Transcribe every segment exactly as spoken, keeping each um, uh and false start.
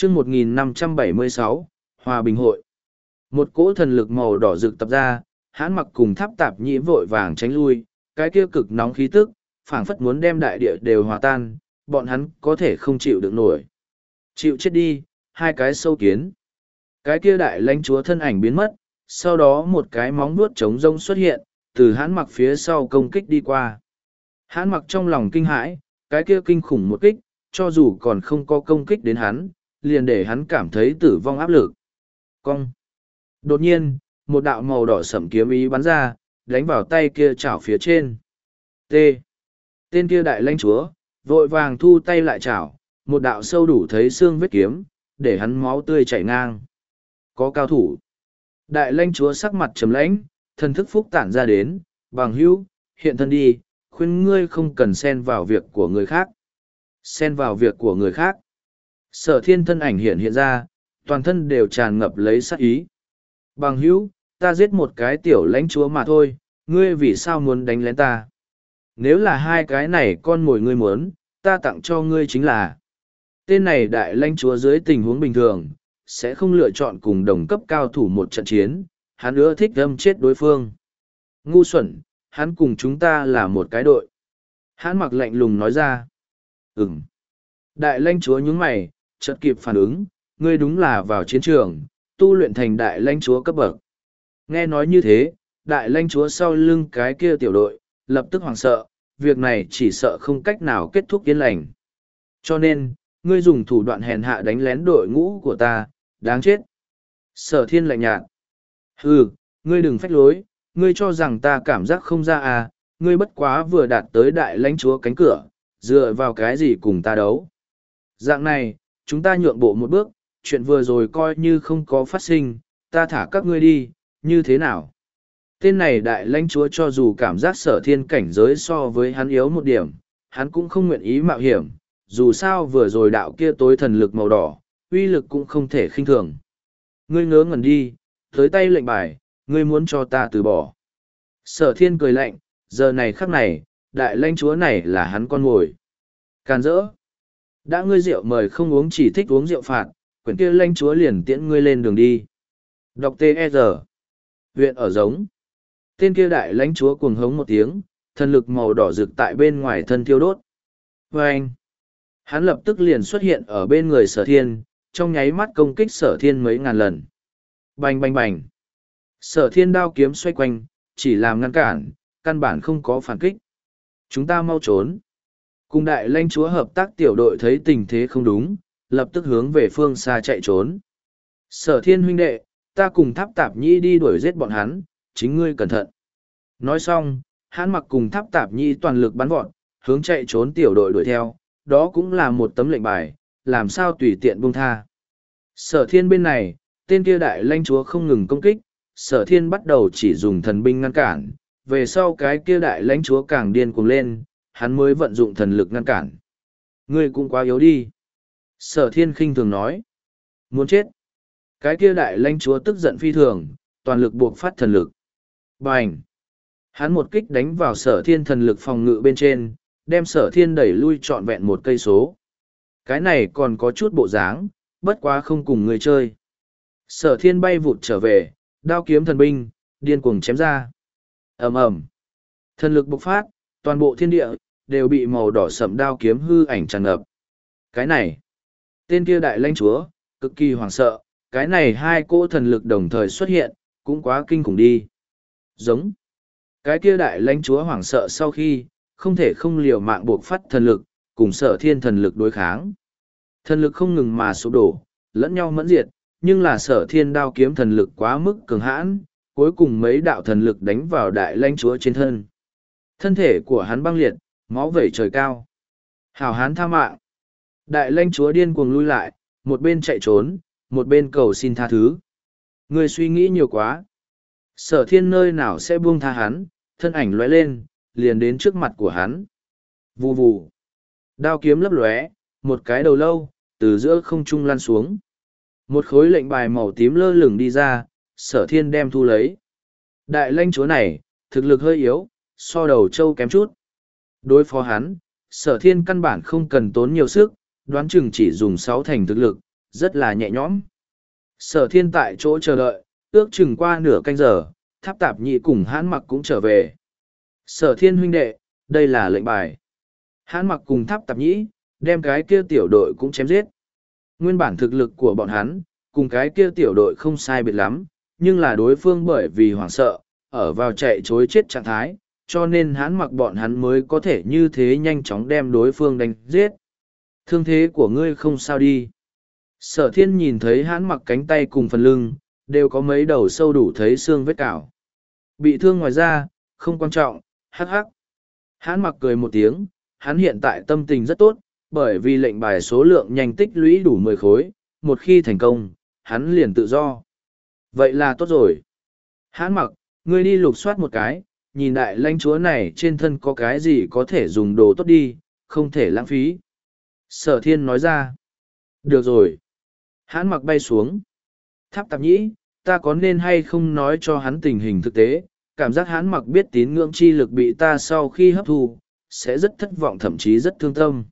chương một nghìn năm trăm bảy mươi sáu, Hòa Bình Hội. Một cỗ thần lực màu đỏ rực tập ra, Hãn Mặc cùng Tháp Tạp Nhĩ vội vàng tránh lui, cái kia cực nóng khí tức, phảng phất muốn đem đại địa đều hòa tan, bọn hắn có thể không chịu được nổi. Chịu chết đi, hai cái sâu kiến. Cái kia đại lãnh chúa thân ảnh biến mất, sau đó một cái móng vuốt trống rông xuất hiện, từ Hãn Mặc phía sau công kích đi qua. Hãn Mặc trong lòng kinh hãi, cái kia kinh khủng một kích, cho dù còn không có công kích đến hắn, liền để hắn cảm thấy tử vong áp lực. Cong. Đột nhiên, một đạo màu đỏ sẫm kiếm ý bắn ra, đánh vào tay kia chảo phía trên. T. Tên kia đại lãnh chúa, vội vàng thu tay lại chảo, một đạo sâu đủ thấy xương vết kiếm, để hắn máu tươi chảy ngang. Có cao thủ. Đại lãnh chúa sắc mặt trầm lãnh, thần thức phúc tản ra đến, bằng hữu, hiện thân đi, khuyên ngươi không cần xen vào việc của người khác. Xen vào việc của người khác. Sở Thiên thân ảnh hiện hiện ra, toàn thân đều tràn ngập lấy sát ý. Bằng hữu, ta giết một cái tiểu lãnh chúa mà thôi, ngươi vì sao muốn đánh lén ta? Nếu là hai cái này con mồi ngươi muốn, ta tặng cho ngươi chính là. Tên này đại lãnh chúa dưới tình huống bình thường, sẽ không lựa chọn cùng đồng cấp cao thủ một trận chiến, hắn ưa thích đâm chết đối phương. Ngu xuẩn, hắn cùng chúng ta là một cái đội. Hãn Mặc lạnh lùng nói ra. Ừm. Đại lãnh chúa nhướng mày, chợt kịp phản ứng, ngươi đúng là vào chiến trường, tu luyện thành đại lãnh chúa cấp bậc. Nghe nói như thế, đại lãnh chúa sau lưng cái kia tiểu đội, lập tức hoảng sợ, việc này chỉ sợ không cách nào kết thúc yên lành. Cho nên, ngươi dùng thủ đoạn hèn hạ đánh lén đội ngũ của ta, đáng chết. Sở Thiên lạnh nhạt. Hừ, ngươi đừng phách lối, ngươi cho rằng ta cảm giác không ra à, ngươi bất quá vừa đạt tới đại lãnh chúa cánh cửa, dựa vào cái gì cùng ta đấu. Dạng này, chúng ta nhượng bộ một bước, chuyện vừa rồi coi như không có phát sinh, ta thả các ngươi đi, như thế nào? Tên này đại lãnh chúa cho dù cảm giác Sở Thiên cảnh giới so với hắn yếu một điểm, hắn cũng không nguyện ý mạo hiểm, dù sao vừa rồi đạo kia tối thần lực màu đỏ, uy lực cũng không thể khinh thường. Ngươi ngớ ngẩn đi, tới tay lệnh bài, ngươi muốn cho ta từ bỏ. Sở Thiên cười lạnh, giờ này khắc này, đại lãnh chúa này là hắn con ngồi. Càn rỡ. Đã ngươi rượu mời không uống chỉ thích uống rượu phạt, quyển kia lãnh chúa liền tiễn ngươi lên đường đi. Đọc tê e rờ. Viện ở giống. Tên kia đại lãnh chúa cuồng hống một tiếng, thần lực màu đỏ rực tại bên ngoài thân thiêu đốt. Và anh. Hắn lập tức liền xuất hiện ở bên người Sở Thiên, trong nháy mắt công kích Sở Thiên mấy ngàn lần. Bành bành bành. Sở Thiên đao kiếm xoay quanh, chỉ làm ngăn cản, căn bản không có phản kích. Chúng ta mau trốn. Cùng đại lãnh chúa hợp tác tiểu đội thấy tình thế không đúng, lập tức hướng về phương xa chạy trốn. Sở Thiên huynh đệ, ta cùng Tháp Tạp Nhĩ đi đuổi giết bọn hắn, chính ngươi cẩn thận. Nói xong, Hãn Mặc cùng Tháp Tạp Nhĩ toàn lực bắn vọt, hướng chạy trốn tiểu đội đuổi theo, đó cũng là một tấm lệnh bài, làm sao tùy tiện buông tha. Sở Thiên bên này, tên kia đại lãnh chúa không ngừng công kích, Sở Thiên bắt đầu chỉ dùng thần binh ngăn cản, về sau cái kia đại lãnh chúa càng điên cuồng lên, hắn mới vận dụng thần lực ngăn cản. Ngươi cũng quá yếu đi. Sở Thiên khinh thường nói. Muốn chết. Cái kia đại lãnh chúa tức giận phi thường, toàn lực buộc phát thần lực. Bành. Hắn một kích đánh vào Sở Thiên thần lực phòng ngự bên trên, đem Sở Thiên đẩy lui trọn vẹn một cây số. Cái này còn có chút bộ dáng, bất quá không cùng người chơi. Sở Thiên bay vụt trở về, đao kiếm thần binh, điên cuồng chém ra. Ầm ầm. Thần lực bộc phát, toàn bộ thiên địa, đều bị màu đỏ sẫm đao kiếm hư ảnh tràn ngập. Cái này, tên kia đại lãnh chúa, cực kỳ hoảng sợ, cái này hai cỗ thần lực đồng thời xuất hiện, cũng quá kinh khủng đi. Giống. Cái kia đại lãnh chúa hoảng sợ sau khi, không thể không liều mạng buộc phát thần lực, cùng Sở Thiên thần lực đối kháng. Thần lực không ngừng mà sụp đổ, lẫn nhau mẫn diệt, nhưng là Sở Thiên đao kiếm thần lực quá mức cường hãn, cuối cùng mấy đạo thần lực đánh vào đại lãnh chúa trên thân. Thân thể của hắn băng liệt, máu vẩy trời cao. Hảo hán tha mạng. Đại lãnh chúa điên cuồng lui lại, một bên chạy trốn, một bên cầu xin tha thứ. Người suy nghĩ nhiều quá. Sở Thiên nơi nào sẽ buông tha hắn, thân ảnh lóe lên, liền đến trước mặt của hắn. Vù vù. Đao kiếm lấp lóe, một cái đầu lâu, từ giữa không trung lăn xuống. Một khối lệnh bài màu tím lơ lửng đi ra, Sở Thiên đem thu lấy. Đại lãnh chúa này, thực lực hơi yếu, so đầu trâu kém chút. Đối phó hắn, Sở Thiên căn bản không cần tốn nhiều sức, đoán chừng chỉ dùng sáu thành thực lực, rất là nhẹ nhõm. Sở thiên tại chỗ chờ đợi, ước chừng qua nửa canh giờ, Tháp Tạp Nhĩ cùng Hãn Mặc cũng trở về. Sở thiên huynh đệ, đây là lệnh bài. Hãn Mặc cùng Tháp Tạp Nhĩ, đem cái kia tiểu đội cũng chém giết. Nguyên bản thực lực của bọn hắn, cùng cái kia tiểu đội không sai biệt lắm, nhưng là đối phương bởi vì hoảng sợ, ở vào chạy chối chết trạng thái, cho nên Hãn Mặc bọn hắn mới có thể như thế nhanh chóng đem đối phương đánh giết. Thương thế của ngươi không sao đi. Sở thiên nhìn thấy Hãn Mặc cánh tay cùng phần lưng, đều có mấy đầu sâu đủ thấy xương vết cào. Bị thương ngoài ra, không quan trọng, hắc hắc. Hãn Mặc cười một tiếng, hắn hiện tại tâm tình rất tốt, bởi vì lệnh bài số lượng nhanh tích lũy đủ mười khối, một khi thành công, hắn liền tự do. Vậy là tốt rồi. Hãn Mặc, ngươi đi lục soát một cái, nhìn đại lãnh chúa này trên thân có cái gì có thể dùng đồ tốt đi, không thể lãng phí. Sở thiên nói ra. Được rồi. Hãn Mặc bay xuống. Tháp Tạp Nhĩ, ta có nên hay không nói cho hắn tình hình thực tế, cảm giác Hãn Mặc biết tín ngưỡng chi lực bị ta sau khi hấp thu, sẽ rất thất vọng thậm chí rất thương tâm.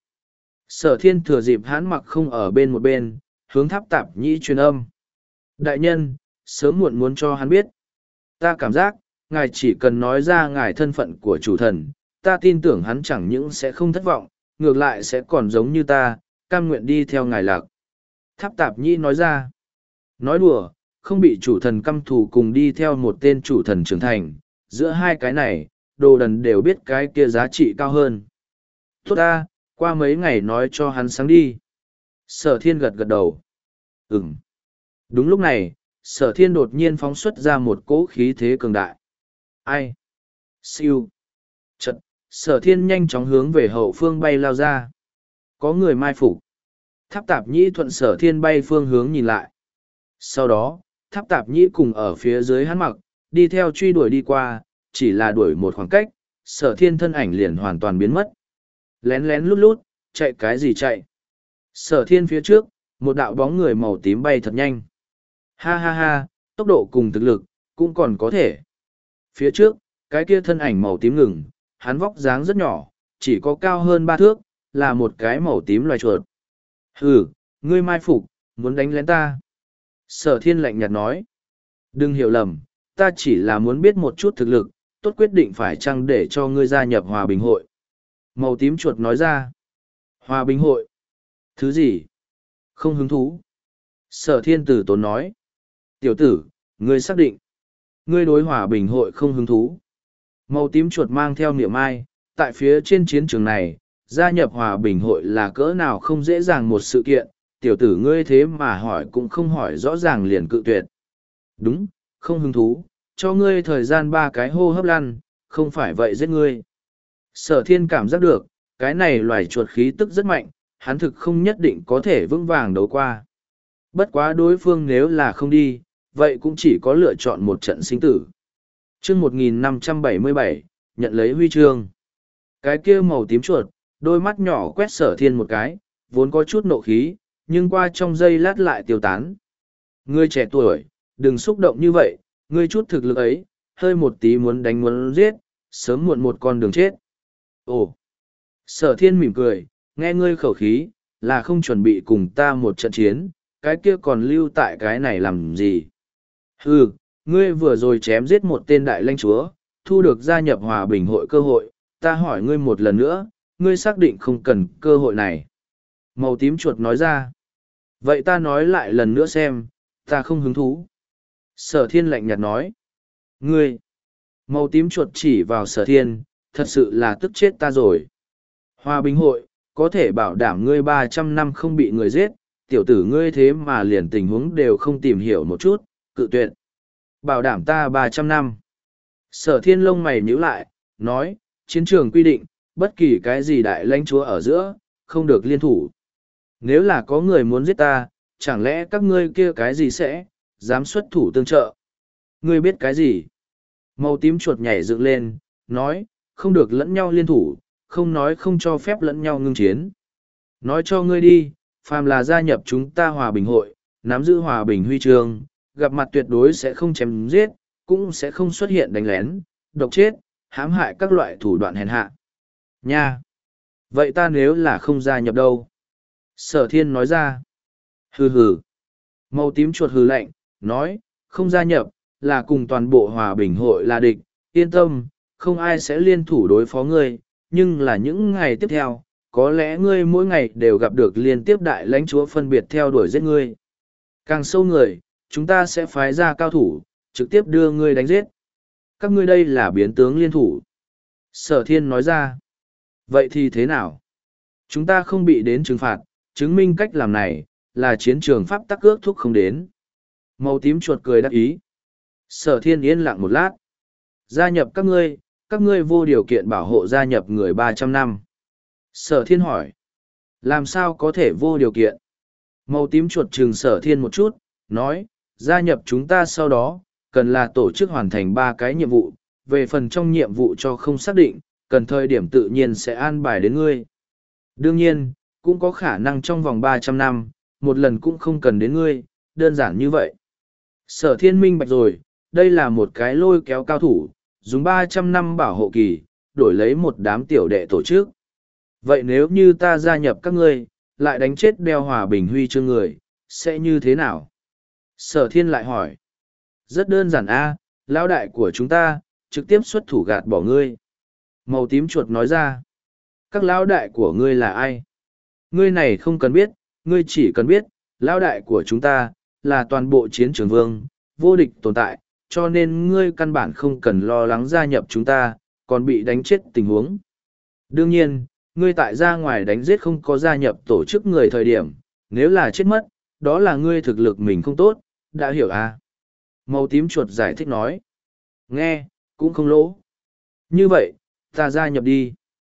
Sở thiên thừa dịp Hãn Mặc không ở bên một bên, hướng Tháp Tạp Nhĩ truyền âm. Đại nhân, sớm muộn muốn cho hắn biết. Ta cảm giác, ngài chỉ cần nói ra ngài thân phận của chủ thần, ta tin tưởng hắn chẳng những sẽ không thất vọng, ngược lại sẽ còn giống như ta, cam nguyện đi theo ngài lạc. Tháp Tạp Nhĩ nói ra. Nói đùa, không bị chủ thần căm thù cùng đi theo một tên chủ thần trưởng thành, giữa hai cái này, đồ đần đều biết cái kia giá trị cao hơn. Tốt ta, qua mấy ngày nói cho hắn sáng đi. Sở thiên gật gật đầu. Ừm. Đúng lúc này, sở thiên đột nhiên phóng xuất ra một cỗ khí thế cường đại. Ai? Siêu. Chật, sở thiên nhanh chóng hướng về hậu phương bay lao ra. Có người mai phục. Tháp Tạp Nhĩ thuận sở thiên bay phương hướng nhìn lại. Sau đó, Tháp Tạp Nhĩ cùng ở phía dưới Hãn Mặc, đi theo truy đuổi đi qua, chỉ là đuổi một khoảng cách, sở thiên thân ảnh liền hoàn toàn biến mất. Lén lén lút lút, chạy cái gì chạy? Sở thiên phía trước, một đạo bóng người màu tím bay thật nhanh. Ha ha ha, tốc độ cùng thực lực, cũng còn có thể. Phía trước, cái kia thân ảnh màu tím ngừng, hắn vóc dáng rất nhỏ, chỉ có cao hơn ba thước, là một cái màu tím loài chuột. Hừ, ngươi mai phục, muốn đánh lén ta. Sở thiên lạnh nhạt nói. Đừng hiểu lầm, ta chỉ là muốn biết một chút thực lực, tốt quyết định phải chăng để cho ngươi gia nhập hòa bình hội. Màu tím chuột nói ra. Hòa bình hội? Thứ gì? Không hứng thú. Sở thiên tử tốn nói. Tiểu tử, ngươi xác định. Ngươi đối hòa bình hội không hứng thú. Màu tím chuột mang theo niệm ai, tại phía trên chiến trường này, gia nhập hòa bình hội là cỡ nào không dễ dàng một sự kiện, tiểu tử ngươi thế mà hỏi cũng không hỏi rõ ràng liền cự tuyệt. Đúng, không hứng thú, cho ngươi thời gian ba cái hô hấp lăn, không phải vậy giết ngươi. Sở thiên cảm giác được, cái này loài chuột khí tức rất mạnh, hắn thực không nhất định có thể vững vàng đấu qua. Bất quá đối phương nếu là không đi, vậy cũng chỉ có lựa chọn một trận sinh tử. Chương một nghìn năm trăm bảy mươi bảy, nhận lấy huy chương. Cái kia màu tím chuột, đôi mắt nhỏ quét sở thiên một cái, vốn có chút nộ khí, nhưng qua trong giây lát lại tiêu tán. Ngươi trẻ tuổi, đừng xúc động như vậy, ngươi chút thực lực ấy, hơi một tí muốn đánh muốn giết, sớm muộn một con đường chết. Ồ! Sở thiên mỉm cười, nghe ngươi khẩu khí, là không chuẩn bị cùng ta một trận chiến, cái kia còn lưu tại cái này làm gì? Ừ, ngươi vừa rồi chém giết một tên đại lãnh chúa, thu được gia nhập hòa bình hội cơ hội, ta hỏi ngươi một lần nữa, ngươi xác định không cần cơ hội này. Màu tím chuột nói ra. Vậy ta nói lại lần nữa xem, ta không hứng thú. Sở thiên lạnh nhạt nói. Ngươi! Màu tím chuột chỉ vào sở thiên, thật sự là tức chết ta rồi. Hòa bình hội, có thể bảo đảm ngươi ba trăm năm không bị người giết, tiểu tử ngươi thế mà liền tình huống đều không tìm hiểu một chút, cự tuyệt. Bảo đảm ta ba trăm năm. Sở thiên lông mày nhíu lại, nói, chiến trường quy định, bất kỳ cái gì đại lãnh chúa ở giữa, không được liên thủ. Nếu là có người muốn giết ta, chẳng lẽ các ngươi kia cái gì sẽ, dám xuất thủ tương trợ? Ngươi biết cái gì? Màu tím chuột nhảy dựng lên, nói, không được lẫn nhau liên thủ, không nói không cho phép lẫn nhau ngưng chiến. Nói cho ngươi đi, phàm là gia nhập chúng ta hòa bình hội, nắm giữ hòa bình huy chương, gặp mặt tuyệt đối sẽ không chém giết, cũng sẽ không xuất hiện đánh lén, độc chết, hãm hại các loại thủ đoạn hèn hạ. Nha! Vậy ta nếu là không gia nhập đâu? Sở thiên nói ra. Hừ hừ. Màu tím chuột hừ lạnh, nói, không gia nhập, là cùng toàn bộ hòa bình hội là địch, yên tâm, không ai sẽ liên thủ đối phó ngươi, nhưng là những ngày tiếp theo, có lẽ ngươi mỗi ngày đều gặp được liên tiếp đại lãnh chúa phân biệt theo đuổi giết ngươi. Càng sâu người, chúng ta sẽ phái ra cao thủ, trực tiếp đưa ngươi đánh giết. Các ngươi đây là biến tướng liên thủ. Sở thiên nói ra. Vậy thì thế nào? Chúng ta không bị đến trừng phạt, chứng minh cách làm này, là chiến trường pháp tắc ước thúc không đến. Màu tím chuột cười đắc ý. Sở thiên yên lặng một lát. Gia nhập các ngươi, các ngươi vô điều kiện bảo hộ gia nhập người ba trăm năm. Sở thiên hỏi. Làm sao có thể vô điều kiện? Màu tím chuột trừng sở thiên một chút, nói, gia nhập chúng ta sau đó, cần là tổ chức hoàn thành ba cái nhiệm vụ, về phần trong nhiệm vụ cho không xác định, cần thời điểm tự nhiên sẽ an bài đến ngươi. Đương nhiên, cũng có khả năng trong vòng ba trăm năm, một lần cũng không cần đến ngươi, đơn giản như vậy. Sở thiên minh bạch rồi, đây là một cái lôi kéo cao thủ, dùng ba trăm năm bảo hộ kỳ, đổi lấy một đám tiểu đệ tổ chức. Vậy nếu như ta gia nhập các ngươi, lại đánh chết đeo hòa bình huy chương người, sẽ như thế nào? Sở thiên lại hỏi. Rất đơn giản a, lão đại của chúng ta, trực tiếp xuất thủ gạt bỏ ngươi. Màu tím chuột nói ra. Các lão đại của ngươi là ai? Ngươi này không cần biết, ngươi chỉ cần biết, lão đại của chúng ta, là toàn bộ chiến trường vương, vô địch tồn tại, cho nên ngươi căn bản không cần lo lắng gia nhập chúng ta, còn bị đánh chết tình huống. Đương nhiên, ngươi tại ra ngoài đánh giết không có gia nhập tổ chức người thời điểm, nếu là chết mất, đó là ngươi thực lực mình không tốt, đã hiểu à? Màu tím chuột giải thích nói. Nghe, cũng không lỗ. Như vậy, ta gia nhập đi.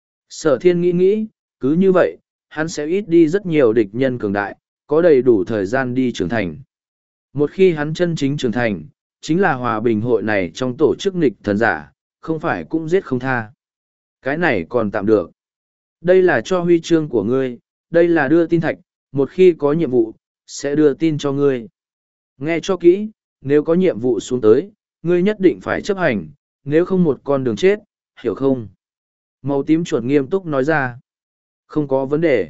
Sở thiên nghĩ nghĩ, cứ như vậy, hắn sẽ ít đi rất nhiều địch nhân cường đại, có đầy đủ thời gian đi trưởng thành. Một khi hắn chân chính trưởng thành, chính là hòa bình hội này trong tổ chức nghịch thần giả, không phải cũng giết không tha. Cái này còn tạm được. Đây là cho huy chương của ngươi, đây là đưa tin thạch, một khi có nhiệm vụ, sẽ đưa tin cho ngươi. Nghe cho kỹ, nếu có nhiệm vụ xuống tới, ngươi nhất định phải chấp hành, nếu không một con đường chết, hiểu không? Màu tím chuột nghiêm túc nói ra. Không có vấn đề.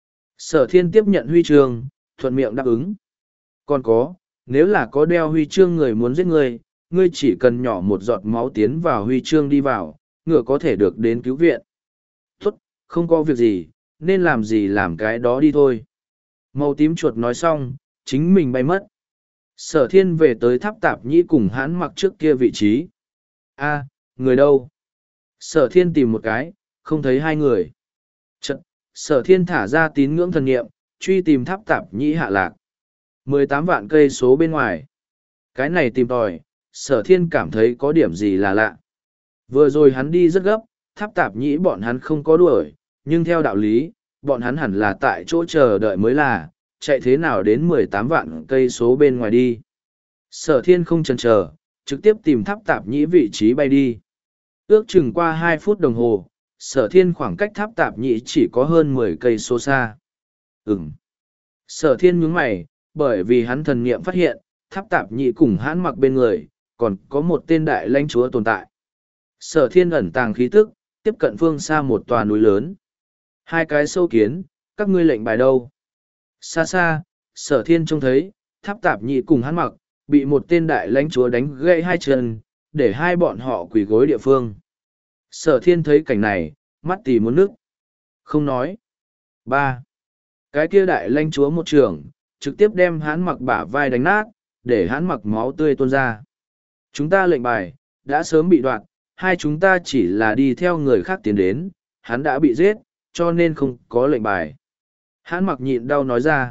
Sở thiên tiếp nhận huy chương, thuận miệng đáp ứng. Còn có, nếu là có đeo huy chương người muốn giết ngươi, ngươi chỉ cần nhỏ một giọt máu tiến vào huy chương đi vào, ngựa có thể được đến cứu viện. Tốt, không có việc gì, nên làm gì làm cái đó đi thôi. Màu tím chuột nói xong, chính mình bay mất. Sở thiên về tới tháp tạp nhĩ cùng hãn mặc trước kia vị trí. A, người đâu? Sở thiên tìm một cái, không thấy hai người. Chật, sở thiên thả ra tín ngưỡng thần nghiệm, truy tìm tháp tạp nhĩ hạ lạc. mười tám vạn cây số bên ngoài. Cái này tìm tòi, sở thiên cảm thấy có điểm gì là lạ. Vừa rồi hắn đi rất gấp, tháp tạp nhĩ bọn hắn không có đuổi, nhưng theo đạo lý, bọn hắn hẳn là tại chỗ chờ đợi mới là, chạy thế nào đến mười tám vạn cây số bên ngoài đi. Sở thiên không chần chờ, trực tiếp tìm tháp tạp nhĩ vị trí bay đi. Ước chừng qua hai phút đồng hồ, sở thiên khoảng cách tháp tạp nhĩ chỉ có hơn mười cây số xa. Ừm. Sở thiên nhướng mày, bởi vì hắn thần niệm phát hiện, tháp tạp nhĩ cùng hãn mặc bên người, còn có một tên đại lãnh chúa tồn tại. Sở thiên ẩn tàng khí tức, tiếp cận phương xa một tòa núi lớn. Hai cái sâu kiến, các ngươi lệnh bài đâu? Xa xa, sở thiên trông thấy, tháp tạp nhĩ cùng hãn mặc, bị một tên đại lãnh chúa đánh gãy hai chân, để hai bọn họ quỳ gối địa phương. Sở thiên thấy cảnh này, mắt tì muốn nước. Không nói. Ba. Cái kia đại lãnh chúa một trường, trực tiếp đem hãn mặc bả vai đánh nát, để hãn mặc máu tươi tuôn ra. Chúng ta lệnh bài, đã sớm bị đoạt, hai chúng ta chỉ là đi theo người khác tiến đến, hắn đã bị giết, cho nên không có lệnh bài. Hãn mặc nhịn đau nói ra.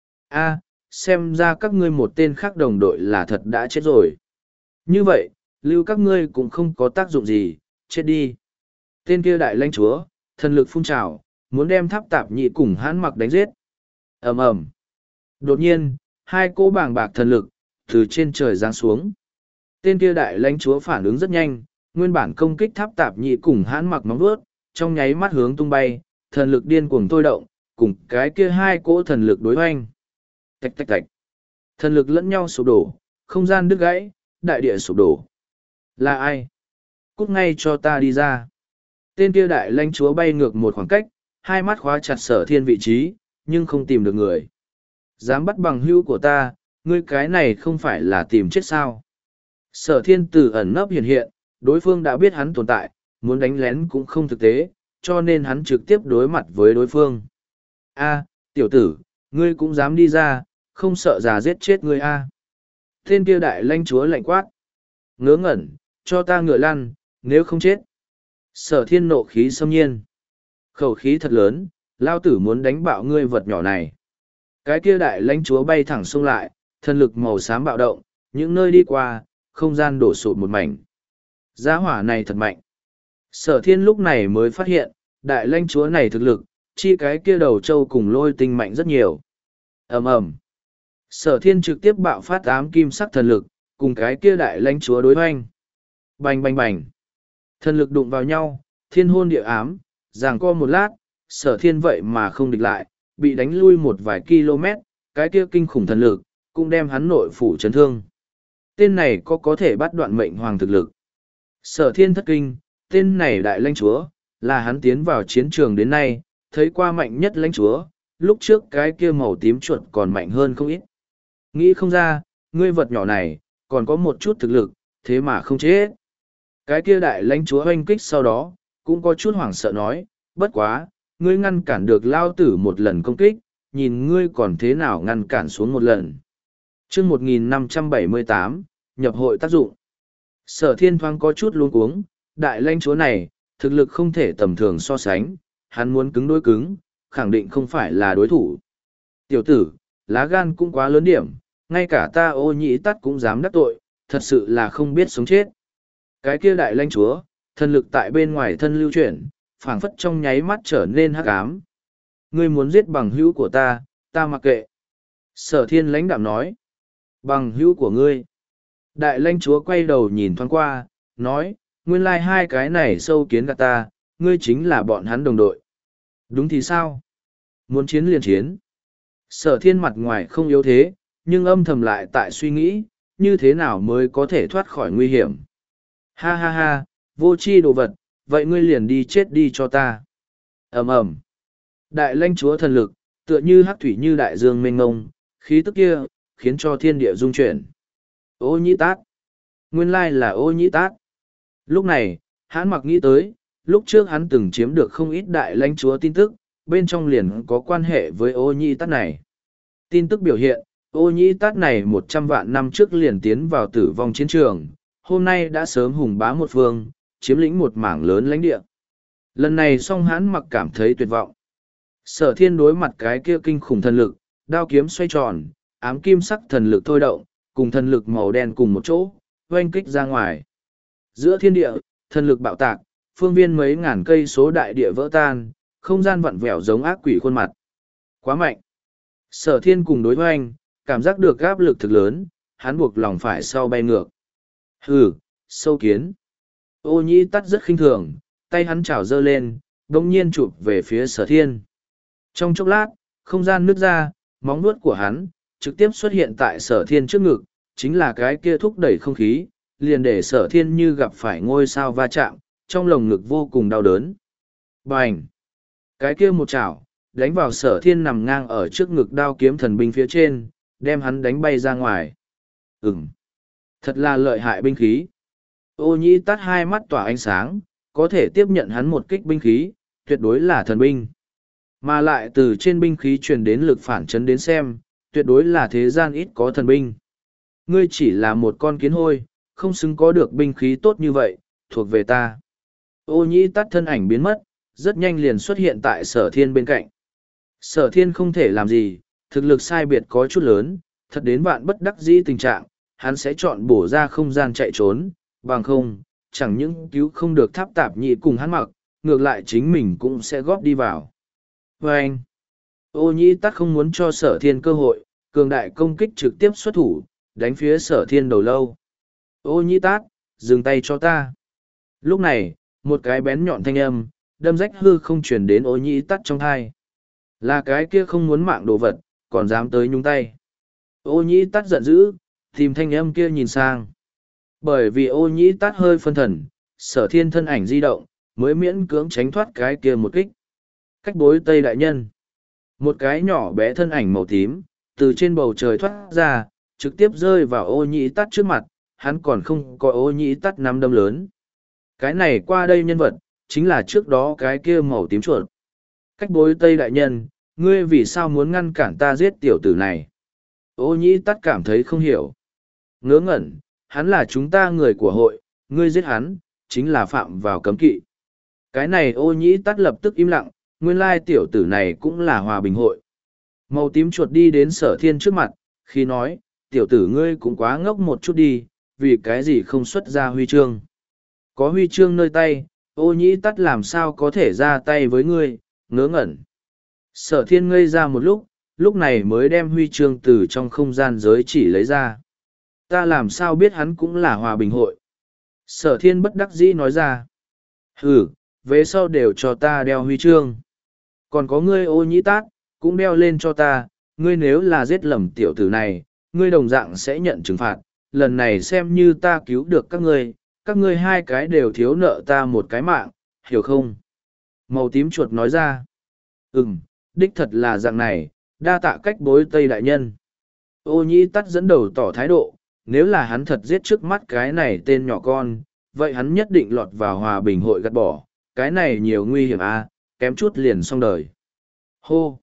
A, xem ra các ngươi một tên khác đồng đội là thật đã chết rồi. Như vậy, lưu các ngươi cũng không có tác dụng gì, chết đi. Tên kia đại lãnh chúa, thần lực phun trào, muốn đem tháp tạp nhị cùng hãn mặc đánh giết. Ầm ầm. Đột nhiên, hai cỗ bàng bạc thần lực, từ trên trời giáng xuống. Tên kia đại lãnh chúa phản ứng rất nhanh, nguyên bản công kích tháp tạp nhị cùng hãn mặc móng vuốt, trong nháy mắt hướng tung bay, thần lực điên cuồng thôi động, cùng cái kia hai cỗ thần lực đối hoành. Tạch tạch tạch. Thần lực lẫn nhau sụp đổ, không gian đứt gãy, đại địa sụp đổ. Là ai? Cút ngay cho ta đi ra. Tên kia đại lãnh chúa bay ngược một khoảng cách, hai mắt khóa chặt sở thiên vị trí, nhưng không tìm được người. Dám bắt bằng hữu của ta, ngươi cái này không phải là tìm chết sao. Sở thiên tử ẩn nấp hiện hiện, đối phương đã biết hắn tồn tại, muốn đánh lén cũng không thực tế, cho nên hắn trực tiếp đối mặt với đối phương. A, tiểu tử, ngươi cũng dám đi ra, không sợ già giết chết ngươi a. Tên kia đại lãnh chúa lạnh quát. Ngớ ngẩn, cho ta ngựa lăn, nếu không chết. Sở thiên nộ khí xâm nhiên. Khẩu khí thật lớn, lao tử muốn đánh bạo ngươi vật nhỏ này. Cái kia đại lãnh chúa bay thẳng xông lại, thần lực màu xám bạo động, những nơi đi qua, không gian đổ sụt một mảnh. Giá hỏa này thật mạnh. Sở thiên lúc này mới phát hiện, đại lãnh chúa này thực lực, chi cái kia đầu trâu cùng lôi tinh mạnh rất nhiều. ầm ầm Sở thiên trực tiếp bạo phát ám kim sắc thần lực, cùng cái kia đại lãnh chúa đối hoanh. Bành bành bành. Thần lực đụng vào nhau, thiên hôn địa ám, giằng co một lát, sở thiên vậy mà không địch lại, bị đánh lui một vài km, cái kia kinh khủng thần lực, cũng đem hắn nội phủ chấn thương. Tên này có có thể bắt đoạn mệnh hoàng thực lực. Sở thiên thất kinh, tên này đại lãnh chúa, là hắn tiến vào chiến trường đến nay, thấy qua mạnh nhất lãnh chúa, lúc trước cái kia màu tím chuột còn mạnh hơn không ít. Nghĩ không ra, ngươi vật nhỏ này, còn có một chút thực lực, thế mà không chết. Cái kia đại lãnh chúa hoanh kích sau đó, cũng có chút hoảng sợ nói, bất quá, ngươi ngăn cản được lao tử một lần công kích, nhìn ngươi còn thế nào ngăn cản xuống một lần. chương một nghìn năm trăm bảy mươi tám, nhập hội tác dụng. Sở thiên thoáng có chút luống cuống, đại lãnh chúa này, thực lực không thể tầm thường so sánh, hắn muốn cứng đối cứng, khẳng định không phải là đối thủ. Tiểu tử, lá gan cũng quá lớn điểm, ngay cả ta Ô Nhĩ Tát cũng dám đắc tội, thật sự là không biết sống chết. Cái kia đại lãnh chúa, thần lực tại bên ngoài thân lưu chuyển, phảng phất trong nháy mắt trở nên hắc ám. Ngươi muốn giết bằng hữu của ta, ta mặc kệ. Sở thiên lãnh đạm nói. Bằng hữu của ngươi. Đại lãnh chúa quay đầu nhìn thoáng qua, nói, nguyên lai hai cái này sâu kiến gạt ta, ngươi chính là bọn hắn đồng đội. Đúng thì sao? Muốn chiến liền chiến. Sở thiên mặt ngoài không yếu thế, nhưng âm thầm lại tại suy nghĩ, như thế nào mới có thể thoát khỏi nguy hiểm. Ha ha ha, vô tri đồ vật, vậy ngươi liền đi chết đi cho ta. ầm ầm Đại lãnh chúa thần lực, tựa như hắc thủy như đại dương mênh ngông, khí tức kia, khiến cho thiên địa rung chuyển. Ô Nhĩ Tát. Nguyên lai là Ô Nhĩ Tát. Lúc này, hắn mặc nghĩ tới, lúc trước hắn từng chiếm được không ít đại lãnh chúa tin tức, bên trong liền có quan hệ với Ô Nhĩ Tát này. Tin tức biểu hiện, Ô Nhĩ Tát này một trăm vạn năm trước liền tiến vào tử vong chiến trường, hôm nay đã sớm hùng bá một phương, chiếm lĩnh một mảng lớn lãnh địa. Lần này song hắn mặc cảm thấy tuyệt vọng. Sở thiên đối mặt cái kia kinh khủng thần lực, đao kiếm xoay tròn, ám kim sắc thần lực thôi động, cùng thần lực màu đen cùng một chỗ, oanh kích ra ngoài. Giữa thiên địa, thần lực bạo tạc, phương viên mấy ngàn cây số đại địa vỡ tan, không gian vặn vẹo giống ác quỷ khuôn mặt. Quá mạnh. Sở thiên cùng đối hoanh, cảm giác được áp lực thực lớn, hắn buộc lòng phải sau bay ngược. Hừ, sâu kiến. Ô Nhĩ Tát rất khinh thường, tay hắn chảo dơ lên, bỗng nhiên chụp về phía sở thiên. Trong chốc lát, không gian nứt ra, móng nuốt của hắn, trực tiếp xuất hiện tại sở thiên trước ngực, chính là cái kia thúc đẩy không khí, liền để sở thiên như gặp phải ngôi sao va chạm, trong lồng ngực vô cùng đau đớn. Bành! Cái kia một chảo, đánh vào sở thiên nằm ngang ở trước ngực đao kiếm thần binh phía trên, đem hắn đánh bay ra ngoài. Ừm! Thật là lợi hại binh khí. Ô Nhĩ Tát hai mắt tỏa ánh sáng, có thể tiếp nhận hắn một kích binh khí, tuyệt đối là thần binh. Mà lại từ trên binh khí truyền đến lực phản chấn đến xem, tuyệt đối là thế gian ít có thần binh. Ngươi chỉ là một con kiến hôi, không xứng có được binh khí tốt như vậy, thuộc về ta. Ô Nhĩ Tát thân ảnh biến mất, rất nhanh liền xuất hiện tại sở thiên bên cạnh. Sở thiên không thể làm gì, thực lực sai biệt có chút lớn, thật đến vạn bất đắc dĩ tình trạng, hắn sẽ chọn bổ ra không gian chạy trốn, bằng không, chẳng những cứu không được tháp tạp nhị cùng hắn mặc, ngược lại chính mình cũng sẽ góp đi vào. Và anh, Ô Nhĩ Tát không muốn cho sở thiên cơ hội, cường đại công kích trực tiếp xuất thủ, đánh phía sở thiên đầu lâu. Ô Nhĩ Tát, dừng tay cho ta. Lúc này, một cái bén nhọn thanh âm, đâm rách hư không truyền đến Ô Nhĩ Tát trong thai. Là cái kia không muốn mạng đồ vật, còn dám tới nhúng tay. Ô Nhĩ Tát giận dữ, tìm thanh âm kia nhìn sang. Bởi vì Ô Nhĩ Tát hơi phân thần, sở thiên thân ảnh di động, mới miễn cưỡng tránh thoát cái kia một kích. Cách bối Tây đại nhân. Một cái nhỏ bé thân ảnh màu tím, từ trên bầu trời thoát ra, trực tiếp rơi vào ô nhĩ tắt trước mặt, hắn còn không có ô nhĩ tắt nắm đâm lớn. Cái này qua đây nhân vật, chính là trước đó cái kia màu tím chuột. Cách bối Tây đại nhân, ngươi vì sao muốn ngăn cản ta giết tiểu tử này? Ô nhĩ tắt cảm thấy không hiểu. Ngớ ngẩn, hắn là chúng ta người của hội, ngươi giết hắn, chính là phạm vào cấm kỵ. Cái này ô nhĩ tắt lập tức im lặng, nguyên lai tiểu tử này cũng là hòa bình hội. Màu tím chuột đi đến sở thiên trước mặt, khi nói, tiểu tử ngươi cũng quá ngốc một chút đi, vì cái gì không xuất ra huy chương. Có huy chương nơi tay, ô nhĩ tắt làm sao có thể ra tay với ngươi, ngớ ngẩn. Sở thiên ngây ra một lúc, lúc này mới đem huy chương từ trong không gian giới chỉ lấy ra. Ta làm sao biết hắn cũng là hòa bình hội. Sở thiên bất đắc dĩ nói ra. Ừ, về sau đều cho ta đeo huy chương. Còn có ngươi ô nhĩ tát, cũng đeo lên cho ta, ngươi nếu là giết lầm tiểu tử này, ngươi đồng dạng sẽ nhận trừng phạt, lần này xem như ta cứu được các ngươi, các ngươi hai cái đều thiếu nợ ta một cái mạng, hiểu không? Màu tím chuột nói ra. Ừm, đích thật là dạng này, đa tạ cách bối Tây đại nhân. Ô nhĩ tắt dẫn đầu tỏ thái độ, nếu là hắn thật giết trước mắt cái này tên nhỏ con, vậy hắn nhất định lọt vào hòa bình hội gắt bỏ, cái này nhiều nguy hiểm à, kém chút liền xong đời. Hô!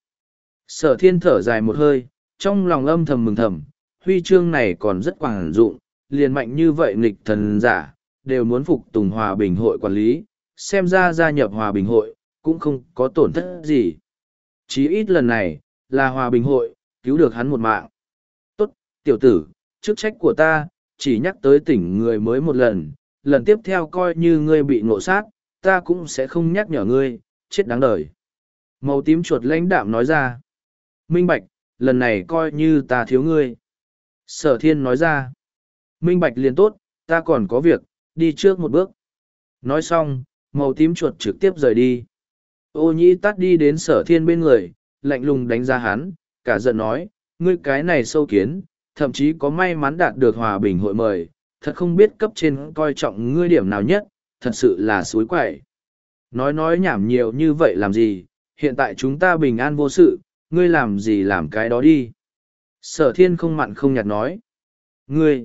Sở thiên thở dài một hơi, trong lòng âm thầm mừng thầm, huy chương này còn rất quảng dụng, liền mạnh như vậy nghịch thần giả, đều muốn phục tùng hòa bình hội quản lý, xem ra gia nhập hòa bình hội, cũng không có tổn thất gì. Chí ít lần này, là hòa bình hội, cứu được hắn một mạng. Tốt, tiểu tử, chức trách của ta, chỉ nhắc tới tỉnh người mới một lần, lần tiếp theo coi như ngươi bị ngộ sát, ta cũng sẽ không nhắc nhở ngươi, chết đáng đời. Màu tím chuột lãnh đạm nói ra. Minh Bạch, lần này coi như ta thiếu ngươi. Sở thiên nói ra. Minh Bạch liền tốt, ta còn có việc, đi trước một bước. Nói xong, màu tím chuột trực tiếp rời đi. Ô nhĩ tắt đi đến sở thiên bên người, lạnh lùng đánh giá hắn, cả giận nói, ngươi cái này sâu kiến, thậm chí có may mắn đạt được hòa bình hội mời, thật không biết cấp trên coi trọng ngươi điểm nào nhất, thật sự là suối quậy. Nói nói nhảm nhiều như vậy làm gì, hiện tại chúng ta bình an vô sự, ngươi làm gì làm cái đó đi. Sở thiên không mặn không nhạt nói. Ngươi!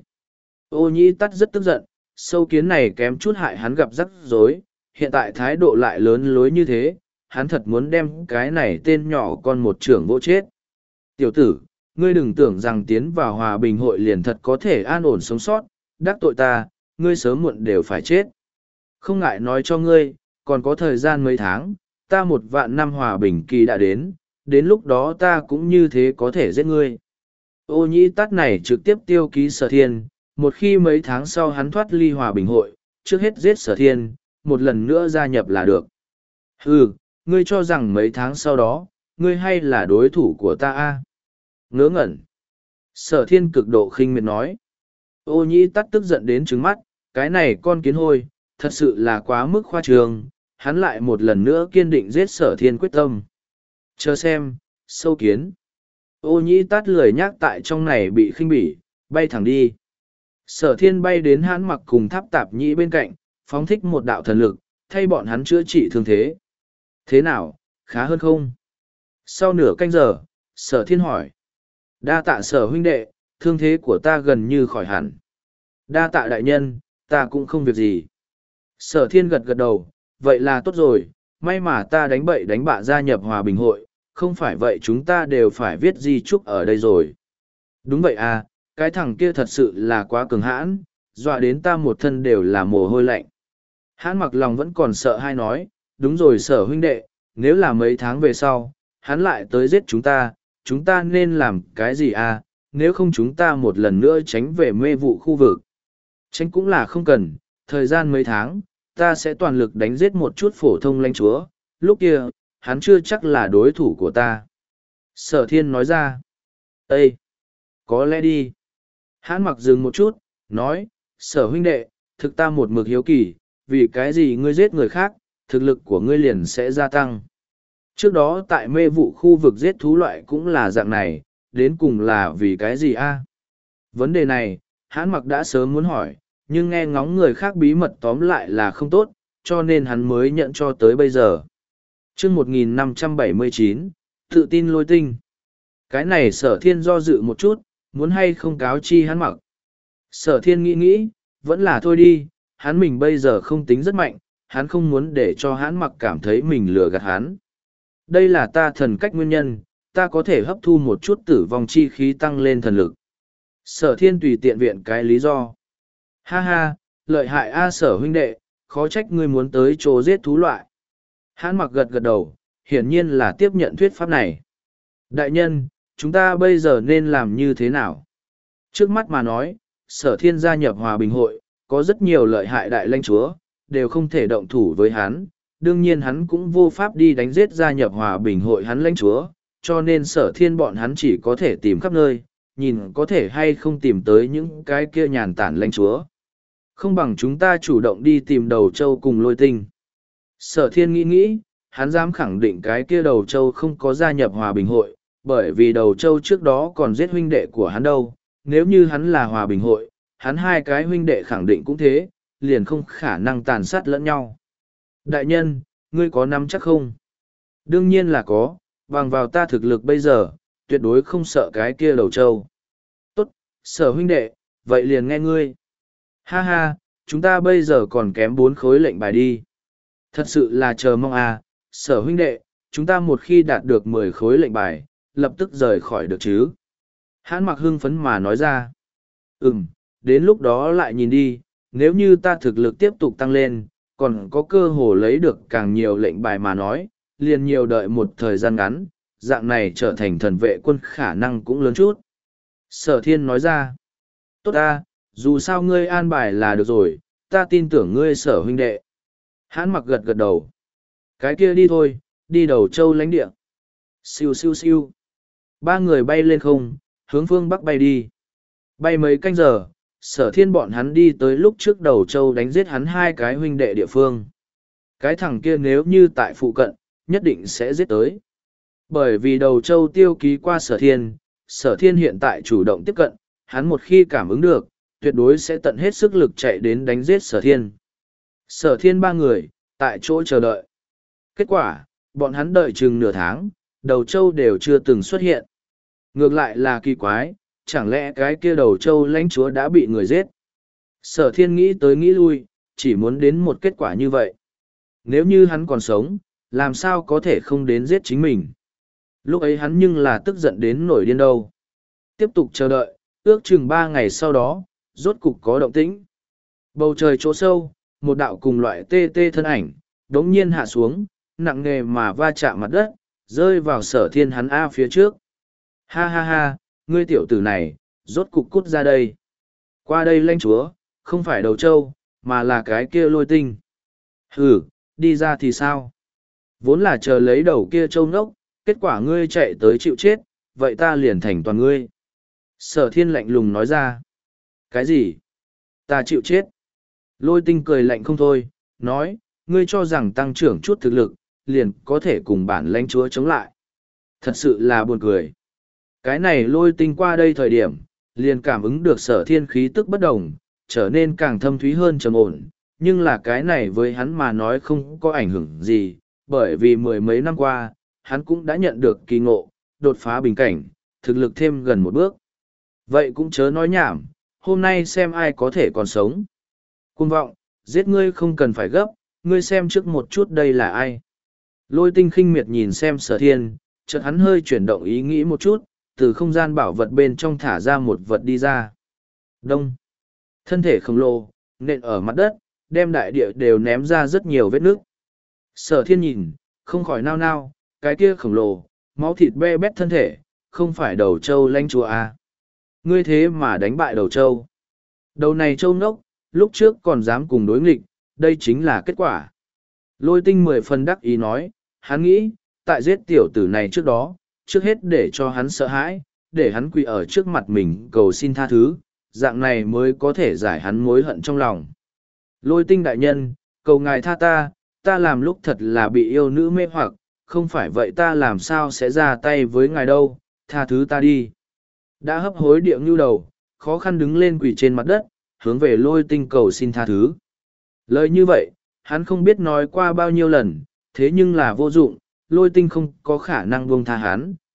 Ô nhĩ tắt rất tức giận, sâu kiến này kém chút hại hắn gặp rắc rối, hiện tại thái độ lại lớn lối như thế, hắn thật muốn đem cái này tên nhỏ con một trưởng vô chết. Tiểu tử, ngươi đừng tưởng rằng tiến vào hòa bình hội liền thật có thể an ổn sống sót, đắc tội ta, ngươi sớm muộn đều phải chết. Không ngại nói cho ngươi, còn có thời gian mấy tháng, ta một vạn năm hòa bình kỳ đã đến, đến lúc đó ta cũng như thế có thể giết ngươi. Ô nhĩ tát này trực tiếp tiêu ký sở thiên, một khi mấy tháng sau hắn thoát ly hòa bình hội, trước hết giết sở thiên, một lần nữa gia nhập là được. Ừ, ngươi cho rằng mấy tháng sau đó, ngươi hay là đối thủ của ta a? Ngớ ngẩn. Sở thiên cực độ khinh miệt nói. Ô nhĩ tát tức giận đến trứng mắt, cái này con kiến hôi, thật sự là quá mức khoa trương, hắn lại một lần nữa kiên định giết sở thiên quyết tâm. Chờ xem, sâu kiến. Ô nhĩ tát lười nhác tại trong này bị khinh bỉ, bay thẳng đi. Sở thiên bay đến hắn mặc cùng tháp tạp nhĩ bên cạnh, phóng thích một đạo thần lực, thay bọn hắn chữa trị thương thế. Thế nào, khá hơn không? Sau nửa canh giờ, sở thiên hỏi. Đa tạ sở huynh đệ, thương thế của ta gần như khỏi hẳn. Đa tạ đại nhân, ta cũng không việc gì. Sở thiên gật gật đầu, vậy là tốt rồi, may mà ta đánh bậy đánh bạ gia nhập hòa bình hội, không phải vậy chúng ta đều phải viết di chúc ở đây rồi. Đúng vậy à, cái thằng kia thật sự là quá cường hãn, dọa đến ta một thân đều là mồ hôi lạnh. Hắn mặc lòng vẫn còn sợ hay nói, đúng rồi sở huynh đệ, nếu là mấy tháng về sau, hắn lại tới giết chúng ta, chúng ta nên làm cái gì à, nếu không chúng ta một lần nữa tránh về mê vụ khu vực. Tránh cũng là không cần, thời gian mấy tháng, ta sẽ toàn lực đánh giết một chút phổ thông lãnh chúa, lúc kia, hắn chưa chắc là đối thủ của ta. Sở thiên nói ra. Ê! Có lẽ đi. Hắn mặc dừng một chút, nói, sở huynh đệ, thực ta một mực hiếu kỳ, vì cái gì ngươi giết người khác, thực lực của ngươi liền sẽ gia tăng. Trước đó tại mê vụ khu vực giết thú loại cũng là dạng này, đến cùng là vì cái gì a? Vấn đề này, hắn mặc đã sớm muốn hỏi, nhưng nghe ngóng người khác bí mật tóm lại là không tốt, cho nên hắn mới nhận cho tới bây giờ. Chương một nghìn năm trăm bảy mươi chín, tự tin lôi tinh. Cái này sở thiên do dự một chút, muốn hay không cáo chi hắn mặc. Sở thiên nghĩ nghĩ, vẫn là thôi đi, hắn mình bây giờ không tính rất mạnh, hắn không muốn để cho hắn mặc cảm thấy mình lừa gạt hắn. Đây là ta thần cách nguyên nhân, ta có thể hấp thu một chút tử vong chi khí tăng lên thần lực. Sở thiên tùy tiện viện cái lý do. Ha ha, lợi hại a sở huynh đệ, khó trách ngươi muốn tới chỗ giết thú loại. Hắn mặc gật gật đầu, hiển nhiên là tiếp nhận thuyết pháp này. Đại nhân, chúng ta bây giờ nên làm như thế nào? Trước mắt mà nói, sở thiên gia nhập hòa bình hội, có rất nhiều lợi hại đại lãnh chúa, đều không thể động thủ với hắn. Đương nhiên hắn cũng vô pháp đi đánh giết gia nhập hòa bình hội hắn lãnh chúa, cho nên sở thiên bọn hắn chỉ có thể tìm khắp nơi, nhìn có thể hay không tìm tới những cái kia nhàn tản lãnh chúa. Không bằng chúng ta chủ động đi tìm đầu châu cùng lôi tinh. Sở thiên nghĩ nghĩ, hắn dám khẳng định cái kia đầu châu không có gia nhập hòa bình hội, bởi vì đầu châu trước đó còn giết huynh đệ của hắn đâu. Nếu như hắn là hòa bình hội, hắn hai cái huynh đệ khẳng định cũng thế, liền không khả năng tàn sát lẫn nhau. Đại nhân, ngươi có nắm chắc không? Đương nhiên là có, bằng vào ta thực lực bây giờ, tuyệt đối không sợ cái kia đầu trâu. Tốt, sở huynh đệ, vậy liền nghe ngươi. Ha ha, chúng ta bây giờ còn kém bốn khối lệnh bài đi. Thật sự là chờ mong à, sở huynh đệ, chúng ta một khi đạt được mười khối lệnh bài, lập tức rời khỏi được chứ. Hãn mặc hưng phấn mà nói ra. Ừm, đến lúc đó lại nhìn đi, nếu như ta thực lực tiếp tục tăng lên, còn có cơ hội lấy được càng nhiều lệnh bài mà nói, liền nhiều đợi một thời gian ngắn, dạng này trở thành thần vệ quân khả năng cũng lớn chút. Sở thiên nói ra. Tốt ta, dù sao ngươi an bài là được rồi, ta tin tưởng ngươi sở huynh đệ. Hãn mặc gật gật đầu. Cái kia đi thôi, đi đầu châu lãnh địa. Siêu siêu siêu. Ba người bay lên không, hướng phương bắc bay đi. Bay mấy canh giờ, sở thiên bọn hắn đi tới lúc trước đầu châu đánh giết hắn hai cái huynh đệ địa phương. Cái thằng kia nếu như tại phụ cận, nhất định sẽ giết tới. Bởi vì đầu châu tiêu ký qua sở thiên, sở thiên hiện tại chủ động tiếp cận, hắn một khi cảm ứng được, tuyệt đối sẽ tận hết sức lực chạy đến đánh giết sở thiên. Sở thiên ba người, tại chỗ chờ đợi. Kết quả, bọn hắn đợi chừng nửa tháng, đầu châu đều chưa từng xuất hiện. Ngược lại là kỳ quái, chẳng lẽ cái kia đầu châu lãnh chúa đã bị người giết? Sở thiên nghĩ tới nghĩ lui, chỉ muốn đến một kết quả như vậy. Nếu như hắn còn sống, làm sao có thể không đến giết chính mình? Lúc ấy hắn nhưng là tức giận đến nổi điên đâu. Tiếp tục chờ đợi, ước chừng ba ngày sau đó, rốt cục có động tĩnh. Bầu trời chỗ sâu, một đạo cùng loại tê tê thân ảnh, đống nhiên hạ xuống, nặng nề mà va chạm mặt đất, rơi vào sở thiên hắn A phía trước. Ha ha ha, ngươi tiểu tử này, rốt cục cút ra đây. Qua đây lãnh chúa, không phải đầu trâu, mà là cái kia lôi tinh. Hừ, đi ra thì sao? Vốn là chờ lấy đầu kia trâu ngốc, kết quả ngươi chạy tới chịu chết, vậy ta liền thành toàn ngươi. Sở thiên lạnh lùng nói ra. Cái gì? Ta chịu chết. Lôi tinh cười lạnh không thôi, nói, ngươi cho rằng tăng trưởng chút thực lực, liền có thể cùng bản lãnh chúa chống lại. Thật sự là buồn cười. Cái này lôi tinh qua đây thời điểm, liền cảm ứng được sở thiên khí tức bất đồng, trở nên càng thâm thúy hơn trầm ổn, nhưng là cái này với hắn mà nói không có ảnh hưởng gì, bởi vì mười mấy năm qua, hắn cũng đã nhận được kỳ ngộ, đột phá bình cảnh, thực lực thêm gần một bước. Vậy cũng chớ nói nhảm, hôm nay xem ai có thể còn sống. Cuồng vọng, giết ngươi không cần phải gấp, ngươi xem trước một chút đây là ai. Lôi tinh khinh miệt nhìn xem sở thiên, chợt hắn hơi chuyển động ý nghĩ một chút, từ không gian bảo vật bên trong thả ra một vật đi ra. Đông. Thân thể khổng lồ, nện ở mặt đất, đem đại địa đều ném ra rất nhiều vết nước. Sở thiên nhìn, không khỏi nao nao, cái kia khổng lồ, máu thịt be bét thân thể, không phải đầu trâu lãnh chúa à. Ngươi thế mà đánh bại đầu trâu. Đầu này trâu nốc, lúc trước còn dám cùng đối nghịch, đây chính là kết quả. Lôi tinh mười phần đắc ý nói, hắn nghĩ, tại giết tiểu tử này trước đó, trước hết để cho hắn sợ hãi, để hắn quỳ ở trước mặt mình cầu xin tha thứ, dạng này mới có thể giải hắn mối hận trong lòng. Lôi tinh đại nhân, cầu ngài tha ta, ta làm lúc thật là bị yêu nữ mê hoặc, không phải vậy ta làm sao sẽ ra tay với ngài đâu, tha thứ ta đi. Đã hấp hối địa ngưu đầu, khó khăn đứng lên quỳ trên mặt đất, hướng về lôi tinh cầu xin tha thứ. Lời như vậy, hắn không biết nói qua bao nhiêu lần, thế nhưng là vô dụng, lôi tinh không có khả năng buông tha hắn,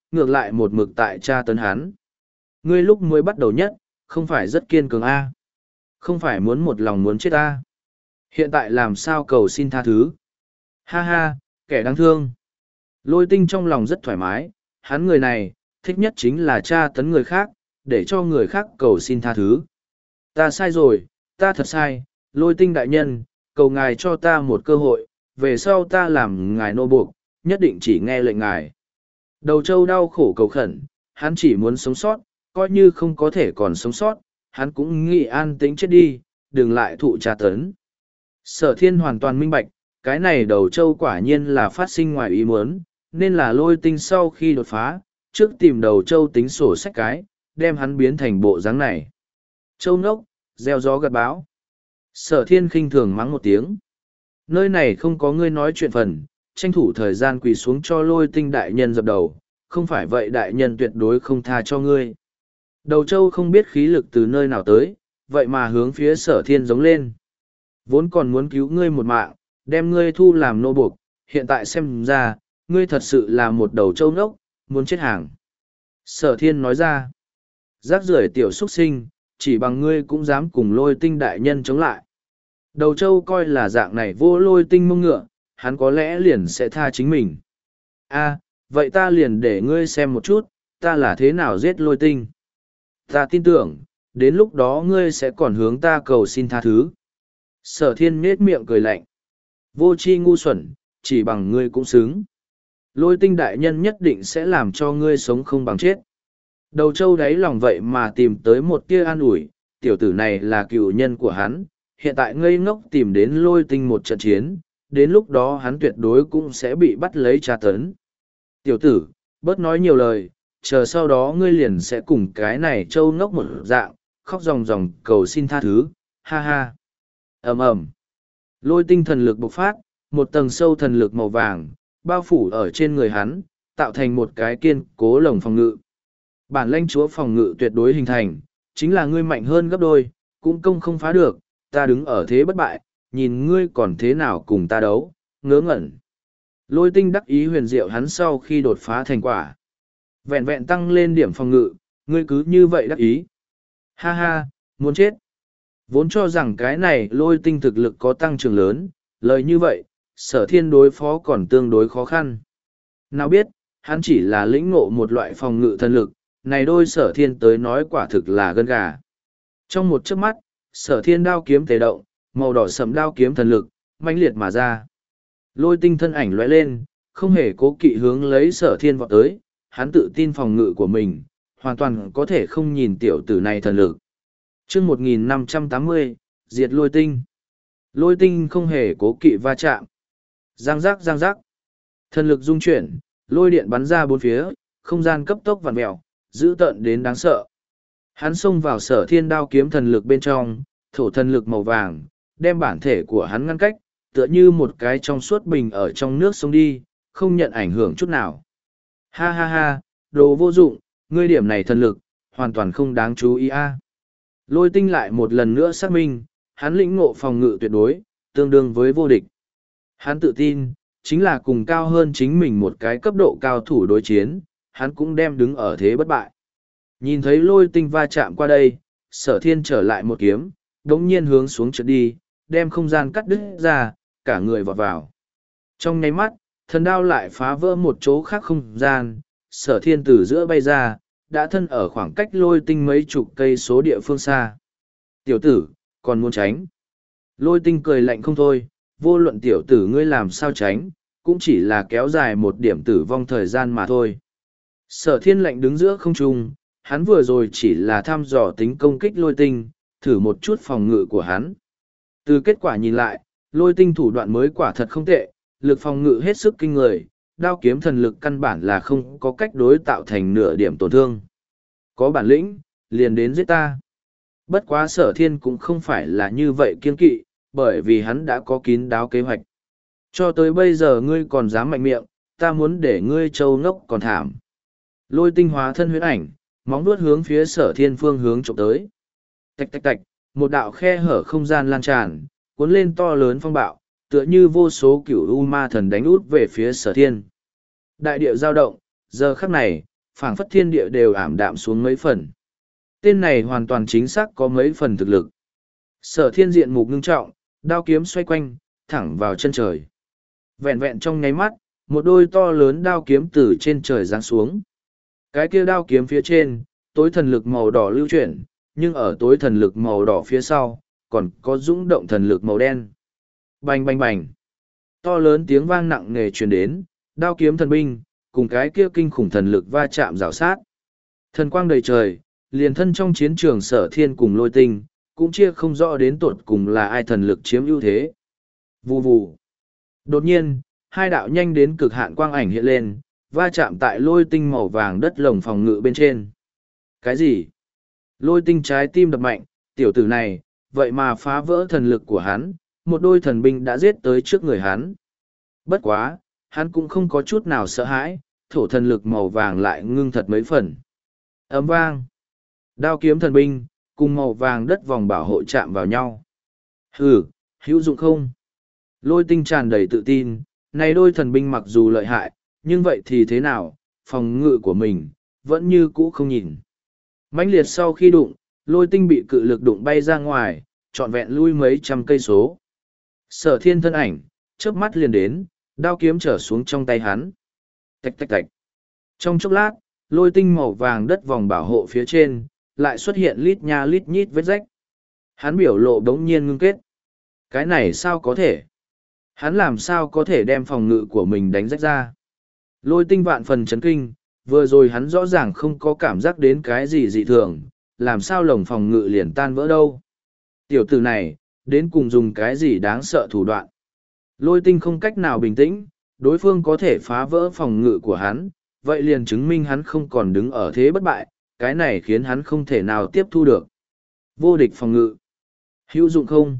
ngược lại một mực tại tra tấn hắn. Ngươi lúc mới bắt đầu nhất, không phải rất kiên cường a, không phải muốn một lòng muốn chết a. Hiện tại làm sao cầu xin tha thứ? Ha ha, kẻ đáng thương. Lôi tinh trong lòng rất thoải mái, hắn người này, thích nhất chính là tra tấn người khác, để cho người khác cầu xin tha thứ. Ta sai rồi, ta thật sai, lôi tinh đại nhân, cầu ngài cho ta một cơ hội, về sau ta làm ngài nô buộc, nhất định chỉ nghe lệnh ngài. Đầu trâu đau khổ cầu khẩn, hắn chỉ muốn sống sót, coi như không có thể còn sống sót, hắn cũng nghĩ an tĩnh chết đi, đừng lại thụ tra tấn. Sở thiên hoàn toàn minh bạch, cái này đầu trâu quả nhiên là phát sinh ngoài ý muốn, nên là lôi tinh sau khi đột phá, trước tìm đầu trâu tính sổ sách cái, đem hắn biến thành bộ dáng này. Trâu ngốc, gieo gió gặt bão. Sở thiên khinh thường mắng một tiếng. Nơi này không có ngươi nói chuyện phần, tranh thủ thời gian quỳ xuống cho lôi tinh đại nhân dập đầu, không phải vậy đại nhân tuyệt đối không tha cho ngươi. Đầu trâu không biết khí lực từ nơi nào tới, vậy mà hướng phía sở thiên giống lên. Vốn còn muốn cứu ngươi một mạng, đem ngươi thu làm nô buộc, hiện tại xem ra, ngươi thật sự là một đầu trâu ngốc, muốn chết hàng. Sở thiên nói ra, rác rưởi tiểu xuất sinh, chỉ bằng ngươi cũng dám cùng lôi tinh đại nhân chống lại. Đầu trâu coi là dạng này vô lôi tinh mông ngựa, hắn có lẽ liền sẽ tha chính mình. A, vậy ta liền để ngươi xem một chút, ta là thế nào giết lôi tinh. Ta tin tưởng, đến lúc đó ngươi sẽ còn hướng ta cầu xin tha thứ. Sở thiên nết miệng cười lạnh. Vô tri ngu xuẩn, chỉ bằng ngươi cũng xứng. Lôi tinh đại nhân nhất định sẽ làm cho ngươi sống không bằng chết. Đầu trâu đáy lòng vậy mà tìm tới một tia an ủi, tiểu tử này là cựu nhân của hắn, hiện tại ngây ngốc tìm đến lôi tinh một trận chiến, đến lúc đó hắn tuyệt đối cũng sẽ bị bắt lấy tra tấn. Tiểu tử, bớt nói nhiều lời, chờ sau đó ngươi liền sẽ cùng cái này trâu ngốc một dạng, khóc ròng ròng cầu xin tha thứ, ha ha. Ầm ầm. Lôi tinh thần lực bộc phát, một tầng sâu thần lực màu vàng, bao phủ ở trên người hắn, tạo thành một cái kiên cố lồng phòng ngự. Bản lãnh chúa phòng ngự tuyệt đối hình thành, chính là ngươi mạnh hơn gấp đôi, cũng công không phá được, ta đứng ở thế bất bại, nhìn ngươi còn thế nào cùng ta đấu, ngớ ngẩn. Lôi tinh đắc ý huyền diệu hắn sau khi đột phá thành quả. Vẹn vẹn tăng lên điểm phòng ngự, ngươi cứ như vậy đắc ý. Ha ha, muốn chết. Vốn cho rằng cái này lôi tinh thực lực có tăng trưởng lớn, lời như vậy, sở thiên đối phó còn tương đối khó khăn. Nào biết, hắn chỉ là lĩnh ngộ một loại phòng ngự thần lực, này đôi sở thiên tới nói quả thực là gân gà. Trong một chớp mắt, sở thiên đao kiếm tề động, màu đỏ sẫm đao kiếm thần lực, mãnh liệt mà ra. Lôi tinh thân ảnh lóe lên, không hề cố kỵ hướng lấy sở thiên vọt tới, hắn tự tin phòng ngự của mình, hoàn toàn có thể không nhìn tiểu tử này thần lực. Chương một nghìn năm trăm tám mươi, diệt lôi tinh. Lôi tinh không hề cố kỵ va chạm. Giang giác giang giác. Thần lực dung chuyển, lôi điện bắn ra bốn phía, không gian cấp tốc vặn mèo, dữ tợn đến đáng sợ. Hắn xông vào sở thiên đao kiếm thần lực bên trong, thổ thần lực màu vàng, đem bản thể của hắn ngăn cách, tựa như một cái trong suốt bình ở trong nước sông đi, không nhận ảnh hưởng chút nào. Ha ha ha, đồ vô dụng, ngươi điểm này thần lực, hoàn toàn không đáng chú ý a. Lôi tinh lại một lần nữa xác minh, hắn lĩnh ngộ phòng ngự tuyệt đối, tương đương với vô địch. Hắn tự tin, chính là cùng cao hơn chính mình một cái cấp độ cao thủ đối chiến, hắn cũng đem đứng ở thế bất bại. Nhìn thấy lôi tinh va chạm qua đây, sở thiên trở lại một kiếm, đống nhiên hướng xuống trượt đi, đem không gian cắt đứt ra, cả người vọt vào. Trong nháy mắt, thần đao lại phá vỡ một chỗ khác không gian, sở thiên từ giữa bay ra, đã thân ở khoảng cách lôi tinh mấy chục cây số địa phương xa. Tiểu tử, còn muốn tránh. Lôi tinh cười lạnh không thôi, vô luận tiểu tử ngươi làm sao tránh, cũng chỉ là kéo dài một điểm tử vong thời gian mà thôi. Sở thiên lạnh đứng giữa không trung, hắn vừa rồi chỉ là thăm dò tính công kích lôi tinh, thử một chút phòng ngự của hắn. Từ kết quả nhìn lại, lôi tinh thủ đoạn mới quả thật không tệ, lực phòng ngự hết sức kinh người, đao kiếm thần lực căn bản là không có cách đối tạo thành nửa điểm tổn thương. Có bản lĩnh, liền đến giết ta. Bất quá sở thiên cũng không phải là như vậy kiên kỵ, bởi vì hắn đã có kín đáo kế hoạch. Cho tới bây giờ ngươi còn dám mạnh miệng, ta muốn để ngươi trâu ngốc còn thảm. Lôi tinh hóa thân huyễn ảnh, móng vuốt hướng phía sở thiên phương hướng trộm tới. Tạch tạch tạch, một đạo khe hở không gian lan tràn, cuốn lên to lớn phong bạo, tựa như vô số cửu u ma thần đánh út về phía sở thiên. Đại địa giao động, giờ khắc này, phảng phất thiên địa đều ảm đạm xuống mấy phần. Tên này hoàn toàn chính xác có mấy phần thực lực. Sở thiên diện mục ngưng trọng, đao kiếm xoay quanh, thẳng vào chân trời. Vẹn vẹn trong nháy mắt, một đôi to lớn đao kiếm từ trên trời giáng xuống. Cái kia đao kiếm phía trên, tối thần lực màu đỏ lưu chuyển, nhưng ở tối thần lực màu đỏ phía sau, còn có dũng động thần lực màu đen. Bành bành bành. To lớn tiếng vang nặng nề truyền đến, đao kiếm thần binh, cùng cái kia kinh khủng thần lực va chạm rào sát. Thần quang đầy trời, liền thân trong chiến trường sở thiên cùng lôi tinh, cũng chia không rõ đến tột cùng là ai thần lực chiếm ưu thế. Vù vù. Đột nhiên, hai đạo nhanh đến cực hạn quang ảnh hiện lên, va chạm tại lôi tinh màu vàng đất lồng phòng ngự bên trên. Cái gì? Lôi tinh trái tim đập mạnh, tiểu tử này, vậy mà phá vỡ thần lực của hắn, một đôi thần binh đã giết tới trước người hắn. Bất quá, hắn cũng không có chút nào sợ hãi, thổ thần lực màu vàng lại ngưng thật mấy phần. Ấm vang. Đao kiếm thần binh, cùng màu vàng đất vòng bảo hộ chạm vào nhau. Hừ, hữu dụng không? Lôi tinh tràn đầy tự tin, này đôi thần binh mặc dù lợi hại, nhưng vậy thì thế nào, phòng ngự của mình, vẫn như cũ không nhìn. Mãnh liệt sau khi đụng, lôi tinh bị cự lực đụng bay ra ngoài, trọn vẹn lui mấy trăm cây số. Sở thiên thân ảnh, chớp mắt liền đến, đao kiếm trở xuống trong tay hắn. Tạch tạch tạch. Trong chốc lát, lôi tinh màu vàng đất vòng bảo hộ phía trên, lại xuất hiện lít nha lít nhít vết rách. Hắn biểu lộ đống nhiên ngưng kết. Cái này sao có thể? Hắn làm sao có thể đem phòng ngự của mình đánh rách ra? Lôi tinh vạn phần chấn kinh, vừa rồi hắn rõ ràng không có cảm giác đến cái gì dị thường, làm sao lồng phòng ngự liền tan vỡ đâu. Tiểu tử này, đến cùng dùng cái gì đáng sợ thủ đoạn. Lôi tinh không cách nào bình tĩnh, đối phương có thể phá vỡ phòng ngự của hắn, vậy liền chứng minh hắn không còn đứng ở thế bất bại, cái này khiến hắn không thể nào tiếp thu được. Vô địch phòng ngự. Hữu dụng không?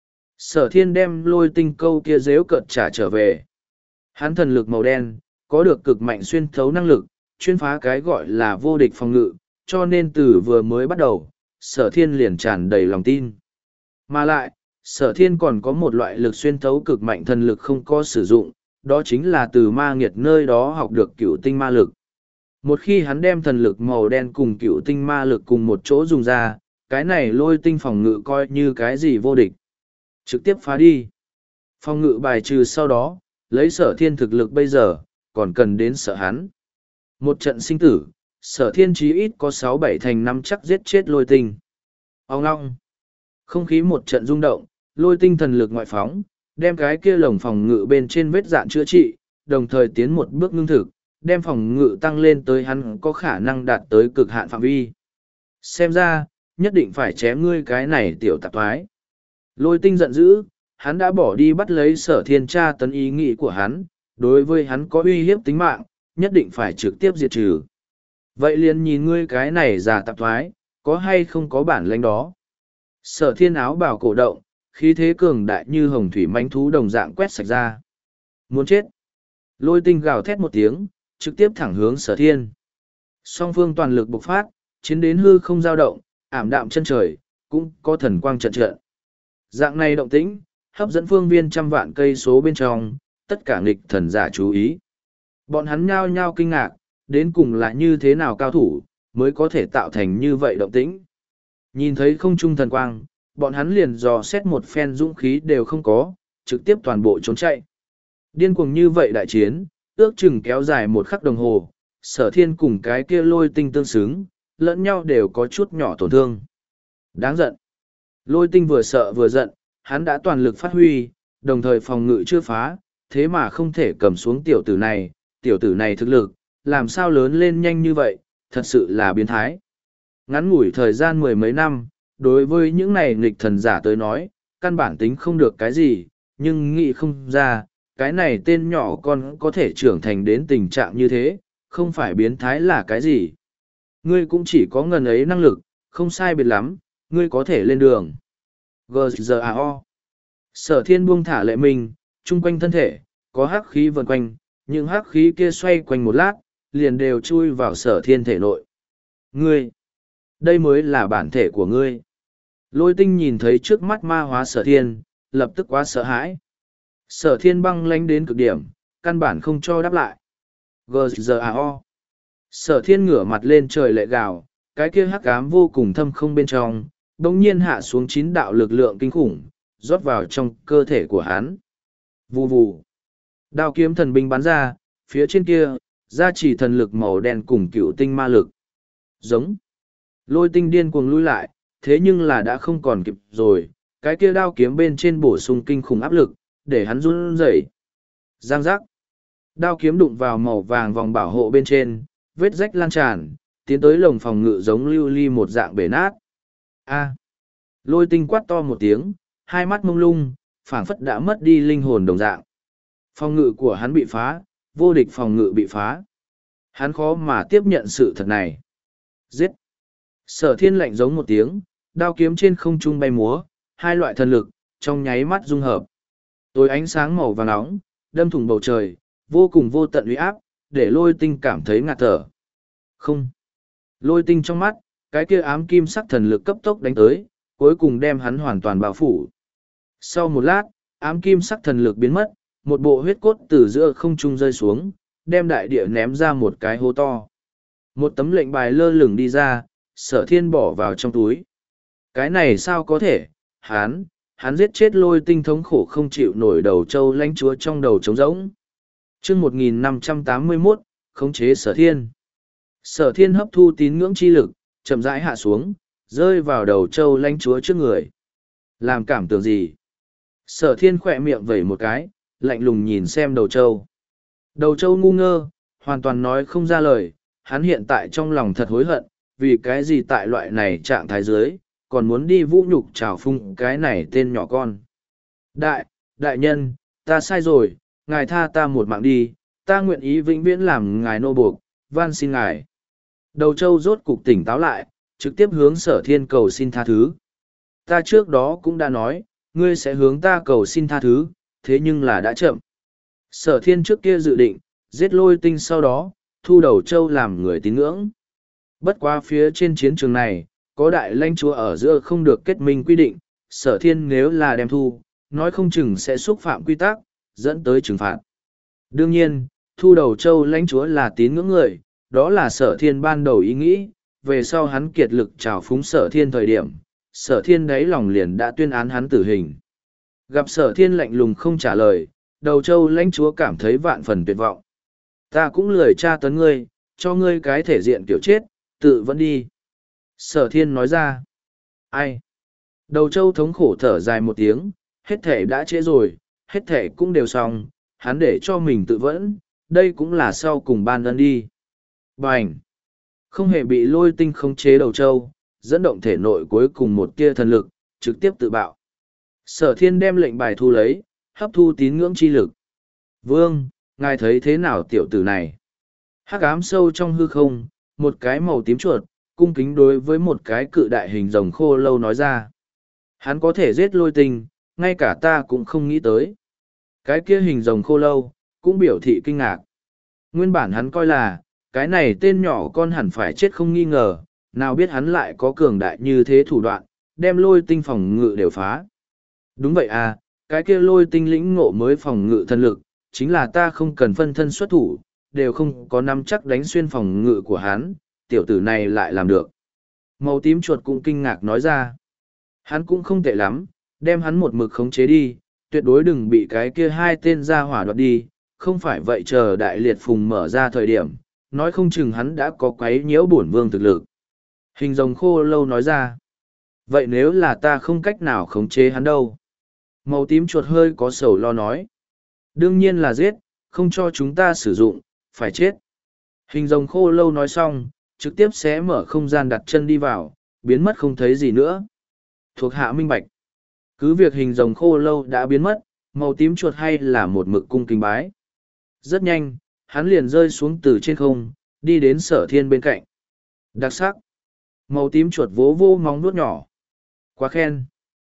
Sở thiên đem lôi tinh câu kia dếu cợt trả trở về. Hắn thần lực màu đen, có được cực mạnh xuyên thấu năng lực, chuyên phá cái gọi là vô địch phòng ngự, cho nên từ vừa mới bắt đầu, sở thiên liền tràn đầy lòng tin. Mà lại, sở thiên còn có một loại lực xuyên thấu cực mạnh thần lực không có sử dụng, đó chính là từ ma nghiệt nơi đó học được cửu tinh ma lực. Một khi hắn đem thần lực màu đen cùng cửu tinh ma lực cùng một chỗ dùng ra, cái này lôi tinh phòng ngự coi như cái gì vô địch. Trực tiếp phá đi. Phòng ngự bài trừ sau đó, lấy sở thiên thực lực bây giờ, còn cần đến sở hắn. Một trận sinh tử, sở thiên chí ít có sáu bảy thành năm chắc giết chết lôi tinh. Ông ngong. Không khí một trận rung động, lôi tinh thần lực ngoại phóng, đem cái kia lồng phòng ngự bên trên vết dạn chữa trị, đồng thời tiến một bước ngưng thực, đem phòng ngự tăng lên tới hắn có khả năng đạt tới cực hạn phạm vi. Xem ra, nhất định phải chém ngươi cái này tiểu tạp thoái. Lôi tinh giận dữ, hắn đã bỏ đi bắt lấy sở thiên tra tấn ý nghĩ của hắn, đối với hắn có uy hiếp tính mạng, nhất định phải trực tiếp diệt trừ. Vậy liền nhìn ngươi cái này già tạp thoái, có hay không có bản lĩnh đó. Sở thiên áo bào cổ động, khí thế cường đại như hồng thủy mãnh thú đồng dạng quét sạch ra. Muốn chết. Lôi tinh gào thét một tiếng, trực tiếp thẳng hướng sở thiên. Song phương toàn lực bộc phát, chiến đến hư không dao động, ảm đạm chân trời, cũng có thần quang trận trận. Dạng này động tĩnh, hấp dẫn phương viên trăm vạn cây số bên trong, tất cả nghịch thần giả chú ý. Bọn hắn nhao nhao kinh ngạc, đến cùng là như thế nào cao thủ, mới có thể tạo thành như vậy động tĩnh. Nhìn thấy không trung thần quang, bọn hắn liền dò xét một phen dũng khí đều không có, trực tiếp toàn bộ trốn chạy. Điên cuồng như vậy đại chiến, ước chừng kéo dài một khắc đồng hồ, sở thiên cùng cái kia lôi tinh tương xứng, lẫn nhau đều có chút nhỏ tổn thương. Đáng giận. Lôi tinh vừa sợ vừa giận, hắn đã toàn lực phát huy, đồng thời phòng ngự chưa phá, thế mà không thể cầm xuống tiểu tử này, tiểu tử này thực lực, làm sao lớn lên nhanh như vậy, thật sự là biến thái. Ngắn ngủi thời gian mười mấy năm, đối với những này nghịch thần giả tới nói, căn bản tính không được cái gì, nhưng nghĩ không ra, cái này tên nhỏ con có thể trưởng thành đến tình trạng như thế, không phải biến thái là cái gì. Ngươi cũng chỉ có ngần ấy năng lực, không sai biệt lắm, ngươi có thể lên đường. giê giê a o. Sở thiên buông thả lệ mình, chung quanh thân thể, có hắc khí vần quanh, những hắc khí kia xoay quanh một lát, liền đều chui vào sở thiên thể nội. Ngươi! Đây mới là bản thể của ngươi. Lôi tinh nhìn thấy trước mắt ma hóa sở thiên, lập tức quá sợ hãi. Sở thiên băng lánh đến cực điểm, căn bản không cho đáp lại. giê giê a o. Sở thiên ngửa mặt lên trời lệ gào, cái kia hắc ám vô cùng thâm không bên trong, đồng nhiên hạ xuống chín đạo lực lượng kinh khủng, rót vào trong cơ thể của hắn. Vù vù. Đao kiếm thần binh bắn ra, phía trên kia, gia trì thần lực màu đen cùng cựu tinh ma lực. Giống. Lôi tinh điên cuồng lui lại, thế nhưng là đã không còn kịp rồi, cái kia đao kiếm bên trên bổ sung kinh khủng áp lực, để hắn run rẩy. Giang giác. Đao kiếm đụng vào màu vàng vòng bảo hộ bên trên, vết rách lan tràn, tiến tới lồng phòng ngự giống lưu ly một dạng bể nát. A. Lôi tinh quát to một tiếng, hai mắt mông lung, phảng phất đã mất đi linh hồn đồng dạng. Phòng ngự của hắn bị phá, vô địch phòng ngự bị phá. Hắn khó mà tiếp nhận sự thật này. Giết! Sở thiên lạnh giống một tiếng, đao kiếm trên không trung bay múa, hai loại thần lực, trong nháy mắt dung hợp. Tối ánh sáng màu vàng nóng, đâm thủng bầu trời, vô cùng vô tận uy áp, để lôi tinh cảm thấy ngạt thở. Không! Lôi tinh trong mắt, cái kia ám kim sắc thần lực cấp tốc đánh tới, cuối cùng đem hắn hoàn toàn bao phủ. Sau một lát, ám kim sắc thần lực biến mất, một bộ huyết cốt từ giữa không trung rơi xuống, đem đại địa ném ra một cái hố to. Một tấm lệnh bài lơ lửng đi ra, sở thiên bỏ vào trong túi. Cái này sao có thể, hắn, hắn giết chết lôi tinh thống khổ không chịu nổi đầu châu lãnh chúa trong đầu trống rỗng. chương một nghìn năm trăm tám mươi mốt, khống chế sở thiên. Sở thiên hấp thu tín ngưỡng chi lực, chậm rãi hạ xuống, rơi vào đầu châu lãnh chúa trước người. Làm cảm tưởng gì? Sở thiên khỏe miệng vẩy một cái, lạnh lùng nhìn xem đầu châu. Đầu châu ngu ngơ, hoàn toàn nói không ra lời, hắn hiện tại trong lòng thật hối hận, vì cái gì tại loại này trạng thái dưới, còn muốn đi vũ nhục trào phung cái này tên nhỏ con. Đại, đại nhân, ta sai rồi, ngài tha ta một mạng đi, ta nguyện ý vĩnh viễn làm ngài nô buộc, van xin ngài. Đầu châu rốt cục tỉnh táo lại, trực tiếp hướng sở thiên cầu xin tha thứ. Ta trước đó cũng đã nói, ngươi sẽ hướng ta cầu xin tha thứ, thế nhưng là đã chậm. Sở thiên trước kia dự định, giết lôi tinh sau đó, thu đầu châu làm người tín ngưỡng. Bất quá phía trên chiến trường này, có đại lãnh chúa ở giữa không được kết minh quy định, sở thiên nếu là đem thu, nói không chừng sẽ xúc phạm quy tắc, dẫn tới trừng phạt. Đương nhiên, thu đầu châu lãnh chúa là tín ngưỡng người, đó là sở thiên ban đầu ý nghĩ, về sau hắn kiệt lực trào phúng sở thiên thời điểm, sở thiên đáy lòng liền đã tuyên án hắn tử hình. Gặp sở thiên lạnh lùng không trả lời, đầu châu lãnh chúa cảm thấy vạn phần tuyệt vọng. Ta cũng lười tra tấn ngươi, cho ngươi cái thể diện kiểu chết, tự vẫn đi. Sở thiên nói ra. Ai? Đầu châu thống khổ thở dài một tiếng, hết thể đã trễ rồi, hết thể cũng đều xong, hắn để cho mình tự vẫn, đây cũng là sau cùng ban ân đi. Bành! Không hề bị lôi tinh khống chế đầu châu, dẫn động thể nội cuối cùng một tia thần lực, trực tiếp tự bạo. Sở thiên đem lệnh bài thu lấy, hấp thu tín ngưỡng chi lực. Vương, ngài thấy thế nào tiểu tử này? Hắc ám sâu trong hư không, một cái màu tím chuột, cung kính đối với một cái cự đại hình rồng khô lâu nói ra. Hắn có thể giết lôi tinh, ngay cả ta cũng không nghĩ tới. Cái kia hình rồng khô lâu, cũng biểu thị kinh ngạc. Nguyên bản hắn coi là, cái này tên nhỏ con hẳn phải chết không nghi ngờ, nào biết hắn lại có cường đại như thế thủ đoạn, đem lôi tinh phòng ngự đều phá. Đúng vậy à, cái kia lôi tinh lĩnh ngộ mới phòng ngự thân lực, chính là ta không cần phân thân xuất thủ, đều không có nắm chắc đánh xuyên phòng ngự của hắn, tiểu tử này lại làm được. Màu tím chuột cũng kinh ngạc nói ra. Hắn cũng không tệ lắm, đem hắn một mực khống chế đi, tuyệt đối đừng bị cái kia hai tên ra hỏa đoạt đi, không phải vậy chờ đại liệt phùng mở ra thời điểm, nói không chừng hắn đã có quấy nhiễu bổn vương thực lực. Hình rồng khô lâu nói ra. Vậy nếu là ta không cách nào khống chế hắn đâu? Màu tím chuột hơi có sầu lo nói. Đương nhiên là giết, không cho chúng ta sử dụng, phải chết. Hình rồng khô lâu nói xong, trực tiếp xé mở không gian đặt chân đi vào, biến mất không thấy gì nữa. Thuộc hạ minh bạch. Cứ việc hình rồng khô lâu đã biến mất, màu tím chuột hay là một mực cung kính bái. Rất nhanh, hắn liền rơi xuống từ trên không, đi đến sở thiên bên cạnh. Đặc sắc. Màu tím chuột vỗ vô móng nuốt nhỏ. Quá khen.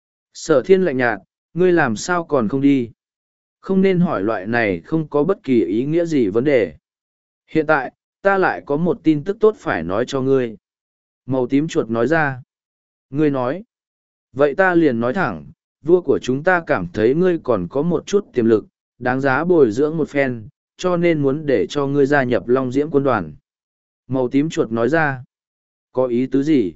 Sở thiên lạnh nhạt, ngươi làm sao còn không đi? Không nên hỏi loại này không có bất kỳ ý nghĩa gì vấn đề. Hiện tại, ta lại có một tin tức tốt phải nói cho ngươi. Màu tím chuột nói ra. Ngươi nói. Vậy ta liền nói thẳng, vua của chúng ta cảm thấy ngươi còn có một chút tiềm lực, đáng giá bồi dưỡng một phen, cho nên muốn để cho ngươi gia nhập Long Diễm quân đoàn. Màu tím chuột nói ra. Có ý tứ gì?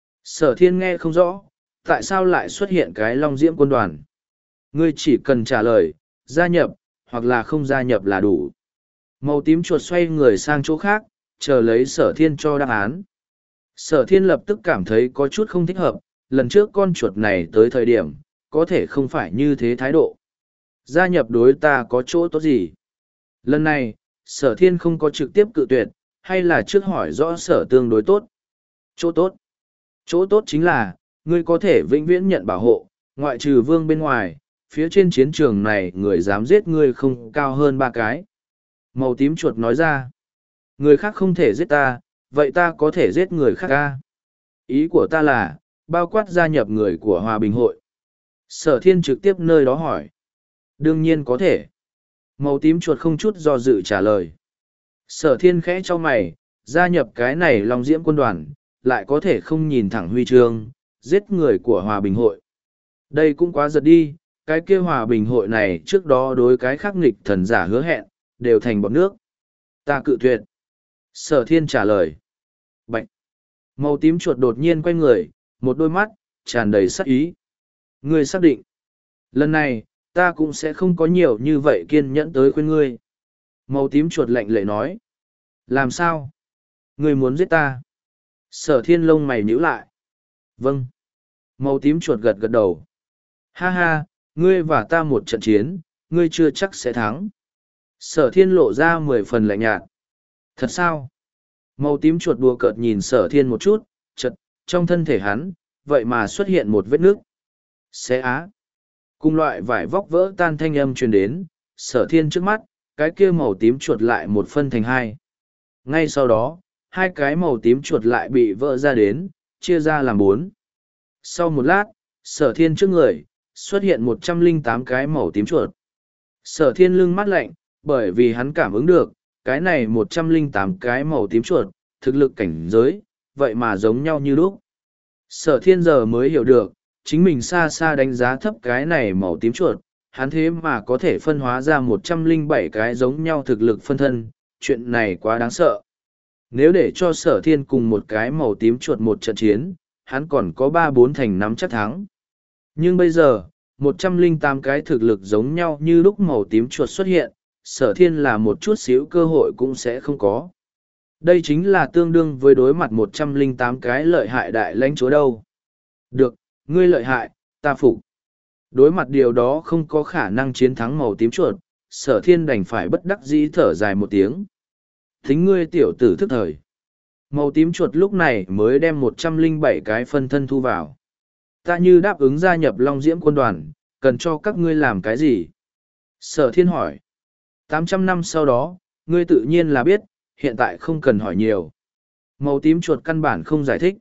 Sở thiên nghe không rõ, tại sao lại xuất hiện cái long diễm quân đoàn? Ngươi chỉ cần trả lời, gia nhập, hoặc là không gia nhập là đủ. Màu tím chuột xoay người sang chỗ khác, chờ lấy sở thiên cho đáp án. Sở thiên lập tức cảm thấy có chút không thích hợp, lần trước con chuột này tới thời điểm, có thể không phải như thế thái độ. Gia nhập đối ta có chỗ tốt gì? Lần này, sở thiên không có trực tiếp cự tuyệt, hay là trước hỏi rõ sở tương đối tốt. Chỗ tốt. Chỗ tốt chính là, ngươi có thể vĩnh viễn nhận bảo hộ, ngoại trừ vương bên ngoài, phía trên chiến trường này người dám giết ngươi không cao hơn ba cái. Màu tím chuột nói ra. Người khác không thể giết ta, vậy ta có thể giết người khác ca. Ý của ta là, bao quát gia nhập người của Hòa Bình Hội. Sở thiên trực tiếp nơi đó hỏi. Đương nhiên có thể. Màu tím chuột không chút do dự trả lời. Sở thiên khẽ cho mày, gia nhập cái này Long Diễm quân đoàn, lại có thể không nhìn thẳng huy chương, giết người của Hòa Bình Hội. Đây cũng quá giật đi, cái kia Hòa Bình Hội này trước đó đối cái khắc nghịch thần giả hứa hẹn, đều thành bọt nước. Ta cự tuyệt. Sở thiên trả lời. Bạch. Màu tím chuột đột nhiên quay người, một đôi mắt, tràn đầy sắc ý. Ngươi xác định. Lần này, ta cũng sẽ không có nhiều như vậy kiên nhẫn tới khuyên ngươi. Màu tím chuột lạnh lệ nói. Làm sao? Ngươi muốn giết ta? Sở thiên lông mày nhíu lại. Vâng. Màu tím chuột gật gật đầu. Ha ha, ngươi và ta một trận chiến, ngươi chưa chắc sẽ thắng. Sở thiên lộ ra mười phần lạnh nhạt. Thật sao? Màu tím chuột đùa cợt nhìn sở thiên một chút, chật, trong thân thể hắn, vậy mà xuất hiện một vết nước. Xé á. Cùng loại vải vóc vỡ tan thanh âm truyền đến, sở thiên trước mắt, cái kia màu tím chuột lại một phân thành hai. Ngay sau đó, hai cái màu tím chuột lại bị vỡ ra đến, chia ra làm bốn. Sau một lát, sở thiên trước người, xuất hiện một trăm lẻ tám cái màu tím chuột. Sở thiên lưng mắt lạnh, bởi vì hắn cảm ứng được, cái này một trăm lẻ tám cái màu tím chuột, thực lực cảnh giới, vậy mà giống nhau như lúc. Sở thiên giờ mới hiểu được, chính mình xa xa đánh giá thấp cái này màu tím chuột, hắn thế mà có thể phân hóa ra một trăm lẻ bảy cái giống nhau thực lực phân thân, chuyện này quá đáng sợ. Nếu để cho sở thiên cùng một cái màu tím chuột một trận chiến, hắn còn có ba bốn thành nắm chắc thắng. Nhưng bây giờ, một trăm lẻ tám cái thực lực giống nhau như lúc màu tím chuột xuất hiện, sở thiên là một chút xíu cơ hội cũng sẽ không có. Đây chính là tương đương với đối mặt một trăm lẻ tám cái lợi hại đại lãnh chúa đâu. Được, ngươi lợi hại, ta phục. Đối mặt điều đó không có khả năng chiến thắng màu tím chuột, sở thiên đành phải bất đắc dĩ thở dài một tiếng. Thính ngươi tiểu tử thức thời. Màu tím chuột lúc này mới đem một trăm lẻ bảy cái phân thân thu vào. Ta như đáp ứng gia nhập Long Diễm quân đoàn, cần cho các ngươi làm cái gì? Sở thiên hỏi. tám trăm năm sau đó, ngươi tự nhiên là biết, hiện tại không cần hỏi nhiều. Màu tím chuột căn bản không giải thích.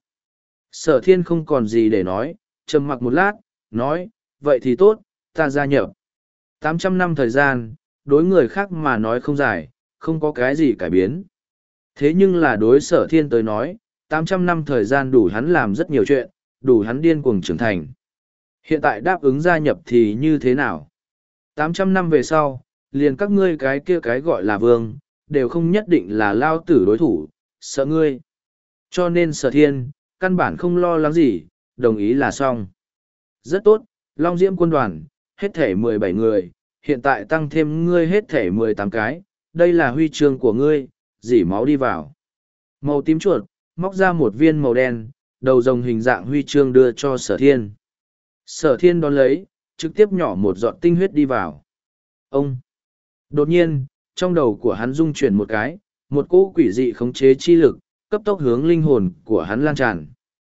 Sở thiên không còn gì để nói, trầm mặc một lát, nói, vậy thì tốt, ta gia nhập. tám trăm năm thời gian, đối người khác mà nói không dài, không có cái gì cải biến. Thế nhưng là đối sở thiên tới nói, tám trăm năm thời gian đủ hắn làm rất nhiều chuyện, đủ hắn điên cuồng trưởng thành. Hiện tại đáp ứng gia nhập thì như thế nào? tám trăm năm về sau, liền các ngươi cái kia cái gọi là vương, đều không nhất định là lao tử đối thủ, sợ ngươi. Cho nên sở thiên, căn bản không lo lắng gì, đồng ý là xong. Rất tốt, Long Diễm quân đoàn, hết thể mười bảy người, hiện tại tăng thêm ngươi hết thể mười tám cái, đây là huy chương của ngươi, dỉ máu đi vào. Màu tím chuột, móc ra một viên màu đen, đầu rồng hình dạng huy chương đưa cho sở thiên. Sở thiên đón lấy, trực tiếp nhỏ một giọt tinh huyết đi vào. Ông! Đột nhiên, trong đầu của hắn rung chuyển một cái, một cỗ quỷ dị khống chế chi lực, cấp tốc hướng linh hồn của hắn lan tràn.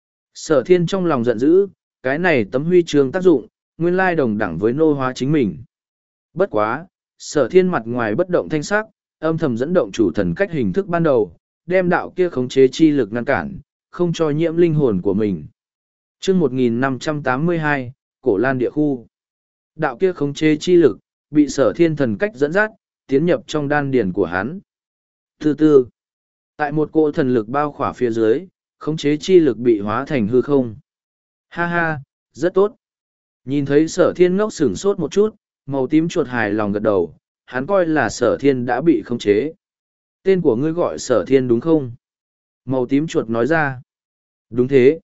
Sở thiên trong lòng giận dữ, cái này tấm huy chương tác dụng, nguyên lai đồng đẳng với nô hóa chính mình. Bất quá, sở thiên mặt ngoài bất động thanh sắc, âm thầm dẫn động chủ thần cách hình thức ban đầu, đem đạo kia khống chế chi lực ngăn cản, không cho nhiễm linh hồn của mình. chương một nghìn năm trăm tám mươi hai, Cổ Lan Địa Khu. Đạo kia khống chế chi lực, bị sở thiên thần cách dẫn dắt, tiến nhập trong đan điển của hắn. Từ từ, tại một cỗ thần lực bao khỏa phía dưới, khống chế chi lực bị hóa thành hư không. Ha ha, rất tốt. Nhìn thấy sở thiên ngốc sửng sốt một chút, màu tím chuột hài lòng gật đầu, hắn coi là sở thiên đã bị khống chế. Tên của ngươi gọi sở thiên đúng không? Màu tím chuột nói ra. Đúng thế.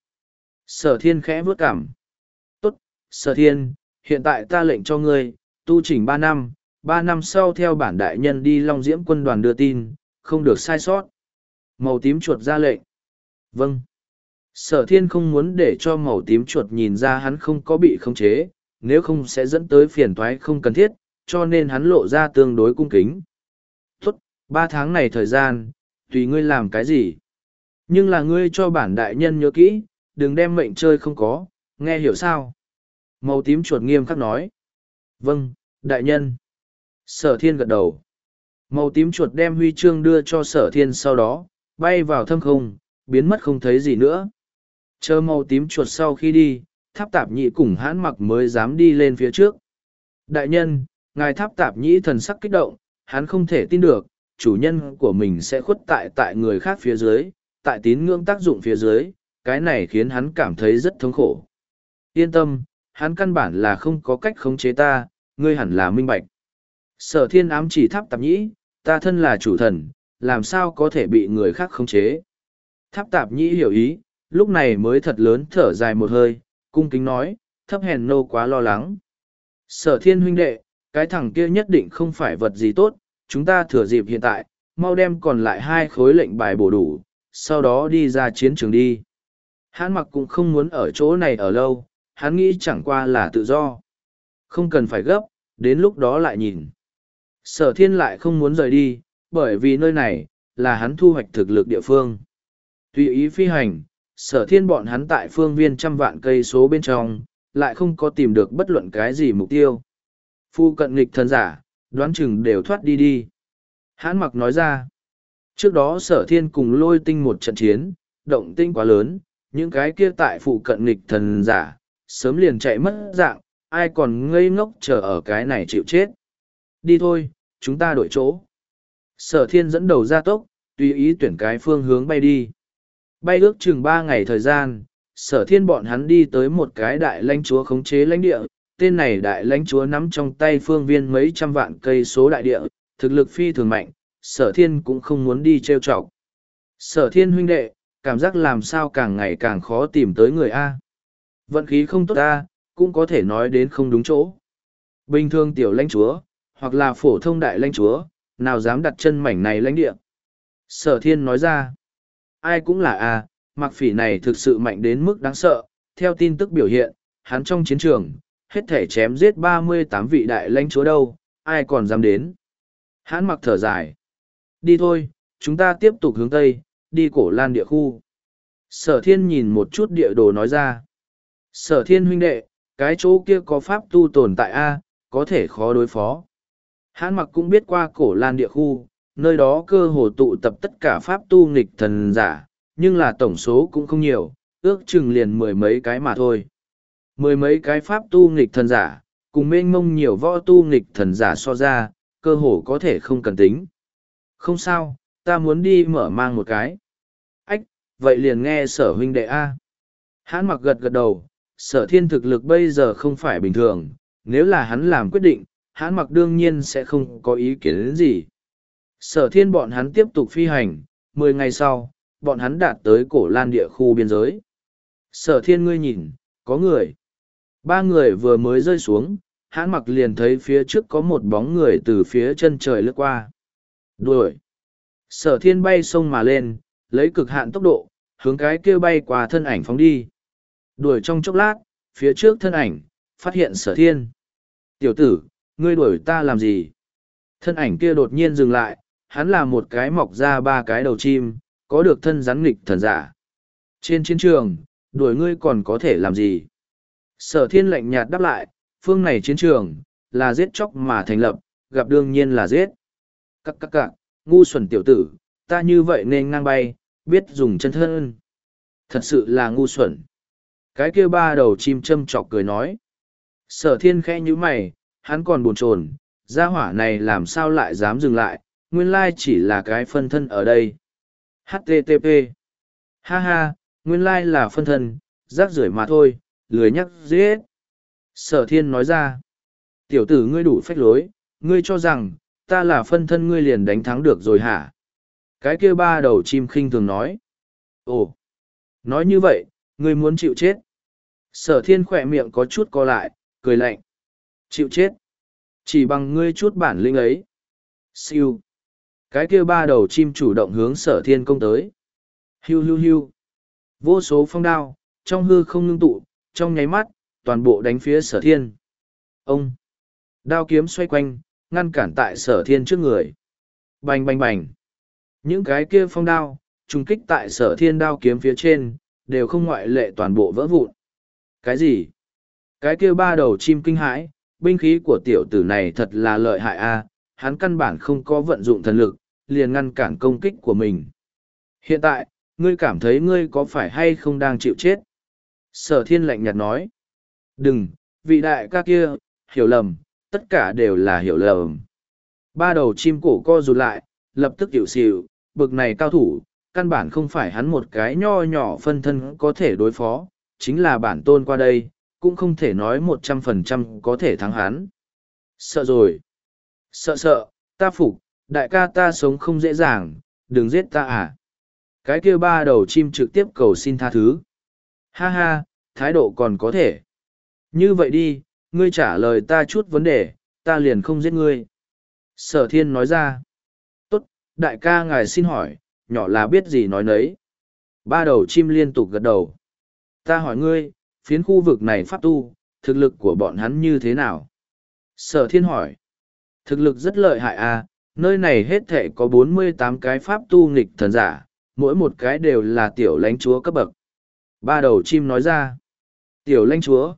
Sở thiên khẽ vớt cảm. Tốt, sở thiên, hiện tại ta lệnh cho ngươi, tu chỉnh ba năm, ba năm sau theo bản đại nhân đi Long Diễm quân đoàn đưa tin, không được sai sót. Màu tím chuột ra lệnh. Vâng. Sở thiên không muốn để cho màu tím chuột nhìn ra hắn không có bị khống chế, nếu không sẽ dẫn tới phiền toái không cần thiết, cho nên hắn lộ ra tương đối cung kính. Tốt, ba tháng này thời gian, tùy ngươi làm cái gì. Nhưng là ngươi cho bản đại nhân nhớ kỹ, đừng đem mệnh chơi không có, nghe hiểu sao? Màu tím chuột nghiêm khắc nói. Vâng, đại nhân. Sở thiên gật đầu. Màu tím chuột đem huy chương đưa cho sở thiên sau đó, bay vào thâm không, biến mất không thấy gì nữa. Chờ màu tím chuột sau khi đi, tháp tạp nhĩ cùng hãn mặc mới dám đi lên phía trước. Đại nhân, ngài tháp tạp nhĩ thần sắc kích động, hắn không thể tin được, chủ nhân của mình sẽ khuất tại tại người khác phía dưới, tại tín ngưỡng tác dụng phía dưới, cái này khiến hắn cảm thấy rất thống khổ. Yên tâm, hắn căn bản là không có cách khống chế ta, ngươi hẳn là minh bạch. Sở thiên ám chỉ tháp tạp nhĩ, ta thân là chủ thần, làm sao có thể bị người khác khống chế. Tháp tạp nhĩ hiểu ý, lúc này mới thật lớn thở dài một hơi, cung kính nói, thấp hèn nô quá lo lắng. Sở thiên huynh đệ, cái thằng kia nhất định không phải vật gì tốt, chúng ta thừa dịp hiện tại, mau đem còn lại hai khối lệnh bài bổ đủ, sau đó đi ra chiến trường đi. Hắn mặc cũng không muốn ở chỗ này ở lâu, hắn nghĩ chẳng qua là tự do. Không cần phải gấp, đến lúc đó lại nhìn. Sở thiên lại không muốn rời đi, bởi vì nơi này, là hắn thu hoạch thực lực địa phương. Tùy ý phi hành, sở thiên bọn hắn tại phương viên trăm vạn cây số bên trong, lại không có tìm được bất luận cái gì mục tiêu. Phu cận nghịch thần giả, đoán chừng đều thoát đi đi. Hãn mặc nói ra, trước đó sở thiên cùng lôi tinh một trận chiến, động tinh quá lớn, những cái kia tại phụ cận nghịch thần giả, sớm liền chạy mất dạng, ai còn ngây ngốc chờ ở cái này chịu chết. Đi thôi, chúng ta đổi chỗ. Sở thiên dẫn đầu ra tốc, tùy ý tuyển cái phương hướng bay đi. Bay ước chừng ba ngày thời gian, sở thiên bọn hắn đi tới một cái đại lãnh chúa khống chế lãnh địa. Tên này đại lãnh chúa nắm trong tay phương viên mấy trăm vạn cây số đại địa, thực lực phi thường mạnh, sở thiên cũng không muốn đi trêu chọc. Sở thiên huynh đệ, cảm giác làm sao càng ngày càng khó tìm tới người A. Vận khí không tốt A, cũng có thể nói đến không đúng chỗ. Bình thường tiểu lãnh chúa, hoặc là phổ thông đại lãnh chúa, nào dám đặt chân mảnh này lãnh địa. Sở thiên nói ra, ai cũng là A, mặc phỉ này thực sự mạnh đến mức đáng sợ, theo tin tức biểu hiện, hắn trong chiến trường, hết thể chém giết ba mươi tám vị đại lãnh chúa đâu, ai còn dám đến. Hắn mặc thở dài. Đi thôi, chúng ta tiếp tục hướng Tây, đi cổ lan địa khu. Sở thiên nhìn một chút địa đồ nói ra. Sở thiên huynh đệ, cái chỗ kia có pháp tu tồn tại A, có thể khó đối phó. Hắn mặc cũng biết qua cổ lan địa khu, nơi đó cơ hồ tụ tập tất cả pháp tu nghịch thần giả, nhưng là tổng số cũng không nhiều, ước chừng liền mười mấy cái mà thôi. Mười mấy cái pháp tu nghịch thần giả, cùng mênh mông nhiều võ tu nghịch thần giả so ra, cơ hồ có thể không cần tính. Không sao, ta muốn đi mở mang một cái. Ách, vậy liền nghe sở huynh đệ A. Hắn mặc gật gật đầu, sở thiên thực lực bây giờ không phải bình thường, nếu là hắn làm quyết định, hắn mặc đương nhiên sẽ không có ý kiến đến gì. Sở thiên bọn hắn tiếp tục phi hành, mười ngày sau, bọn hắn đạt tới cổ lan địa khu biên giới. Sở thiên ngươi nhìn, có người. Ba người vừa mới rơi xuống, hãn mặc liền thấy phía trước có một bóng người từ phía chân trời lướt qua. Đuổi. Sở thiên bay sông mà lên, lấy cực hạn tốc độ, hướng cái kia bay qua thân ảnh phóng đi. Đuổi trong chốc lát, phía trước thân ảnh, phát hiện sở thiên. Tiểu tử, ngươi đuổi ta làm gì? Thân ảnh kia đột nhiên dừng lại, hắn là một cái mọc ra ba cái đầu chim, có được thân rắn nghịch thần giả. Trên chiến trường, đuổi ngươi còn có thể làm gì? Sở thiên lạnh nhạt đáp lại, phương này chiến trường, là giết chóc mà thành lập, gặp đương nhiên là giết. Các các các, ngu xuẩn tiểu tử, ta như vậy nên ngang bay, biết dùng chân thân. Thật sự là ngu xuẩn. Cái kia ba đầu chim châm chọc cười nói. Sở thiên khẽ như mày, hắn còn buồn chồn, gia hỏa này làm sao lại dám dừng lại, nguyên lai chỉ là cái phân thân ở đây. hát tê tê pê. Ha ha, nguyên lai là phân thân, rác rưởi mà thôi, lười nhắc giết. Sở thiên nói ra. Tiểu tử ngươi đủ phách lối, ngươi cho rằng, ta là phân thân ngươi liền đánh thắng được rồi hả? Cái kia ba đầu chim khinh thường nói. Ồ, nói như vậy, ngươi muốn chịu chết. Sở thiên khỏe miệng có chút co lại, cười lạnh. Chịu chết. Chỉ bằng ngươi chút bản lĩnh ấy. Siêu. Cái kia ba đầu chim chủ động hướng sở thiên công tới. Hiu hiu hiu. Vô số phong đao, trong hư không ngưng tụ, trong nháy mắt, toàn bộ đánh phía sở thiên. Ông. Đao kiếm xoay quanh, ngăn cản tại sở thiên trước người. Bành bành bành. Những cái kia phong đao, trùng kích tại sở thiên đao kiếm phía trên, đều không ngoại lệ toàn bộ vỡ vụn. Cái gì? Cái kia ba đầu chim kinh hãi, binh khí của tiểu tử này thật là lợi hại a, hắn căn bản không có vận dụng thần lực, liền ngăn cản công kích của mình. Hiện tại, ngươi cảm thấy ngươi có phải hay không đang chịu chết? Sở thiên lạnh nhạt nói. Đừng, vị đại ca kia, hiểu lầm, tất cả đều là hiểu lầm. Ba đầu chim cổ co rụt lại, lập tức hiểu xỉu, bực này cao thủ, căn bản không phải hắn một cái nho nhỏ phân thân có thể đối phó, chính là bản tôn qua đây, cũng không thể nói một trăm phần trăm có thể thắng hắn. Sợ rồi. Sợ sợ, ta phục, đại ca ta sống không dễ dàng, đừng giết ta à. Cái kia ba đầu chim trực tiếp cầu xin tha thứ. Ha ha, thái độ còn có thể. Như vậy đi, ngươi trả lời ta chút vấn đề, ta liền không giết ngươi. Sở thiên nói ra. Tốt, đại ca ngài xin hỏi, nhỏ là biết gì nói nấy. Ba đầu chim liên tục gật đầu. Ta hỏi ngươi, phiến khu vực này pháp tu, thực lực của bọn hắn như thế nào? Sở thiên hỏi. Thực lực rất lợi hại à, nơi này hết thể có bốn mươi tám cái pháp tu nghịch thần giả, mỗi một cái đều là tiểu lãnh chúa cấp bậc. Ba đầu chim nói ra. Tiểu lãnh chúa.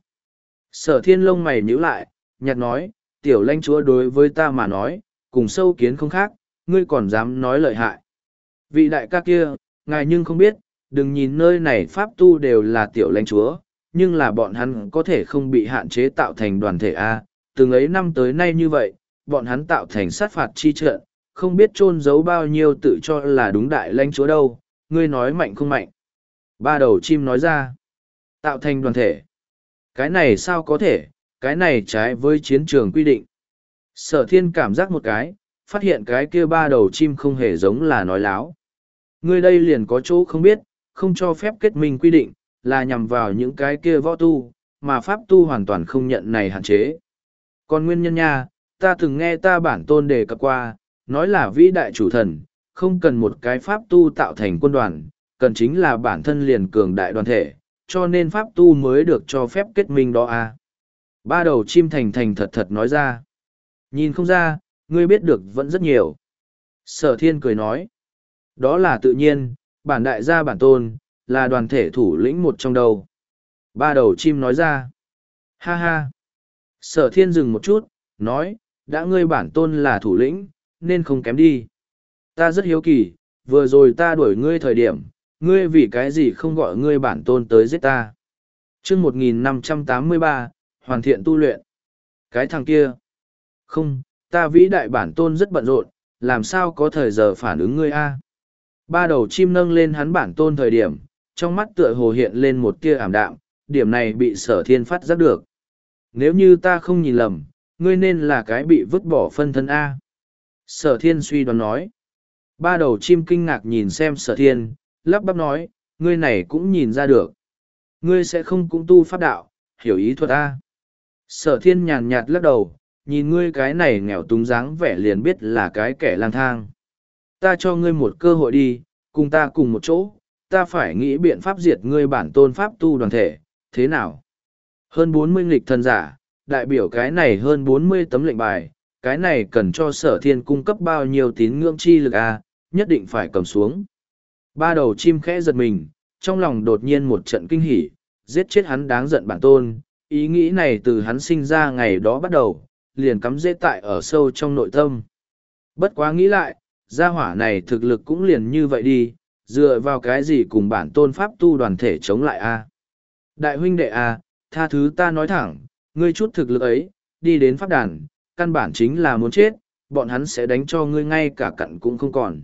Sở thiên lông mày nhíu lại, nhạt nói, tiểu lãnh chúa đối với ta mà nói, cùng sâu kiến không khác, ngươi còn dám nói lợi hại. Vị đại ca kia, ngài nhưng không biết, đừng nhìn nơi này pháp tu đều là tiểu lãnh chúa, nhưng là bọn hắn có thể không bị hạn chế tạo thành đoàn thể A, từng ấy năm tới nay như vậy, bọn hắn tạo thành sát phạt chi trận, không biết chôn giấu bao nhiêu tự cho là đúng đại lãnh chúa đâu, ngươi nói mạnh không mạnh. Ba đầu chim nói ra, tạo thành đoàn thể. Cái này sao có thể, cái này trái với chiến trường quy định. Sở thiên cảm giác một cái, phát hiện cái kia ba đầu chim không hề giống là nói láo. Ngươi đây liền có chỗ không biết, không cho phép kết minh quy định, là nhằm vào những cái kia võ tu, mà pháp tu hoàn toàn không nhận này hạn chế. Còn nguyên nhân nha, ta từng nghe ta bản tôn đề cập qua, nói là vĩ đại chủ thần, không cần một cái pháp tu tạo thành quân đoàn, cần chính là bản thân liền cường đại đoàn thể, cho nên pháp tu mới được cho phép kết minh đó à. Ba đầu chim thành thành thật thật nói ra. Nhìn không ra, ngươi biết được vẫn rất nhiều. Sở thiên cười nói. Đó là tự nhiên, bản đại gia bản tôn, là đoàn thể thủ lĩnh một trong đầu. Ba đầu chim nói ra. Ha ha. Sở thiên dừng một chút, nói, đã ngươi bản tôn là thủ lĩnh, nên không kém đi. Ta rất hiếu kỳ, vừa rồi ta đuổi ngươi thời điểm, ngươi vì cái gì không gọi ngươi bản tôn tới giết ta. chương một nghìn năm trăm tám mươi ba, hoàn thiện tu luyện. Cái thằng kia. Không, ta vĩ đại bản tôn rất bận rộn, làm sao có thời giờ phản ứng ngươi a? Ba đầu chim nâng lên hắn bản tôn thời điểm, trong mắt tựa hồ hiện lên một tia ảm đạm, điểm này bị sở thiên phát giác được. Nếu như ta không nhìn lầm, ngươi nên là cái bị vứt bỏ phân thân A. Sở thiên suy đoán nói. Ba đầu chim kinh ngạc nhìn xem sở thiên, lắp bắp nói, ngươi này cũng nhìn ra được. Ngươi sẽ không cũng tu pháp đạo, hiểu ý thuật A. Sở thiên nhàn nhạt lắc đầu, nhìn ngươi cái này nghèo túng dáng vẻ liền biết là cái kẻ lang thang. Ta cho ngươi một cơ hội đi, cùng ta cùng một chỗ, ta phải nghĩ biện pháp diệt ngươi bản tôn pháp tu đoàn thể, thế nào? Hơn bốn mươi nghịch thần giả, đại biểu cái này hơn bốn mươi tấm lệnh bài, cái này cần cho sở thiên cung cấp bao nhiêu tín ngưỡng chi lực a, nhất định phải cầm xuống. Ba đầu chim khẽ giật mình, trong lòng đột nhiên một trận kinh hỉ, giết chết hắn đáng giận bản tôn, ý nghĩ này từ hắn sinh ra ngày đó bắt đầu, liền cắm rễ tại ở sâu trong nội tâm. Bất quá nghĩ lại, gia hỏa này thực lực cũng liền như vậy đi, dựa vào cái gì cùng bản tôn pháp tu đoàn thể chống lại a? Đại huynh đệ a, tha thứ ta nói thẳng, ngươi chút thực lực ấy, đi đến pháp đàn, căn bản chính là muốn chết, bọn hắn sẽ đánh cho ngươi ngay cả cặn cũng không còn.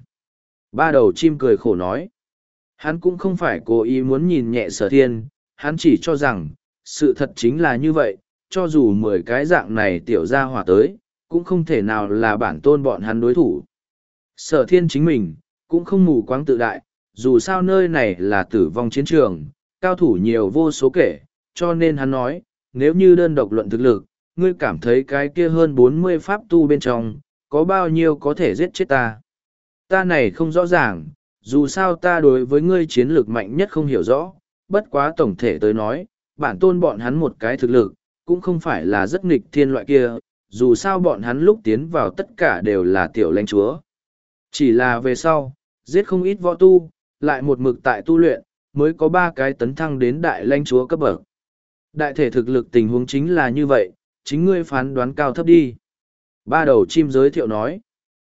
Ba đầu chim cười khổ nói, hắn cũng không phải cố ý muốn nhìn nhẹ sở thiên, hắn chỉ cho rằng, sự thật chính là như vậy, cho dù mười cái dạng này tiểu gia hỏa tới, cũng không thể nào là bản tôn bọn hắn đối thủ. Sở thiên chính mình, cũng không mù quáng tự đại, dù sao nơi này là tử vong chiến trường, cao thủ nhiều vô số kể, cho nên hắn nói, nếu như đơn độc luận thực lực, ngươi cảm thấy cái kia hơn bốn mươi pháp tu bên trong, có bao nhiêu có thể giết chết ta. Ta này không rõ ràng, dù sao ta đối với ngươi chiến lược mạnh nhất không hiểu rõ, bất quá tổng thể tới nói, bản tôn bọn hắn một cái thực lực, cũng không phải là rất nghịch thiên loại kia, dù sao bọn hắn lúc tiến vào tất cả đều là tiểu lãnh chúa. Chỉ là về sau, giết không ít võ tu, lại một mực tại tu luyện, mới có ba cái tấn thăng đến đại lãnh chúa cấp bậc. Đại thể thực lực tình huống chính là như vậy, chính ngươi phán đoán cao thấp đi. Ba đầu chim giới thiệu nói.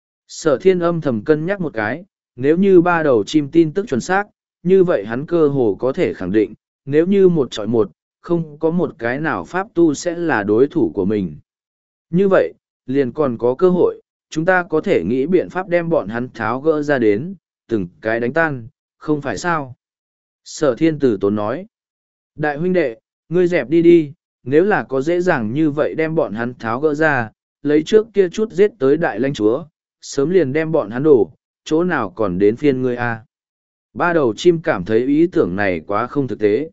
Sở thiên âm thầm cân nhắc một cái, nếu như ba đầu chim tin tức chuẩn xác, như vậy hắn cơ hồ có thể khẳng định, nếu như một chọi một, không có một cái nào pháp tu sẽ là đối thủ của mình. Như vậy, liền còn có cơ hội, chúng ta có thể nghĩ biện pháp đem bọn hắn tháo gỡ ra đến, từng cái đánh tan, không phải sao? Sở thiên tử tốn nói. Đại huynh đệ, ngươi dẹp đi đi, nếu là có dễ dàng như vậy đem bọn hắn tháo gỡ ra, lấy trước kia chút giết tới đại lãnh chúa, sớm liền đem bọn hắn đổ, chỗ nào còn đến phiên ngươi a? Ba đầu chim cảm thấy ý tưởng này quá không thực tế.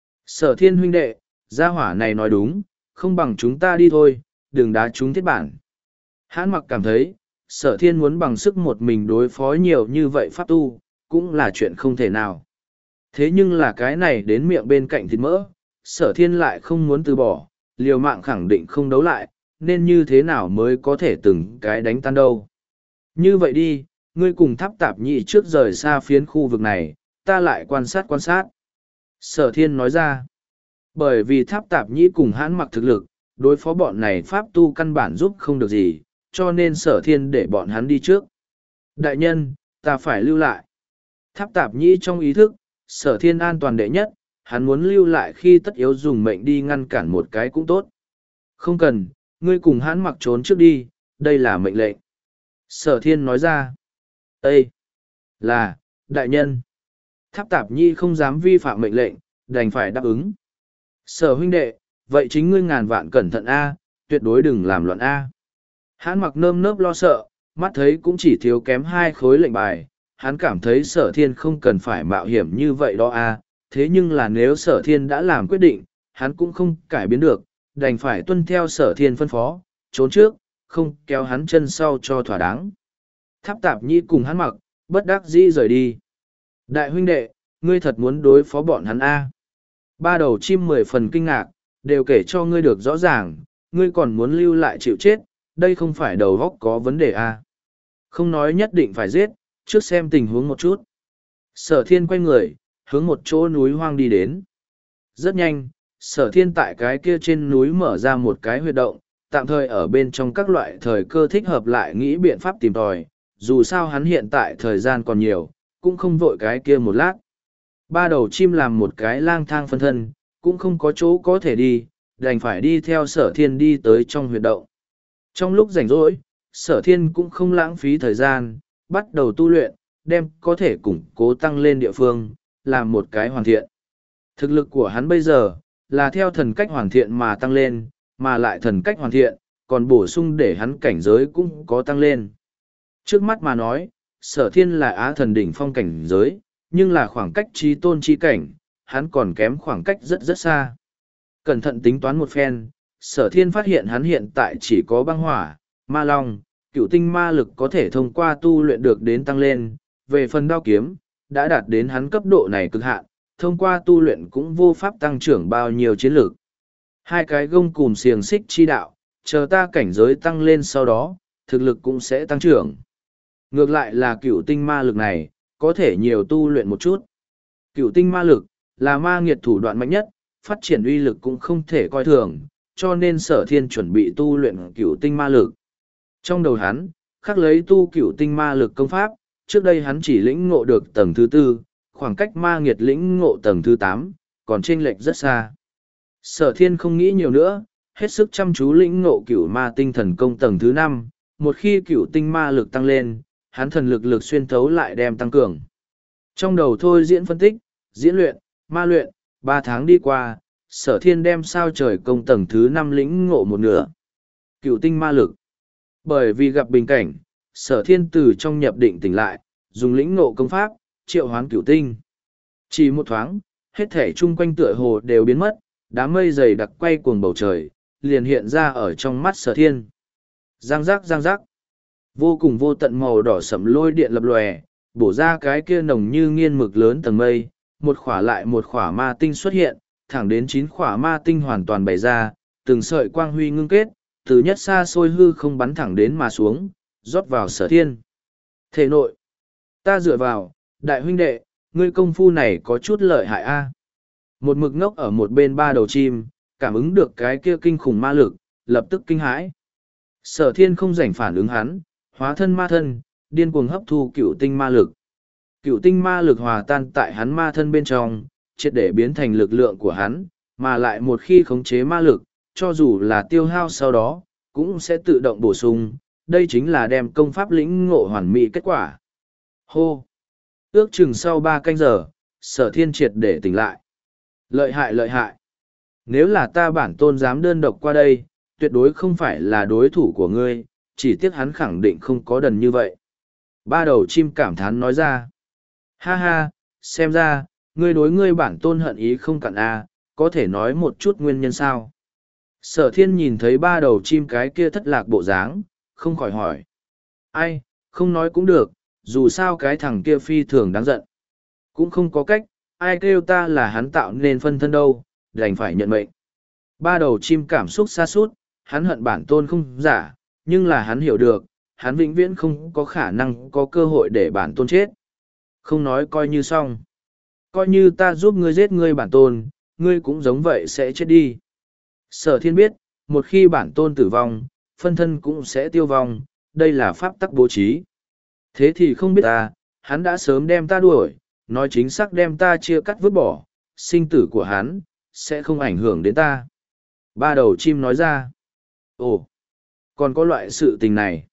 Sở thiên huynh đệ, gia hỏa này nói đúng, không bằng chúng ta đi thôi, đừng đá chúng thiết bản. Hãn mặc cảm thấy, sở thiên muốn bằng sức một mình đối phó nhiều như vậy pháp tu, cũng là chuyện không thể nào. Thế nhưng là cái này đến miệng bên cạnh thịt mỡ, sở thiên lại không muốn từ bỏ, liều mạng khẳng định không đấu lại, nên như thế nào mới có thể từng cái đánh tan đâu. Như vậy đi, ngươi cùng tháp tạp nhị trước rời xa phiến khu vực này, ta lại quan sát quan sát. Sở thiên nói ra, bởi vì tháp tạp nhĩ cùng hãn mặc thực lực, đối phó bọn này pháp tu căn bản giúp không được gì, cho nên sở thiên để bọn hắn đi trước. Đại nhân, ta phải lưu lại. Tháp tạp nhĩ trong ý thức, sở thiên an toàn đệ nhất, hắn muốn lưu lại khi tất yếu dùng mệnh đi ngăn cản một cái cũng tốt. Không cần, ngươi cùng hãn mặc trốn trước đi, đây là mệnh lệnh. Sở thiên nói ra. Ê! Là, đại nhân. Tháp tạp nhi không dám vi phạm mệnh lệnh, đành phải đáp ứng. Sở huynh đệ, vậy chính ngươi ngàn vạn cẩn thận A, tuyệt đối đừng làm loạn A. Hắn mặc nơm nớp lo sợ, mắt thấy cũng chỉ thiếu kém hai khối lệnh bài, hắn cảm thấy sở thiên không cần phải mạo hiểm như vậy đó A, thế nhưng là nếu sở thiên đã làm quyết định, hắn cũng không cải biến được, đành phải tuân theo sở thiên phân phó, trốn trước, không kéo hắn chân sau cho thỏa đáng. Tháp tạp nhi cùng hắn mặc, bất đắc dĩ rời đi. Đại huynh đệ, ngươi thật muốn đối phó bọn hắn A. Ba đầu chim mười phần kinh ngạc, đều kể cho ngươi được rõ ràng, ngươi còn muốn lưu lại chịu chết, đây không phải đầu góc có vấn đề A. Không nói nhất định phải giết, trước xem tình huống một chút. Sở thiên quay người, hướng một chỗ núi hoang đi đến. Rất nhanh, sở thiên tại cái kia trên núi mở ra một cái huyệt động, tạm thời ở bên trong các loại thời cơ thích hợp lại nghĩ biện pháp tìm tòi, dù sao hắn hiện tại thời gian còn nhiều, cũng không vội cái kia một lát. Ba đầu chim làm một cái lang thang phân thân, cũng không có chỗ có thể đi, đành phải đi theo sở thiên đi tới trong huyệt động. Trong lúc rảnh rỗi, sở thiên cũng không lãng phí thời gian, bắt đầu tu luyện, đem có thể củng cố tăng lên địa phương, làm một cái hoàn thiện. Thực lực của hắn bây giờ, là theo thần cách hoàn thiện mà tăng lên, mà lại thần cách hoàn thiện, còn bổ sung để hắn cảnh giới cũng có tăng lên. Trước mắt mà nói, sở thiên là á thần đỉnh phong cảnh giới, nhưng là khoảng cách trí tôn chi cảnh, hắn còn kém khoảng cách rất rất xa. Cẩn thận tính toán một phen, sở thiên phát hiện hắn hiện tại chỉ có băng hỏa, ma long, cựu tinh ma lực có thể thông qua tu luyện được đến tăng lên, về phần đao kiếm, đã đạt đến hắn cấp độ này cực hạn, thông qua tu luyện cũng vô pháp tăng trưởng bao nhiêu chiến lược. Hai cái gông cùm xiềng xích chi đạo, chờ ta cảnh giới tăng lên sau đó, thực lực cũng sẽ tăng trưởng. Ngược lại là cựu tinh ma lực này, có thể nhiều tu luyện một chút. Cựu tinh ma lực, là ma nghiệt thủ đoạn mạnh nhất, phát triển uy lực cũng không thể coi thường, cho nên sở thiên chuẩn bị tu luyện cựu tinh ma lực. Trong đầu hắn, khắc lấy tu cựu tinh ma lực công pháp, trước đây hắn chỉ lĩnh ngộ được tầng thứ tư, khoảng cách ma nghiệt lĩnh ngộ tầng thứ tám, còn chênh lệch rất xa. Sở thiên không nghĩ nhiều nữa, hết sức chăm chú lĩnh ngộ cựu ma tinh thần công tầng thứ năm, một khi cựu tinh ma lực tăng lên, hắn thần lực lực xuyên thấu lại đem tăng cường. Trong đầu thôi diễn phân tích, diễn luyện, ma luyện, ba tháng đi qua, sở thiên đem sao trời công tầng thứ năm lĩnh ngộ một nửa. Cựu tinh ma lực. Bởi vì gặp bình cảnh, sở thiên từ trong nhập định tỉnh lại, dùng lĩnh ngộ công pháp, triệu hoán cửu tinh. Chỉ một thoáng, hết thể chung quanh tựa hồ đều biến mất, đám mây dày đặc quay cuồng bầu trời, liền hiện ra ở trong mắt Sở Thiên. Giang giác giang giác. Vô cùng vô tận màu đỏ sẫm lôi điện lập lòe, bổ ra cái kia nồng như nghiên mực lớn tầng mây, một khỏa lại một khỏa ma tinh xuất hiện, thẳng đến chín khỏa ma tinh hoàn toàn bày ra, từng sợi quang huy ngưng kết, từ nhất xa xôi hư không bắn thẳng đến mà xuống, rót vào Sở Thiên. Thể nội, ta dựa vào, đại huynh đệ, ngươi công phu này có chút lợi hại a. Một mực ngốc ở một bên ba đầu chim, cảm ứng được cái kia kinh khủng ma lực, lập tức kinh hãi. Sở Thiên không rảnh phản ứng hắn, hóa thân ma thân, điên cuồng hấp thu cựu tinh ma lực. Cựu tinh ma lực hòa tan tại hắn ma thân bên trong, triệt để biến thành lực lượng của hắn, mà lại một khi khống chế ma lực, cho dù là tiêu hao sau đó, cũng sẽ tự động bổ sung, đây chính là đem công pháp lĩnh ngộ hoàn mỹ kết quả. Hô! Ước chừng sau ba canh giờ, Sở Thiên triệt để tỉnh lại. Lợi hại lợi hại! Nếu là ta bản tôn dám đơn độc qua đây, tuyệt đối không phải là đối thủ của ngươi, chỉ tiếc hắn khẳng định không có đần như vậy. Ba đầu chim cảm thán nói ra. Ha ha, xem ra, ngươi đối ngươi bản tôn hận ý không cạn a, có thể nói một chút nguyên nhân sao? Sở Thiên nhìn thấy ba đầu chim cái kia thất lạc bộ dáng, không khỏi hỏi. Ai, không nói cũng được, dù sao cái thằng kia phi thường đáng giận. Cũng không có cách, ai kêu ta là hắn tạo nên phân thân đâu, đành phải nhận mệnh. Ba đầu chim cảm xúc xa sút, hắn hận bản tôn không giả, nhưng là hắn hiểu được, hắn vĩnh viễn không có khả năng có cơ hội để bản tôn chết. Không nói coi như xong. Coi như ta giúp ngươi giết ngươi bản tôn, ngươi cũng giống vậy sẽ chết đi. Sở Thiên biết, một khi bản tôn tử vong, phân thân cũng sẽ tiêu vong, đây là pháp tắc bố trí. Thế thì không biết ta, hắn đã sớm đem ta đuổi, nói chính xác đem ta chia cắt vứt bỏ, sinh tử của hắn, sẽ không ảnh hưởng đến ta. Ba đầu chim nói ra. Ồ, còn có loại sự tình này.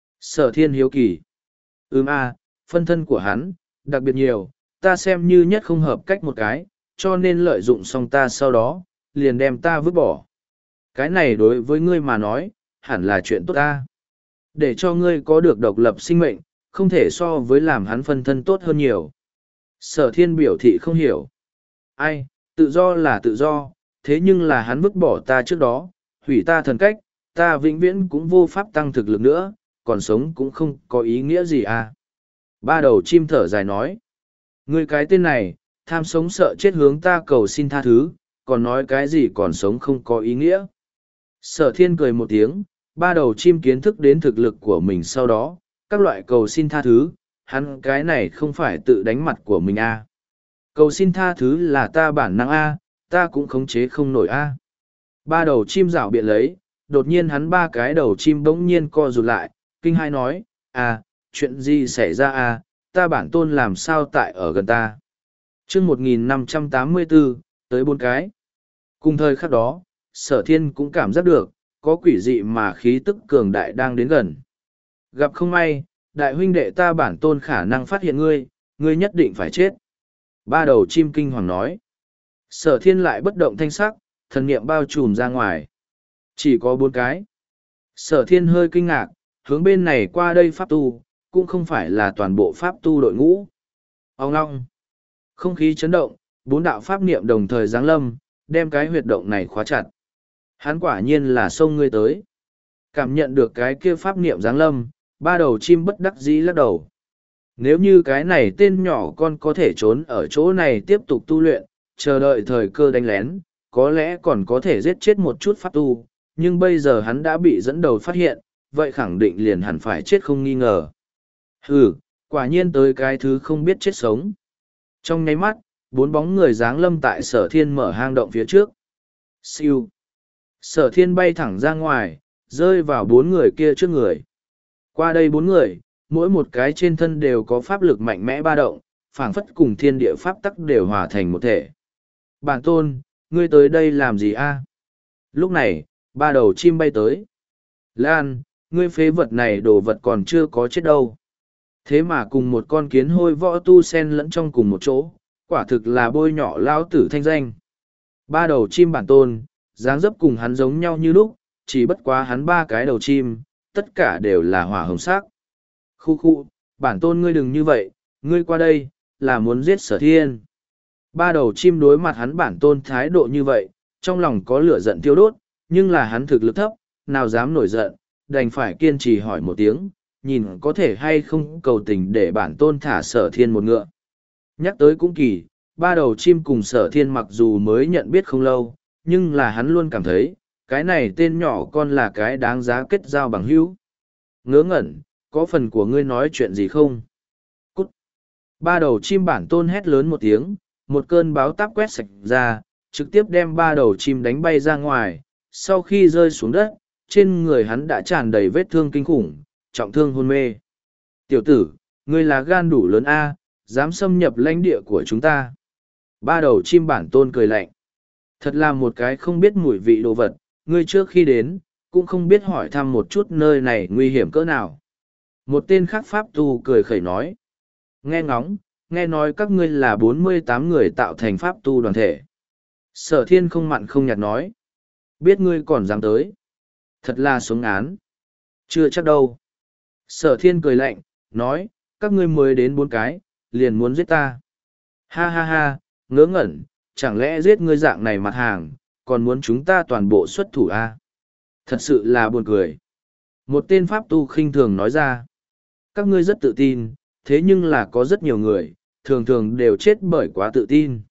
Sở Thiên hiếu kỳ. Ừm a, phân thân của hắn, đặc biệt nhiều, ta xem như nhất không hợp cách một cái, cho nên lợi dụng xong ta sau đó, liền đem ta vứt bỏ. Cái này đối với ngươi mà nói, hẳn là chuyện tốt ta. Để cho ngươi có được độc lập sinh mệnh, không thể so với làm hắn phân thân tốt hơn nhiều. Sở Thiên biểu thị không hiểu. Ai, tự do là tự do, thế nhưng là hắn vứt bỏ ta trước đó, hủy ta thần cách, ta vĩnh viễn cũng vô pháp tăng thực lực nữa, còn sống cũng không có ý nghĩa gì à. Ba đầu chim thở dài nói. Ngươi cái tên này, tham sống sợ chết hướng ta cầu xin tha thứ, còn nói cái gì còn sống không có ý nghĩa. Sở Thiên cười một tiếng, ba đầu chim kiến thức đến thực lực của mình sau đó, các loại cầu xin tha thứ, hắn cái này không phải tự đánh mặt của mình à. Cầu xin tha thứ là ta bản năng a, ta cũng khống chế không nổi a. Ba đầu chim rảo biện lấy, đột nhiên hắn ba cái đầu chim bỗng nhiên co rụt lại, kinh hai nói, à, chuyện gì xảy ra à, ta bản tôn làm sao tại ở gần ta. Chương một nghìn năm trăm tám mươi bốn, tới bốn cái. Cùng thời khắc đó, Sở Thiên cũng cảm giác được, có quỷ dị mà khí tức cường đại đang đến gần. Gặp không may, đại huynh đệ ta bản tôn khả năng phát hiện ngươi, ngươi nhất định phải chết. Ba đầu chim kinh hoàng nói. Sở Thiên lại bất động thanh sắc, thần niệm bao trùm ra ngoài. Chỉ có bốn cái. Sở Thiên hơi kinh ngạc, hướng bên này qua đây pháp tu, cũng không phải là toàn bộ pháp tu đội ngũ. Ông long. Không khí chấn động, bốn đạo pháp niệm đồng thời giáng lâm, đem cái huyệt động này khóa chặt. Hắn quả nhiên là xông ngươi tới. Cảm nhận được cái kia pháp niệm giáng lâm, ba đầu chim bất đắc dĩ lắc đầu. Nếu như cái này tên nhỏ con có thể trốn ở chỗ này tiếp tục tu luyện, chờ đợi thời cơ đánh lén, có lẽ còn có thể giết chết một chút pháp tu, nhưng bây giờ hắn đã bị dẫn đầu phát hiện, vậy khẳng định liền hẳn phải chết không nghi ngờ. Hừ, quả nhiên tới cái thứ không biết chết sống. Trong nháy mắt, bốn bóng người giáng lâm tại Sở Thiên mở hang động phía trước. Siêu. Sở Thiên bay thẳng ra ngoài, rơi vào bốn người kia trước người. Qua đây bốn người, mỗi một cái trên thân đều có pháp lực mạnh mẽ ba động, phảng phất cùng thiên địa pháp tắc đều hòa thành một thể. Bản tôn, ngươi tới đây làm gì a? Lúc này, ba đầu chim bay tới. Lan, ngươi phế vật này đồ vật còn chưa có chết đâu. Thế mà cùng một con kiến hôi võ tu sen lẫn trong cùng một chỗ, quả thực là bôi nhọ lao tử thanh danh. Ba đầu chim bản tôn, dáng dấp cùng hắn giống nhau như lúc, chỉ bất quá hắn ba cái đầu chim, tất cả đều là hỏa hồng sắc. Khu khu, bản tôn ngươi đừng như vậy, ngươi qua đây, là muốn giết sở thiên. Ba đầu chim đối mặt hắn bản tôn thái độ như vậy, trong lòng có lửa giận tiêu đốt, nhưng là hắn thực lực thấp, nào dám nổi giận, đành phải kiên trì hỏi một tiếng, nhìn có thể hay không cầu tình để bản tôn thả sở thiên một ngựa. Nhắc tới cũng kỳ, ba đầu chim cùng sở thiên mặc dù mới nhận biết không lâu, nhưng là hắn luôn cảm thấy, cái này tên nhỏ con là cái đáng giá kết giao bằng hữu. Ngớ ngẩn, có phần của ngươi nói chuyện gì không? Cút! Ba đầu chim bản tôn hét lớn một tiếng, một cơn báo táp quét sạch ra, trực tiếp đem ba đầu chim đánh bay ra ngoài. Sau khi rơi xuống đất, trên người hắn đã tràn đầy vết thương kinh khủng, trọng thương hôn mê. Tiểu tử, ngươi là gan đủ lớn A, dám xâm nhập lãnh địa của chúng ta. Ba đầu chim bản tôn cười lạnh. Thật là một cái không biết mùi vị đồ vật, ngươi trước khi đến, cũng không biết hỏi thăm một chút nơi này nguy hiểm cỡ nào. Một tên khác pháp tu cười khẩy nói. Nghe ngóng, nghe nói các ngươi là bốn mươi tám người tạo thành pháp tu đoàn thể. Sở thiên không mặn không nhạt nói. Biết ngươi còn dám tới. Thật là sống án. Chưa chắc đâu. Sở thiên cười lạnh, nói, các ngươi mới đến bốn cái, liền muốn giết ta. Ha ha ha, ngớ ngẩn, chẳng lẽ giết ngươi dạng này mặt hàng, còn muốn chúng ta toàn bộ xuất thủ a? Thật sự là buồn cười. Một tên pháp tu khinh thường nói ra. Các ngươi rất tự tin, thế nhưng là có rất nhiều người, thường thường đều chết bởi quá tự tin.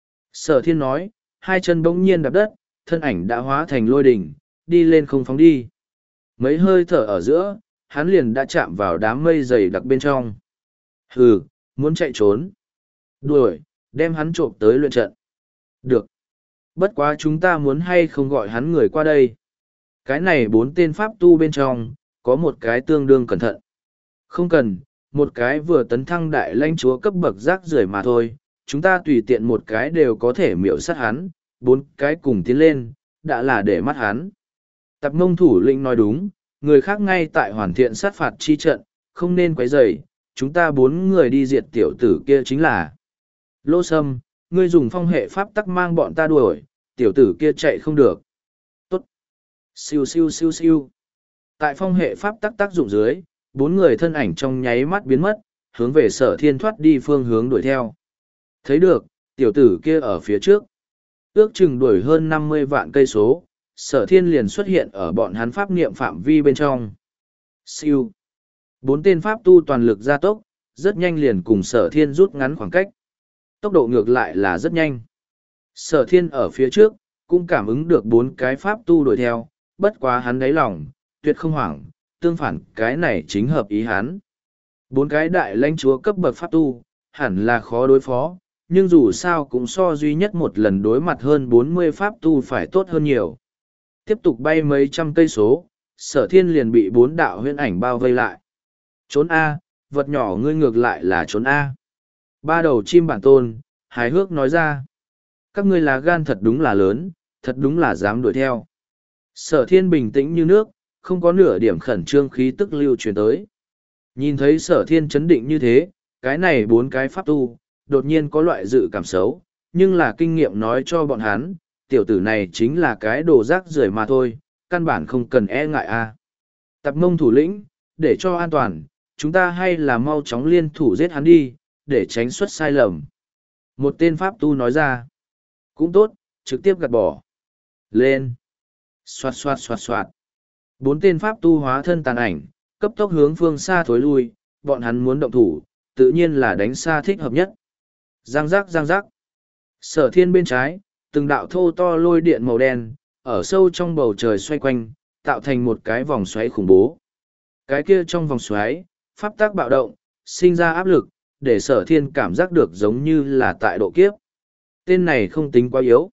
Sở thiên nói, hai chân bỗng nhiên đạp đất, thân ảnh đã hóa thành lôi đỉnh, đi lên không phóng đi. Mấy hơi thở ở giữa, hắn liền đã chạm vào đám mây dày đặc bên trong. Hừ, muốn chạy trốn. Đuổi, đem hắn trộm tới luyện trận. Được. Bất quá chúng ta muốn hay không gọi hắn người qua đây. Cái này bốn tên pháp tu bên trong, có một cái tương đương cẩn thận. Không cần, một cái vừa tấn thăng đại lãnh chúa cấp bậc rác rưởi mà thôi, chúng ta tùy tiện một cái đều có thể miểu sát hắn, bốn cái cùng tiến lên, đã là để mắt hắn. Tạp Mông thủ lĩnh nói đúng, người khác ngay tại hoàn thiện sát phạt chi trận, không nên quấy rầy, chúng ta bốn người đi diệt tiểu tử kia chính là. Lô Sâm, ngươi dùng phong hệ pháp tắc mang bọn ta đuổi, tiểu tử kia chạy không được. Tốt. Siêu siêu siêu siêu. Tại phong hệ pháp tắc tác dụng dưới, bốn người thân ảnh trong nháy mắt biến mất, hướng về sở thiên thoát đi phương hướng đuổi theo. Thấy được, tiểu tử kia ở phía trước. Ước chừng đuổi hơn năm mươi vạn cây số, sở thiên liền xuất hiện ở bọn hắn pháp niệm phạm vi bên trong. Siêu. Bốn tên pháp tu toàn lực gia tốc, rất nhanh liền cùng sở thiên rút ngắn khoảng cách. Tốc độ ngược lại là rất nhanh. Sở thiên ở phía trước, cũng cảm ứng được bốn cái pháp tu đuổi theo, bất quá hắn đáy lòng, tuyệt không hoảng, tương phản cái này chính hợp ý hắn. Bốn cái đại lãnh chúa cấp bậc pháp tu, hẳn là khó đối phó, nhưng dù sao cũng so duy nhất một lần đối mặt hơn bốn mươi pháp tu phải tốt hơn nhiều. Tiếp tục bay mấy trăm cây số, sở thiên liền bị bốn đạo huyễn ảnh bao vây lại. Trốn A, vật nhỏ ngươi ngược lại là trốn A. Ba đầu chim bản tôn, hài hước nói ra. Các ngươi là gan thật đúng là lớn, thật đúng là dám đuổi theo. Sở thiên bình tĩnh như nước, không có nửa điểm khẩn trương khí tức lưu truyền tới. Nhìn thấy sở thiên chấn định như thế, cái này bốn cái pháp tu, đột nhiên có loại dự cảm xấu, nhưng là kinh nghiệm nói cho bọn hắn, tiểu tử này chính là cái đồ rác rưởi mà thôi, căn bản không cần e ngại a. Tạp Mông thủ lĩnh, để cho an toàn, chúng ta hay là mau chóng liên thủ giết hắn đi, để tránh xuất sai lầm. Một tên pháp tu nói ra, cũng tốt, trực tiếp gạt bỏ. Lên. Xoạt xoạt xoạt xoạt. Bốn tên pháp tu hóa thân tàn ảnh, cấp tốc hướng phương xa thối lui, bọn hắn muốn động thủ, tự nhiên là đánh xa thích hợp nhất. Giang giác giang giác. Sở thiên bên trái, từng đạo thô to lôi điện màu đen, ở sâu trong bầu trời xoay quanh, tạo thành một cái vòng xoáy khủng bố. Cái kia trong vòng xoáy, pháp tác bạo động, sinh ra áp lực, để sở thiên cảm giác được giống như là tại độ kiếp. Tên này không tính quá yếu.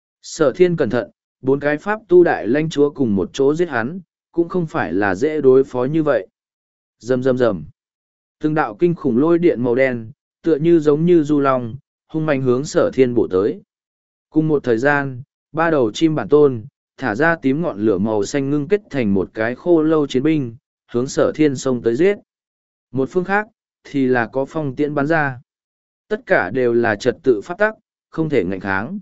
Sở thiên cẩn thận, bốn cái pháp tu đại lãnh chúa cùng một chỗ giết hắn, cũng không phải là dễ đối phó như vậy. Rầm rầm rầm. Từng đạo kinh khủng lôi điện màu đen, tựa như giống như du long, hung mạnh hướng sở thiên bổ tới. Cùng một thời gian, ba đầu chim bản tôn, thả ra tím ngọn lửa màu xanh ngưng kết thành một cái khô lâu chiến binh, hướng sở thiên xông tới giết. Một phương khác, thì là có phong tiễn bắn ra. Tất cả đều là trật tự pháp tắc, không thể ngạnh kháng.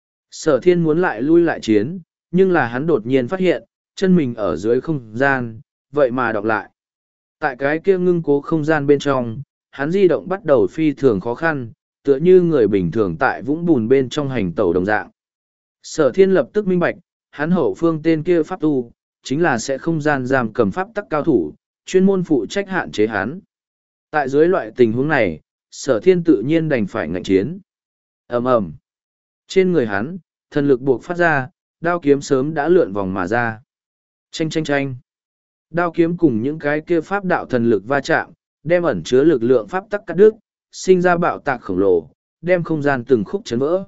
Sở thiên muốn lại lui lại chiến, nhưng là hắn đột nhiên phát hiện, chân mình ở dưới không gian, vậy mà đọc lại. Tại cái kia ngưng cố không gian bên trong, hắn di động bắt đầu phi thường khó khăn, tựa như người bình thường tại vũng bùn bên trong hành tẩu đồng dạng. Sở thiên lập tức minh bạch, hắn hậu phương tên kia pháp tu, chính là sẽ không gian giam cầm pháp tắc cao thủ, chuyên môn phụ trách hạn chế hắn. Tại dưới loại tình huống này, sở thiên tự nhiên đành phải ngạnh chiến. ầm ầm Trên người hắn, thần lực buộc phát ra, đao kiếm sớm đã lượn vòng mà ra. Chanh chanh chanh. Đao kiếm cùng những cái kia pháp đạo thần lực va chạm, đem ẩn chứa lực lượng pháp tắc cắt đứt, sinh ra bạo tạc khổng lồ, đem không gian từng khúc chấn vỡ.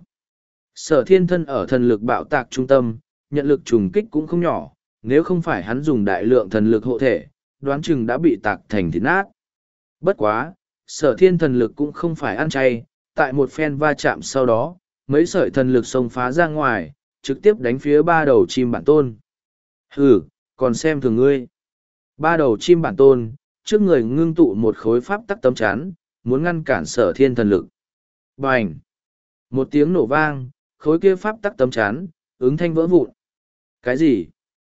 Sở thiên thân ở thần lực bạo tạc trung tâm, nhận lực trùng kích cũng không nhỏ, nếu không phải hắn dùng đại lượng thần lực hộ thể, đoán chừng đã bị tạc thành thịt nát. Bất quá, sở thiên thần lực cũng không phải ăn chay, tại một phen va chạm sau đó, mấy sợi thần lực xông phá ra ngoài, trực tiếp đánh phía ba đầu chim bản tôn. Hừ, còn xem thường ngươi. Ba đầu chim bản tôn, trước người ngưng tụ một khối pháp tắc tấm chắn, muốn ngăn cản sở thiên thần lực. Bành! Một tiếng nổ vang, khối kia pháp tắc tấm chắn, ứng thanh vỡ vụn. Cái gì?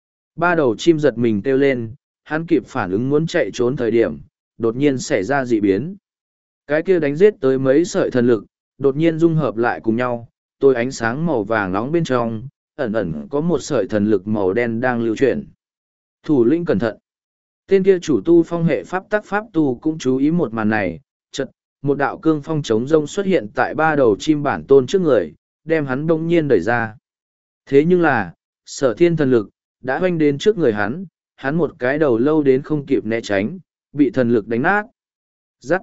Ba đầu chim giật mình kêu lên, hắn kịp phản ứng muốn chạy trốn thời điểm, đột nhiên xảy ra dị biến. Cái kia đánh giết tới mấy sợi thần lực, đột nhiên dung hợp lại cùng nhau, tôi ánh sáng màu vàng nóng bên trong, ẩn ẩn có một sợi thần lực màu đen đang lưu chuyển. Thủ lĩnh cẩn thận. Tên kia chủ tu phong hệ pháp tắc pháp tu cũng chú ý một màn này, chật, một đạo cương phong chống rông xuất hiện tại ba đầu chim bản tôn trước người, đem hắn đông nhiên đẩy ra. Thế nhưng là, sở thiên thần lực, đã hoanh đến trước người hắn, hắn một cái đầu lâu đến không kịp né tránh, bị thần lực đánh nát. Giắt!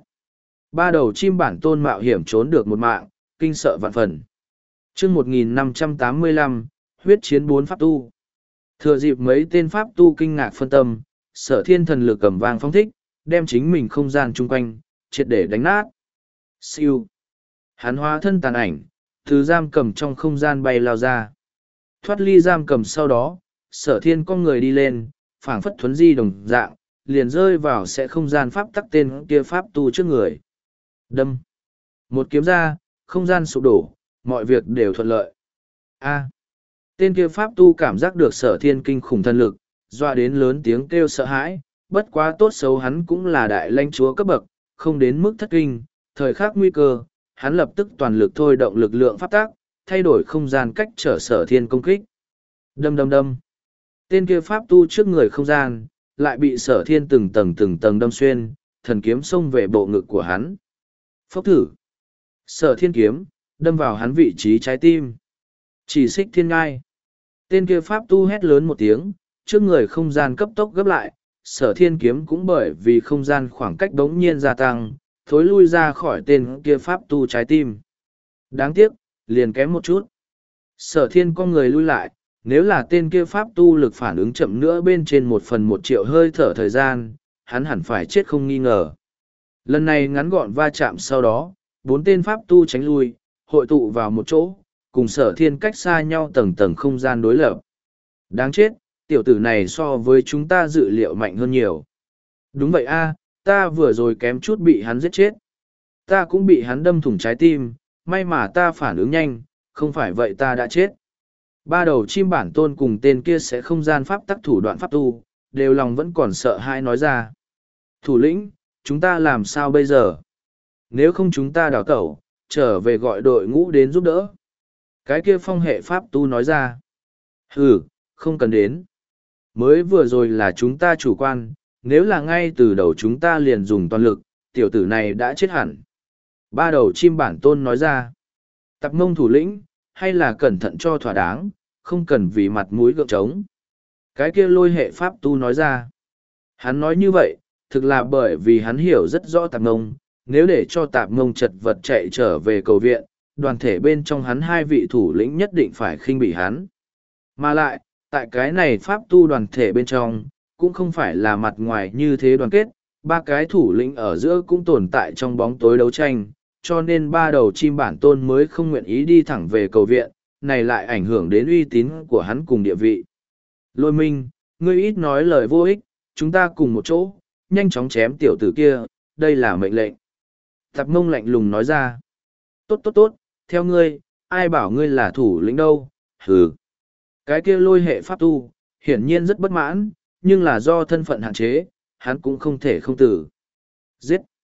Ba đầu chim bản tôn mạo hiểm trốn được một mạng, kinh sợ vạn phần. chương một nghìn năm trăm tám mươi lăm, huyết chiến bốn pháp tu. Thừa dịp mấy tên pháp tu kinh ngạc phân tâm, sở thiên thần lực cầm vang phong thích, đem chính mình không gian chung quanh, triệt để đánh nát. Siêu! Hắn hóa thân tàn ảnh, từ giam cầm trong không gian bay lao ra. Thoát ly giam cầm sau đó, sở thiên con người đi lên, phảng phất thuấn di đồng dạng, liền rơi vào sẽ không gian pháp tắc tên kia pháp tu trước người. Đâm! Một kiếm ra, không gian sụp đổ, mọi việc đều thuận lợi. A! Tên kia pháp tu cảm giác được sở thiên kinh khủng thần lực, doa đến lớn tiếng kêu sợ hãi, bất quá tốt xấu hắn cũng là đại lãnh chúa cấp bậc, không đến mức thất kinh, thời khắc nguy cơ, hắn lập tức toàn lực thôi động lực lượng pháp tác, thay đổi không gian cách trở sở thiên công kích. Đâm đâm đâm. Tên kia pháp tu trước người không gian, lại bị sở thiên từng tầng từng tầng đâm xuyên, thần kiếm xông về bộ ngực của hắn. Phốc thử. Sở thiên kiếm, đâm vào hắn vị trí trái tim. Chỉ xích thiên ngai. Tên kia pháp tu hét lớn một tiếng, trước người không gian cấp tốc gấp lại, sở thiên kiếm cũng bởi vì không gian khoảng cách đống nhiên gia tăng, thối lui ra khỏi tên kia pháp tu trái tim. Đáng tiếc, liền kém một chút. Sở thiên con người lui lại, nếu là tên kia pháp tu lực phản ứng chậm nữa bên trên một phần một triệu hơi thở thời gian, hắn hẳn phải chết không nghi ngờ. Lần này ngắn gọn va chạm sau đó, bốn tên pháp tu tránh lui, hội tụ vào một chỗ, cùng sở thiên cách xa nhau tầng tầng không gian đối lập. Đáng chết, tiểu tử này so với chúng ta dự liệu mạnh hơn nhiều. Đúng vậy a, ta vừa rồi kém chút bị hắn giết chết. Ta cũng bị hắn đâm thủng trái tim, may mà ta phản ứng nhanh, không phải vậy ta đã chết. Ba đầu chim bản tôn cùng tên kia sẽ không gian pháp tắc thủ đoạn pháp tu, đều lòng vẫn còn sợ hãi nói ra. Thủ lĩnh, chúng ta làm sao bây giờ? Nếu không chúng ta đào tẩu, trở về gọi đội ngũ đến giúp đỡ. Cái kia phong hệ pháp tu nói ra. Ừ, không cần đến. Mới vừa rồi là chúng ta chủ quan, nếu là ngay từ đầu chúng ta liền dùng toàn lực, tiểu tử này đã chết hẳn. Ba đầu chim bản tôn nói ra. Tạp mông thủ lĩnh, hay là cẩn thận cho thỏa đáng, không cần vì mặt mũi gượng trống. Cái kia lôi hệ pháp tu nói ra. Hắn nói như vậy, thực là bởi vì hắn hiểu rất rõ tạp mông, nếu để cho tạp mông chật vật chạy trở về cầu viện, đoàn thể bên trong hắn hai vị thủ lĩnh nhất định phải khinh bị hắn. Mà lại, tại cái này pháp tu đoàn thể bên trong, cũng không phải là mặt ngoài như thế đoàn kết, ba cái thủ lĩnh ở giữa cũng tồn tại trong bóng tối đấu tranh, cho nên ba đầu chim bản tôn mới không nguyện ý đi thẳng về cầu viện, này lại ảnh hưởng đến uy tín của hắn cùng địa vị. Lôi minh, ngươi ít nói lời vô ích, chúng ta cùng một chỗ, nhanh chóng chém tiểu tử kia, đây là mệnh lệnh. Tạp mông lạnh lùng nói ra. Tốt tốt tốt, theo ngươi, ai bảo ngươi là thủ lĩnh đâu, hừ. Cái kia lôi hệ pháp tu, hiển nhiên rất bất mãn, nhưng là do thân phận hạn chế, hắn cũng không thể không tử. Giết!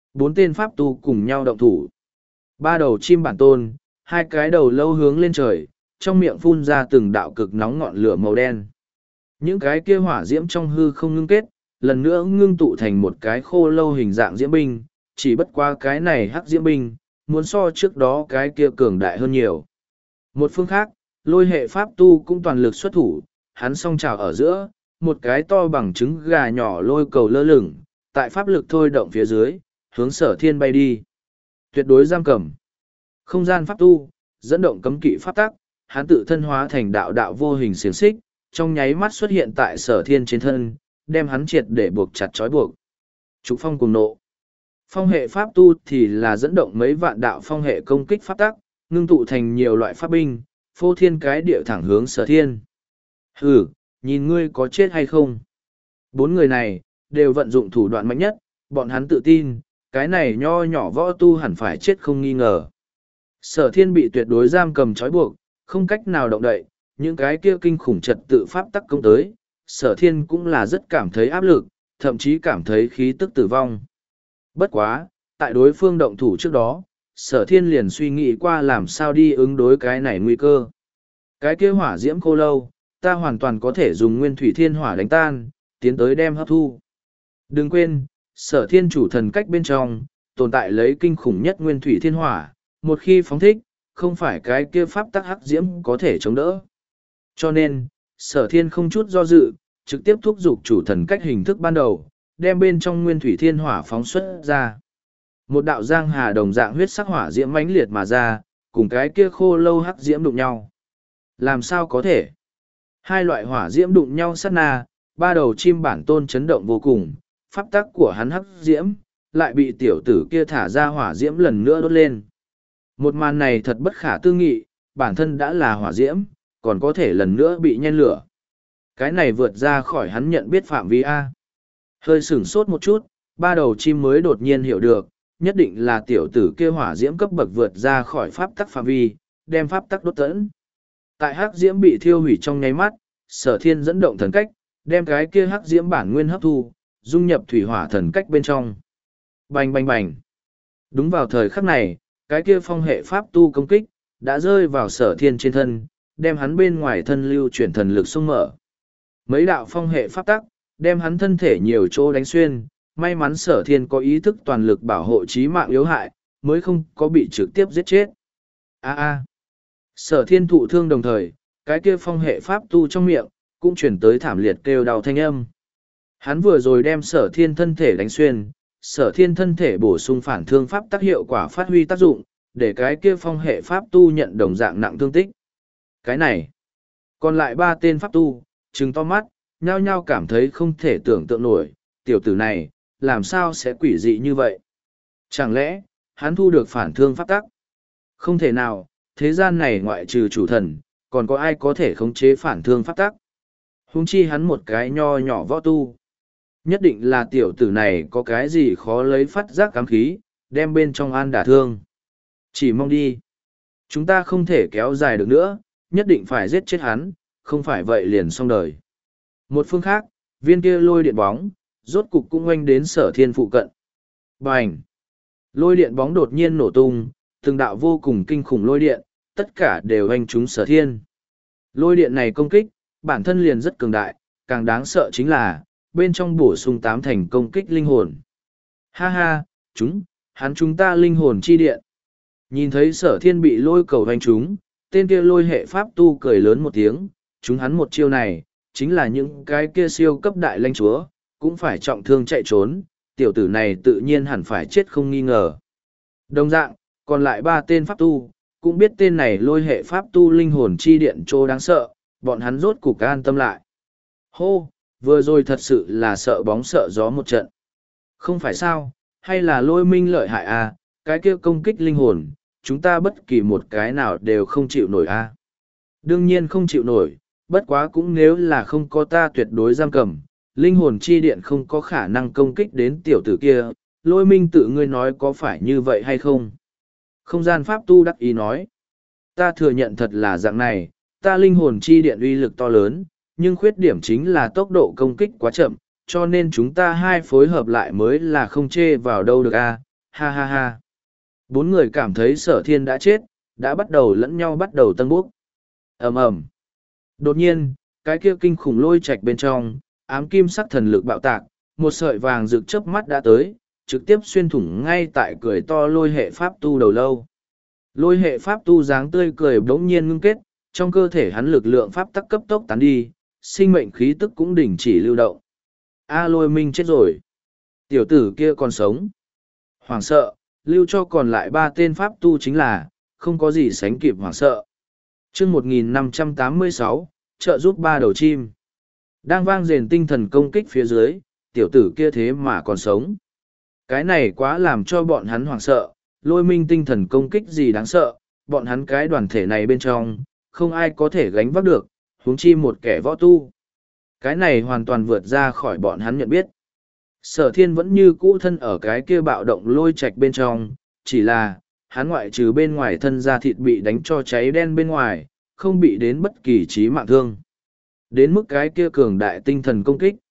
Bốn tên pháp tu cùng nhau động thủ. Ba đầu chim bản tôn, hai cái đầu lâu hướng lên trời, trong miệng phun ra từng đạo cực nóng ngọn lửa màu đen. Những cái kia hỏa diễm trong hư không ngưng kết, lần nữa ngưng tụ thành một cái khô lâu hình dạng diễm binh, chỉ bất qua cái này hắc diễm binh, muốn so trước đó cái kia cường đại hơn nhiều. Một phương khác, lôi hệ pháp tu cũng toàn lực xuất thủ, hắn song trào ở giữa, một cái to bằng trứng gà nhỏ lôi cầu lơ lửng, tại pháp lực thôi động phía dưới, hướng sở thiên bay đi. Tuyệt đối giam cầm. Không gian pháp tu, dẫn động cấm kỵ pháp tắc, hắn tự thân hóa thành đạo đạo vô hình xiềng xích, trong nháy mắt xuất hiện tại sở thiên trên thân, đem hắn triệt để buộc chặt trói buộc. Trục phong cùng nộ. Phong hệ pháp tu thì là dẫn động mấy vạn đạo phong hệ công kích pháp tắc, ngưng tụ thành nhiều loại pháp binh, phô thiên cái địa thẳng hướng sở thiên. Hừ, nhìn ngươi có chết hay không? Bốn người này, đều vận dụng thủ đoạn mạnh nhất, bọn hắn tự tin, cái này nho nhỏ võ tu hẳn phải chết không nghi ngờ. Sở thiên bị tuyệt đối giam cầm trói buộc, không cách nào động đậy, những cái kia kinh khủng trật tự pháp tắc công tới, sở thiên cũng là rất cảm thấy áp lực, thậm chí cảm thấy khí tức tử vong. Bất quá, tại đối phương động thủ trước đó, sở thiên liền suy nghĩ qua làm sao đi ứng đối cái này nguy cơ. Cái kia hỏa diễm khô lâu, ta hoàn toàn có thể dùng nguyên thủy thiên hỏa đánh tan, tiến tới đem hấp thu. Đừng quên, sở thiên chủ thần cách bên trong, tồn tại lấy kinh khủng nhất nguyên thủy thiên hỏa, một khi phóng thích, không phải cái kia pháp tắc hắc diễm có thể chống đỡ. Cho nên, sở thiên không chút do dự, trực tiếp thúc giục chủ thần cách hình thức ban đầu, đem bên trong nguyên thủy thiên hỏa phóng xuất ra. Một đạo giang hà đồng dạng huyết sắc hỏa diễm mãnh liệt mà ra, cùng cái kia khô lâu hắc diễm đụng nhau. Làm sao có thể? Hai loại hỏa diễm đụng nhau sát na, ba đầu chim bản tôn chấn động vô cùng, pháp tắc của hắn hắc diễm, lại bị tiểu tử kia thả ra hỏa diễm lần nữa đốt lên. Một màn này thật bất khả tư nghị, bản thân đã là hỏa diễm, còn có thể lần nữa bị nhen lửa. Cái này vượt ra khỏi hắn nhận biết phạm vi A. Hơi sửng sốt một chút, ba đầu chim mới đột nhiên hiểu được, nhất định là tiểu tử kia hỏa diễm cấp bậc vượt ra khỏi pháp tắc phạm vi, đem pháp tắc đốt tẫn. Tại hắc diễm bị thiêu hủy trong nháy mắt, sở thiên dẫn động thần cách, đem cái kia hắc diễm bản nguyên hấp thu, dung nhập thủy hỏa thần cách bên trong. Bành bành bành. Đúng vào thời khắc này, cái kia phong hệ pháp tu công kích, đã rơi vào sở thiên trên thân, đem hắn bên ngoài thân lưu chuyển thần lực xông mở. Mấy đạo phong hệ pháp tắc, đem hắn thân thể nhiều chỗ đánh xuyên, may mắn sở thiên có ý thức toàn lực bảo hộ chí mạng yếu hại, mới không có bị trực tiếp giết chết. A a. Sở thiên thụ thương đồng thời, cái kia phong hệ pháp tu trong miệng, cũng chuyển tới thảm liệt kêu đau thanh âm. Hắn vừa rồi đem sở thiên thân thể đánh xuyên, sở thiên thân thể bổ sung phản thương pháp tác hiệu quả phát huy tác dụng, để cái kia phong hệ pháp tu nhận đồng dạng nặng thương tích. Cái này, còn lại ba tên pháp tu, trừng to mắt, nhao nhao cảm thấy không thể tưởng tượng nổi, tiểu tử này, làm sao sẽ quỷ dị như vậy? Chẳng lẽ, hắn thu được phản thương pháp tắc? Không thể nào, thế gian này ngoại trừ chủ thần, còn có ai có thể khống chế phản thương pháp tắc? Huống chi hắn một cái nho nhỏ võ tu. Nhất định là tiểu tử này có cái gì khó lấy phát giác cám khí, đem bên trong an đả thương. Chỉ mong đi. Chúng ta không thể kéo dài được nữa, nhất định phải giết chết hắn, không phải vậy liền xong đời. Một phương khác, viên kia lôi điện bóng, rốt cục cũng oanh đến sở thiên phụ cận. Bành! Lôi điện bóng đột nhiên nổ tung, từng đạo vô cùng kinh khủng lôi điện, tất cả đều oanh trúng sở thiên. Lôi điện này công kích, bản thân liền rất cường đại, càng đáng sợ chính là, bên trong bổ sung tám thành công kích linh hồn. Ha ha, chúng, hắn chúng ta linh hồn chi điện. Nhìn thấy sở thiên bị lôi cầu hoành chúng, tên kia lôi hệ pháp tu cười lớn một tiếng, chúng hắn một chiêu này, chính là những cái kia siêu cấp đại lãnh chúa, cũng phải trọng thương chạy trốn, tiểu tử này tự nhiên hẳn phải chết không nghi ngờ. Đồng dạng, còn lại ba tên pháp tu, cũng biết tên này lôi hệ pháp tu linh hồn chi điện trô đáng sợ, bọn hắn rốt cục an tâm lại. Hô, vừa rồi thật sự là sợ bóng sợ gió một trận. Không phải sao, hay là lôi minh lợi hại à, cái kia công kích linh hồn, chúng ta bất kỳ một cái nào đều không chịu nổi à. Đương nhiên không chịu nổi, bất quá cũng nếu là không có ta tuyệt đối giam cầm, linh hồn chi điện không có khả năng công kích đến tiểu tử kia, lôi minh tự ngươi nói có phải như vậy hay không? Không gian pháp tu đắc ý nói, ta thừa nhận thật là dạng này, ta linh hồn chi điện uy lực to lớn, nhưng khuyết điểm chính là tốc độ công kích quá chậm, cho nên chúng ta hai phối hợp lại mới là không chê vào đâu được a. ha ha ha. Bốn người cảm thấy sở thiên đã chết, đã bắt đầu lẫn nhau bắt đầu tân bốc. ầm ầm. Đột nhiên, cái kia kinh khủng lôi chạch bên trong, ám kim sắc thần lực bạo tạc, một sợi vàng rực chớp mắt đã tới, trực tiếp xuyên thủng ngay tại cười to lôi hệ pháp tu đầu lâu. Lôi hệ pháp tu dáng tươi cười bỗng nhiên ngưng kết, trong cơ thể hắn lực lượng pháp tắc cấp tốc tán đi, sinh mệnh khí tức cũng đình chỉ lưu động. A lôi minh chết rồi. Tiểu tử kia còn sống. Hoảng sợ, lưu cho còn lại ba tên pháp tu chính là, không có gì sánh kịp hoảng sợ. chương một nghìn năm trăm tám mươi sáu, trợ giúp ba đầu chim. Đang vang rền tinh thần công kích phía dưới, tiểu tử kia thế mà còn sống. Cái này quá làm cho bọn hắn hoảng sợ, lôi minh tinh thần công kích gì đáng sợ, bọn hắn cái đoàn thể này bên trong, không ai có thể gánh vác được, huống chi một kẻ võ tu. Cái này hoàn toàn vượt ra khỏi bọn hắn nhận biết. Sở thiên vẫn như cũ thân ở cái kia bạo động lôi chạch bên trong, chỉ là, hắn ngoại trừ bên ngoài thân da thịt bị đánh cho cháy đen bên ngoài, không bị đến bất kỳ chí mạng thương. Đến mức cái kia cường đại tinh thần công kích.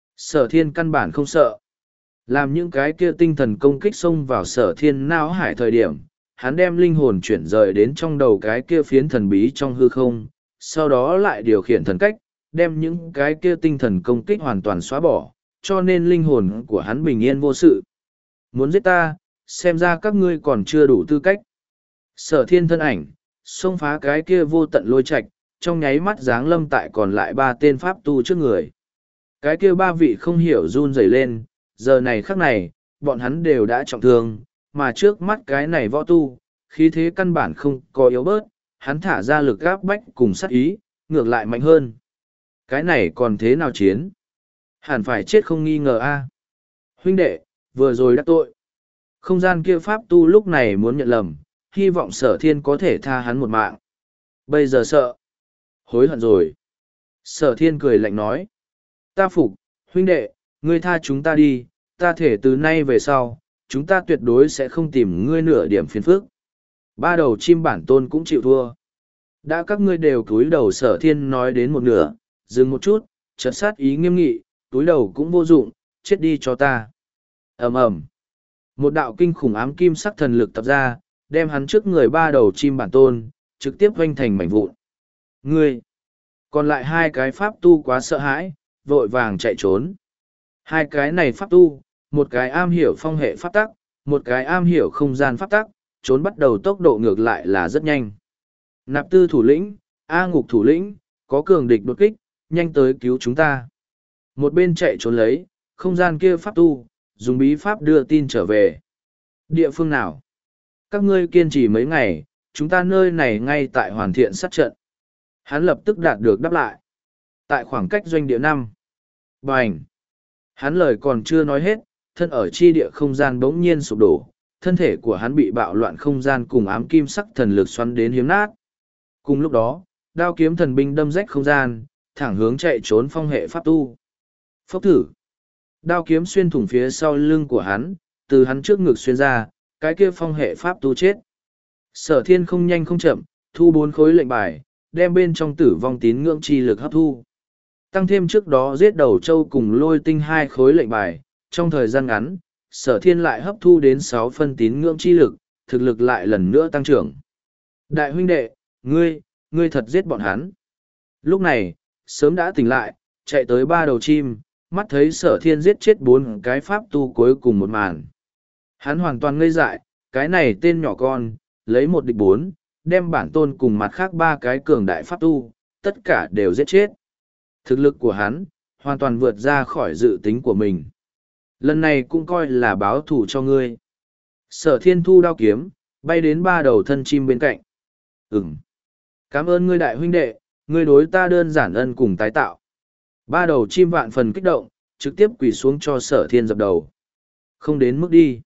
Sở thiên căn bản không sợ. Làm những cái kia tinh thần công kích xông vào sở thiên não hải thời điểm, hắn đem linh hồn chuyển rời đến trong đầu cái kia phiến thần bí trong hư không, sau đó lại điều khiển thần cách, đem những cái kia tinh thần công kích hoàn toàn xóa bỏ, cho nên linh hồn của hắn bình yên vô sự. Muốn giết ta, xem ra các ngươi còn chưa đủ tư cách. Sở thiên thân ảnh, xông phá cái kia vô tận lôi chạch, trong nháy mắt giáng lâm tại còn lại ba tên pháp tu trước người. Cái kia ba vị không hiểu run rẩy lên, giờ này khắc này, bọn hắn đều đã trọng thương, mà trước mắt cái này võ tu, khí thế căn bản không có yếu bớt, hắn thả ra lực áp bách cùng sát ý, ngược lại mạnh hơn. Cái này còn thế nào chiến? Hẳn phải chết không nghi ngờ a. Huynh đệ, vừa rồi đắc tội. Không gian kia pháp tu lúc này muốn nhận lầm, hy vọng sở thiên có thể tha hắn một mạng. Bây giờ sợ. Hối hận rồi. Sở thiên cười lạnh nói. Ta phục, huynh đệ, ngươi tha chúng ta đi, ta thể từ nay về sau, chúng ta tuyệt đối sẽ không tìm ngươi nửa điểm phiền phức. Ba đầu chim bản tôn cũng chịu thua. Đã các ngươi đều cúi đầu sở thiên nói đến một nửa, dừng một chút, chợt sát ý nghiêm nghị, túi đầu cũng vô dụng, chết đi cho ta. ầm ầm, một đạo kinh khủng ám kim sắc thần lực tập ra, đem hắn trước người ba đầu chim bản tôn, trực tiếp vanh thành mảnh vụn. Ngươi, còn lại hai cái pháp tu quá sợ hãi, vội vàng chạy trốn. Hai cái này pháp tu, một cái am hiểu phong hệ pháp tắc, một cái am hiểu không gian pháp tắc, trốn bắt đầu tốc độ ngược lại là rất nhanh. Nạp tư thủ lĩnh, A ngục thủ lĩnh, có cường địch đột kích, nhanh tới cứu chúng ta. Một bên chạy trốn lấy, không gian kia pháp tu, dùng bí pháp đưa tin trở về. Địa phương nào? Các ngươi kiên trì mấy ngày, chúng ta nơi này ngay tại hoàn thiện sát trận. Hắn lập tức đạt được đáp lại. Tại khoảng cách doanh địa năm. Bành! Hắn lời còn chưa nói hết, thân ở chi địa không gian bỗng nhiên sụp đổ, thân thể của hắn bị bạo loạn không gian cùng ám kim sắc thần lực xoắn đến hiếm nát. Cùng lúc đó, đao kiếm thần binh đâm rách không gian, thẳng hướng chạy trốn phong hệ pháp tu. Phốc thử! Đao kiếm xuyên thủng phía sau lưng của hắn, từ hắn trước ngực xuyên ra, cái kia phong hệ pháp tu chết. Sở thiên không nhanh không chậm, thu bốn khối lệnh bài, đem bên trong tử vong tín ngưỡng chi lực hấp thu. Tăng thêm trước đó giết đầu châu cùng lôi tinh hai khối lệnh bài, trong thời gian ngắn, sở thiên lại hấp thu đến sáu phân tín ngưỡng chi lực, thực lực lại lần nữa tăng trưởng. Đại huynh đệ, ngươi, ngươi thật giết bọn hắn. Lúc này, sớm đã tỉnh lại, chạy tới ba đầu chim, mắt thấy sở thiên giết chết bốn cái pháp tu cuối cùng một màn. Hắn hoàn toàn ngây dại, cái này tên nhỏ con, lấy một địch bốn, đem bản tôn cùng mặt khác ba cái cường đại pháp tu, tất cả đều giết chết. Thực lực của hắn, hoàn toàn vượt ra khỏi dự tính của mình. Lần này cũng coi là báo thù cho ngươi. Sở thiên thu đao kiếm, bay đến ba đầu thân chim bên cạnh. Ừm. Cảm ơn ngươi đại huynh đệ, ngươi đối ta đơn giản ân cùng tái tạo. Ba đầu chim vạn phần kích động, trực tiếp quỳ xuống cho sở thiên dập đầu. Không đến mức đi.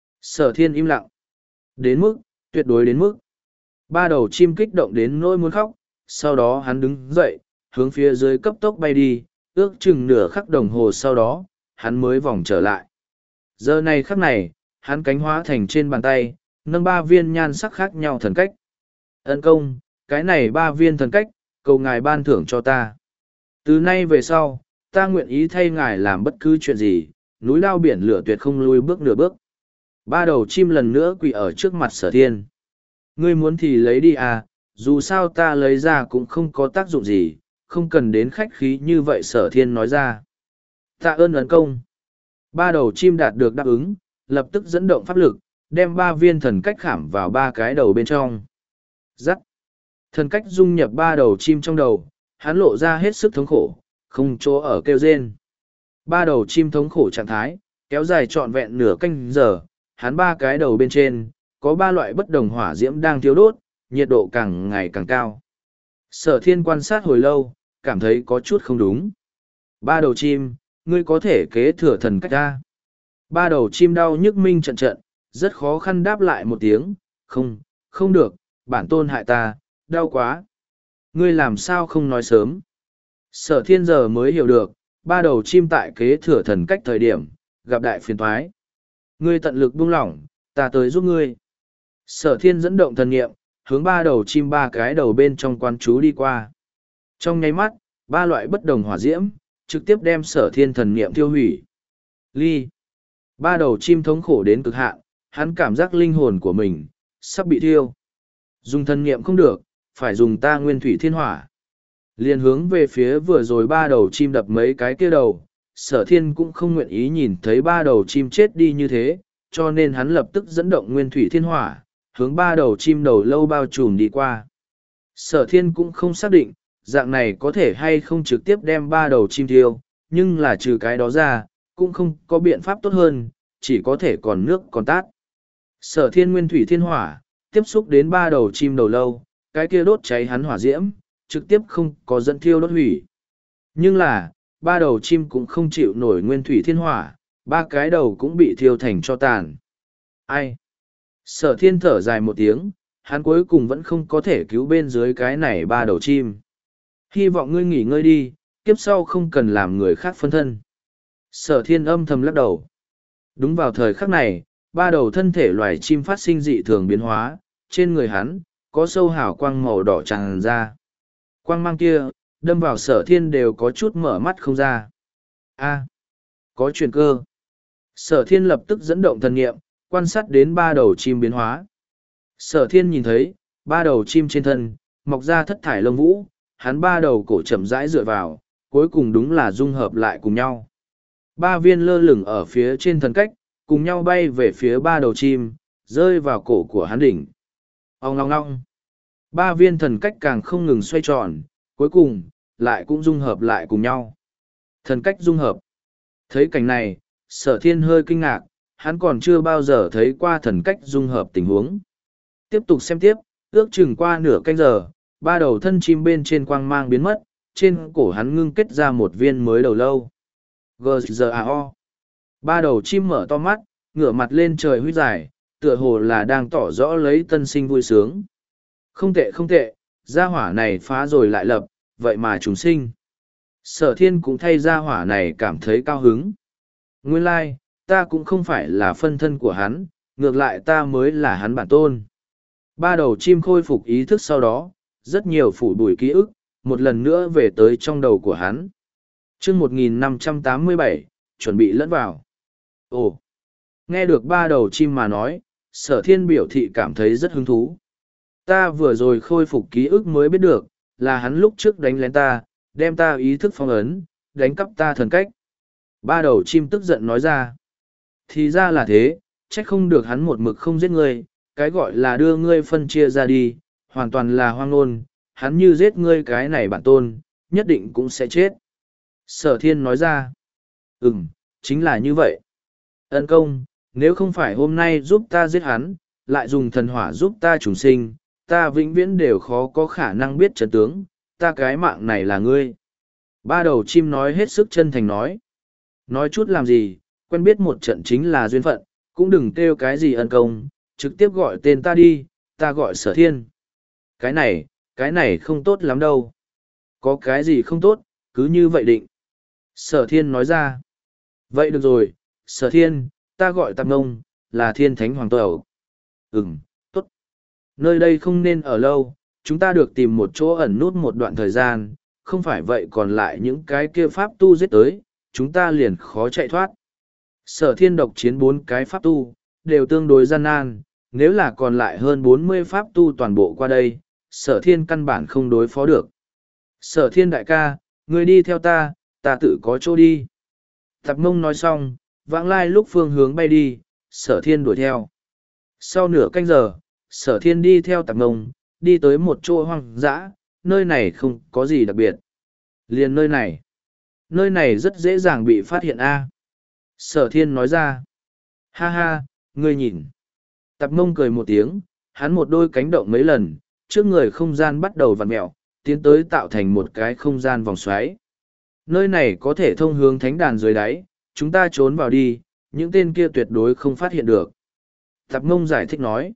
Sở thiên im lặng. Đến mức, tuyệt đối đến mức. Ba đầu chim kích động đến nỗi muốn khóc, sau đó hắn đứng dậy, hướng phía dưới cấp tốc bay đi, ước chừng nửa khắc đồng hồ sau đó, hắn mới vòng trở lại. Giờ này khắc này, hắn cánh hóa thành trên bàn tay, nâng ba viên nhan sắc khác nhau thần cách. Ân công, cái này ba viên thần cách, cầu ngài ban thưởng cho ta. Từ nay về sau, ta nguyện ý thay ngài làm bất cứ chuyện gì, núi lao biển lửa tuyệt không lui bước nửa bước. Ba đầu chim lần nữa quỳ ở trước mặt sở thiên. Ngươi muốn thì lấy đi à, dù sao ta lấy ra cũng không có tác dụng gì, không cần đến khách khí như vậy sở thiên nói ra. Tạ ơn ấn công. Ba đầu chim đạt được đáp ứng, lập tức dẫn động pháp lực, đem ba viên thần cách khảm vào ba cái đầu bên trong. Dắt. Thần cách dung nhập ba đầu chim trong đầu, hắn lộ ra hết sức thống khổ, không chỗ ở kêu rên. Ba đầu chim thống khổ trạng thái, kéo dài trọn vẹn nửa canh giờ, hắn ba cái đầu bên trên, có ba loại bất đồng hỏa diễm đang thiêu đốt, nhiệt độ càng ngày càng cao. Sở thiên quan sát hồi lâu, cảm thấy có chút không đúng. Ba đầu chim, ngươi có thể kế thừa thần cách ra. Ba đầu chim đau nhức minh trận trận, rất khó khăn đáp lại một tiếng, không, không được, bản tôn hại ta, đau quá. Ngươi làm sao không nói sớm. Sở thiên giờ mới hiểu được, ba đầu chim tại kế thừa thần cách thời điểm, gặp đại phiền thoái. Ngươi tận lực buông lỏng, ta tới giúp ngươi. Sở thiên dẫn động thần nghiệm, hướng ba đầu chim ba cái đầu bên trong quan chú đi qua. Trong nháy mắt, ba loại bất đồng hỏa diễm, trực tiếp đem sở thiên thần nghiệm tiêu hủy. Ly. Ba đầu chim thống khổ đến cực hạn, hắn cảm giác linh hồn của mình, sắp bị thiêu. Dùng thần nghiệm không được, phải dùng ta nguyên thủy thiên hỏa. Liên hướng về phía vừa rồi ba đầu chim đập mấy cái kia đầu, sở thiên cũng không nguyện ý nhìn thấy ba đầu chim chết đi như thế, cho nên hắn lập tức dẫn động nguyên thủy thiên hỏa, hướng ba đầu chim đầu lâu bao trùm đi qua. Sở thiên cũng không xác định, dạng này có thể hay không trực tiếp đem ba đầu chim thiêu, nhưng là trừ cái đó ra, cũng không có biện pháp tốt hơn, chỉ có thể còn nước còn tát. Sở thiên nguyên thủy thiên hỏa, tiếp xúc đến ba đầu chim đầu lâu, cái kia đốt cháy hắn hỏa diễm, trực tiếp không có dẫn thiêu đốt hủy. Nhưng là, ba đầu chim cũng không chịu nổi nguyên thủy thiên hỏa, ba cái đầu cũng bị thiêu thành cho tàn. Ai? Sở thiên thở dài một tiếng, hắn cuối cùng vẫn không có thể cứu bên dưới cái này ba đầu chim. Hy vọng ngươi nghỉ ngơi đi, kiếp sau không cần làm người khác phân thân. Sở thiên âm thầm lắc đầu. Đúng vào thời khắc này, ba đầu thân thể loài chim phát sinh dị thường biến hóa, trên người hắn, có sâu hào quang màu đỏ tràn ra. Quang mang kia, đâm vào sở thiên đều có chút mở mắt không ra. A, có chuyện cơ. Sở thiên lập tức dẫn động thần nghiệm, quan sát đến ba đầu chim biến hóa. Sở thiên nhìn thấy, ba đầu chim trên thân, mọc ra thất thải lông vũ, hắn ba đầu cổ chậm rãi dựa vào, cuối cùng đúng là dung hợp lại cùng nhau. Ba viên lơ lửng ở phía trên thần cách, cùng nhau bay về phía ba đầu chim, rơi vào cổ của hắn đỉnh. Ông ngong ngong. Ba viên thần cách càng không ngừng xoay tròn, cuối cùng, lại cũng dung hợp lại cùng nhau. Thần cách dung hợp. Thấy cảnh này, sở thiên hơi kinh ngạc, hắn còn chưa bao giờ thấy qua thần cách dung hợp tình huống. Tiếp tục xem tiếp, ước chừng qua nửa canh giờ, ba đầu thân chim bên trên quang mang biến mất, trên cổ hắn ngưng kết ra một viên mới đầu lâu. giê giê a o. Ba đầu chim mở to mắt, ngửa mặt lên trời huýt dài, tựa hồ là đang tỏ rõ lấy tân sinh vui sướng. Không tệ không tệ, gia hỏa này phá rồi lại lập, vậy mà chúng sinh. Sở thiên cũng thay gia hỏa này cảm thấy cao hứng. Nguyên lai, like, ta cũng không phải là phân thân của hắn, ngược lại ta mới là hắn bản tôn. Ba đầu chim khôi phục ý thức sau đó, rất nhiều phủ bụi ký ức, một lần nữa về tới trong đầu của hắn. chương một nghìn năm trăm tám mươi bảy, chuẩn bị lẫn vào. Ồ! Nghe được ba đầu chim mà nói, sở thiên biểu thị cảm thấy rất hứng thú. Ta vừa rồi khôi phục ký ức mới biết được, là hắn lúc trước đánh lén ta, đem ta ý thức phong ấn, đánh cắp ta thần cách. Ba đầu chim tức giận nói ra. Thì ra là thế, trách không được hắn một mực không giết ngươi, cái gọi là đưa ngươi phân chia ra đi, hoàn toàn là hoang ngôn, hắn như giết ngươi cái này bản tôn, nhất định cũng sẽ chết. Sở thiên nói ra. Ừm, chính là như vậy. Ân công, nếu không phải hôm nay giúp ta giết hắn, lại dùng thần hỏa giúp ta trùng sinh, ta vĩnh viễn đều khó có khả năng biết trận tướng, ta cái mạng này là ngươi. Ba đầu chim nói hết sức chân thành nói. Nói chút làm gì, quen biết một trận chính là duyên phận, cũng đừng kêu cái gì ân công, trực tiếp gọi tên ta đi, ta gọi sở thiên. Cái này, cái này không tốt lắm đâu. Có cái gì không tốt, cứ như vậy định. Sở thiên nói ra. Vậy được rồi, sở thiên, ta gọi tạp ngông, là thiên thánh hoàng tẩu. Ừm, tốt. Nơi đây không nên ở lâu, chúng ta được tìm một chỗ ẩn nút một đoạn thời gian, không phải vậy còn lại những cái kia pháp tu giết tới, chúng ta liền khó chạy thoát. Sở thiên độc chiến bốn cái pháp tu, đều tương đối gian nan, nếu là còn lại hơn bốn mươi pháp tu toàn bộ qua đây, sở thiên căn bản không đối phó được. Sở thiên đại ca, ngươi đi theo ta, ta tự có chỗ đi. Tạp Mông nói xong, vãng lai lúc phương hướng bay đi, sở thiên đuổi theo. Sau nửa canh giờ, sở thiên đi theo Tạp Mông, đi tới một chỗ hoang dã, nơi này không có gì đặc biệt. Liền nơi này. Nơi này rất dễ dàng bị phát hiện a. Sở thiên nói ra. Ha ha, ngươi nhìn. Tạp Mông cười một tiếng, hắn một đôi cánh động mấy lần, trước người không gian bắt đầu vặn mẹo, tiến tới tạo thành một cái không gian vòng xoáy. Nơi này có thể thông hướng thánh đàn dưới đáy, chúng ta trốn vào đi, những tên kia tuyệt đối không phát hiện được. Tạp Mông giải thích nói.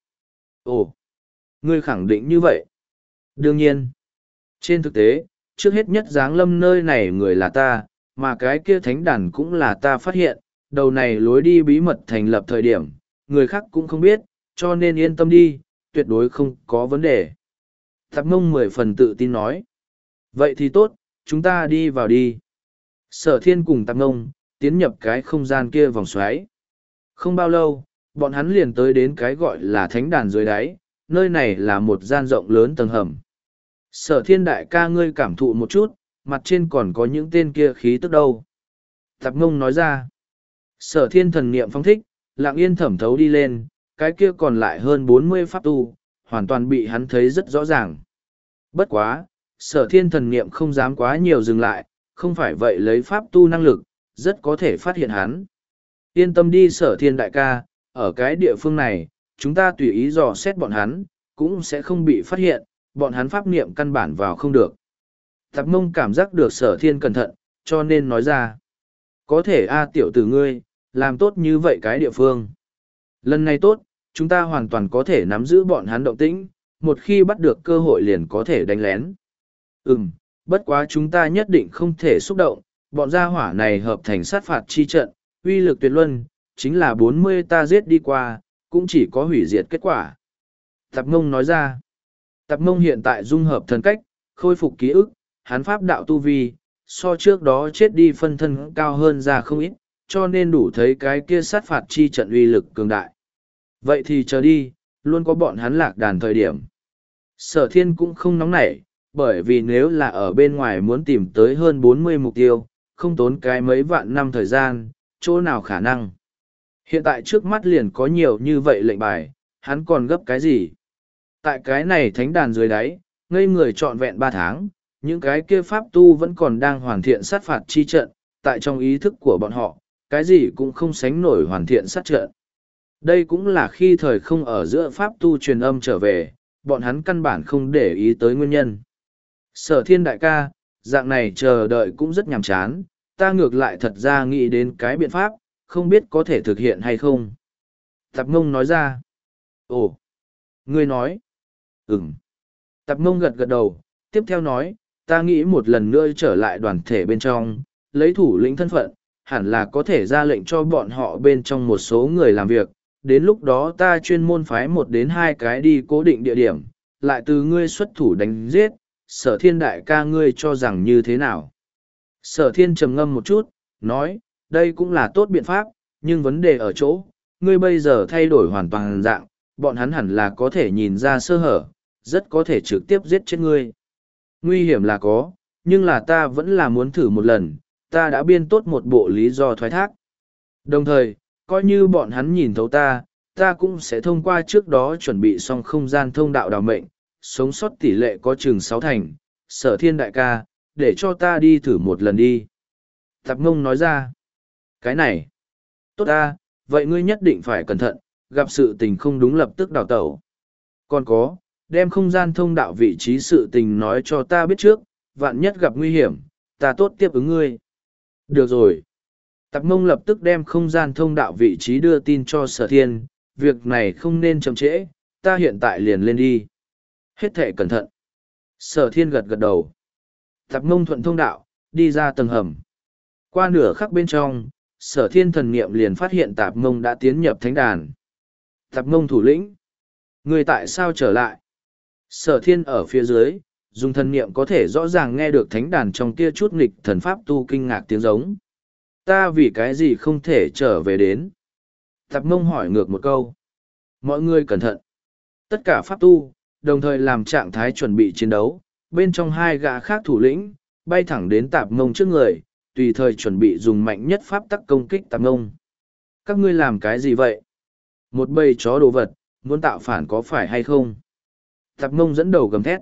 Ồ, ngươi khẳng định như vậy. Đương nhiên. Trên thực tế, trước hết nhất giáng lâm nơi này người là ta, mà cái kia thánh đàn cũng là ta phát hiện, đầu này lối đi bí mật thành lập thời điểm, người khác cũng không biết, cho nên yên tâm đi, tuyệt đối không có vấn đề. Tạp Mông mười phần tự tin nói. Vậy thì tốt, chúng ta đi vào đi. Sở thiên cùng Tạp Mông, tiến nhập cái không gian kia vòng xoáy. Không bao lâu, bọn hắn liền tới đến cái gọi là thánh đàn dưới đáy, nơi này là một gian rộng lớn tầng hầm. Sở thiên đại ca ngươi cảm thụ một chút, mặt trên còn có những tên kia khí tức đâu. Tạp Mông nói ra. Sở thiên thần niệm phong thích, lặng yên thẩm thấu đi lên, cái kia còn lại hơn bốn mươi pháp tu, hoàn toàn bị hắn thấy rất rõ ràng. Bất quá, sở thiên thần niệm không dám quá nhiều dừng lại, không phải vậy lấy pháp tu năng lực, rất có thể phát hiện hắn. Yên tâm đi sở thiên đại ca, ở cái địa phương này, chúng ta tùy ý dò xét bọn hắn, cũng sẽ không bị phát hiện, bọn hắn pháp niệm căn bản vào không được. Tạp Mông cảm giác được sở thiên cẩn thận, cho nên nói ra. Có thể a tiểu tử ngươi, làm tốt như vậy cái địa phương. Lần này tốt, chúng ta hoàn toàn có thể nắm giữ bọn hắn động tĩnh, một khi bắt được cơ hội liền có thể đánh lén. Ừm, bất quá chúng ta nhất định không thể xúc động, bọn gia hỏa này hợp thành sát phạt chi trận, uy lực tuyệt luân, chính là bốn mươi ta giết đi qua, cũng chỉ có hủy diệt kết quả. Tạp Mông nói ra. Tạp Mông hiện tại dung hợp thần cách, khôi phục ký ức, hắn pháp đạo tu vi, so trước đó chết đi phân thân cao hơn ra không ít, cho nên đủ thấy cái kia sát phạt chi trận uy lực cường đại. Vậy thì chờ đi, luôn có bọn hắn lạc đàn thời điểm. Sở thiên cũng không nóng nảy, bởi vì nếu là ở bên ngoài muốn tìm tới hơn bốn mươi mục tiêu, không tốn cái mấy vạn năm thời gian, chỗ nào khả năng. Hiện tại trước mắt liền có nhiều như vậy lệnh bài, hắn còn gấp cái gì? Tại cái này thánh đàn dưới đáy, ngây người trọn vẹn ba tháng, những cái kia pháp tu vẫn còn đang hoàn thiện sát phạt chi trận, tại trong ý thức của bọn họ, cái gì cũng không sánh nổi hoàn thiện sát trận. Đây cũng là khi thời không ở giữa pháp tu truyền âm trở về, bọn hắn căn bản không để ý tới nguyên nhân. Sở thiên đại ca, dạng này chờ đợi cũng rất nhàm chán, ta ngược lại thật ra nghĩ đến cái biện pháp, không biết có thể thực hiện hay không. Tạp Mông nói ra. Ồ, ngươi nói. Ừm. Tạp Mông gật gật đầu, tiếp theo nói, ta nghĩ một lần nữa trở lại đoàn thể bên trong, lấy thủ lĩnh thân phận, hẳn là có thể ra lệnh cho bọn họ bên trong một số người làm việc, đến lúc đó ta chuyên môn phái một đến hai cái đi cố định địa điểm, lại từ ngươi xuất thủ đánh giết, sở thiên đại ca ngươi cho rằng như thế nào. Sở thiên trầm ngâm một chút, nói, đây cũng là tốt biện pháp, nhưng vấn đề ở chỗ, ngươi bây giờ thay đổi hoàn toàn dạng, bọn hắn hẳn là có thể nhìn ra sơ hở, rất có thể trực tiếp giết chết ngươi. Nguy hiểm là có, nhưng là ta vẫn là muốn thử một lần, ta đã biên tốt một bộ lý do thoái thác. Đồng thời, coi như bọn hắn nhìn thấu ta, ta cũng sẽ thông qua trước đó chuẩn bị xong không gian thông đạo đào mệnh, sống sót tỷ lệ có chừng sáu thành, sở thiên đại ca, để cho ta đi thử một lần đi. Tạp Mông nói ra, cái này, tốt ta, vậy ngươi nhất định phải cẩn thận, gặp sự tình không đúng lập tức đào tẩu. Còn có, đem không gian thông đạo vị trí sự tình nói cho ta biết trước, vạn nhất gặp nguy hiểm, ta tốt tiếp ứng ngươi. Được rồi. Tạp Mông lập tức đem không gian thông đạo vị trí đưa tin cho sở thiên, việc này không nên chậm trễ, ta hiện tại liền lên đi. Hết thệ cẩn thận. Sở thiên gật gật đầu. Tạp Mông thuận thông đạo, đi ra tầng hầm. Qua nửa khắc bên trong, sở thiên thần niệm liền phát hiện Tạp Mông đã tiến nhập thánh đàn. Tạp Mông thủ lĩnh. Người tại sao trở lại? Sở thiên ở phía dưới, dùng thần niệm có thể rõ ràng nghe được thánh đàn trong kia chút nghịch thần pháp tu kinh ngạc tiếng giống. Ta vì cái gì không thể trở về đến? Tạp mông hỏi ngược một câu. Mọi người cẩn thận. Tất cả pháp tu, đồng thời làm trạng thái chuẩn bị chiến đấu, bên trong hai gã khác thủ lĩnh, bay thẳng đến tạp mông trước người, tùy thời chuẩn bị dùng mạnh nhất pháp tắc công kích tạp mông. Các ngươi làm cái gì vậy? Một bầy chó đồ vật, muốn tạo phản có phải hay không? Tạp mông dẫn đầu gầm thét.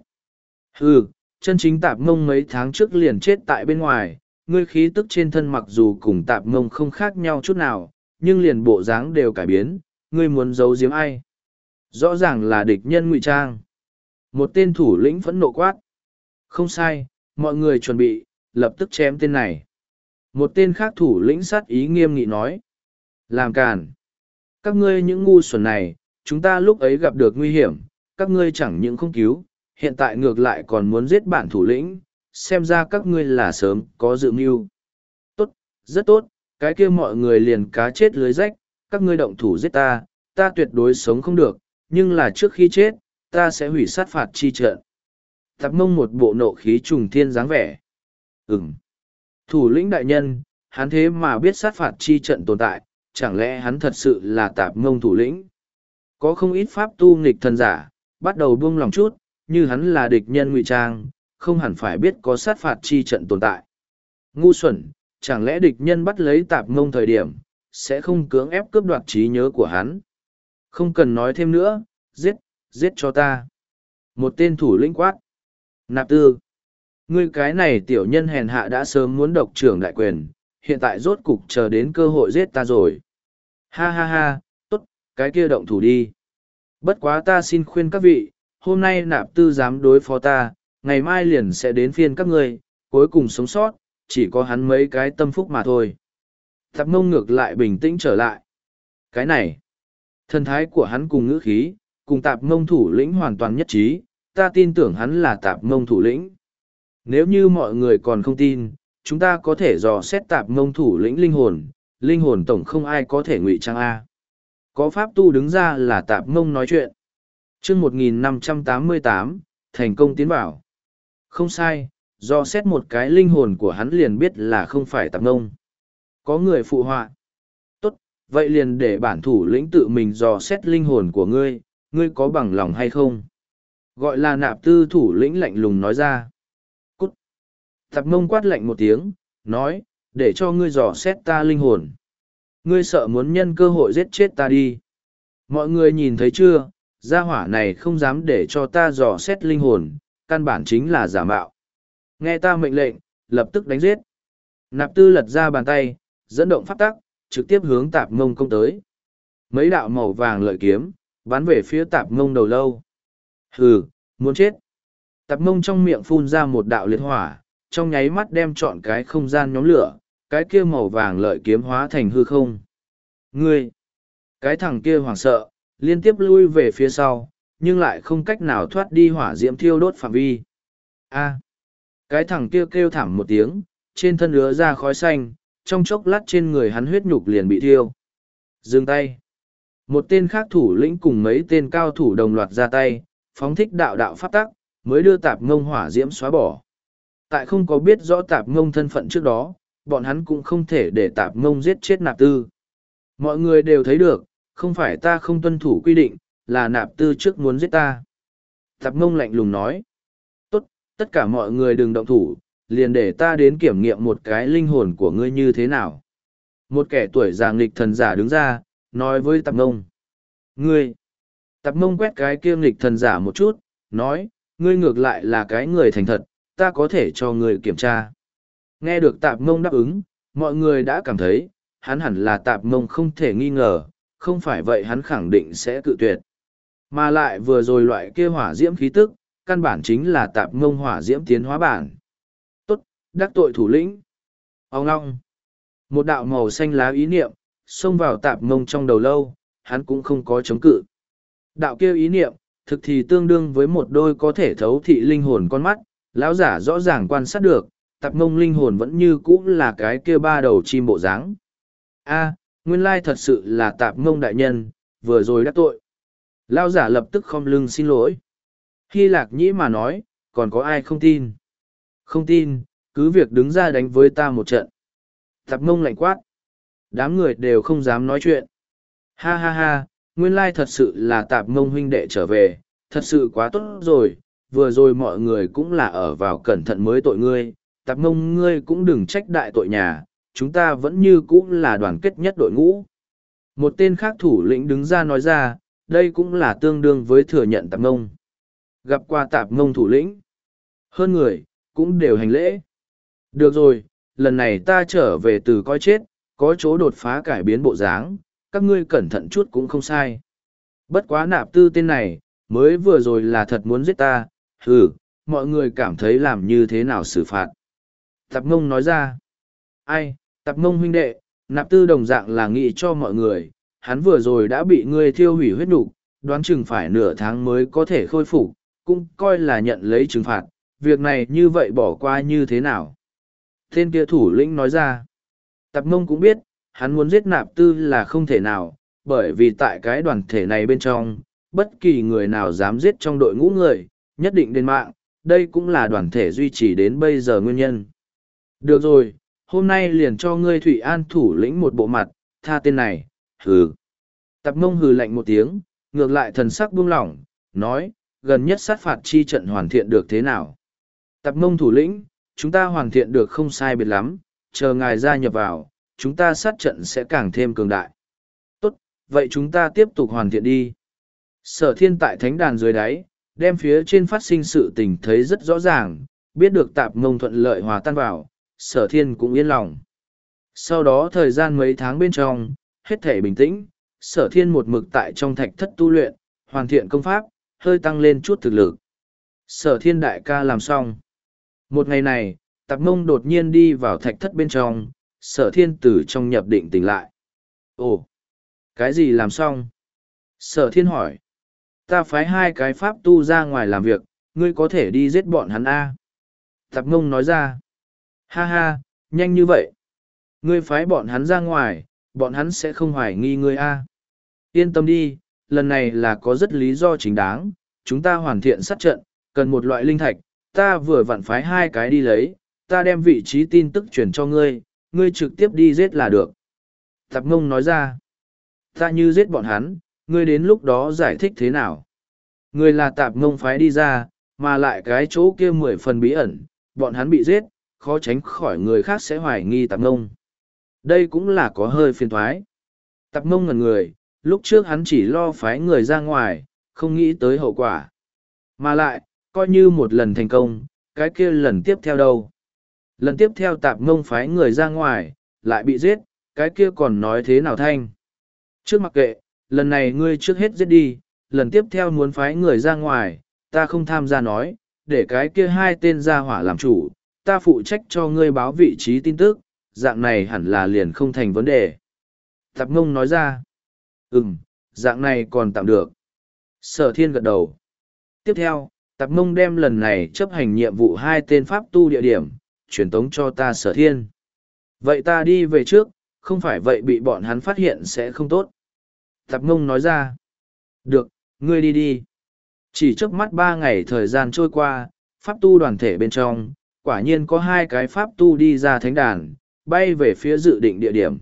Hừ, chân chính tạp mông mấy tháng trước liền chết tại bên ngoài, ngươi khí tức trên thân mặc dù cùng tạp mông không khác nhau chút nào, nhưng liền bộ dáng đều cải biến, ngươi muốn giấu giếm ai? Rõ ràng là địch nhân ngụy trang. Một tên thủ lĩnh phẫn nộ quát. Không sai, mọi người chuẩn bị, lập tức chém tên này. Một tên khác thủ lĩnh sát ý nghiêm nghị nói. Làm càn. Các ngươi những ngu xuẩn này, chúng ta lúc ấy gặp được nguy hiểm, các ngươi chẳng những không cứu, hiện tại ngược lại còn muốn giết bản thủ lĩnh, xem ra các ngươi là sớm có dự mưu. Tốt, rất tốt, cái kia mọi người liền cá chết lưới rách, các ngươi động thủ giết ta, ta tuyệt đối sống không được, nhưng là trước khi chết, ta sẽ hủy sát phạt chi trận. Tạp mông một bộ nộ khí trùng thiên dáng vẻ. Ừm. Thủ lĩnh đại nhân, hắn thế mà biết sát phạt chi trận tồn tại, chẳng lẽ hắn thật sự là tạp mông thủ lĩnh? Có không ít pháp tu nghịch thần giả, bắt đầu buông lòng chút, như hắn là địch nhân ngụy trang, không hẳn phải biết có sát phạt chi trận tồn tại. Ngu xuẩn, chẳng lẽ địch nhân bắt lấy tạp mông thời điểm, sẽ không cưỡng ép cướp đoạt trí nhớ của hắn? Không cần nói thêm nữa, giết, giết cho ta. Một tên thủ lĩnh quát. Nạp Tư. Ngươi cái này tiểu nhân hèn hạ đã sớm muốn độc trưởng đại quyền, hiện tại rốt cục chờ đến cơ hội giết ta rồi. Ha ha ha, tốt, cái kia động thủ đi. Bất quá ta xin khuyên các vị, hôm nay Nạp Tư dám đối phó ta, ngày mai liền sẽ đến phiên các ngươi, cuối cùng sống sót, chỉ có hắn mấy cái tâm phúc mà thôi. Tạp mông ngược lại bình tĩnh trở lại. Cái này, thần thái của hắn cùng ngữ khí, cùng tạp mông thủ lĩnh hoàn toàn nhất trí, ta tin tưởng hắn là tạp mông thủ lĩnh. Nếu như mọi người còn không tin, chúng ta có thể dò xét tạp mông thủ lĩnh linh hồn, linh hồn tổng không ai có thể ngụy trang A. Có pháp tu đứng ra là tạp mông nói chuyện. chương một nghìn năm trăm tám mươi tám, thành công tiến vào. Không sai, dò xét một cái linh hồn của hắn liền biết là không phải tạp mông. Có người phụ họa. Tốt, vậy liền để bản thủ lĩnh tự mình dò xét linh hồn của ngươi, ngươi có bằng lòng hay không? Gọi là Nạp Tư thủ lĩnh lạnh lùng nói ra. Cút. Tạp mông quát lạnh một tiếng, nói, để cho ngươi dò xét ta linh hồn. Ngươi sợ muốn nhân cơ hội giết chết ta đi. Mọi người nhìn thấy chưa, gia hỏa này không dám để cho ta dò xét linh hồn, căn bản chính là giả mạo. Nghe ta mệnh lệnh, lập tức đánh giết. Nạp Tư lật ra bàn tay, dẫn động pháp tắc, trực tiếp hướng tạp mông công tới. Mấy đạo màu vàng lợi kiếm, bắn về phía tạp mông đầu lâu. Hừ, muốn chết. Tạp mông trong miệng phun ra một đạo liệt hỏa, trong nháy mắt đem trọn cái không gian nhóm lửa, cái kia màu vàng lợi kiếm hóa thành hư không. Ngươi! Cái thằng kia hoảng sợ, liên tiếp lui về phía sau, nhưng lại không cách nào thoát đi hỏa diễm thiêu đốt phạm vi. A! Cái thằng kia kêu thảm một tiếng, trên thân ứa ra khói xanh, trong chốc lát trên người hắn huyết nhục liền bị thiêu. Dừng tay! Một tên khác thủ lĩnh cùng mấy tên cao thủ đồng loạt ra tay, phóng thích đạo đạo pháp tắc, mới đưa tạp ngông hỏa diễm xóa bỏ. Tại không có biết rõ tạp ngông thân phận trước đó, bọn hắn cũng không thể để tạp ngông giết chết Nạp Tư. Mọi người đều thấy được, không phải ta không tuân thủ quy định, là Nạp Tư trước muốn giết ta. Tạp ngông lạnh lùng nói. Tốt, tất cả mọi người đừng động thủ, liền để ta đến kiểm nghiệm một cái linh hồn của ngươi như thế nào. Một kẻ tuổi già nghịch thần giả đứng ra, nói với tạp ngông. Ngươi! Tạp ngông quét cái kia nghịch thần giả một chút, nói, ngươi ngược lại là cái người thành thật, ta có thể cho ngươi kiểm tra. Nghe được tạp ngông đáp ứng, mọi người đã cảm thấy, hắn hẳn là tạp ngông không thể nghi ngờ, không phải vậy hắn khẳng định sẽ cự tuyệt. Mà lại vừa rồi loại kia hỏa diễm khí tức, căn bản chính là tạp ngông hỏa diễm tiến hóa bản. Tốt, đắc tội thủ lĩnh. Ông long. Một đạo màu xanh lá ý niệm, xông vào tạp ngông trong đầu lâu, hắn cũng không có chống cự. Đạo kia ý niệm, thực thì tương đương với một đôi có thể thấu thị linh hồn con mắt, lão giả rõ ràng quan sát được, tạp ngông linh hồn vẫn như cũ là cái kia ba đầu chim bộ dáng. A, nguyên lai thật sự là tạp ngông đại nhân, vừa rồi đắc tội. Lão giả lập tức khom lưng xin lỗi. Hy Lạc Nhĩ mà nói, còn có ai không tin? Không tin, cứ việc đứng ra đánh với ta một trận. Tạp ngông lạnh quát. Đám người đều không dám nói chuyện. Ha ha ha, nguyên lai thật sự là tạp mông huynh đệ trở về, thật sự quá tốt rồi, vừa rồi mọi người cũng là ở vào cẩn thận mới tội ngươi, tạp mông ngươi cũng đừng trách đại tội nhà, chúng ta vẫn như cũng là đoàn kết nhất đội ngũ. Một tên khác thủ lĩnh đứng ra nói ra, đây cũng là tương đương với thừa nhận tạp mông. Gặp qua tạp mông thủ lĩnh, hơn người, cũng đều hành lễ. Được rồi, lần này ta trở về từ coi chết, có chỗ đột phá cải biến bộ dáng, các ngươi cẩn thận chút cũng không sai. Bất quá nạp tư tên này, mới vừa rồi là thật muốn giết ta, hừ, mọi người cảm thấy làm như thế nào xử phạt. Tạp mông nói ra, ai, tạp mông huynh đệ, nạp tư đồng dạng là nghĩ cho mọi người, hắn vừa rồi đã bị ngươi thiêu hủy huyết nục, đoán chừng phải nửa tháng mới có thể khôi phục, cũng coi là nhận lấy trừng phạt, việc này như vậy bỏ qua như thế nào. Tên kia thủ lĩnh nói ra, tạp mông cũng biết, hắn muốn giết nạp tư là không thể nào, bởi vì tại cái đoàn thể này bên trong, bất kỳ người nào dám giết trong đội ngũ người, nhất định đền mạng, đây cũng là đoàn thể duy trì đến bây giờ nguyên nhân. Được rồi, hôm nay liền cho ngươi Thụy An thủ lĩnh một bộ mặt, tha tên này, hừ. Tạp mông hừ lạnh một tiếng, ngược lại thần sắc buông lỏng, nói, gần nhất sát phạt chi trận hoàn thiện được thế nào. Tạp mông thủ lĩnh, chúng ta hoàn thiện được không sai biệt lắm, chờ ngài gia nhập vào, chúng ta sát trận sẽ càng thêm cường đại. Tốt, vậy chúng ta tiếp tục hoàn thiện đi. Sở thiên tại thánh đàn dưới đáy, đem phía trên phát sinh sự tình thấy rất rõ ràng, biết được tạp mông thuận lợi hòa tan vào, sở thiên cũng yên lòng. Sau đó thời gian mấy tháng bên trong, hết thể bình tĩnh, sở thiên một mực tại trong thạch thất tu luyện, hoàn thiện công pháp, hơi tăng lên chút thực lực. Sở thiên đại ca làm xong. Một ngày này, tạp mông đột nhiên đi vào thạch thất bên trong, sở thiên từ trong nhập định tỉnh lại. Ồ, cái gì làm xong? Sở thiên hỏi. Ta phái hai cái pháp tu ra ngoài làm việc, ngươi có thể đi giết bọn hắn A. Tạp mông nói ra. Ha ha, nhanh như vậy. Ngươi phái bọn hắn ra ngoài, bọn hắn sẽ không hoài nghi ngươi A. Yên tâm đi, lần này là có rất lý do chính đáng, chúng ta hoàn thiện sát trận, cần một loại linh thạch, ta vừa vặn phái hai cái đi lấy, ta đem vị trí tin tức truyền cho ngươi, ngươi trực tiếp đi giết là được. Tạp ngông nói ra, ta như giết bọn hắn, ngươi đến lúc đó giải thích thế nào? Ngươi là tạp ngông phái đi ra, mà lại cái chỗ kia mười phần bí ẩn, bọn hắn bị giết, khó tránh khỏi người khác sẽ hoài nghi tạp ngông. Đây cũng là có hơi phiền thoái. Tạp ngông ngần người, lúc trước hắn chỉ lo phái người ra ngoài, không nghĩ tới hậu quả. Mà lại, coi như một lần thành công, cái kia lần tiếp theo đâu. Lần tiếp theo tạp ngông phái người ra ngoài, lại bị giết, cái kia còn nói thế nào thanh. Trước mặc kệ, lần này ngươi trước hết giết đi, lần tiếp theo muốn phái người ra ngoài, ta không tham gia nói, để cái kia hai tên ra hỏa làm chủ, ta phụ trách cho ngươi báo vị trí tin tức, dạng này hẳn là liền không thành vấn đề. Tạp ngông nói ra, ừm, dạng này còn tạm được. Sở thiên gật đầu. Tiếp theo, tạp ngông đem lần này chấp hành nhiệm vụ hai tên pháp tu địa điểm, truyền tống cho ta sở thiên. Vậy ta đi về trước, không phải vậy bị bọn hắn phát hiện sẽ không tốt. Tạp ngông nói ra. Được, ngươi đi đi. Chỉ trước mắt ba ngày thời gian trôi qua, pháp tu đoàn thể bên trong, quả nhiên có hai cái pháp tu đi ra thánh đàn, bay về phía dự định địa điểm.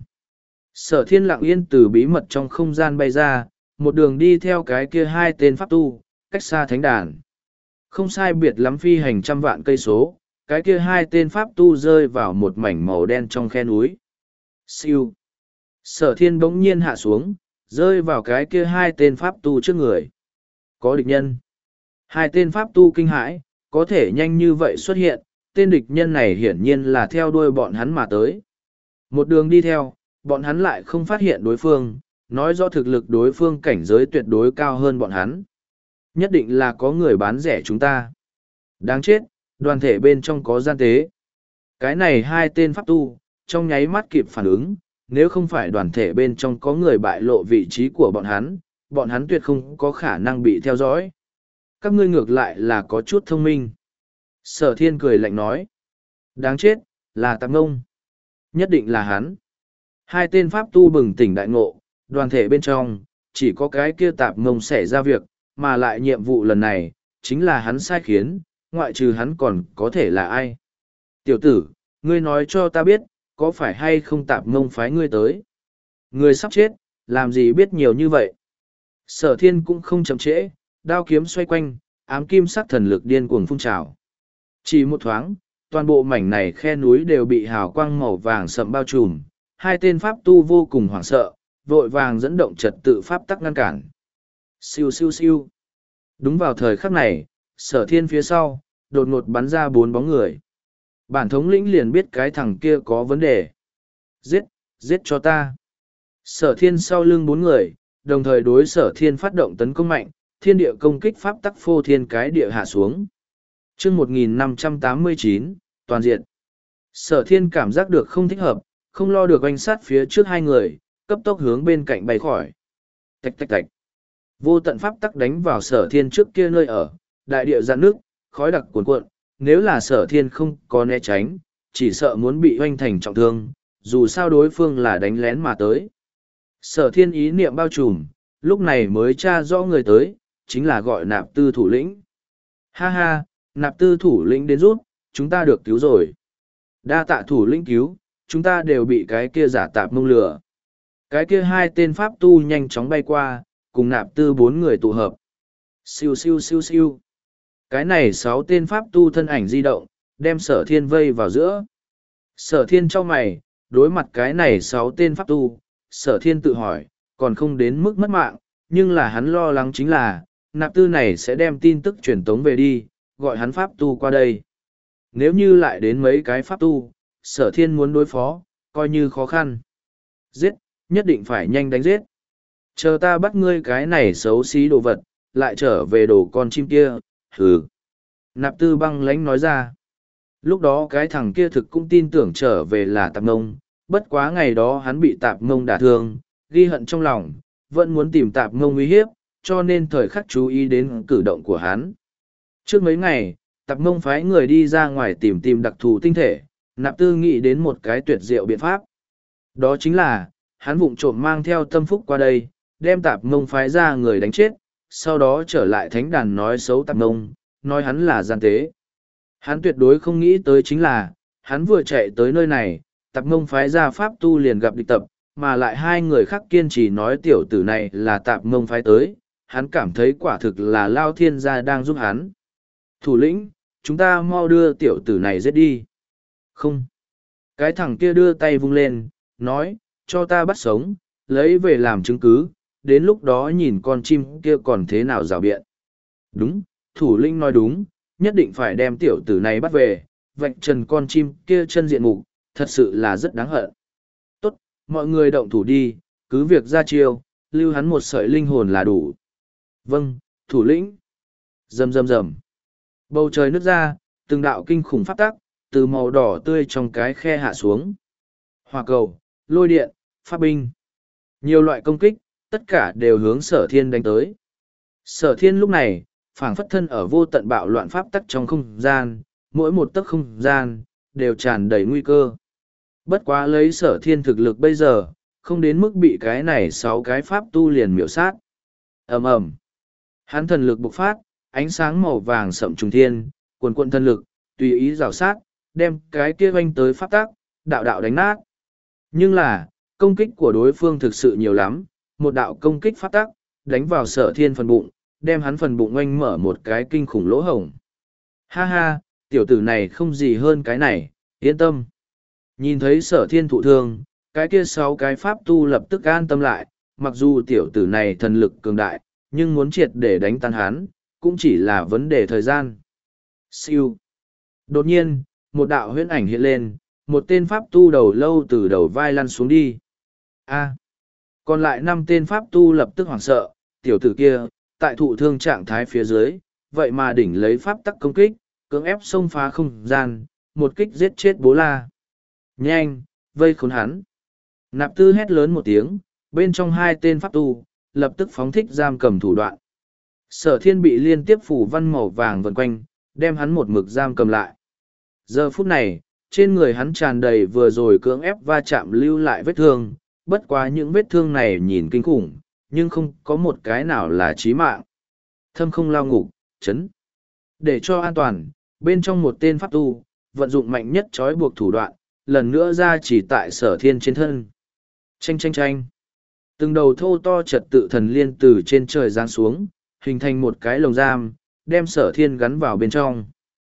Sở thiên lặng yên từ bí mật trong không gian bay ra, một đường đi theo cái kia hai tên pháp tu, cách xa thánh đàn. Không sai biệt lắm phi hành trăm vạn cây số, cái kia hai tên pháp tu rơi vào một mảnh màu đen trong khe núi. Siêu. Sở thiên bỗng nhiên hạ xuống, rơi vào cái kia hai tên pháp tu trước người. Có địch nhân. Hai tên pháp tu kinh hãi, có thể nhanh như vậy xuất hiện, tên địch nhân này hiển nhiên là theo đuôi bọn hắn mà tới. Một đường đi theo, bọn hắn lại không phát hiện đối phương, nói rõ thực lực đối phương cảnh giới tuyệt đối cao hơn bọn hắn. Nhất định là có người bán rẻ chúng ta. Đáng chết, đoàn thể bên trong có gian tế. Cái này hai tên pháp tu, trong nháy mắt kịp phản ứng, nếu không phải đoàn thể bên trong có người bại lộ vị trí của bọn hắn, bọn hắn tuyệt không có khả năng bị theo dõi. Các ngươi ngược lại là có chút thông minh. Sở thiên cười lạnh nói. Đáng chết, là tạp ngông. Nhất định là hắn. Hai tên pháp tu bừng tỉnh đại ngộ, đoàn thể bên trong, chỉ có cái kia tạp ngông xảy ra việc, mà lại nhiệm vụ lần này, chính là hắn sai khiến, ngoại trừ hắn còn có thể là ai. Tiểu tử, ngươi nói cho ta biết, có phải hay không tạp ngông phái ngươi tới? Ngươi sắp chết, làm gì biết nhiều như vậy. Sở thiên cũng không chậm trễ, đao kiếm xoay quanh, ám kim sắc thần lực điên cuồng phun trào. Chỉ một thoáng, toàn bộ mảnh này khe núi đều bị hào quang màu vàng sậm bao trùm, hai tên pháp tu vô cùng hoảng sợ, vội vàng dẫn động trật tự pháp tắc ngăn cản. Siêu siêu siêu. Đúng vào thời khắc này, sở thiên phía sau, đột ngột bắn ra bốn bóng người. Bản thống lĩnh liền biết cái thằng kia có vấn đề. Giết, giết cho ta. Sở thiên sau lưng bốn người, đồng thời đối sở thiên phát động tấn công mạnh, thiên địa công kích pháp tắc phô thiên cái địa hạ xuống. chương một nghìn năm trăm tám mươi chín, toàn diện. Sở thiên cảm giác được không thích hợp, không lo được oanh sát phía trước hai người, cấp tốc hướng bên cạnh bay khỏi. Tạch tạch tạch. Vô tận pháp tắc đánh vào sở thiên trước kia nơi ở, đại địa dạn nước, khói đặc cuồn cuộn, nếu là sở thiên không có né tránh, chỉ sợ muốn bị oanh thành trọng thương, dù sao đối phương là đánh lén mà tới. Sở thiên ý niệm bao trùm, lúc này mới tra rõ người tới, chính là gọi nạp tư thủ lĩnh. Ha ha, nạp tư thủ lĩnh đến rút, chúng ta được cứu rồi. Đa tạ thủ lĩnh cứu, chúng ta đều bị cái kia giả tạp mông lửa. Cái kia hai tên pháp tu nhanh chóng bay qua, cùng nạp tư bốn người tụ hợp. Siêu siêu siêu siêu. Cái này sáu tên pháp tu thân ảnh di động, đem sở thiên vây vào giữa. Sở thiên cho mày, đối mặt cái này sáu tên pháp tu, sở thiên tự hỏi, còn không đến mức mất mạng, nhưng là hắn lo lắng chính là, nạp tư này sẽ đem tin tức truyền tống về đi, gọi hắn pháp tu qua đây. Nếu như lại đến mấy cái pháp tu, sở thiên muốn đối phó, coi như khó khăn. Giết, nhất định phải nhanh đánh giết. Chờ ta bắt ngươi cái này xấu xí đồ vật, lại trở về đồ con chim kia, hừ. Nạp tư băng lãnh nói ra. Lúc đó cái thằng kia thực cũng tin tưởng trở về là tạp mông, bất quá ngày đó hắn bị tạp mông đả thương, ghi hận trong lòng, vẫn muốn tìm tạp mông uy hiếp, cho nên thời khắc chú ý đến cử động của hắn. Trước mấy ngày, tạp mông phái người đi ra ngoài tìm tìm đặc thù tinh thể, nạp tư nghĩ đến một cái tuyệt diệu biện pháp. Đó chính là, hắn vụng trộm mang theo tâm phúc qua đây, đem tạp mông phái ra người đánh chết, sau đó trở lại thánh đàn nói xấu tạp mông, nói hắn là gian tế. Hắn tuyệt đối không nghĩ tới chính là, hắn vừa chạy tới nơi này, tạp mông phái ra pháp tu liền gặp địch tập, mà lại hai người khác kiên trì nói tiểu tử này là tạp mông phái tới, hắn cảm thấy quả thực là Lao Thiên gia đang giúp hắn. Thủ lĩnh, chúng ta mau đưa tiểu tử này giết đi. Không. Cái thằng kia đưa tay vung lên, nói, cho ta bắt sống, lấy về làm chứng cứ, đến lúc đó nhìn con chim kia còn thế nào rào biện. Đúng, thủ lĩnh nói đúng, nhất định phải đem tiểu tử này bắt về, vạch trần con chim kia chân diện mục, thật sự là rất đáng hận. Tốt, mọi người động thủ đi, cứ việc ra chiêu, lưu hắn một sợi linh hồn là đủ. Vâng, thủ lĩnh. Rầm rầm rầm. Bầu trời nứt ra, từng đạo kinh khủng pháp tắc, từ màu đỏ tươi trong cái khe hạ xuống. Hỏa cầu, lôi điện, pháp binh. Nhiều loại công kích, tất cả đều hướng sở thiên đánh tới. Sở thiên lúc này, phảng phất thân ở vô tận bạo loạn pháp tắc trong không gian, mỗi một tấc không gian, đều tràn đầy nguy cơ. Bất quá lấy sở thiên thực lực bây giờ, không đến mức bị cái này sáu cái pháp tu liền miểu sát. Ầm ầm. Hắn thần lực bộc phát, ánh sáng màu vàng sậm trùng thiên, cuồn cuộn thần lực, tùy ý rào sát, đem cái kia vanh tới pháp tắc, đạo đạo đánh nát. Nhưng là, công kích của đối phương thực sự nhiều lắm, một đạo công kích pháp tắc, đánh vào sở thiên phần bụng, đem hắn phần bụng oanh mở một cái kinh khủng lỗ hổng. Ha ha, tiểu tử này không gì hơn cái này, yên tâm. Nhìn thấy sở thiên thụ thương, cái kia sáu cái pháp tu lập tức an tâm lại, mặc dù tiểu tử này thần lực cường đại, nhưng muốn triệt để đánh tan hắn, cũng chỉ là vấn đề thời gian. Siêu. Đột nhiên, một đạo huyễn ảnh hiện lên, một tên pháp tu đầu lâu từ đầu vai lăn xuống đi. A. Còn lại năm tên pháp tu lập tức hoảng sợ, tiểu tử kia, tại thụ thương trạng thái phía dưới, vậy mà đỉnh lấy pháp tắc công kích, cưỡng ép xông phá không gian, một kích giết chết bố la. Nhanh, vây khốn hắn. Nạp tư hét lớn một tiếng, bên trong hai tên pháp tu, lập tức phóng thích giam cầm thủ đoạn. Sở thiên bị liên tiếp phủ văn màu vàng vần quanh, đem hắn một mực giam cầm lại. Giờ phút này, trên người hắn tràn đầy vừa rồi cưỡng ép va chạm lưu lại vết thương, bất quá những vết thương này nhìn kinh khủng, nhưng không có một cái nào là chí mạng. Thâm không lao ngục, chấn. Để cho an toàn, bên trong một tên pháp tu, vận dụng mạnh nhất trói buộc thủ đoạn, lần nữa ra chỉ tại sở thiên trên thân. Chanh chanh chanh. Từng đầu thô to trật tự thần liên từ trên trời giáng xuống, hình thành một cái lồng giam, đem sở thiên gắn vào bên trong.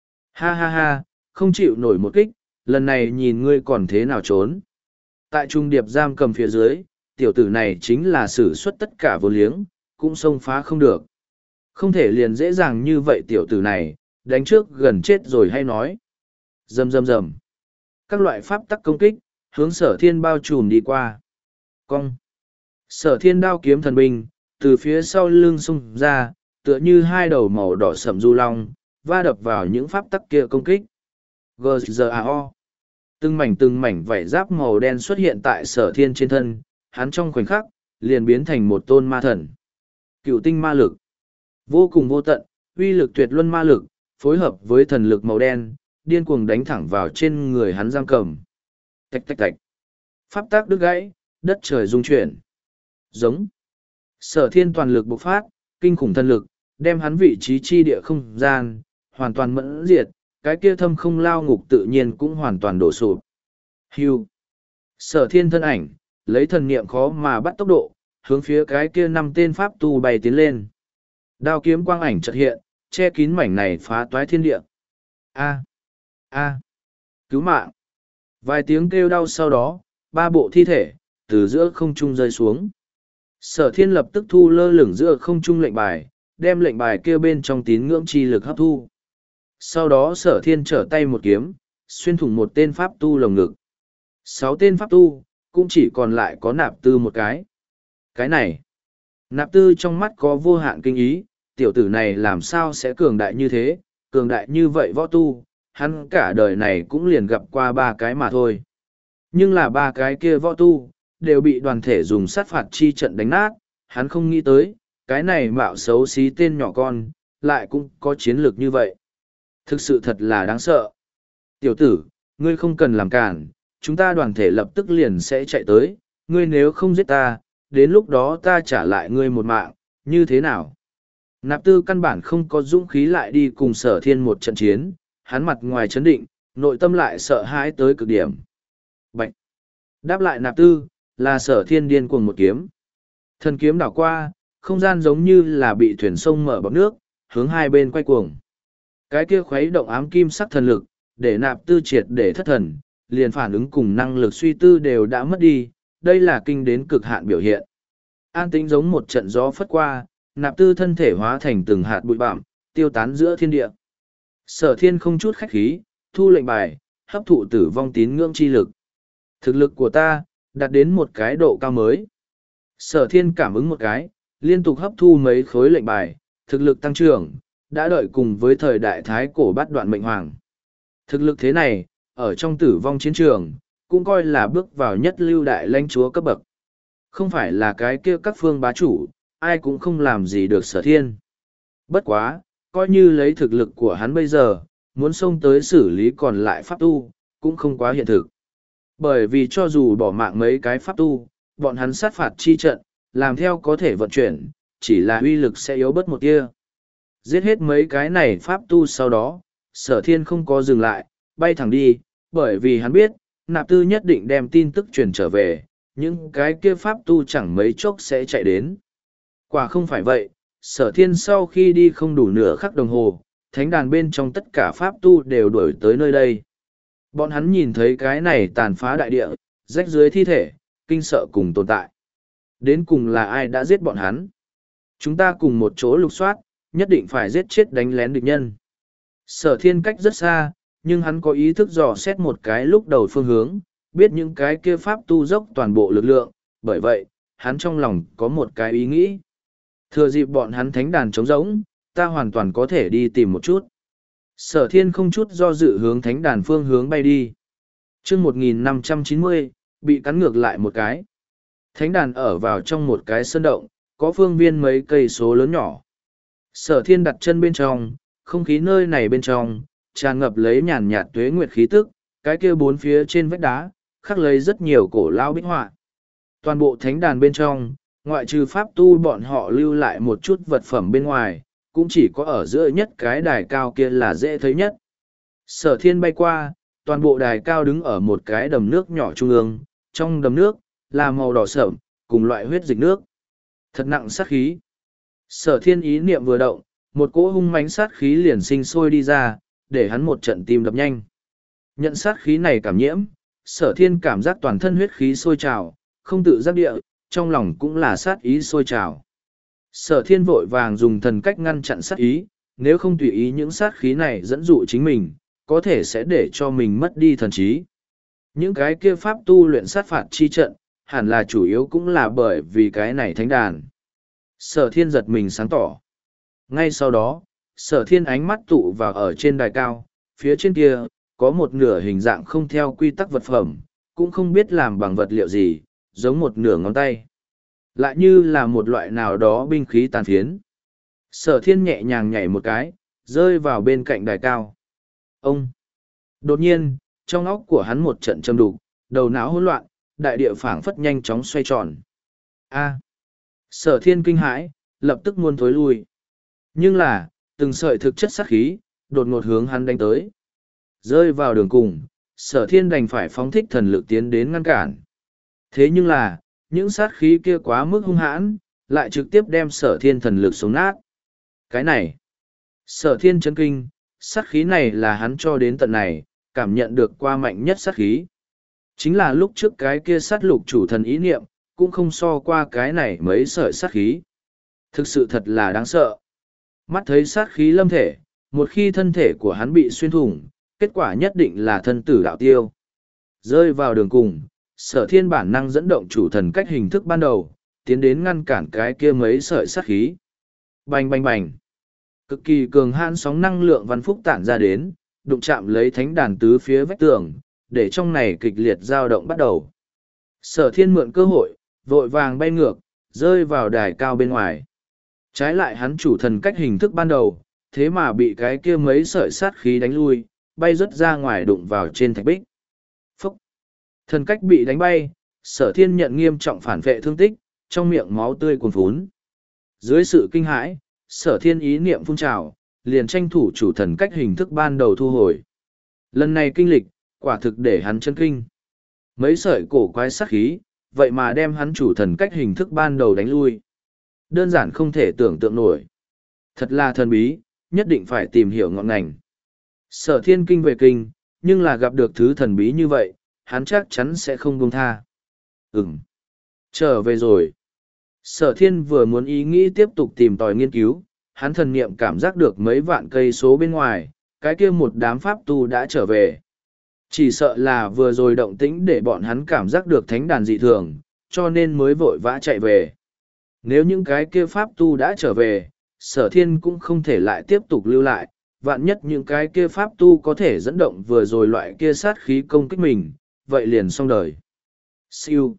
Ha ha ha, không chịu nổi một kích, lần này nhìn ngươi còn thế nào trốn. Tại trung điệp giam cầm phía dưới, tiểu tử này chính là sử xuất tất cả vô liếng, cũng xông phá không được. Không thể liền dễ dàng như vậy tiểu tử này, đánh trước gần chết rồi hay nói. Rầm rầm rầm. Các loại pháp tắc công kích, hướng sở thiên bao trùm đi qua. Cong. Sở thiên đao kiếm thần binh, từ phía sau lưng xung ra, tựa như hai đầu màu đỏ sẫm du long, va đập vào những pháp tắc kia công kích. giê giê a o. Từng mảnh từng mảnh vảy giáp màu đen xuất hiện tại sở thiên trên thân, hắn trong khoảnh khắc, liền biến thành một tôn ma thần. Cựu tinh ma lực. Vô cùng vô tận, uy lực tuyệt luân ma lực, phối hợp với thần lực màu đen, điên cuồng đánh thẳng vào trên người hắn giam cầm. Tạch tạch tạch. Pháp tác đứt gãy, đất trời rung chuyển. Giống. Sở thiên toàn lực bộc phát, kinh khủng thần lực, đem hắn vị trí chi địa không gian, hoàn toàn mẫn diệt, cái kia thâm không lao ngục tự nhiên cũng hoàn toàn đổ sụp. Hưu. Sở thiên thân ảnh, lấy thần niệm khó mà bắt tốc độ, hướng phía cái kia năm tên pháp tu bay tiến lên. Đao kiếm quang ảnh chợt hiện, che kín mảnh này phá toái thiên địa. A. A. Cứu mạng. Vài tiếng kêu đau sau đó, ba bộ thi thể, từ giữa không trung rơi xuống. Sở thiên lập tức thu lơ lửng giữa không trung lệnh bài, đem lệnh bài kia bên trong tín ngưỡng chi lực hấp thu. Sau đó sở thiên trở tay một kiếm, xuyên thủng một tên pháp tu lồng ngực. Sáu tên pháp tu, cũng chỉ còn lại có nạp tư một cái. Cái này, nạp tư trong mắt có vô hạn kinh ý, tiểu tử này làm sao sẽ cường đại như thế, cường đại như vậy võ tu, hắn cả đời này cũng liền gặp qua ba cái mà thôi. Nhưng là ba cái kia võ tu, đều bị đoàn thể dùng sát phạt chi trận đánh nát, hắn không nghĩ tới, cái này mạo xấu xí tên nhỏ con, lại cũng có chiến lược như vậy. Thực sự thật là đáng sợ. Tiểu tử, ngươi không cần làm cản, chúng ta đoàn thể lập tức liền sẽ chạy tới, ngươi nếu không giết ta, đến lúc đó ta trả lại ngươi một mạng, như thế nào? Nạp tư căn bản không có dũng khí lại đi cùng sở thiên một trận chiến, hắn mặt ngoài chấn định, nội tâm lại sợ hãi tới cực điểm. Bạch! Đáp lại nạp tư, là sở thiên điên cuồng một kiếm. Thần kiếm đảo qua, không gian giống như là bị thuyền sông mở bọc nước, hướng hai bên quay cuồng. Cái kia khuấy động ám kim sắc thần lực, để nạp tư triệt để thất thần, liền phản ứng cùng năng lực suy tư đều đã mất đi, đây là kinh đến cực hạn biểu hiện. An tĩnh giống một trận gió phất qua, nạp tư thân thể hóa thành từng hạt bụi bặm, tiêu tán giữa thiên địa. Sở thiên không chút khách khí, thu lệnh bài, hấp thụ tử vong tín ngưỡng chi lực. Thực lực của ta, đạt đến một cái độ cao mới. Sở thiên cảm ứng một cái, liên tục hấp thu mấy khối lệnh bài, thực lực tăng trưởng, đã đợi cùng với thời đại thái cổ bát đoạn mệnh hoàng. Thực lực thế này, ở trong tử vong chiến trường, cũng coi là bước vào nhất lưu đại lãnh chúa cấp bậc. Không phải là cái kia các phương bá chủ, ai cũng không làm gì được sở thiên. Bất quá, coi như lấy thực lực của hắn bây giờ, muốn xông tới xử lý còn lại pháp tu, cũng không quá hiện thực. Bởi vì cho dù bỏ mạng mấy cái pháp tu, bọn hắn sát phạt chi trận, làm theo có thể vận chuyển, chỉ là uy lực sẽ yếu bớt một tia. Giết hết mấy cái này pháp tu sau đó, sở thiên không có dừng lại, bay thẳng đi, bởi vì hắn biết, nạp tư nhất định đem tin tức truyền trở về, những cái kia pháp tu chẳng mấy chốc sẽ chạy đến. Quả không phải vậy, sở thiên sau khi đi không đủ nửa khắc đồng hồ, thánh đàn bên trong tất cả pháp tu đều đuổi tới nơi đây. Bọn hắn nhìn thấy cái này tàn phá đại địa, rách dưới thi thể, kinh sợ cùng tồn tại. Đến cùng là ai đã giết bọn hắn? Chúng ta cùng một chỗ lục soát, nhất định phải giết chết đánh lén địch nhân. Sở thiên cách rất xa, nhưng hắn có ý thức dò xét một cái lúc đầu phương hướng, biết những cái kia pháp tu dốc toàn bộ lực lượng, bởi vậy, hắn trong lòng có một cái ý nghĩ. Thừa dịp bọn hắn thánh đàn trống rỗng, ta hoàn toàn có thể đi tìm một chút. Sở thiên không chút do dự hướng thánh đàn phương hướng bay đi. chương một nghìn năm trăm chín mươi, bị cắn ngược lại một cái. Thánh đàn ở vào trong một cái sơn động, có phương viên mấy cây số lớn nhỏ. Sở thiên đặt chân bên trong, không khí nơi này bên trong, tràn ngập lấy nhàn nhạt tuế nguyệt khí tức, cái kia bốn phía trên vách đá, khắc lấy rất nhiều cổ lao bích họa. Toàn bộ thánh đàn bên trong, ngoại trừ pháp tu bọn họ lưu lại một chút vật phẩm bên ngoài, cũng chỉ có ở giữa nhất cái đài cao kia là dễ thấy nhất. Sở thiên bay qua, toàn bộ đài cao đứng ở một cái đầm nước nhỏ trung ương, trong đầm nước, là màu đỏ sợm, cùng loại huyết dịch nước. Thật nặng sát khí. Sở thiên ý niệm vừa động, một cỗ hung mãnh sát khí liền sinh sôi đi ra, để hắn một trận tim đập nhanh. Nhận sát khí này cảm nhiễm, sở thiên cảm giác toàn thân huyết khí sôi trào, không tự giác địa, trong lòng cũng là sát ý sôi trào. Sở thiên vội vàng dùng thần cách ngăn chặn sát ý, nếu không tùy ý những sát khí này dẫn dụ chính mình, có thể sẽ để cho mình mất đi thần trí. Những cái kia pháp tu luyện sát phạt chi trận, hẳn là chủ yếu cũng là bởi vì cái này thánh đàn. Sở thiên giật mình sáng tỏ. Ngay sau đó, sở thiên ánh mắt tụ vào ở trên đài cao, phía trên kia, có một nửa hình dạng không theo quy tắc vật phẩm, cũng không biết làm bằng vật liệu gì, giống một nửa ngón tay. Lại như là một loại nào đó binh khí tàn phiến. Sở thiên nhẹ nhàng nhảy một cái, rơi vào bên cạnh đài cao. Ông! Đột nhiên, trong óc của hắn một trận châm đục, đầu não hỗn loạn, đại địa phảng phất nhanh chóng xoay tròn. A! Sở thiên kinh hãi, lập tức muốn thối lui. Nhưng là, từng sợi thực chất sát khí, đột ngột hướng hắn đánh tới. Rơi vào đường cùng, sở thiên đành phải phóng thích thần lực tiến đến ngăn cản. Thế nhưng là, những sát khí kia quá mức hung hãn, lại trực tiếp đem sở thiên thần lực sống nát. Cái này, sở thiên chấn kinh, sát khí này là hắn cho đến tận này, cảm nhận được qua mạnh nhất sát khí. Chính là lúc trước cái kia sát lục chủ thần ý niệm, cũng không so qua cái này mấy sợi sát khí. Thực sự thật là đáng sợ. Mắt thấy sát khí lâm thể, một khi thân thể của hắn bị xuyên thủng, kết quả nhất định là thân tử đạo tiêu. Rơi vào đường cùng, sở thiên bản năng dẫn động chủ thần cách hình thức ban đầu, tiến đến ngăn cản cái kia mấy sợi sát khí. Bành bành bành. Cực kỳ cường hãn sóng năng lượng văn phúc tản ra đến, đụng chạm lấy thánh đàn tứ phía vách tường, để trong này kịch liệt dao động bắt đầu. Sở thiên mượn cơ hội, vội vàng bay ngược, rơi vào đài cao bên ngoài. Trái lại hắn chủ thần cách hình thức ban đầu, thế mà bị cái kia mấy sợi sát khí đánh lui, bay rớt ra ngoài đụng vào trên thạch bích. Phúc! Thần cách bị đánh bay, sở thiên nhận nghiêm trọng phản vệ thương tích, trong miệng máu tươi cuồn phún. Dưới sự kinh hãi, sở thiên ý niệm phun trào, liền tranh thủ chủ thần cách hình thức ban đầu thu hồi. Lần này kinh lịch, quả thực để hắn chân kinh. Mấy sợi cổ quái sát khí, vậy mà đem hắn chủ thần cách hình thức ban đầu đánh lui. Đơn giản không thể tưởng tượng nổi. Thật là thần bí, nhất định phải tìm hiểu ngọn ngành. Sở thiên kinh về kinh, nhưng là gặp được thứ thần bí như vậy, hắn chắc chắn sẽ không buông tha. Ừm. Trở về rồi. Sở thiên vừa muốn ý nghĩ tiếp tục tìm tòi nghiên cứu, hắn thần niệm cảm giác được mấy vạn cây số bên ngoài, cái kia một đám pháp tu đã trở về. Chỉ sợ là vừa rồi động tĩnh để bọn hắn cảm giác được thánh đàn dị thường, cho nên mới vội vã chạy về. Nếu những cái kia pháp tu đã trở về, sở thiên cũng không thể lại tiếp tục lưu lại, vạn nhất những cái kia pháp tu có thể dẫn động vừa rồi loại kia sát khí công kích mình, vậy liền xong đời. Siêu.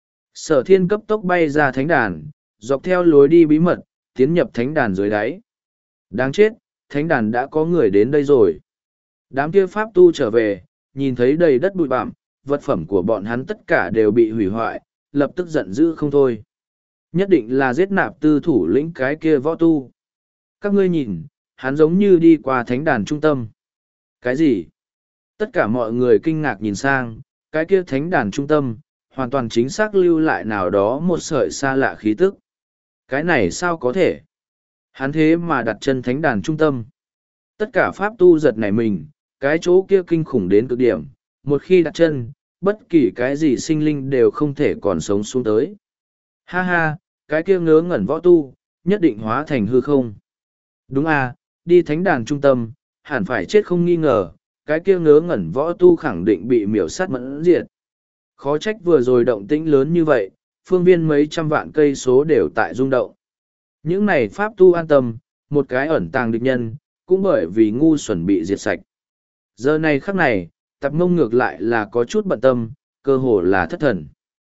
Sở thiên cấp tốc bay ra thánh đàn, dọc theo lối đi bí mật, tiến nhập thánh đàn dưới đáy. Đáng chết, thánh đàn đã có người đến đây rồi. Đám kia pháp tu trở về, nhìn thấy đầy đất bụi bặm, vật phẩm của bọn hắn tất cả đều bị hủy hoại, lập tức giận dữ không thôi. Nhất định là giết nạp tư thủ lĩnh cái kia võ tu. Các ngươi nhìn, hắn giống như đi qua thánh đàn trung tâm. Cái gì? Tất cả mọi người kinh ngạc nhìn sang, cái kia thánh đàn trung tâm, hoàn toàn chính xác lưu lại nào đó một sợi xa lạ khí tức. Cái này sao có thể? Hắn thế mà đặt chân thánh đàn trung tâm. Tất cả pháp tu giật nảy mình, cái chỗ kia kinh khủng đến cực điểm, một khi đặt chân, bất kỳ cái gì sinh linh đều không thể còn sống xuống tới. Ha ha, cái kia ngớ ngẩn võ tu, nhất định hóa thành hư không. Đúng à, đi thánh đàn trung tâm, hẳn phải chết không nghi ngờ, cái kia ngớ ngẩn võ tu khẳng định bị miểu sát mẫn diệt. Khó trách vừa rồi động tĩnh lớn như vậy, phương viên mấy trăm vạn cây số đều tại rung động. Những này pháp tu an tâm, một cái ẩn tàng địch nhân, cũng bởi vì ngu xuẩn bị diệt sạch. Giờ này khắc này, Tạp Mông ngược lại là có chút bận tâm, cơ hồ là thất thần.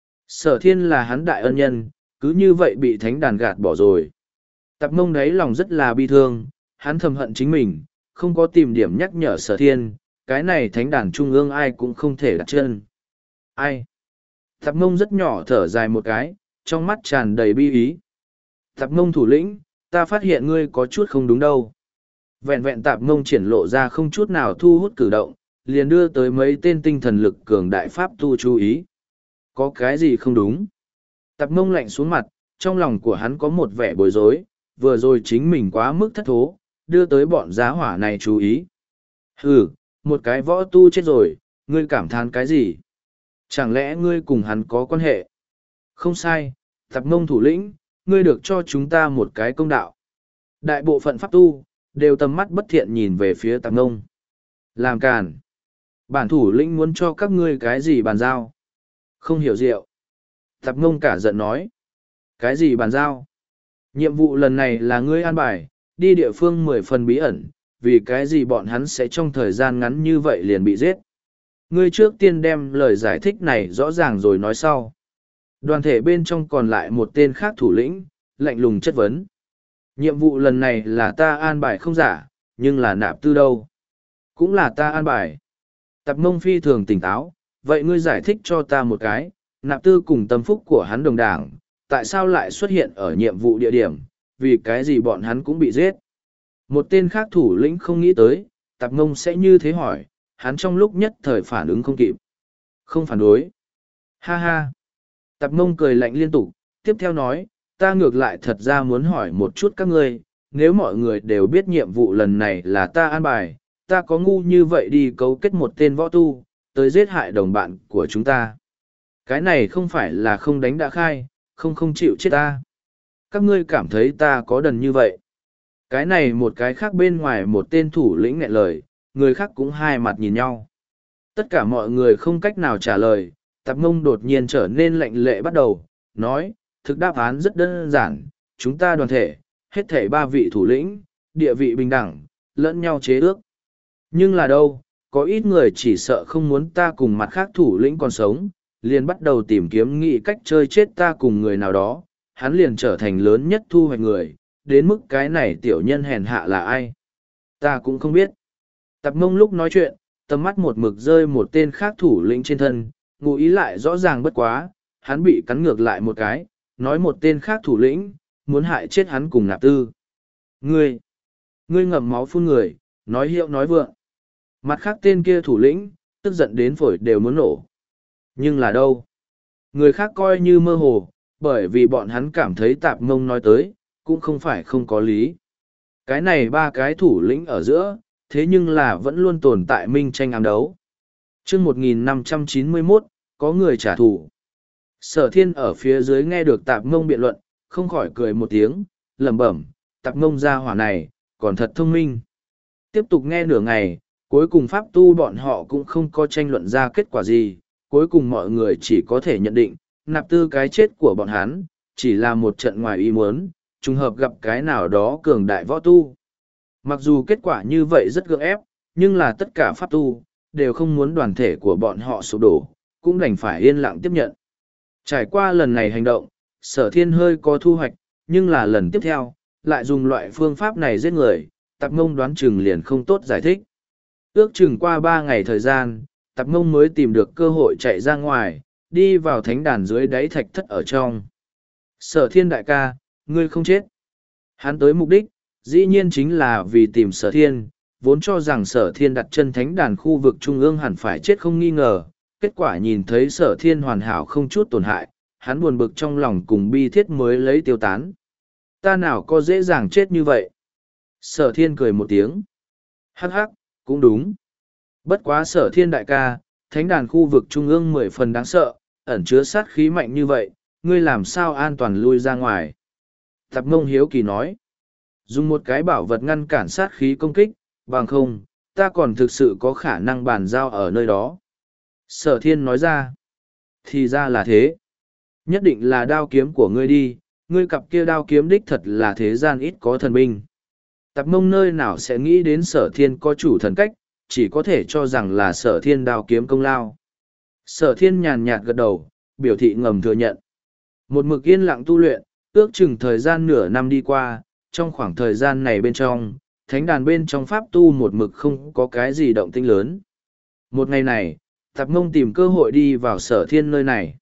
Sở thiên là hắn đại ân nhân, cứ như vậy bị thánh đàn gạt bỏ rồi. Tạp Mông đấy lòng rất là bi thương, hắn thầm hận chính mình, không có tìm điểm nhắc nhở sở thiên, cái này thánh đàn trung ương ai cũng không thể đặt chân. Ai? Tạp Mông rất nhỏ thở dài một cái, trong mắt tràn đầy bi ý. Tạp Mông thủ lĩnh, ta phát hiện ngươi có chút không đúng đâu. Vẹn vẹn Tạp Mông triển lộ ra không chút nào thu hút cử động, liền đưa tới mấy tên tinh thần lực cường đại pháp tu chú ý. Có cái gì không đúng? Tạp Mông lạnh xuống mặt, trong lòng của hắn có một vẻ bối rối, vừa rồi chính mình quá mức thất thố, đưa tới bọn giá hỏa này chú ý. Hừ, một cái võ tu chết rồi, ngươi cảm thán cái gì? Chẳng lẽ ngươi cùng hắn có quan hệ? Không sai, Tạp Mông thủ lĩnh, ngươi được cho chúng ta một cái công đạo. Đại bộ phận pháp tu, đều tầm mắt bất thiện nhìn về phía Tạp Mông. Làm càn. Bản thủ lĩnh muốn cho các ngươi cái gì bàn giao? Không hiểu rượu. Tạp Mông cả giận nói. Cái gì bàn giao? Nhiệm vụ lần này là ngươi an bài, đi địa phương mười phần bí ẩn, vì cái gì bọn hắn sẽ trong thời gian ngắn như vậy liền bị giết. Ngươi trước tiên đem lời giải thích này rõ ràng rồi nói sau. Đoàn thể bên trong còn lại một tên khác thủ lĩnh, lạnh lùng chất vấn. Nhiệm vụ lần này là ta an bài không giả, nhưng là nạp tư đâu? Cũng là ta an bài. Tạp Mông phi thường tỉnh táo, vậy ngươi giải thích cho ta một cái, nạp tư cùng tâm phúc của hắn đồng đảng, tại sao lại xuất hiện ở nhiệm vụ địa điểm, vì cái gì bọn hắn cũng bị giết. Một tên khác thủ lĩnh không nghĩ tới, Tạp Mông sẽ như thế hỏi, hắn trong lúc nhất thời phản ứng không kịp. Không phản đối. Ha ha. Tạp Mông cười lạnh liên tục, tiếp theo nói, ta ngược lại thật ra muốn hỏi một chút các ngươi, nếu mọi người đều biết nhiệm vụ lần này là ta an bài, ta có ngu như vậy đi cấu kết một tên võ tu, tới giết hại đồng bạn của chúng ta. Cái này không phải là không đánh đã khai, không không chịu chết ta. Các ngươi cảm thấy ta có đần như vậy. Cái này một cái khác bên ngoài một tên thủ lĩnh nghẹn lời, người khác cũng hai mặt nhìn nhau. Tất cả mọi người không cách nào trả lời, Tạp Mông đột nhiên trở nên lạnh lệ bắt đầu, nói, thực đáp án rất đơn giản, chúng ta đoàn thể, hết thể ba vị thủ lĩnh, địa vị bình đẳng, lẫn nhau chế ước. Nhưng là đâu, có ít người chỉ sợ không muốn ta cùng mặt khác thủ lĩnh còn sống, liền bắt đầu tìm kiếm nghị cách chơi chết ta cùng người nào đó, hắn liền trở thành lớn nhất thu hoạch người, đến mức cái này tiểu nhân hèn hạ là ai. Ta cũng không biết. Tạp Mông lúc nói chuyện, tầm mắt một mực rơi một tên khác thủ lĩnh trên thân, ngụ ý lại rõ ràng bất quá, hắn bị cắn ngược lại một cái, nói một tên khác thủ lĩnh, muốn hại chết hắn cùng nạp tư. Ngươi, ngươi ngậm máu phun người, nói hiệu nói vượng. Mặt khác tên kia thủ lĩnh, tức giận đến phổi đều muốn nổ. Nhưng là đâu? Người khác coi như mơ hồ, bởi vì bọn hắn cảm thấy Tạp Mông nói tới, cũng không phải không có lý. Cái này ba cái thủ lĩnh ở giữa, thế nhưng là vẫn luôn tồn tại minh tranh ám đấu. chương một nghìn năm trăm chín mươi mốt, có người trả thù. Sở Thiên ở phía dưới nghe được Tạp Mông biện luận, không khỏi cười một tiếng, lẩm bẩm, Tạp Mông ra hỏa này, còn thật thông minh. Tiếp tục nghe nửa ngày, cuối cùng pháp tu bọn họ cũng không có tranh luận ra kết quả gì, cuối cùng mọi người chỉ có thể nhận định, nạp tư cái chết của bọn hắn, chỉ là một trận ngoài ý muốn, trùng hợp gặp cái nào đó cường đại võ tu. Mặc dù kết quả như vậy rất gượng ép, nhưng là tất cả pháp tu, đều không muốn đoàn thể của bọn họ sụp đổ, cũng đành phải yên lặng tiếp nhận. Trải qua lần này hành động, Sở Thiên hơi có thu hoạch, nhưng là lần tiếp theo, lại dùng loại phương pháp này giết người, Tạp Mông đoán chừng liền không tốt giải thích. Ước chừng qua ba ngày thời gian, Tạp Mông mới tìm được cơ hội chạy ra ngoài, đi vào thánh đàn dưới đáy thạch thất ở trong. Sở Thiên đại ca, ngươi không chết. Hắn tới mục đích, dĩ nhiên chính là vì tìm Sở Thiên, vốn cho rằng Sở Thiên đặt chân thánh đàn khu vực trung ương hẳn phải chết không nghi ngờ. Kết quả nhìn thấy Sở Thiên hoàn hảo không chút tổn hại, hắn buồn bực trong lòng cùng bi thiết mới lấy tiêu tán. Ta nào có dễ dàng chết như vậy? Sở Thiên cười một tiếng. Hắc hắc, cũng đúng. Bất quá Sở Thiên đại ca, thánh đàn khu vực trung ương mười phần đáng sợ, ẩn chứa sát khí mạnh như vậy, ngươi làm sao an toàn lui ra ngoài? Tạp Mông hiếu kỳ nói. Dùng một cái bảo vật ngăn cản sát khí công kích, bằng không, ta còn thực sự có khả năng bàn giao ở nơi đó. Sở Thiên nói ra. Thì ra là thế. Nhất định là đao kiếm của ngươi đi, ngươi cặp kia đao kiếm đích thật là thế gian ít có thần binh. Tạp Mông nơi nào sẽ nghĩ đến Sở Thiên có chủ thần cách, chỉ có thể cho rằng là Sở Thiên đao kiếm công lao. Sở Thiên nhàn nhạt gật đầu, biểu thị ngầm thừa nhận. Một mực yên lặng tu luyện, ước chừng thời gian nửa năm đi qua, trong khoảng thời gian này bên trong, thánh đàn bên trong pháp tu một mực không có cái gì động tĩnh lớn. Một ngày này, Tạp Mông tìm cơ hội đi vào Sở Thiên nơi này.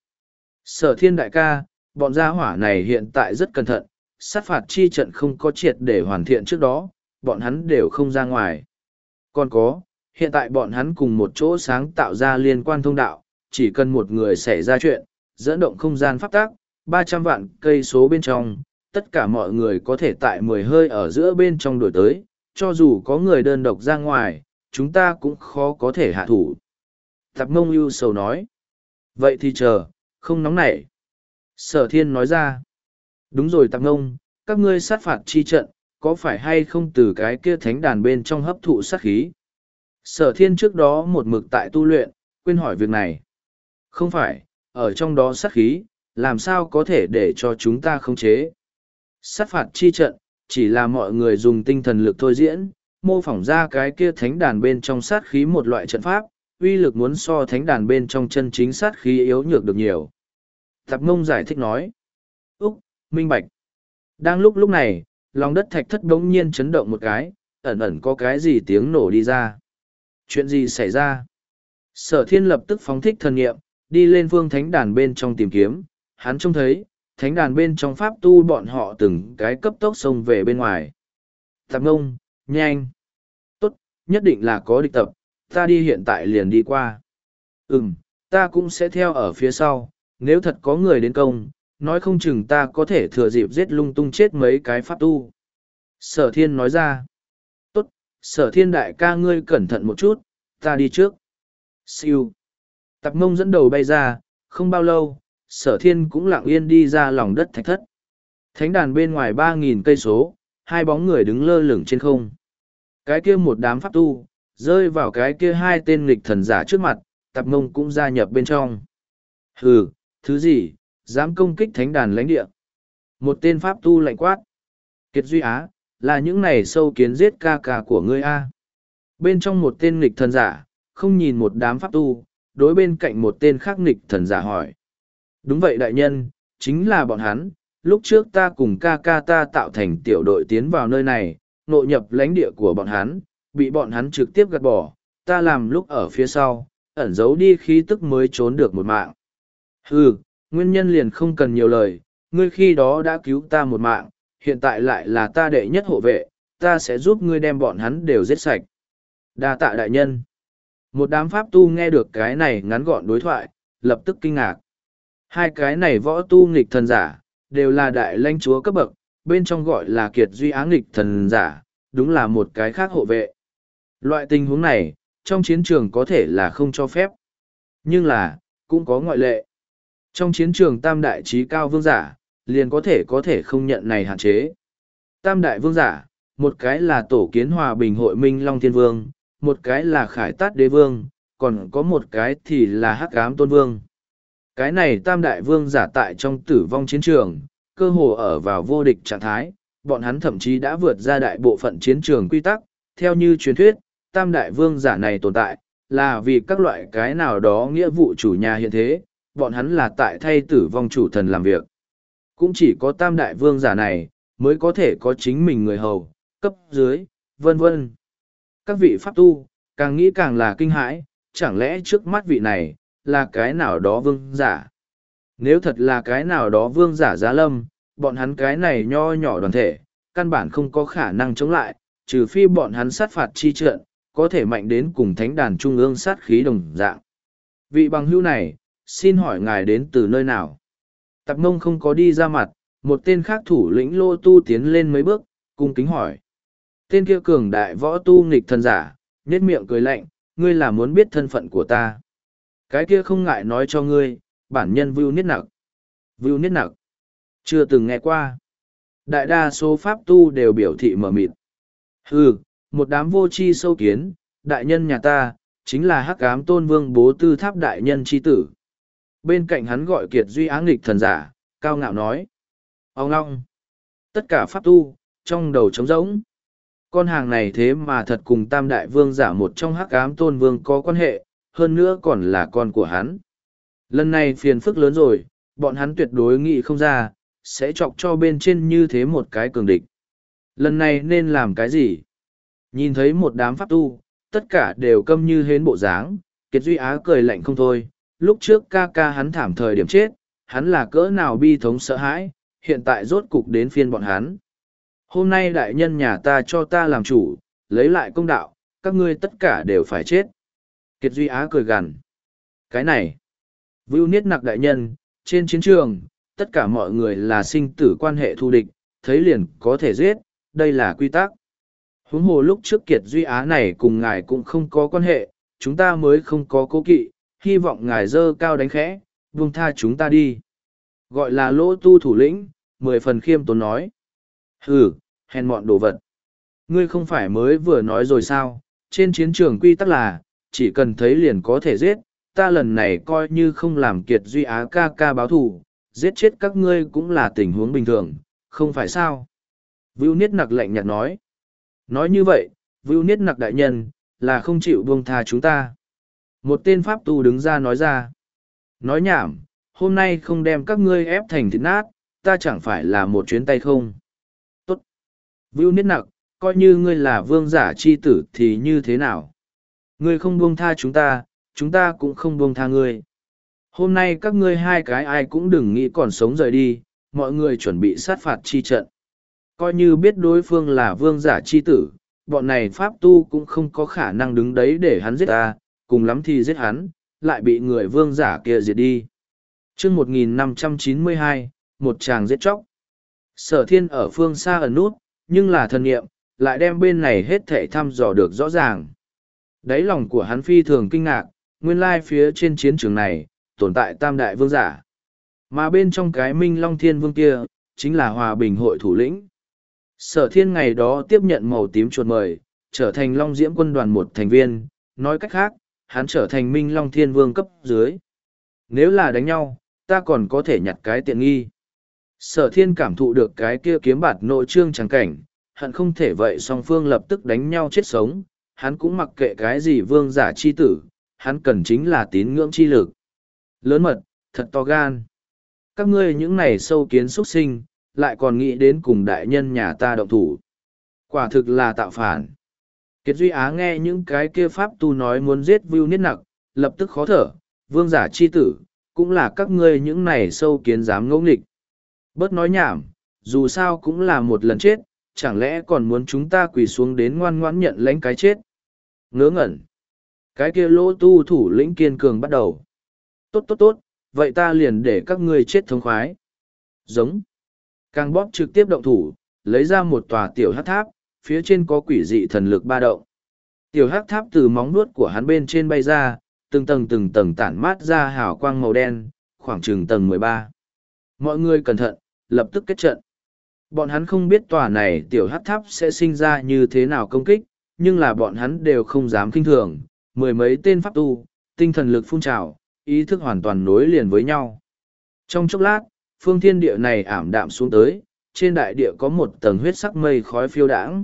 Sở Thiên đại ca, bọn gia hỏa này hiện tại rất cẩn thận, sát phạt chi trận không có triệt để hoàn thiện trước đó, bọn hắn đều không ra ngoài. Còn có, hiện tại bọn hắn cùng một chỗ sáng tạo ra liên quan thông đạo, chỉ cần một người xảy ra chuyện, dẫn động không gian pháp tác, ba trăm vạn cây số bên trong, tất cả mọi người có thể tại mười hơi ở giữa bên trong đổi tới, cho dù có người đơn độc ra ngoài, chúng ta cũng khó có thể hạ thủ. Tạp Mông ưu sầu nói. Vậy thì chờ, không nóng nảy. Sở Thiên nói ra. Đúng rồi Tạp Mông, các ngươi sát phạt chi trận, có phải hay không từ cái kia thánh đàn bên trong hấp thụ sát khí? Sở Thiên trước đó một mực tại tu luyện, quên hỏi việc này. Không phải, ở trong đó sát khí, làm sao có thể để cho chúng ta khống chế? Sát phạt chi trận, chỉ là mọi người dùng tinh thần lực thôi diễn, mô phỏng ra cái kia thánh đàn bên trong sát khí một loại trận pháp, uy lực muốn so thánh đàn bên trong chân chính sát khí yếu nhược được nhiều. Tạp Mông giải thích nói. Úc, minh bạch. Đang lúc lúc này, lòng đất thạch thất đống nhiên chấn động một cái, ẩn ẩn có cái gì tiếng nổ đi ra. Chuyện gì xảy ra? Sở Thiên lập tức phóng thích thần nghiệm, đi lên vương thánh đàn bên trong tìm kiếm, hắn trông thấy, thánh đàn bên trong pháp tu bọn họ từng cái cấp tốc xông về bên ngoài. Tạp Mông, nhanh. Tốt, nhất định là có địch tập, ta đi hiện tại liền đi qua. Ừm, ta cũng sẽ theo ở phía sau, nếu thật có người đến công, nói không chừng ta có thể thừa dịp giết lung tung chết mấy cái pháp tu. Sở Thiên nói ra. Tốt, Sở Thiên đại ca ngươi cẩn thận một chút, ta đi trước. Siêu. Tạp Mông dẫn đầu bay ra, không bao lâu, Sở Thiên cũng lặng yên đi ra lòng đất thạch thất. Thánh đàn bên ngoài ba nghìn cây số, hai bóng người đứng lơ lửng trên không. Cái kia một đám pháp tu, rơi vào cái kia hai tên nghịch thần giả trước mặt, Tạp Mông cũng gia nhập bên trong. Hừ, thứ gì, dám công kích thánh đàn lãnh địa. Một tên pháp tu lạnh quát. Kiệt Duy Á, là những này sâu kiến giết ca ca của ngươi A. Bên trong một tên nghịch thần giả, không nhìn một đám pháp tu, đối bên cạnh một tên khác nghịch thần giả hỏi. Đúng vậy đại nhân, chính là bọn hắn, lúc trước ta cùng ca ca ta tạo thành tiểu đội tiến vào nơi này, nội nhập lãnh địa của bọn hắn, bị bọn hắn trực tiếp gạt bỏ, ta làm lúc ở phía sau, ẩn giấu đi khí tức mới trốn được một mạng. Hừ, nguyên nhân liền không cần nhiều lời, ngươi khi đó đã cứu ta một mạng, hiện tại lại là ta đệ nhất hộ vệ, ta sẽ giúp ngươi đem bọn hắn đều giết sạch. Đa tạ đại nhân. Một đám pháp tu nghe được cái này ngắn gọn đối thoại, lập tức kinh ngạc. Hai cái này võ tu nghịch thần giả, đều là đại lãnh chúa cấp bậc, bên trong gọi là Kiệt Duy Á nghịch thần giả, đúng là một cái khác hộ vệ. Loại tình huống này, trong chiến trường có thể là không cho phép. Nhưng là, cũng có ngoại lệ. Trong chiến trường tam đại trí cao vương giả, liền có thể có thể không nhận này hạn chế. Tam đại vương giả, một cái là tổ kiến hòa bình hội minh Long Thiên Vương, một cái là khải tát đế vương, còn có một cái thì là hắc ám tôn vương. Cái này tam đại vương giả tại trong tử vong chiến trường, cơ hồ ở vào vô địch trạng thái, bọn hắn thậm chí đã vượt ra đại bộ phận chiến trường quy tắc, theo như truyền thuyết, tam đại vương giả này tồn tại, là vì các loại cái nào đó nghĩa vụ chủ nhà hiện thế, bọn hắn là tại thay tử vong chủ thần làm việc. Cũng chỉ có tam đại vương giả này, mới có thể có chính mình người hầu, cấp dưới, vân vân. Các vị pháp tu, càng nghĩ càng là kinh hãi, chẳng lẽ trước mắt vị này, là cái nào đó vương giả. Nếu thật là cái nào đó vương giả giá lâm, bọn hắn cái này nho nhỏ đoàn thể, căn bản không có khả năng chống lại, trừ phi bọn hắn sát phạt chi trận, có thể mạnh đến cùng thánh đàn trung ương sát khí đồng dạng. Vị bằng hữu này, xin hỏi ngài đến từ nơi nào? Tạp Mông không có đi ra mặt, một tên khác thủ lĩnh Lô Tu tiến lên mấy bước, cung kính hỏi. Tên kia cường đại võ tu nghịch thần giả, nhếch miệng cười lạnh, ngươi là muốn biết thân phận của ta. Cái kia không ngại nói cho ngươi, bản nhân Vưu Niết Nặc. Vưu Niết Nặc. Chưa từng nghe qua. Đại đa số pháp tu đều biểu thị mở mịt. Hừ, một đám vô tri sâu kiến, đại nhân nhà ta, chính là hắc ám tôn vương bố tư tháp đại nhân chi tử. Bên cạnh hắn gọi Kiệt Duy Á nghịch thần giả, cao ngạo nói. Ông ngong. Tất cả pháp tu, trong đầu trống rỗng. Con hàng này thế mà thật cùng tam đại vương giả một trong hắc ám tôn vương có quan hệ, hơn nữa còn là con của hắn. Lần này phiền phức lớn rồi, bọn hắn tuyệt đối nghĩ không ra, sẽ chọc cho bên trên như thế một cái cường địch. Lần này nên làm cái gì? Nhìn thấy một đám pháp tu, tất cả đều câm như hến bộ dáng, Kiệt Duy Á cười lạnh không thôi, lúc trước ca ca hắn thảm thời điểm chết, hắn là cỡ nào bi thống sợ hãi, hiện tại rốt cục đến phiên bọn hắn. Hôm nay đại nhân nhà ta cho ta làm chủ, lấy lại công đạo, các ngươi tất cả đều phải chết. Kiệt Duy Á cười gằn. Cái này, Vưu Niết Nặc đại nhân, trên chiến trường, tất cả mọi người là sinh tử quan hệ thù địch, thấy liền có thể giết, đây là quy tắc. Huống hồ lúc trước Kiệt Duy Á này cùng ngài cũng không có quan hệ, chúng ta mới không có cố kỵ, hy vọng ngài dơ cao đánh khẽ, buông tha chúng ta đi. Gọi là Lỗ Tu thủ lĩnh, mười phần khiêm tốn nói. Hừ, hèn mọn đồ vật. Ngươi không phải mới vừa nói rồi sao, trên chiến trường quy tắc là, chỉ cần thấy liền có thể giết, ta lần này coi như không làm Kiệt Duy Á ca ca báo thù, giết chết các ngươi cũng là tình huống bình thường, không phải sao? Vưu Niết Nặc lạnh nhạt nói. Nói như vậy, Vưu Niết Nặc đại nhân, là không chịu buông tha chúng ta. Một tên pháp tu đứng ra nói ra. Nói nhảm, hôm nay không đem các ngươi ép thành thịt nát, ta chẳng phải là một chuyến tay không. Tốt. Vưu Niết Nặc, coi như ngươi là vương giả chi tử thì như thế nào? Ngươi không buông tha chúng ta, chúng ta cũng không buông tha ngươi. Hôm nay các ngươi hai cái ai cũng đừng nghĩ còn sống rời đi, mọi người chuẩn bị sát phạt chi trận. Coi như biết đối phương là vương giả chi tử, bọn này pháp tu cũng không có khả năng đứng đấy để hắn giết ta, cùng lắm thì giết hắn, lại bị người vương giả kia diệt đi. Trước một nghìn năm trăm chín mươi hai, một chàng giết chóc. Sở Thiên ở phương xa ẩn nút, nhưng là thần nghiệm, lại đem bên này hết thảy thăm dò được rõ ràng. Đáy lòng của hắn phi thường kinh ngạc, nguyên lai phía trên chiến trường này, tồn tại tam đại vương giả. Mà bên trong cái Minh Long Thiên Vương kia, chính là Hòa Bình hội thủ lĩnh. Sở Thiên ngày đó tiếp nhận màu tím chuột mời, trở thành Long Diễm quân đoàn một thành viên, nói cách khác, hắn trở thành Minh Long Thiên Vương cấp dưới. Nếu là đánh nhau, ta còn có thể nhặt cái tiện nghi. Sở Thiên cảm thụ được cái kia kiếm bạt nội trương trắng cảnh, hận không thể vậy song phương lập tức đánh nhau chết sống, hắn cũng mặc kệ cái gì vương giả chi tử, hắn cần chính là tín ngưỡng chi lực. Lớn mật, thật to gan. Các ngươi những này sâu kiến xuất sinh, lại còn nghĩ đến cùng đại nhân nhà ta động thủ. Quả thực là tạo phản. Kiệt Duy Á nghe những cái kia pháp tu nói muốn giết Vưu Niết Nặc, lập tức khó thở, vương giả chi tử, cũng là các ngươi những này sâu kiến dám ngỗ nghịch. Bớt nói nhảm, dù sao cũng là một lần chết, chẳng lẽ còn muốn chúng ta quỳ xuống đến ngoan ngoãn nhận lãnh cái chết. Ngớ ngẩn. Cái kia Lỗ Tu thủ lĩnh kiên cường bắt đầu. Tốt tốt tốt, vậy ta liền để các ngươi chết thống khoái. Giống. Càng bóp trực tiếp động thủ, lấy ra một tòa tiểu hắc tháp, phía trên có quỷ dị thần lực ba động. Tiểu hắc tháp từ móng nuốt của hắn bên trên bay ra, từng tầng từng tầng tản mát ra hào quang màu đen, khoảng chừng tầng mười ba. Mọi người cẩn thận, lập tức kết trận. Bọn hắn không biết tòa này tiểu hắc tháp sẽ sinh ra như thế nào công kích, nhưng là bọn hắn đều không dám kinh thường. Mười mấy tên pháp tu, tinh thần lực phun trào, ý thức hoàn toàn nối liền với nhau. Trong chốc lát, phương thiên địa này ảm đạm xuống tới, trên đại địa có một tầng huyết sắc mây khói phiêu đãng.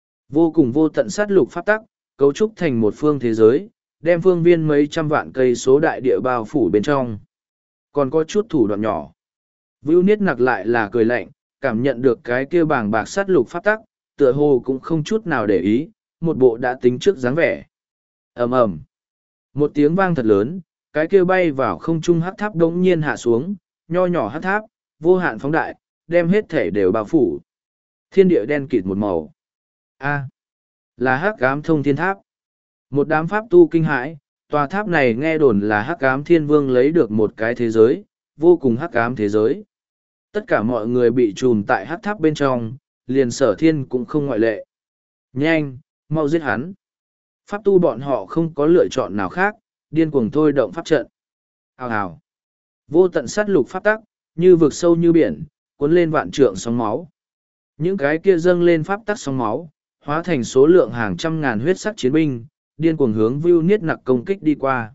Vô cùng vô tận sát lục pháp tắc, cấu trúc thành một phương thế giới, đem phương viên mấy trăm vạn cây số đại địa bao phủ bên trong. Còn có chút thủ đoạn nhỏ. Vưu Niết Nặc lại là cười lạnh, cảm nhận được cái kia bàng bạc sát lục pháp tắc, tựa hồ cũng không chút nào để ý, một bộ đã tính trước dáng vẻ. Ầm ầm. Một tiếng vang thật lớn, cái kia bay vào không trung hắc tháp đống nhiên hạ xuống, nho nhỏ hắc tháp, vô hạn phóng đại, đem hết thể đều bao phủ. Thiên địa đen kịt một màu. A, là hắc ám thông thiên tháp. Một đám pháp tu kinh hãi, tòa tháp này nghe đồn là hắc ám thiên vương lấy được một cái thế giới, vô cùng hắc ám thế giới. Tất cả mọi người bị trùm tại hắc tháp bên trong, liền Sở Thiên cũng không ngoại lệ. Nhanh, mau giết hắn. Pháp tu bọn họ không có lựa chọn nào khác, điên cuồng thôi động pháp trận. Hào hào. Vô tận sát lục pháp tắc, như vực sâu như biển, cuốn lên vạn trượng sóng máu. Những cái kia dâng lên pháp tắc sóng máu, hóa thành số lượng hàng trăm ngàn huyết sắc chiến binh, điên cuồng hướng Vưu Niết Nặc công kích đi qua.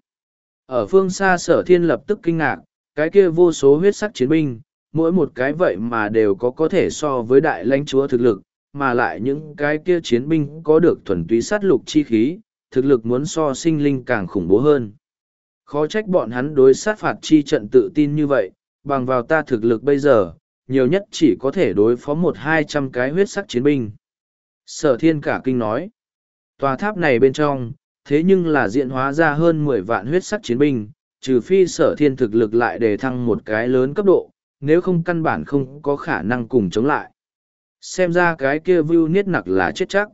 Ở phương xa Sở Thiên lập tức kinh ngạc, cái kia vô số huyết sắc chiến binh, mỗi một cái vậy mà đều có có thể so với đại lãnh chúa thực lực, mà lại những cái kia chiến binh có được thuần túy sát lục chi khí, thực lực muốn so sinh linh càng khủng bố hơn. Khó trách bọn hắn đối sát phạt chi trận tự tin như vậy, bằng vào ta thực lực bây giờ, nhiều nhất chỉ có thể đối phó một hai trăm cái huyết sắc chiến binh. Sở Thiên cả kinh nói, tòa tháp này bên trong, thế nhưng là diễn hóa ra hơn mười vạn huyết sắc chiến binh, trừ phi Sở Thiên thực lực lại đề thăng một cái lớn cấp độ, nếu không căn bản không có khả năng cùng chống lại. Xem ra cái kia Vưu Niết Nặc là chết chắc.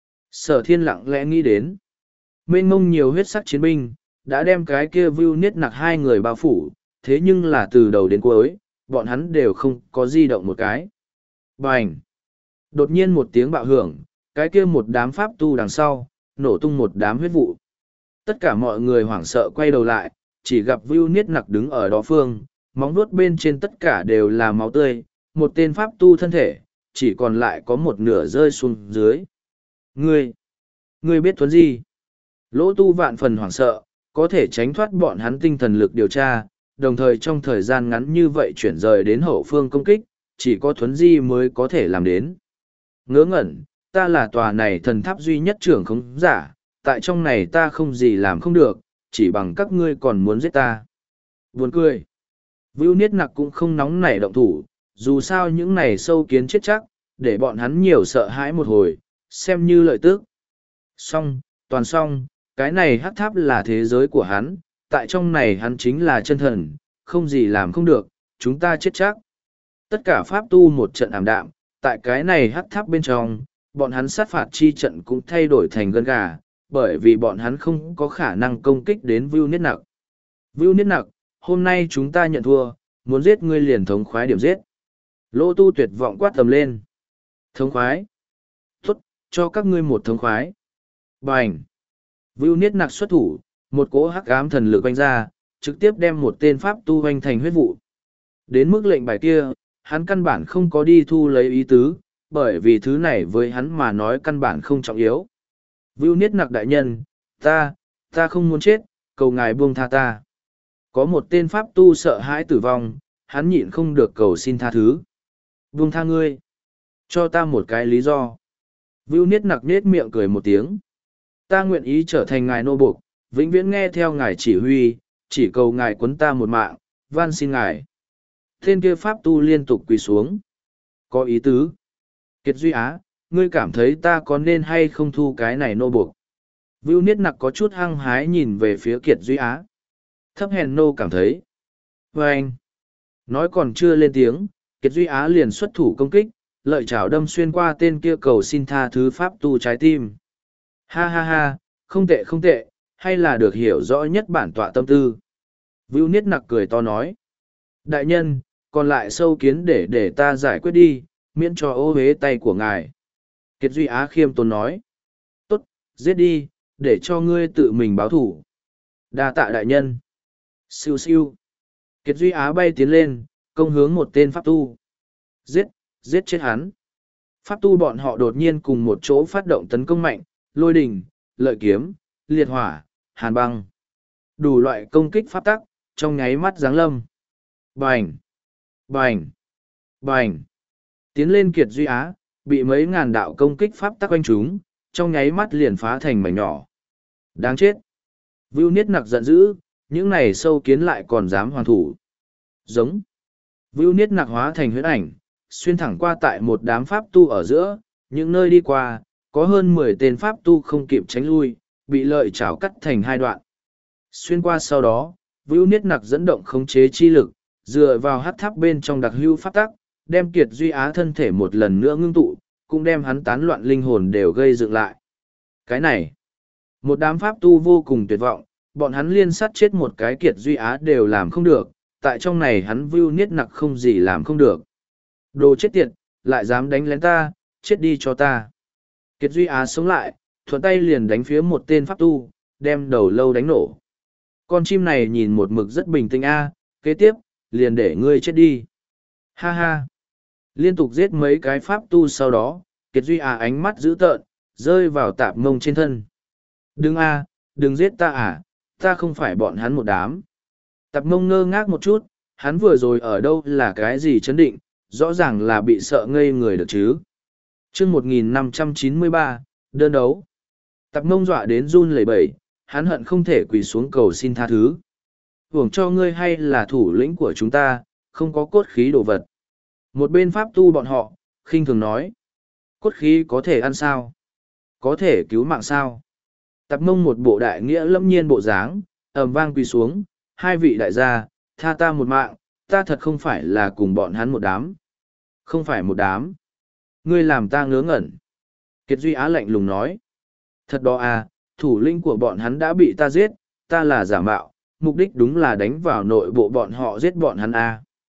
Sở Thiên lặng lẽ nghĩ đến, mênh mông nhiều huyết sắc chiến binh, đã đem cái kia Vưu Niết Nặc hai người bao phủ, thế nhưng là từ đầu đến cuối, bọn hắn đều không có di động một cái. Bành! Đột nhiên một tiếng bạo hưởng, cái kia một đám pháp tu đằng sau, nổ tung một đám huyết vụ. Tất cả mọi người hoảng sợ quay đầu lại, chỉ gặp Vưu Niết Nặc đứng ở đó phương, móng vuốt bên trên tất cả đều là máu tươi, một tên pháp tu thân thể, chỉ còn lại có một nửa rơi xuống dưới. Ngươi! Ngươi biết thuấn gì? Lỗ tu vạn phần hoảng sợ, có thể tránh thoát bọn hắn tinh thần lực điều tra, đồng thời trong thời gian ngắn như vậy chuyển rời đến hậu phương công kích, chỉ có thuấn di mới có thể làm đến. Ngớ ngẩn, ta là tòa này thần tháp duy nhất trưởng không giả, tại trong này ta không gì làm không được, chỉ bằng các ngươi còn muốn giết ta. Buồn cười. Vưu Niết Nặc cũng không nóng nảy động thủ, dù sao những này sâu kiến chết chắc, để bọn hắn nhiều sợ hãi một hồi, xem như lợi tức. Xong, toàn xong, cái này hắc tháp là thế giới của hắn, tại trong này hắn chính là chân thần, không gì làm không được, chúng ta chết chắc. Tất cả pháp tu một trận ảm đạm, tại cái này hắc tháp bên trong, bọn hắn sát phạt chi trận cũng thay đổi thành gân gà, bởi vì bọn hắn không có khả năng công kích đến Vưu Niết Nặc. Vưu Niết Nặc, hôm nay chúng ta nhận thua, muốn giết ngươi liền thống khoái điểm giết. Lỗ tu tuyệt vọng quát tầm lên. Thống khoái. Tốt, cho các ngươi một thống khoái. Bành. Vưu Niết Nặc xuất thủ, một cỗ hắc ám thần lực oanh ra, trực tiếp đem một tên pháp tu oanh thành huyết vụ. Đến mức lệnh bài kia, hắn căn bản không có đi thu lấy ý tứ, bởi vì thứ này với hắn mà nói căn bản không trọng yếu. Vưu Niết Nặc đại nhân, ta, ta không muốn chết, cầu ngài buông tha ta. Có một tên pháp tu sợ hãi tử vong, hắn nhịn không được cầu xin tha thứ. Buông tha ngươi. Cho ta một cái lý do. Vưu Niết Nặc nết miệng cười một tiếng. Ta nguyện ý trở thành ngài nô buộc, vĩnh viễn nghe theo ngài chỉ huy, chỉ cầu ngài quấn ta một mạng, van xin ngài. Tên kia pháp tu liên tục quỳ xuống. Có ý tứ. Kiệt Duy Á, ngươi cảm thấy ta có nên hay không thu cái này nô buộc? Vưu Niết Nặc có chút hăng hái nhìn về phía Kiệt Duy Á. Thấp hèn nô cảm thấy. Và anh. Nói còn chưa lên tiếng, Kiệt Duy Á liền xuất thủ công kích, lợi chảo đâm xuyên qua tên kia cầu xin tha thứ pháp tu trái tim. Ha ha ha, không tệ không tệ, hay là được hiểu rõ nhất bản tọa tâm tư. Vưu Niết Nặc cười to nói. Đại nhân, còn lại sâu kiến để để ta giải quyết đi, miễn cho ô hế tay của ngài. Kiệt Duy Á khiêm tốn nói. Tốt, giết đi, để cho ngươi tự mình báo thủ. Đa tạ đại nhân. Siêu siêu. Kiệt Duy Á bay tiến lên, công hướng một tên pháp tu. Giết, giết chết hắn. Pháp tu bọn họ đột nhiên cùng một chỗ phát động tấn công mạnh, lôi đình, lợi kiếm, liệt hỏa, hàn băng. Đủ loại công kích pháp tắc, trong nháy mắt giáng lâm. Bành! Bành! Bành! Tiến lên Kiệt Duy Á, bị mấy ngàn đạo công kích pháp tắc quanh chúng, trong nháy mắt liền phá thành mảnh nhỏ. Đáng chết! Vưu Niết Nặc giận dữ, những này sâu kiến lại còn dám hoàn thủ. Giống! Vưu Niết Nặc hóa thành huyễn ảnh, xuyên thẳng qua tại một đám pháp tu ở giữa, những nơi đi qua, có hơn mười tên pháp tu không kịp tránh lui, bị lợi chảo cắt thành hai đoạn. Xuyên qua sau đó, Vưu Niết Nặc dẫn động khống chế chi lực, dựa vào hắc tháp bên trong đặc hữu pháp tắc, đem Kiệt Duy Á thân thể một lần nữa ngưng tụ, cũng đem hắn tán loạn linh hồn đều gây dựng lại. Cái này, một đám pháp tu vô cùng tuyệt vọng, bọn hắn liên sát chết một cái Kiệt Duy Á đều làm không được, tại trong này hắn Vưu Niết Nặc không gì làm không được. Đồ chết tiệt, lại dám đánh lén ta, chết đi cho ta. Kiệt Duy Á sống lại, thuận tay liền đánh phía một tên pháp tu, đem đầu lâu đánh nổ. Con chim này nhìn một mực rất bình tĩnh a, kế tiếp, liền để ngươi chết đi. Ha ha. Liên tục giết mấy cái pháp tu sau đó, Kiệt Duy Á ánh mắt dữ tợn, rơi vào tạp mông trên thân. Đừng a, đừng giết ta à, ta không phải bọn hắn một đám. Tạp mông ngơ ngác một chút, hắn vừa rồi ở đâu là cái gì chấn định, rõ ràng là bị sợ ngây người được chứ. Chương một nghìn năm trăm chín mươi ba, đơn đấu. Tạp mông dọa đến run lẩy bẩy, hắn hận không thể quỳ xuống cầu xin tha thứ. Hưởng cho ngươi hay là thủ lĩnh của chúng ta, không có cốt khí đồ vật. Một bên pháp tu bọn họ, khinh thường nói. Cốt khí có thể ăn sao? Có thể cứu mạng sao? Tạp mông một bộ đại nghĩa lâm nhiên bộ dáng, ầm vang quỳ xuống, hai vị đại gia, tha ta một mạng, ta thật không phải là cùng bọn hắn một đám. Không phải một đám. Ngươi làm ta ngớ ngẩn. Kiệt Duy Á lạnh lùng nói. Thật đó à, thủ lĩnh của bọn hắn đã bị ta giết, ta là giả mạo, mục đích đúng là đánh vào nội bộ bọn họ giết bọn hắn à.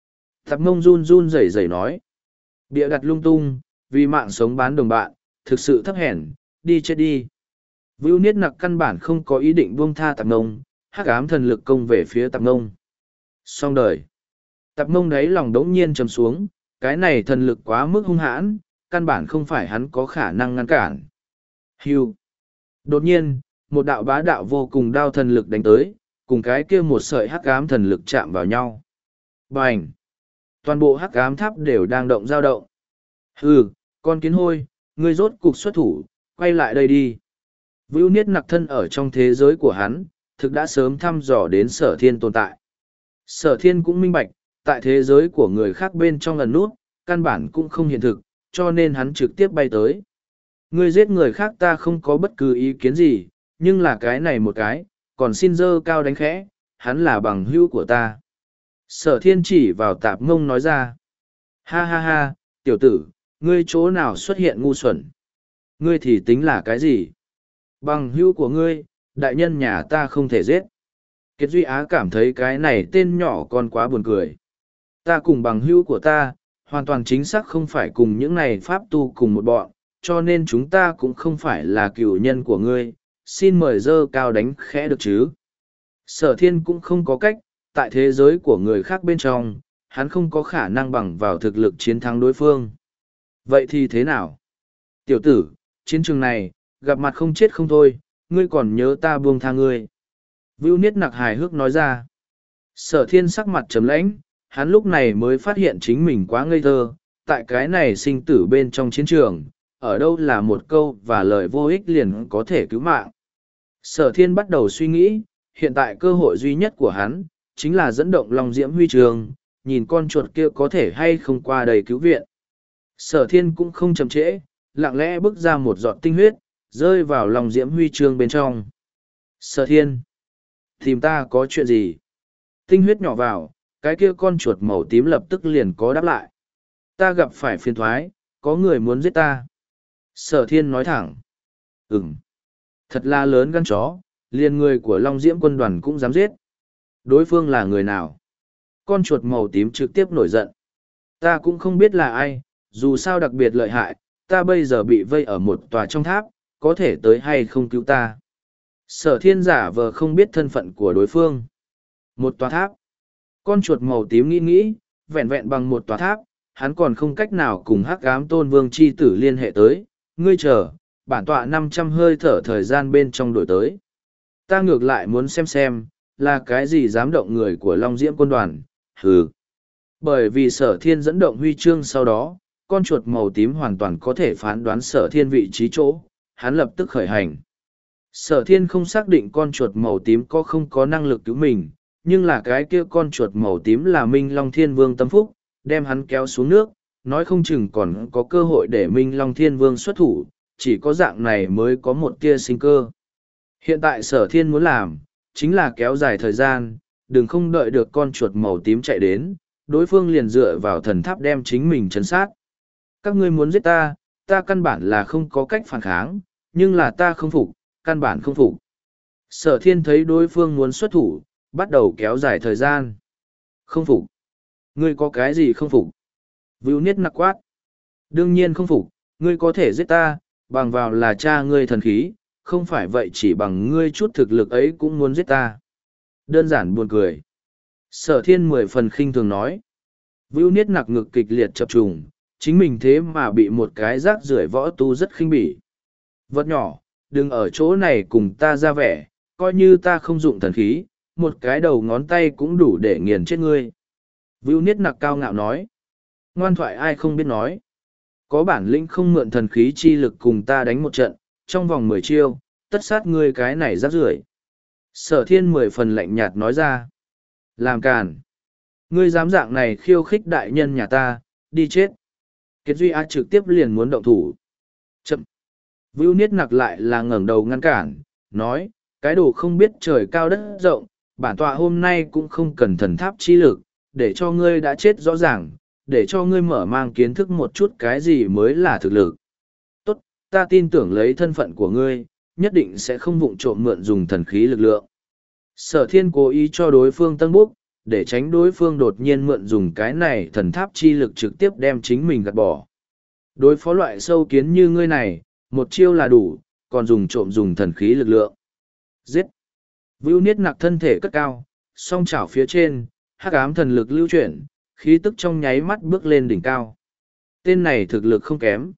Tạp mông run run rẩy rẩy nói. Bịa đặt lung tung, vì mạng sống bán đồng bạn, thực sự thấp hèn, đi chết đi. Vưu Niết Nặc căn bản không có ý định buông tha tạp mông, hắc ám thần lực công về phía tạp mông. Xong đời. Tạp mông đấy lòng đống nhiên trầm xuống, cái này thần lực quá mức hung hãn, căn bản không phải hắn có khả năng ngăn cản. Hưu. Đột nhiên, một đạo bá đạo vô cùng đao thần lực đánh tới, cùng cái kia một sợi hắc ám thần lực chạm vào nhau. Bành! Toàn bộ hắc ám tháp đều đang động dao động. Hừ, con kiến hôi, ngươi rốt cục xuất thủ, quay lại đây đi. Vưu Niết Nặc thân ở trong thế giới của hắn, thực đã sớm thăm dò đến sở thiên tồn tại. Sở thiên cũng minh bạch, tại thế giới của người khác bên trong lần nút, căn bản cũng không hiện thực, cho nên hắn trực tiếp bay tới. Ngươi giết người khác ta không có bất cứ ý kiến gì, nhưng là cái này một cái, còn xin dơ cao đánh khẽ, hắn là bằng hữu của ta. Sở thiên chỉ vào tạp ngông nói ra. Ha ha ha, tiểu tử, ngươi chỗ nào xuất hiện ngu xuẩn? Ngươi thì tính là cái gì? Bằng hữu của ngươi, đại nhân nhà ta không thể giết. Kiệt Duy Á cảm thấy cái này tên nhỏ còn quá buồn cười. Ta cùng bằng hữu của ta, hoàn toàn chính xác không phải cùng những này pháp tu cùng một bọn, cho nên chúng ta cũng không phải là cựu nhân của ngươi, xin mời dơ cao đánh khẽ được chứ. Sở thiên cũng không có cách, tại thế giới của người khác bên trong, hắn không có khả năng bằng vào thực lực chiến thắng đối phương. Vậy thì thế nào? Tiểu tử, chiến trường này, gặp mặt không chết không thôi, ngươi còn nhớ ta buông tha ngươi. Vưu Niết Nặc hài hước nói ra. Sở thiên sắc mặt trầm lãnh, hắn lúc này mới phát hiện chính mình quá ngây thơ, tại cái này sinh tử bên trong chiến trường, ở đâu là một câu và lời vô ích liền có thể cứu mạng. Sở thiên bắt đầu suy nghĩ, hiện tại cơ hội duy nhất của hắn, chính là dẫn động Long Diễm huy trường, nhìn con chuột kia có thể hay không qua đầy cứu viện. Sở thiên cũng không chậm trễ, lặng lẽ bước ra một giọt tinh huyết, rơi vào Long Diễm huy chương bên trong. Sở thiên, tìm ta có chuyện gì? Tinh huyết nhỏ vào, cái kia con chuột màu tím lập tức liền có đáp lại. Ta gặp phải phiền thoái, có người muốn giết ta. Sở thiên nói thẳng. Ừm. Thật là lớn gan chó, liền người của Long Diễm quân đoàn cũng dám giết. Đối phương là người nào? Con chuột màu tím trực tiếp nổi giận. Ta cũng không biết là ai, dù sao đặc biệt lợi hại, ta bây giờ bị vây ở một tòa trong tháp, có thể tới hay không cứu ta. Sở thiên giả vờ không biết thân phận của đối phương. Một tòa tháp. Con chuột màu tím nghĩ nghĩ, vẹn vẹn bằng một tòa tháp, hắn còn không cách nào cùng hắc ám tôn vương chi tử liên hệ tới. Ngươi chờ, bản tọa năm trăm hơi thở thời gian bên trong đổi tới. Ta ngược lại muốn xem xem, là cái gì dám động người của Long Diễm quân đoàn, hừ. Bởi vì sở thiên dẫn động huy chương sau đó, con chuột màu tím hoàn toàn có thể phán đoán sở thiên vị trí chỗ, hắn lập tức khởi hành. Sở thiên không xác định con chuột màu tím có không có năng lực cứu mình, nhưng là cái kia con chuột màu tím là Minh Long Thiên Vương tâm phúc, đem hắn kéo xuống nước, nói không chừng còn có cơ hội để Minh Long Thiên Vương xuất thủ, chỉ có dạng này mới có một tia sinh cơ. Hiện tại sở thiên muốn làm, chính là kéo dài thời gian, đừng không đợi được con chuột màu tím chạy đến, đối phương liền dựa vào thần tháp đem chính mình trấn sát. Các ngươi muốn giết ta, ta căn bản là không có cách phản kháng, nhưng là ta không phục, căn bản không phục. Sở thiên thấy đối phương muốn xuất thủ, bắt đầu kéo dài thời gian. Không phục. Ngươi có cái gì không phục? Vưu Niết Nặc quát. Đương nhiên không phục, ngươi có thể giết ta, bằng vào là cha ngươi thần khí, không phải vậy chỉ bằng ngươi chút thực lực ấy cũng muốn giết ta. Đơn giản buồn cười. Sở thiên mười phần khinh thường nói. Vưu Niết Nặc ngực kịch liệt chập trùng, chính mình thế mà bị một cái rác rưởi võ tu rất khinh bỉ. Vật nhỏ, đừng ở chỗ này cùng ta ra vẻ, coi như ta không dụng thần khí, một cái đầu ngón tay cũng đủ để nghiền chết ngươi. Vưu Niết Nặc cao ngạo nói. Ngoan thoại ai không biết nói. Có bản lĩnh không mượn thần khí chi lực cùng ta đánh một trận, trong vòng mười chiêu, tất sát ngươi cái này rác rưởi. Sở thiên mười phần lạnh nhạt nói ra. Làm càn. Ngươi dám dạng này khiêu khích đại nhân nhà ta, đi chết. Kiệt Duy Á trực tiếp liền muốn động thủ. Chậm. Vưu Niết Nặc lại là ngẩng đầu ngăn cản, nói, cái đồ không biết trời cao đất rộng, bản tọa hôm nay cũng không cần thần tháp chi lực, để cho ngươi đã chết rõ ràng, để cho ngươi mở mang kiến thức một chút cái gì mới là thực lực. Tốt, ta tin tưởng lấy thân phận của ngươi, nhất định sẽ không vụng trộm mượn dùng thần khí lực lượng. Sở thiên cố ý cho đối phương tân búc, để tránh đối phương đột nhiên mượn dùng cái này thần tháp chi lực trực tiếp đem chính mình gạt bỏ. Đối phó loại sâu kiến như ngươi này, một chiêu là đủ, còn dùng trộm dùng thần khí lực lượng. Giết! Vưu Niết Nặc thân thể cất cao, song chảo phía trên, hắc ám thần lực lưu chuyển, khí tức trong nháy mắt bước lên đỉnh cao. Tên này thực lực không kém.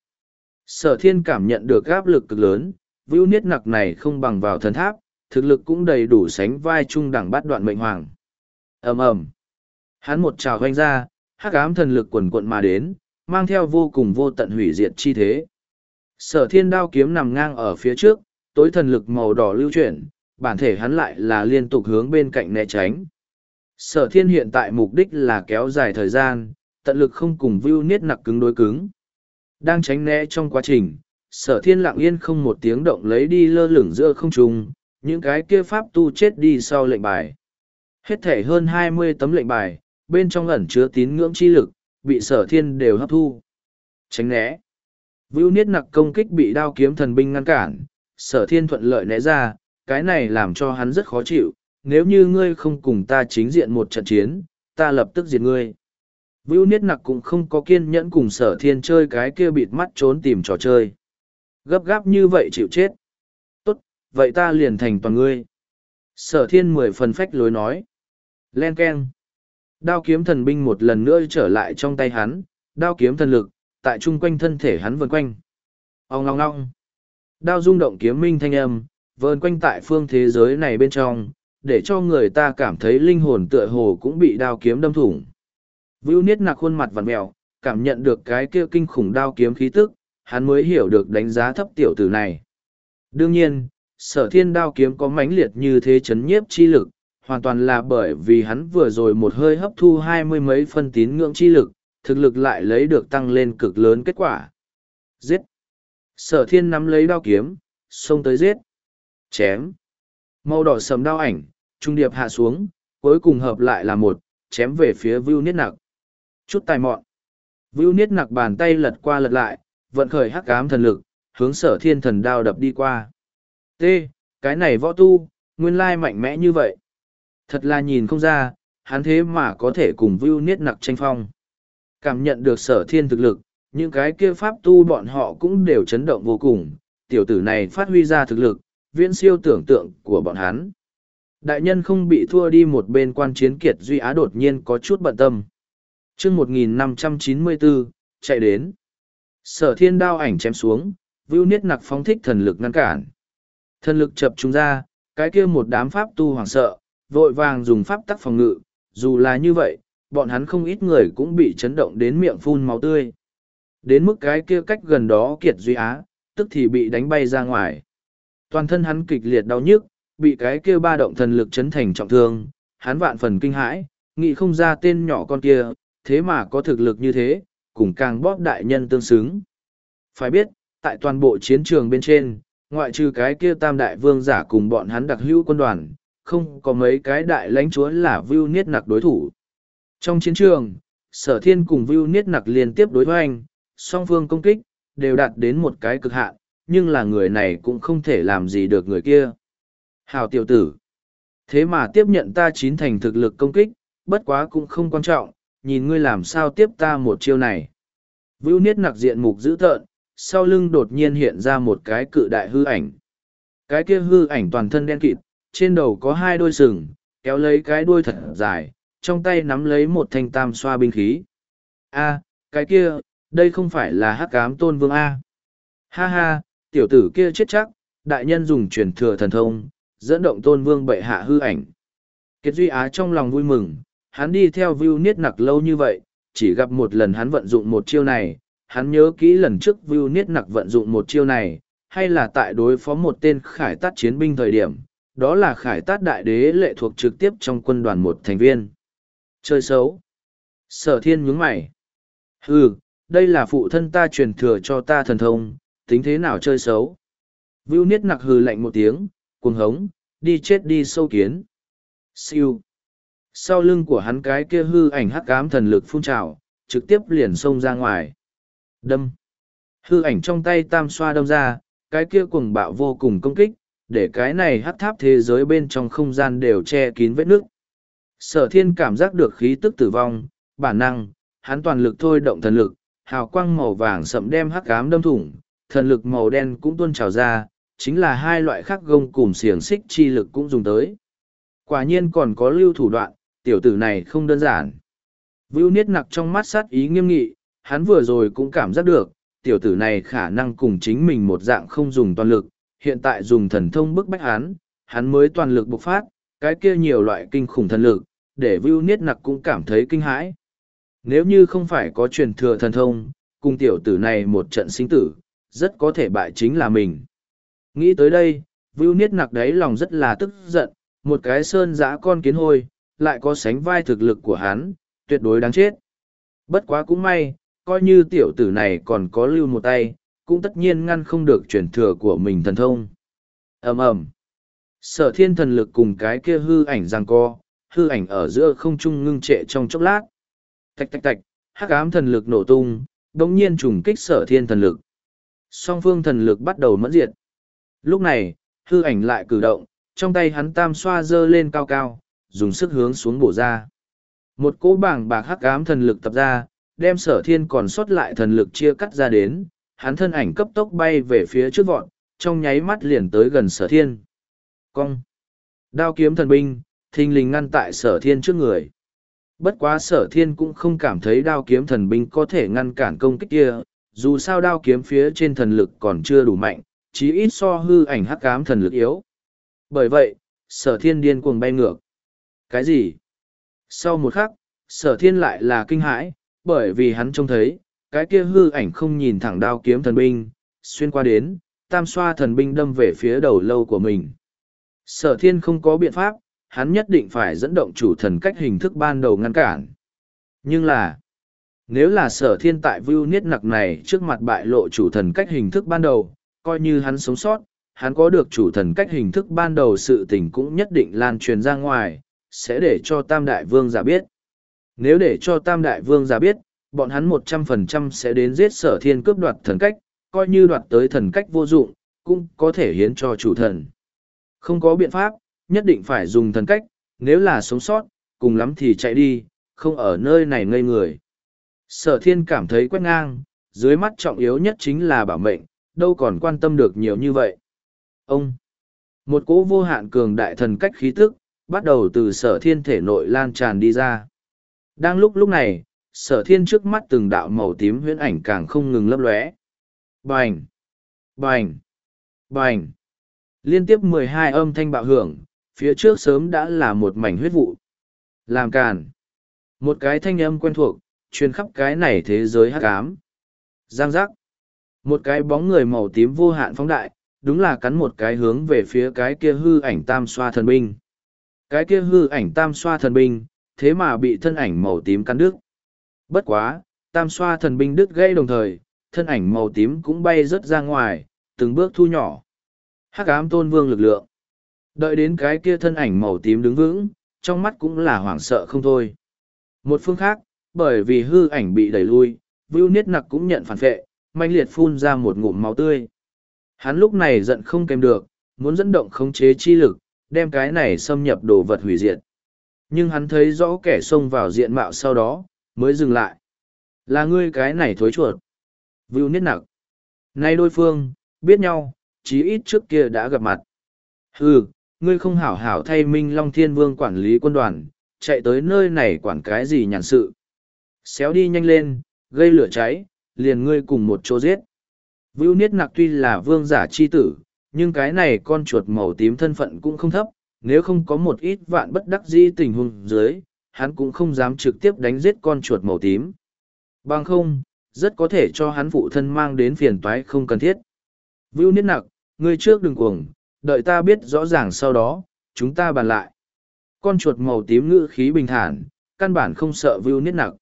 Sở Thiên cảm nhận được áp lực cực lớn, Vưu Niết Nặc này không bằng vào thần tháp, thực lực cũng đầy đủ sánh vai trung đẳng bát đoạn mệnh hoàng. Ầm ầm. Hắn một trào hoanh ra, hắc ám thần lực quần quận mà đến, mang theo vô cùng vô tận hủy diệt chi thế. Sở Thiên đao kiếm nằm ngang ở phía trước, tối thần lực màu đỏ lưu chuyển, bản thể hắn lại là liên tục hướng bên cạnh né tránh. Sở Thiên hiện tại mục đích là kéo dài thời gian, tận lực không cùng Vưu Niết Nặc cứng đối cứng. Đang tránh né trong quá trình, Sở Thiên lặng yên không một tiếng động lấy đi lơ lửng giữa không trung, những cái kia pháp tu chết đi sau lệnh bài. Hết thể hơn hai mươi tấm lệnh bài, bên trong ẩn chứa tín ngưỡng chi lực, bị Sở Thiên đều hấp thu. Tránh né. Vưu Niết Nặc công kích bị đao kiếm thần binh ngăn cản, Sở Thiên thuận lợi né ra, cái này làm cho hắn rất khó chịu, nếu như ngươi không cùng ta chính diện một trận chiến, ta lập tức diệt ngươi. Vưu Niết Nặc cũng không có kiên nhẫn cùng Sở Thiên chơi cái kia bịt mắt trốn tìm trò chơi. Gấp gáp như vậy chịu chết. Tốt, vậy ta liền thành toàn ngươi. Sở Thiên mười phần phách lối nói. Len keng. Đao kiếm thần binh một lần nữa trở lại trong tay hắn, đao kiếm thần lực, tại chung quanh thân thể hắn vần quanh. Ông ngong ngong. Đao rung động kiếm minh thanh âm, vờn quanh tại phương thế giới này bên trong, để cho người ta cảm thấy linh hồn tựa hồ cũng bị đao kiếm đâm thủng. Vưu Niết Nặc khuôn mặt vặn mèo, cảm nhận được cái kia kinh khủng đao kiếm khí tức, hắn mới hiểu được đánh giá thấp tiểu tử này. Đương nhiên, Sở Thiên đao kiếm có mãnh liệt như thế chấn nhiếp chi lực, hoàn toàn là bởi vì hắn vừa rồi một hơi hấp thu hai mươi mấy phân tín ngưỡng chi lực, thực lực lại lấy được tăng lên cực lớn kết quả. Giết! Sở Thiên nắm lấy đao kiếm, xông tới giết. Chém! Màu đỏ sầm đao ảnh, trung điệp hạ xuống, cuối cùng hợp lại là một, chém về phía Vưu Niết Nặc. Chút tài mọn! Vưu Niết Nặc bàn tay lật qua lật lại, vận khởi hắc ám thần lực, hướng Sở Thiên thần đao đập đi qua. T, cái này võ tu, nguyên lai mạnh mẽ như vậy. Thật là nhìn không ra, hắn thế mà có thể cùng Vưu Niết Nặc tranh phong. Cảm nhận được Sở Thiên thực lực, những cái kia pháp tu bọn họ cũng đều chấn động vô cùng, tiểu tử này phát huy ra thực lực, viễn siêu tưởng tượng của bọn hắn. Đại nhân không bị thua đi một bên quan chiến Kiệt Duy Á đột nhiên có chút bận tâm. chương một nghìn năm trăm chín mươi bốn, chạy đến. Sở Thiên đao ảnh chém xuống, Vưu Niết Nặc phóng thích thần lực ngăn cản. Thần lực chập trung ra, cái kia một đám pháp tu hoảng sợ, vội vàng dùng pháp tắc phòng ngự, dù là như vậy, bọn hắn không ít người cũng bị chấn động đến miệng phun máu tươi. Đến mức cái kia cách gần đó Kiệt Duy Á, tức thì bị đánh bay ra ngoài. Toàn thân hắn kịch liệt đau nhức, bị cái kia ba động thần lực chấn thành trọng thương, hắn vạn phần kinh hãi, nghĩ không ra tên nhỏ con kia, thế mà có thực lực như thế, cùng càng bóp đại nhân tương xứng. Phải biết, tại toàn bộ chiến trường bên trên, ngoại trừ cái kia tam đại vương giả cùng bọn hắn đặc hữu quân đoàn, không có mấy cái đại lãnh chúa là Vưu Niết Nặc đối thủ. Trong chiến trường, Sở Thiên cùng Vưu Niết Nặc liên tiếp đối hoành, song phương công kích, đều đạt đến một cái cực hạn, nhưng là người này cũng không thể làm gì được người kia. Hào tiểu tử! Thế mà tiếp nhận ta chín thành thực lực công kích, bất quá cũng không quan trọng, nhìn ngươi làm sao tiếp ta một chiêu này. Vưu Niết Nặc diện mục dữ tợn, sau lưng đột nhiên hiện ra một cái cự đại hư ảnh. Cái kia hư ảnh toàn thân đen kịt, trên đầu có hai đôi sừng, kéo lấy cái đuôi thật dài, trong tay nắm lấy một thanh tam xoa binh khí. A, cái kia, đây không phải là Hắc Ám Tôn Vương A. Ha ha, tiểu tử kia chết chắc, đại nhân dùng truyền thừa thần thông, dẫn động Tôn Vương bệ hạ hư ảnh. Kiệt Duy Á trong lòng vui mừng, hắn đi theo Vưu Niết Nặc lâu như vậy, chỉ gặp một lần hắn vận dụng một chiêu này, hắn nhớ kỹ lần trước Vưu Niết Nặc vận dụng một chiêu này, hay là tại đối phó một tên khải tát chiến binh thời điểm, đó là khải tát đại đế lệ thuộc trực tiếp trong quân đoàn một thành viên. Chơi xấu. Sở Thiên nhướng mày. Hừ, đây là phụ thân ta truyền thừa cho ta thần thông, tính thế nào chơi xấu. Vưu Niết Nặc hừ lạnh một tiếng, cuồng hống, đi chết đi sâu kiến. Siêu. Sau lưng của hắn cái kia hư ảnh hắc ám thần lực phun trào, trực tiếp liền xông ra ngoài. Đâm. Hư ảnh trong tay tam xoa đâm ra, cái kia cuồng bạo vô cùng công kích, để cái này hắc tháp thế giới bên trong không gian đều che kín vết nước. Sở thiên cảm giác được khí tức tử vong, bản năng, hắn toàn lực thôi động thần lực, hào quang màu vàng sậm đem hắc ám đâm thủng, thần lực màu đen cũng tuôn trào ra, chính là hai loại khắc gông cùng xiềng xích chi lực cũng dùng tới. Quả nhiên còn có lưu thủ đoạn, tiểu tử này không đơn giản. Vưu Niết Nặc trong mắt sát ý nghiêm nghị, hắn vừa rồi cũng cảm giác được, tiểu tử này khả năng cùng chính mình một dạng không dùng toàn lực, hiện tại dùng thần thông bức bách hắn, hắn mới toàn lực bộc phát, cái kia nhiều loại kinh khủng thần lực, để Vưu Niết Nặc cũng cảm thấy kinh hãi. Nếu như không phải có truyền thừa thần thông, cùng tiểu tử này một trận sinh tử, rất có thể bại chính là mình. Nghĩ tới đây, Vưu Niết Nặc đáy lòng rất là tức giận, một cái sơn dã con kiến hôi, lại có sánh vai thực lực của hắn, tuyệt đối đáng chết. Bất quá cũng may, coi như tiểu tử này còn có lưu một tay, cũng tất nhiên ngăn không được truyền thừa của mình thần thông. ầm ầm, Sở thiên thần lực cùng cái kia hư ảnh giằng co, hư ảnh ở giữa không trung ngưng trệ trong chốc lát. Tạch tạch tạch, hắc ám thần lực nổ tung, đống nhiên trùng kích sở thiên thần lực. Song phương thần lực bắt đầu mẫn diệt. Lúc này, hư ảnh lại cử động, trong tay hắn tam xoa giơ lên cao cao, dùng sức hướng xuống bổ ra. Một cỗ bảng bạc hắc ám thần lực tập ra, đem sở thiên còn sót lại thần lực chia cắt ra đến, hắn thân ảnh cấp tốc bay về phía trước vọt, trong nháy mắt liền tới gần sở thiên. Cong! Đao kiếm thần binh, thình lình ngăn tại sở thiên trước người. Bất quá sở thiên cũng không cảm thấy đao kiếm thần binh có thể ngăn cản công kích kia, dù sao đao kiếm phía trên thần lực còn chưa đủ mạnh, chí ít so hư ảnh hắc ám thần lực yếu. Bởi vậy, sở thiên điên cuồng bay ngược. Cái gì? Sau một khắc, sở thiên lại là kinh hãi, bởi vì hắn trông thấy, cái kia hư ảnh không nhìn thẳng đao kiếm thần binh, xuyên qua đến, tam xoa thần binh đâm về phía đầu lâu của mình. Sở thiên không có biện pháp, hắn nhất định phải dẫn động chủ thần cách hình thức ban đầu ngăn cản. Nhưng là, nếu là sở thiên tại Vưu Niết Nặc này trước mặt bại lộ chủ thần cách hình thức ban đầu, coi như hắn sống sót, hắn có được chủ thần cách hình thức ban đầu sự tình cũng nhất định lan truyền ra ngoài, sẽ để cho Tam Đại Vương giả biết. Nếu để cho Tam Đại Vương giả biết, bọn hắn một trăm phần trăm sẽ đến giết sở thiên cướp đoạt thần cách, coi như đoạt tới thần cách vô dụng, cũng có thể hiến cho chủ thần. Không có biện pháp, nhất định phải dùng thần cách, nếu là sống sót, cùng lắm thì chạy đi, không ở nơi này ngây người. Sở thiên cảm thấy quét ngang, dưới mắt trọng yếu nhất chính là bảo mệnh, đâu còn quan tâm được nhiều như vậy. Ông! Một cỗ vô hạn cường đại thần cách khí tức, bắt đầu từ sở thiên thể nội lan tràn đi ra. Đang lúc lúc này, sở thiên trước mắt từng đạo màu tím huyễn ảnh càng không ngừng lấp lóe. Bành! Bành! Bành! Liên tiếp mười hai âm thanh bạo hưởng, phía trước sớm đã là một mảnh huyết vụ. Làm càn! Một cái thanh âm quen thuộc, truyền khắp cái này thế giới hắc ám. Giang giác! Một cái bóng người màu tím vô hạn phóng đại, đúng là cắn một cái hướng về phía cái kia hư ảnh tam xoa thần binh. Cái kia hư ảnh tam xoa thần binh, thế mà bị thân ảnh màu tím cắn đứt. Bất quá, tam xoa thần binh đứt gây đồng thời, thân ảnh màu tím cũng bay rớt ra ngoài, từng bước thu nhỏ. Hắc ám tôn vương lực lượng. Đợi đến cái kia thân ảnh màu tím đứng vững, trong mắt cũng là hoảng sợ không thôi. Một phương khác, bởi vì hư ảnh bị đẩy lui, Vưu Niết Nặc cũng nhận phản vệ, manh liệt phun ra một ngụm máu tươi. Hắn lúc này giận không kèm được, muốn dẫn động khống chế chi lực, đem cái này xâm nhập đồ vật hủy diệt. Nhưng hắn thấy rõ kẻ xông vào diện mạo sau đó, mới dừng lại. Là ngươi cái này thối chuột. Vưu Niết Nặc. Nay đối phương, biết nhau, chí ít trước kia đã gặp mặt. Hừ, ngươi không hảo hảo thay Minh Long Thiên Vương quản lý quân đoàn, chạy tới nơi này quản cái gì nhàn sự. Xéo đi nhanh lên, gây lửa cháy, liền ngươi cùng một chỗ giết. Vưu Niết Nặc tuy là vương giả chi tử, nhưng cái này con chuột màu tím thân phận cũng không thấp, nếu không có một ít vạn bất đắc dĩ tình huống dưới, hắn cũng không dám trực tiếp đánh giết con chuột màu tím. Bằng không, rất có thể cho hắn phụ thân mang đến phiền toái không cần thiết. Vưu Niết Nặc, ngươi trước đừng cuồng, đợi ta biết rõ ràng sau đó, chúng ta bàn lại. Con chuột màu tím ngữ khí bình thản, căn bản không sợ Vưu Niết Nặc.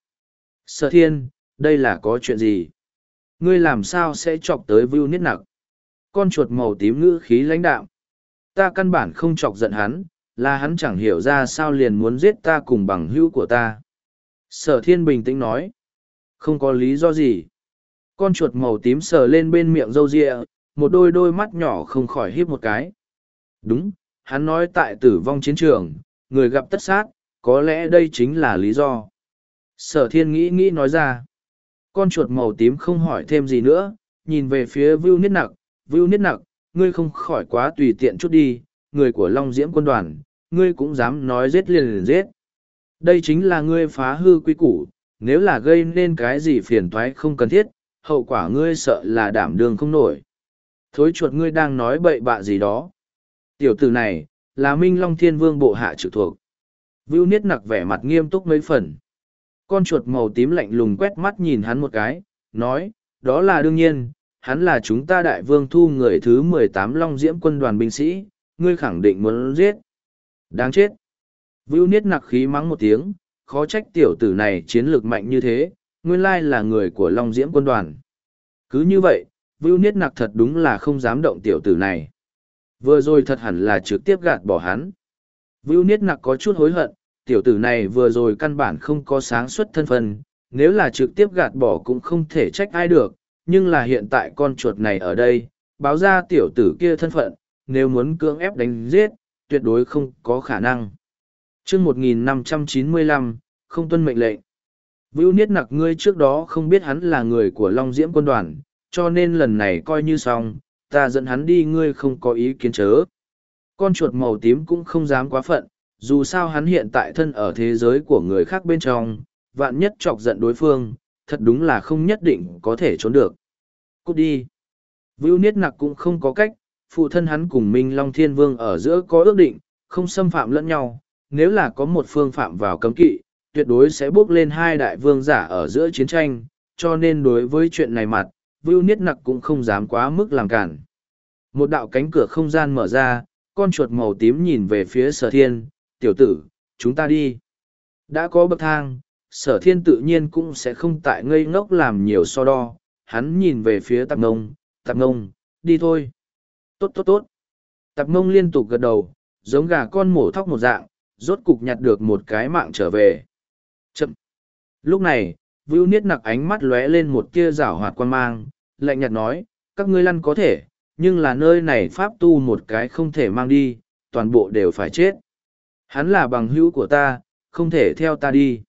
Sở thiên, đây là có chuyện gì? Ngươi làm sao sẽ chọc tới Vưu Niết Nặc? Con chuột màu tím ngữ khí lãnh đạm. Ta căn bản không chọc giận hắn, là hắn chẳng hiểu ra sao liền muốn giết ta cùng bằng hữu của ta. Sở thiên bình tĩnh nói. Không có lý do gì. Con chuột màu tím sờ lên bên miệng râu ria, một đôi đôi mắt nhỏ không khỏi híp một cái. Đúng, hắn nói tại tử vong chiến trường, người gặp tất sát, có lẽ đây chính là lý do. Sở thiên nghĩ nghĩ nói ra. Con chuột màu tím không hỏi thêm gì nữa, nhìn về phía Vưu Niết Nặc. Vưu Niết Nặc, ngươi không khỏi quá tùy tiện chút đi, người của Long Diễm quân đoàn, ngươi cũng dám nói giết liền liền giết. Đây chính là ngươi phá hư quy củ, nếu là gây nên cái gì phiền toái không cần thiết, hậu quả ngươi sợ là đảm đương không nổi. Thối chuột ngươi đang nói bậy bạ gì đó. Tiểu tử này, là Minh Long Thiên Vương bộ hạ trực thuộc. Vưu Niết Nặc vẻ mặt nghiêm túc mấy phần. Con chuột màu tím lạnh lùng quét mắt nhìn hắn một cái, nói, đó là đương nhiên, hắn là chúng ta đại vương thu người thứ mười tám Long Diễm quân đoàn binh sĩ, ngươi khẳng định muốn giết. Đáng chết. Vưu Niết Nặc khí mắng một tiếng, khó trách tiểu tử này chiến lược mạnh như thế, nguyên lai là người của Long Diễm quân đoàn. Cứ như vậy, Vưu Niết Nặc thật đúng là không dám động tiểu tử này. Vừa rồi thật hẳn là trực tiếp gạt bỏ hắn. Vưu Niết Nặc có chút hối hận, tiểu tử này vừa rồi căn bản không có sáng suốt thân phận, nếu là trực tiếp gạt bỏ cũng không thể trách ai được, nhưng là hiện tại con chuột này ở đây, báo ra tiểu tử kia thân phận, nếu muốn cưỡng ép đánh giết, tuyệt đối không có khả năng. Chương một nghìn năm trăm chín mươi lăm, không tuân mệnh lệnh. Vưu Niết Nặc ngươi trước đó không biết hắn là người của Long Diễm quân đoàn, cho nên lần này coi như xong, ta dẫn hắn đi ngươi không có ý kiến chớ. Con chuột màu tím cũng không dám quá phận, dù sao hắn hiện tại thân ở thế giới của người khác bên trong, vạn nhất chọc giận đối phương, thật đúng là không nhất định có thể trốn được. Cút đi. Vưu Niết Nặc cũng không có cách, phụ thân hắn cùng Minh Long Thiên Vương ở giữa có ước định, không xâm phạm lẫn nhau, nếu là có một phương phạm vào cấm kỵ, tuyệt đối sẽ bước lên hai đại vương giả ở giữa chiến tranh, cho nên đối với chuyện này mặt, Vưu Niết Nặc cũng không dám quá mức làm cản. Một đạo cánh cửa không gian mở ra, con chuột màu tím nhìn về phía Sở Thiên, tiểu tử, chúng ta đi. Đã có bậc thang, Sở Thiên tự nhiên cũng sẽ không tại ngây ngốc làm nhiều so đo, hắn nhìn về phía Tạp Ngông, Tạp Ngông, đi thôi. Tốt tốt tốt. Tạp Ngông liên tục gật đầu, giống gà con mổ thóc một dạng, rốt cục nhặt được một cái mạng trở về. Chậm. Lúc này, Vưu Niết Nặc ánh mắt lóe lên một tia rảo hoạt quan mang, lạnh nhạt nói, các ngươi lăn có thể, nhưng là nơi này pháp tu một cái không thể mang đi, toàn bộ đều phải chết. Hắn là bằng hữu của ta, không thể theo ta đi.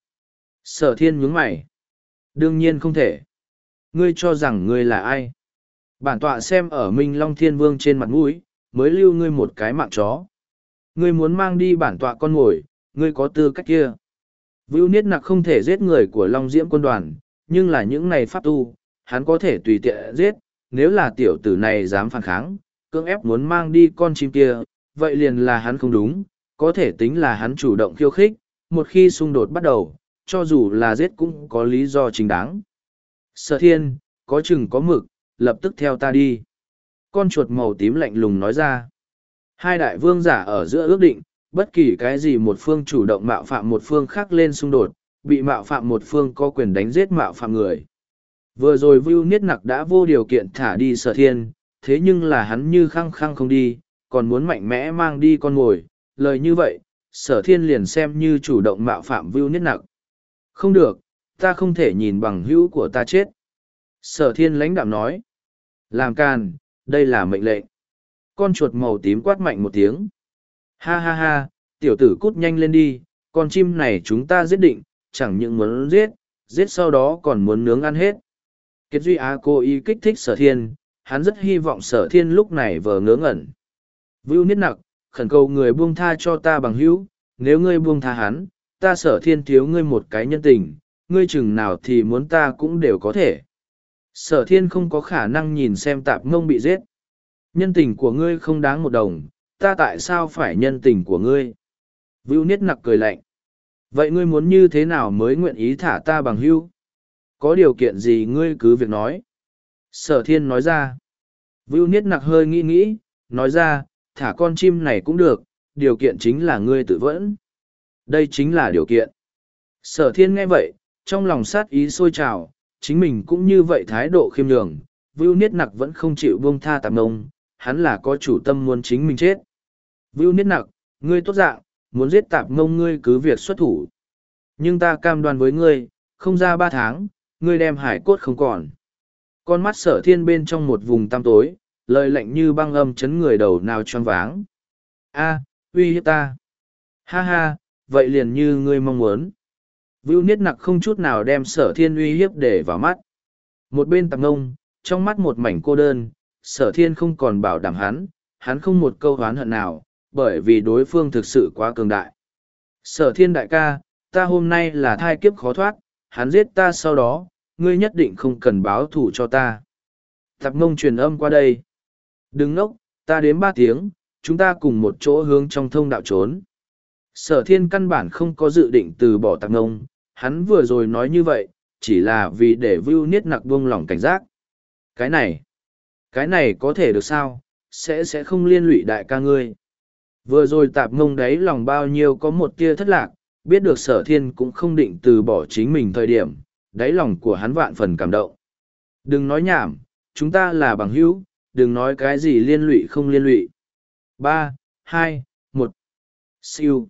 Sở Thiên nhướng mày. Đương nhiên không thể. Ngươi cho rằng ngươi là ai? Bản tọa xem ở Minh Long Thiên Vương trên mặt mũi, mới lưu ngươi một cái mạng chó. Ngươi muốn mang đi bản tọa con mồi, ngươi có tư cách kia. Vưu Niết Nặc không thể giết người của Long Diễm quân đoàn, nhưng là những này pháp tu, hắn có thể tùy tiện giết, nếu là tiểu tử này dám phản kháng, cưỡng ép muốn mang đi con chim kia, vậy liền là hắn không đúng, có thể tính là hắn chủ động khiêu khích, một khi xung đột bắt đầu, cho dù là giết cũng có lý do chính đáng. Sở Thiên, có chừng có mực, lập tức theo ta đi. Con chuột màu tím lạnh lùng nói ra. Hai đại vương giả ở giữa ước định, bất kỳ cái gì một phương chủ động mạo phạm một phương khác lên xung đột, bị mạo phạm một phương có quyền đánh giết mạo phạm người. Vừa rồi Vưu Niết Nặc đã vô điều kiện thả đi Sở Thiên, thế nhưng là hắn như khăng khăng không đi, còn muốn mạnh mẽ mang đi con mồi. Lời như vậy, Sở Thiên liền xem như chủ động mạo phạm Vưu Niết Nặc. Không được, ta không thể nhìn bằng hữu của ta chết. Sở Thiên lãnh đạm nói. Làm càn, đây là mệnh lệnh. Con chuột màu tím quát mạnh một tiếng. Ha ha ha, tiểu tử cút nhanh lên đi, con chim này chúng ta giết định, chẳng những muốn giết, giết sau đó còn muốn nướng ăn hết. Kiệt Duy Á cố ý kích thích Sở Thiên, hắn rất hy vọng Sở Thiên lúc này vờ ngớ ngẩn. Vưu Niết Nặc, khẩn cầu người buông tha cho ta bằng hữu, nếu ngươi buông tha hắn, ta Sở Thiên thiếu ngươi một cái nhân tình, ngươi chừng nào thì muốn ta cũng đều có thể. Sở Thiên không có khả năng nhìn xem Tạp Ngông bị giết. Nhân tình của ngươi không đáng một đồng, ta tại sao phải nhân tình của ngươi? Vưu Niết Nặc cười lạnh. Vậy ngươi muốn như thế nào mới nguyện ý thả ta bằng hữu? Có điều kiện gì ngươi cứ việc nói. Sở Thiên nói ra. Vưu Niết Nặc hơi nghĩ nghĩ, nói ra, thả con chim này cũng được, điều kiện chính là ngươi tự vẫn. Đây chính là điều kiện. Sở Thiên nghe vậy, trong lòng sát ý sôi trào, chính mình cũng như vậy thái độ khiêm nhường. Vưu Niết Nặc vẫn không chịu buông tha Tạp Ngông, hắn là có chủ tâm muốn chính mình chết. Vưu Niết Nặc, ngươi tốt dạng, muốn giết Tạp Ngông ngươi cứ việc xuất thủ. Nhưng ta cam đoan với ngươi, không ra ba tháng, ngươi đem hải cốt không còn. Con mắt Sở Thiên bên trong một vùng tăm tối, lời lạnh như băng âm chấn người đầu nào choáng váng. A, uy hiếp ta. Ha ha, vậy liền như ngươi mong muốn. Vưu Niết Nặc không chút nào đem Sở Thiên uy hiếp để vào mắt. Một bên Tạp Ngông, trong mắt một mảnh cô đơn, Sở Thiên không còn bảo đảm hắn, hắn không một câu oán hận nào, bởi vì đối phương thực sự quá cường đại. Sở Thiên đại ca, ta hôm nay là thai kiếp khó thoát, hắn giết ta sau đó, ngươi nhất định không cần báo thù cho ta. Tạp Ngông truyền âm qua đây. Đừng ngốc, ta đếm ba tiếng, chúng ta cùng một chỗ hướng trong thông đạo trốn. Sở Thiên căn bản không có dự định từ bỏ Tạp Ngông, hắn vừa rồi nói như vậy, chỉ là vì để Vưu Niết Nặc buông lỏng cảnh giác. Cái này, cái này có thể được sao, sẽ sẽ không liên lụy đại ca ngươi. Vừa rồi Tạp Ngông đấy lòng bao nhiêu có một tia thất lạc, biết được Sở Thiên cũng không định từ bỏ chính mình thời điểm, đáy lòng của hắn vạn phần cảm động. Đừng nói nhảm, chúng ta là bằng hữu, đừng nói cái gì liên lụy không liên lụy. Ba, hai, một, siêu.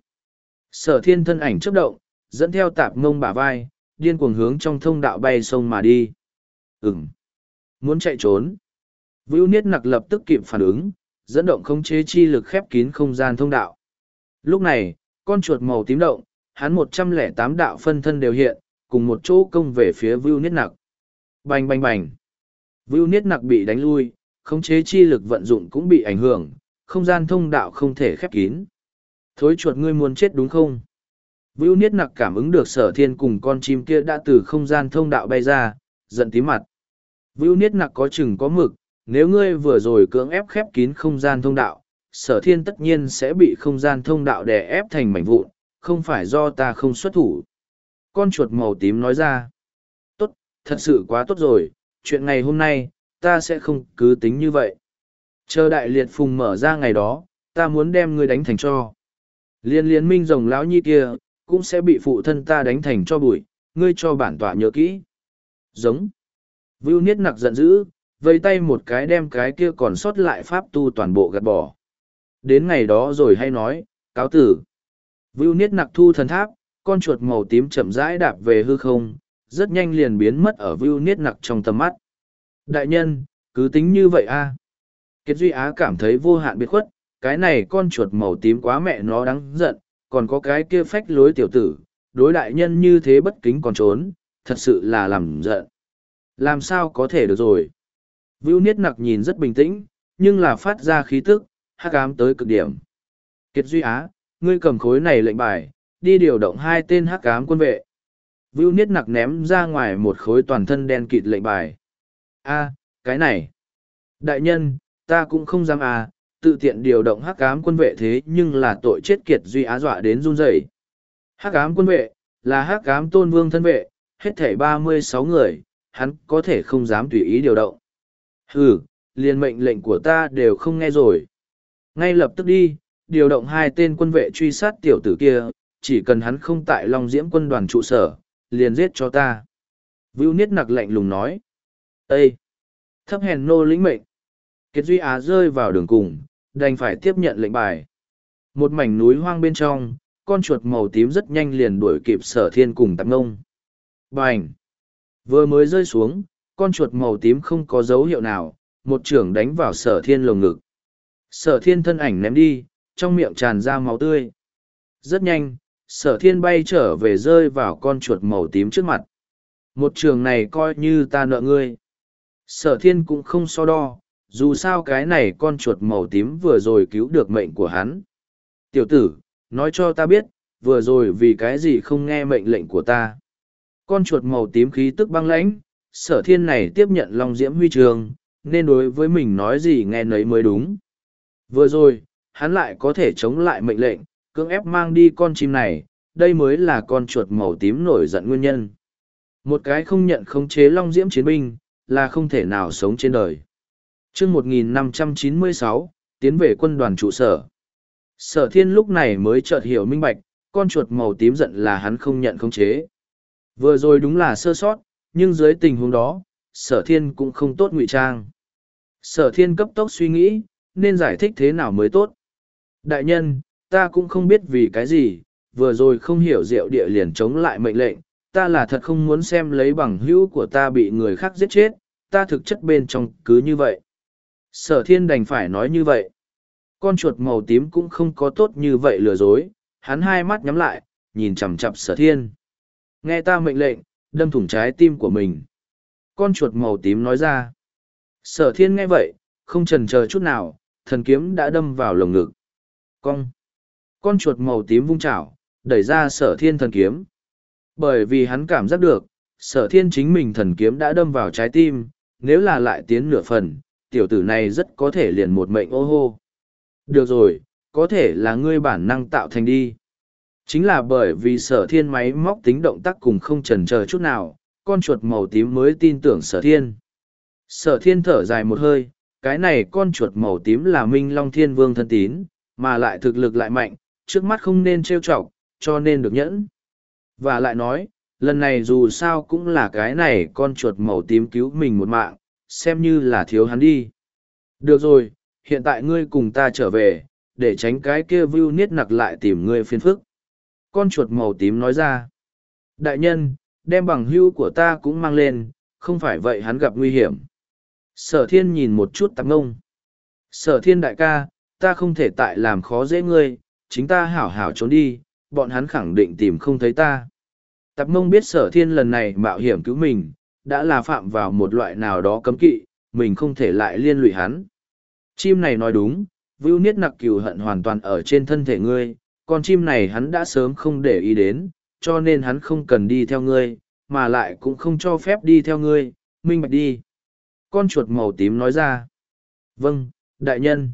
Sở Thiên thân ảnh chớp động, dẫn theo Tạp Ngông bả vai, điên cuồng hướng trong thông đạo bay sông mà đi. Ừm, muốn chạy trốn. Vưu Niết Nặc lập tức kịp phản ứng, dẫn động khống chế chi lực khép kín không gian thông đạo. Lúc này, con chuột màu tím động, hắn một trăm lẻ tám đạo phân thân đều hiện, cùng một chỗ công về phía Vưu Niết Nặc. Bành bành bành. Vưu Niết Nặc bị đánh lui, khống chế chi lực vận dụng cũng bị ảnh hưởng, không gian thông đạo không thể khép kín. Thối chuột ngươi muốn chết đúng không? Vưu Niết Nặc cảm ứng được Sở Thiên cùng con chim kia đã từ không gian thông đạo bay ra, giận tím mặt. Vưu Niết Nặc có chừng có mực, nếu ngươi vừa rồi cưỡng ép khép kín không gian thông đạo, Sở Thiên tất nhiên sẽ bị không gian thông đạo đè ép thành mảnh vụn, không phải do ta không xuất thủ. Con chuột màu tím nói ra. Tốt, thật sự quá tốt rồi, chuyện ngày hôm nay, ta sẽ không cứ tính như vậy. Chờ đại liệt phùng mở ra ngày đó, ta muốn đem ngươi đánh thành cho. Liên liên minh rồng lão nhi kia, cũng sẽ bị phụ thân ta đánh thành cho bụi, ngươi cho bản tọa nhớ kỹ. Giống. Vưu Niết Nặc giận dữ, vây tay một cái đem cái kia còn sót lại pháp tu toàn bộ gạt bỏ. Đến ngày đó rồi hay nói, cáo tử. Vưu Niết Nặc thu thần tháp, con chuột màu tím chậm rãi đạp về hư không, rất nhanh liền biến mất ở Vưu Niết Nặc trong tầm mắt. Đại nhân, cứ tính như vậy a. Kiệt Duy Á cảm thấy vô hạn biệt khuất, cái này con chuột màu tím quá mẹ nó đáng giận, còn có cái kia phách lối tiểu tử, đối đại nhân như thế bất kính còn trốn, thật sự là làm giận. Làm sao có thể được rồi? Vưu Niết Nặc nhìn rất bình tĩnh, nhưng là phát ra khí tức, hắc ám tới cực điểm. Kiệt Duy Á, ngươi cầm khối này lệnh bài, đi điều động hai tên hắc ám quân vệ. Vưu Niết Nặc ném ra ngoài một khối toàn thân đen kịt lệnh bài. A, cái này. Đại nhân, ta cũng không dám à, tự tiện điều động hắc ám quân vệ thế nhưng là tội chết Kiệt Duy Á dọa đến run rẩy. Hắc ám quân vệ, là hắc ám tôn vương thân vệ, hết thảy ba mươi sáu người, hắn có thể không dám tùy ý điều động. Hừ, liền mệnh lệnh của ta đều không nghe rồi. Ngay lập tức đi, điều động hai tên quân vệ truy sát tiểu tử kia, chỉ cần hắn không tại Long Diễm quân đoàn trụ sở, liền giết cho ta. Vưu Niết Nặc lạnh lùng nói. Ê! Thấp hèn nô lĩnh mệnh. Kiệt Duy Á rơi vào đường cùng, đành phải tiếp nhận lệnh bài. Một mảnh núi hoang bên trong, con chuột màu tím rất nhanh liền đuổi kịp Sở Thiên cùng Tạp Ngông. Bành! Vừa mới rơi xuống, con chuột màu tím không có dấu hiệu nào, một chưởng đánh vào Sở Thiên lồng ngực. Sở Thiên thân ảnh ném đi, trong miệng tràn ra máu tươi. Rất nhanh, Sở Thiên bay trở về rơi vào con chuột màu tím trước mặt. Một trường này coi như ta nợ ngươi. Sở Thiên cũng không so đo, dù sao cái này con chuột màu tím vừa rồi cứu được mệnh của hắn. Tiểu tử, nói cho ta biết, vừa rồi vì cái gì không nghe mệnh lệnh của ta. Con chuột màu tím khí tức băng lãnh, Sở Thiên này tiếp nhận Long Diễm huy trường, nên đối với mình nói gì nghe nấy mới đúng. Vừa rồi, hắn lại có thể chống lại mệnh lệnh, cưỡng ép mang đi con chim này, đây mới là con chuột màu tím nổi giận nguyên nhân. Một cái không nhận khống chế Long Diễm chiến binh, là không thể nào sống trên đời. chương một nghìn năm trăm chín mươi sáu, tiến về quân đoàn trụ sở. Sở Thiên lúc này mới chợt hiểu minh bạch, con chuột màu tím giận là hắn không nhận khống chế. Vừa rồi đúng là sơ sót, nhưng dưới tình huống đó, Sở Thiên cũng không tốt ngụy trang. Sở Thiên cấp tốc suy nghĩ, nên giải thích thế nào mới tốt. Đại nhân, ta cũng không biết vì cái gì, vừa rồi không hiểu diệu địa liền chống lại mệnh lệnh, ta là thật không muốn xem lấy bằng hữu của ta bị người khác giết chết, ta thực chất bên trong cứ như vậy. Sở Thiên đành phải nói như vậy. Con chuột màu tím cũng không có tốt như vậy lừa dối, hắn hai mắt nhắm lại, nhìn chằm chặp sở thiên. Nghe ta mệnh lệnh, đâm thủng trái tim của mình. Con chuột màu tím nói ra. Sở thiên nghe vậy, không chần chờ chút nào, thần kiếm đã đâm vào lồng ngực. Cong. Con chuột màu tím vung chảo, đẩy ra sở thiên thần kiếm. Bởi vì hắn cảm giác được, sở thiên chính mình thần kiếm đã đâm vào trái tim, nếu là lại tiến nửa phần, tiểu tử này rất có thể liền một mệnh ô hô. Được rồi, có thể là ngươi bản năng tạo thành đi. Chính là bởi vì sở thiên máy móc tính động tác cùng không chần chờ chút nào, con chuột màu tím mới tin tưởng sở thiên. Sở thiên thở dài một hơi, cái này con chuột màu tím là Minh Long Thiên Vương thân tín, mà lại thực lực lại mạnh, trước mắt không nên trêu chọc, cho nên được nhẫn. Và lại nói, lần này dù sao cũng là cái này con chuột màu tím cứu mình một mạng, xem như là thiếu hắn đi. Được rồi, hiện tại ngươi cùng ta trở về, để tránh cái kia view niết nặc lại tìm ngươi phiền phức. Con chuột màu tím nói ra. Đại nhân, đem bằng hữu của ta cũng mang lên, không phải vậy hắn gặp nguy hiểm. Sở thiên nhìn một chút tạp ngông. Sở thiên đại ca, ta không thể tại làm khó dễ ngươi, chính ta hảo hảo trốn đi, bọn hắn khẳng định tìm không thấy ta. Tạp mông biết sở thiên lần này mạo hiểm cứu mình, đã là phạm vào một loại nào đó cấm kỵ, mình không thể lại liên lụy hắn. Chim này nói đúng, vưu niết nặc cừu hận hoàn toàn ở trên thân thể ngươi, con chim này hắn đã sớm không để ý đến, cho nên hắn không cần đi theo ngươi, mà lại cũng không cho phép đi theo ngươi, minh bạch đi. Con chuột màu tím nói ra. Vâng, đại nhân.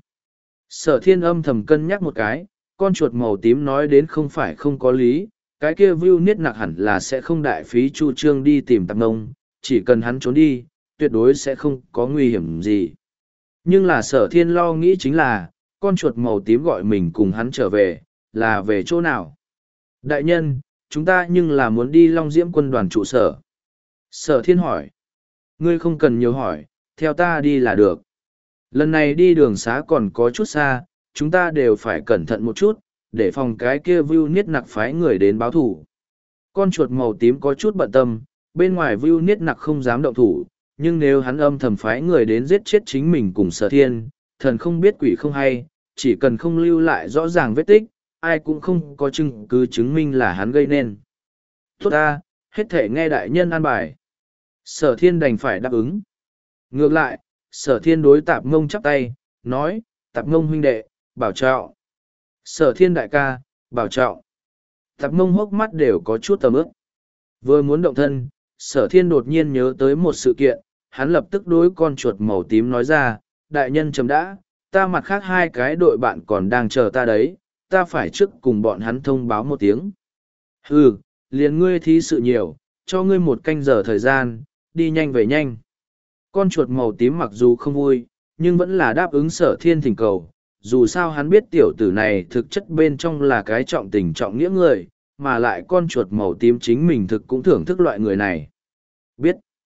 Sở thiên âm thầm cân nhắc một cái, con chuột màu tím nói đến không phải không có lý, cái kia view niết nặc hẳn là sẽ không đại phí chu trương đi tìm tạp nông, chỉ cần hắn trốn đi, tuyệt đối sẽ không có nguy hiểm gì. Nhưng là sở thiên lo nghĩ chính là, con chuột màu tím gọi mình cùng hắn trở về, là về chỗ nào? Đại nhân, chúng ta nhưng là muốn đi Long Diễm quân đoàn trụ sở. Sở thiên hỏi. Ngươi không cần nhiều hỏi, theo ta đi là được. Lần này đi đường xá còn có chút xa, chúng ta đều phải cẩn thận một chút, để phòng cái kia view niết nặc phái người đến báo thủ. Con chuột màu tím có chút bận tâm, bên ngoài view niết nặc không dám động thủ, nhưng nếu hắn âm thầm phái người đến giết chết chính mình cùng sở thiên, thần không biết quỷ không hay, chỉ cần không lưu lại rõ ràng vết tích, ai cũng không có chứng cứ chứng minh là hắn gây nên. Tốt ta, hết thể nghe đại nhân an bài. Sở thiên đành phải đáp ứng. Ngược lại, sở thiên đối tạp ngông chắp tay, nói, tạp ngông huynh đệ, bảo trọng. Sở thiên đại ca, bảo trọng. Tạp ngông hốc mắt đều có chút tầm ướp. Vừa muốn động thân, sở thiên đột nhiên nhớ tới một sự kiện, hắn lập tức đối con chuột màu tím nói ra, đại nhân chấm đã, ta mặt khác hai cái đội bạn còn đang chờ ta đấy, ta phải trước cùng bọn hắn thông báo một tiếng. Ừ, liền ngươi thí sự nhiều, cho ngươi một canh giờ thời gian, đi nhanh về nhanh. Con chuột màu tím mặc dù không vui, nhưng vẫn là đáp ứng sở thiên thỉnh cầu. Dù sao hắn biết tiểu tử này thực chất bên trong là cái trọng tình trọng nghĩa người, mà lại con chuột màu tím chính mình thực cũng thưởng thức loại người này. Biết.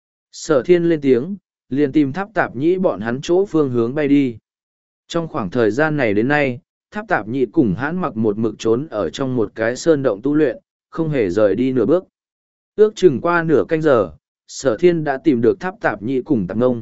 Sở thiên lên tiếng, liền tìm tháp tạp nhĩ bọn hắn chỗ phương hướng bay đi. Trong khoảng thời gian này đến nay, tháp tạp nhĩ cùng hãn mặc một mực trốn ở trong một cái sơn động tu luyện, không hề rời đi nửa bước. Ước chừng qua nửa canh giờ, sở thiên đã tìm được tháp tạp nhĩ cùng tạp ngông.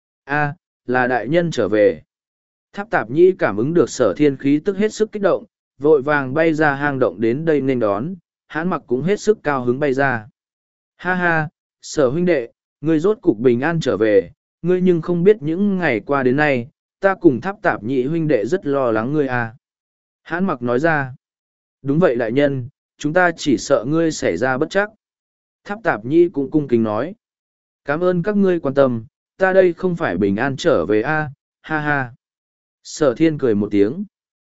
A, là đại nhân trở về. Tháp tạp nhĩ cảm ứng được sở thiên khí tức hết sức kích động, vội vàng bay ra hang động đến đây nên đón, hãn mặc cũng hết sức cao hứng bay ra. Ha ha, sở huynh đệ, ngươi rốt cục bình an trở về, ngươi nhưng không biết những ngày qua đến nay, ta cùng tháp tạp nhĩ huynh đệ rất lo lắng ngươi à. Hãn mặc nói ra. Đúng vậy đại nhân, chúng ta chỉ sợ ngươi xảy ra bất chắc. Tháp tạp nhĩ cũng cung kính nói. Cảm ơn các ngươi quan tâm, ta đây không phải bình an trở về a à, ha ha. Sở thiên cười một tiếng.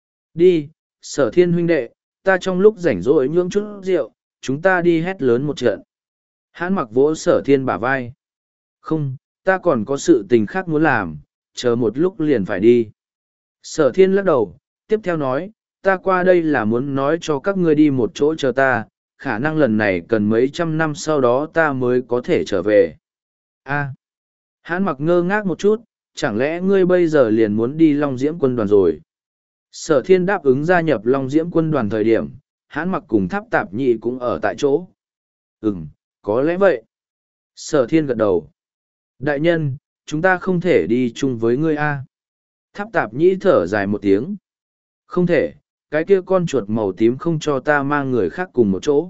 Đi, sở thiên huynh đệ, ta trong lúc rảnh rỗi nhưỡng chút rượu, chúng ta đi hét lớn một trận. Hãn mặc vỗ sở thiên bả vai. Không, ta còn có sự tình khác muốn làm, chờ một lúc liền phải đi. Sở thiên lắc đầu, tiếp theo nói, ta qua đây là muốn nói cho các ngươi đi một chỗ chờ ta, khả năng lần này cần mấy trăm năm sau đó ta mới có thể trở về. A. Hãn mặc ngơ ngác một chút, chẳng lẽ ngươi bây giờ liền muốn đi Long Diễm quân đoàn rồi? Sở thiên đáp ứng gia nhập Long Diễm quân đoàn thời điểm, hãn mặc cùng tháp tạp nhị cũng ở tại chỗ. Ừm, có lẽ vậy. Sở thiên gật đầu. Đại nhân, chúng ta không thể đi chung với ngươi a. Tháp tạp nhĩ thở dài một tiếng. Không thể, cái kia con chuột màu tím không cho ta mang người khác cùng một chỗ.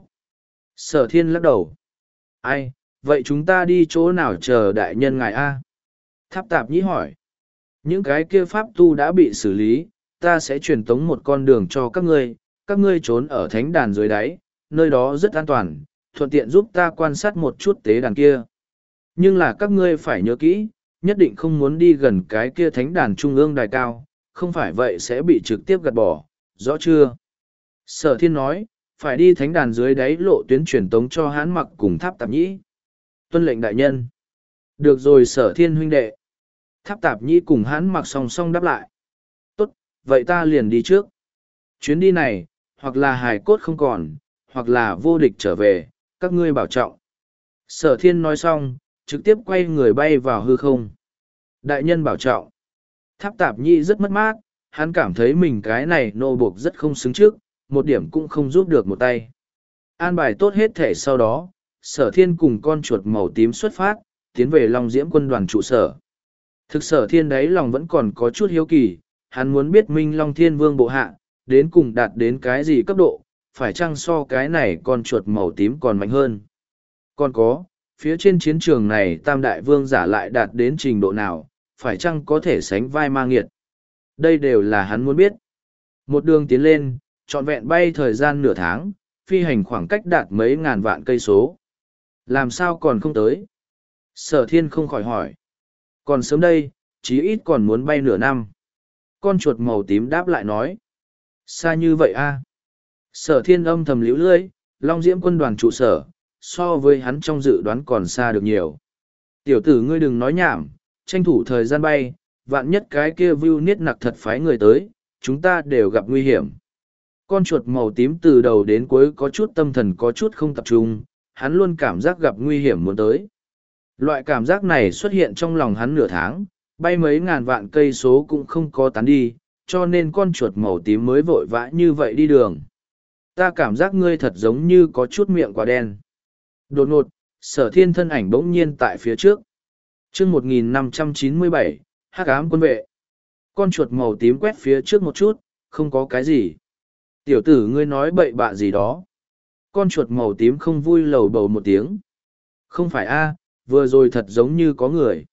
Sở thiên lắc đầu. Ai, vậy chúng ta đi chỗ nào chờ đại nhân ngài A? Tháp tạp nhĩ hỏi. Những cái kia pháp tu đã bị xử lý, ta sẽ truyền tống một con đường cho các ngươi, các ngươi trốn ở thánh đàn dưới đáy, nơi đó rất an toàn, thuận tiện giúp ta quan sát một chút tế đàn kia. Nhưng là các ngươi phải nhớ kỹ, nhất định không muốn đi gần cái kia thánh đàn trung ương đài cao, không phải vậy sẽ bị trực tiếp gạt bỏ, rõ chưa? Sở thiên nói, phải đi thánh đàn dưới đáy lộ tuyến truyền tống cho hãn mặc cùng tháp tạp nhĩ. Tuân lệnh đại nhân. Được rồi sở thiên huynh đệ. Tháp tạp nhĩ cùng hãn mặc song song đáp lại. Tốt, vậy ta liền đi trước. Chuyến đi này, hoặc là hài cốt không còn, hoặc là vô địch trở về, các ngươi bảo trọng. Sở thiên nói xong, trực tiếp quay người bay vào hư không. Đại nhân bảo trọng. Tháp tạp nhĩ rất mất mát, hắn cảm thấy mình cái này nô buộc rất không xứng trước, một điểm cũng không giúp được một tay. An bài tốt hết thể sau đó, sở thiên cùng con chuột màu tím xuất phát, tiến về Long Diễm quân đoàn trụ sở. Thực sở thiên đấy lòng vẫn còn có chút hiếu kỳ, hắn muốn biết Minh Long Thiên Vương bộ hạ, đến cùng đạt đến cái gì cấp độ, phải chăng so cái này con chuột màu tím còn mạnh hơn. Còn có, phía trên chiến trường này tam đại vương giả lại đạt đến trình độ nào, phải chăng có thể sánh vai ma nghiệt. Đây đều là hắn muốn biết. Một đường tiến lên, trọn vẹn bay thời gian nửa tháng, phi hành khoảng cách đạt mấy ngàn vạn cây số. Làm sao còn không tới? Sở thiên không khỏi hỏi. Còn sớm đây, chí ít còn muốn bay nửa năm. Con chuột màu tím đáp lại nói. Xa như vậy a à? Sở thiên âm thầm liễu lưỡi, Long Diễm quân đoàn trụ sở, so với hắn trong dự đoán còn xa được nhiều. Tiểu tử ngươi đừng nói nhảm, tranh thủ thời gian bay, vạn nhất cái kia view niết nặc thật phái người tới, chúng ta đều gặp nguy hiểm. Con chuột màu tím từ đầu đến cuối có chút tâm thần có chút không tập trung, hắn luôn cảm giác gặp nguy hiểm muốn tới. Loại cảm giác này xuất hiện trong lòng hắn nửa tháng, bay mấy ngàn vạn cây số cũng không có tán đi, cho nên con chuột màu tím mới vội vã như vậy đi đường. Ta cảm giác ngươi thật giống như có chút miệng quá đen. Đột ngột, sở thiên thân ảnh bỗng nhiên tại phía trước. chương một nghìn năm trăm chín mươi bảy, hắc ám quân vệ. Con chuột màu tím quét phía trước một chút, không có cái gì. Tiểu tử ngươi nói bậy bạ gì đó. Con chuột màu tím không vui lầu bầu một tiếng. Không phải a, vừa rồi thật giống như có người.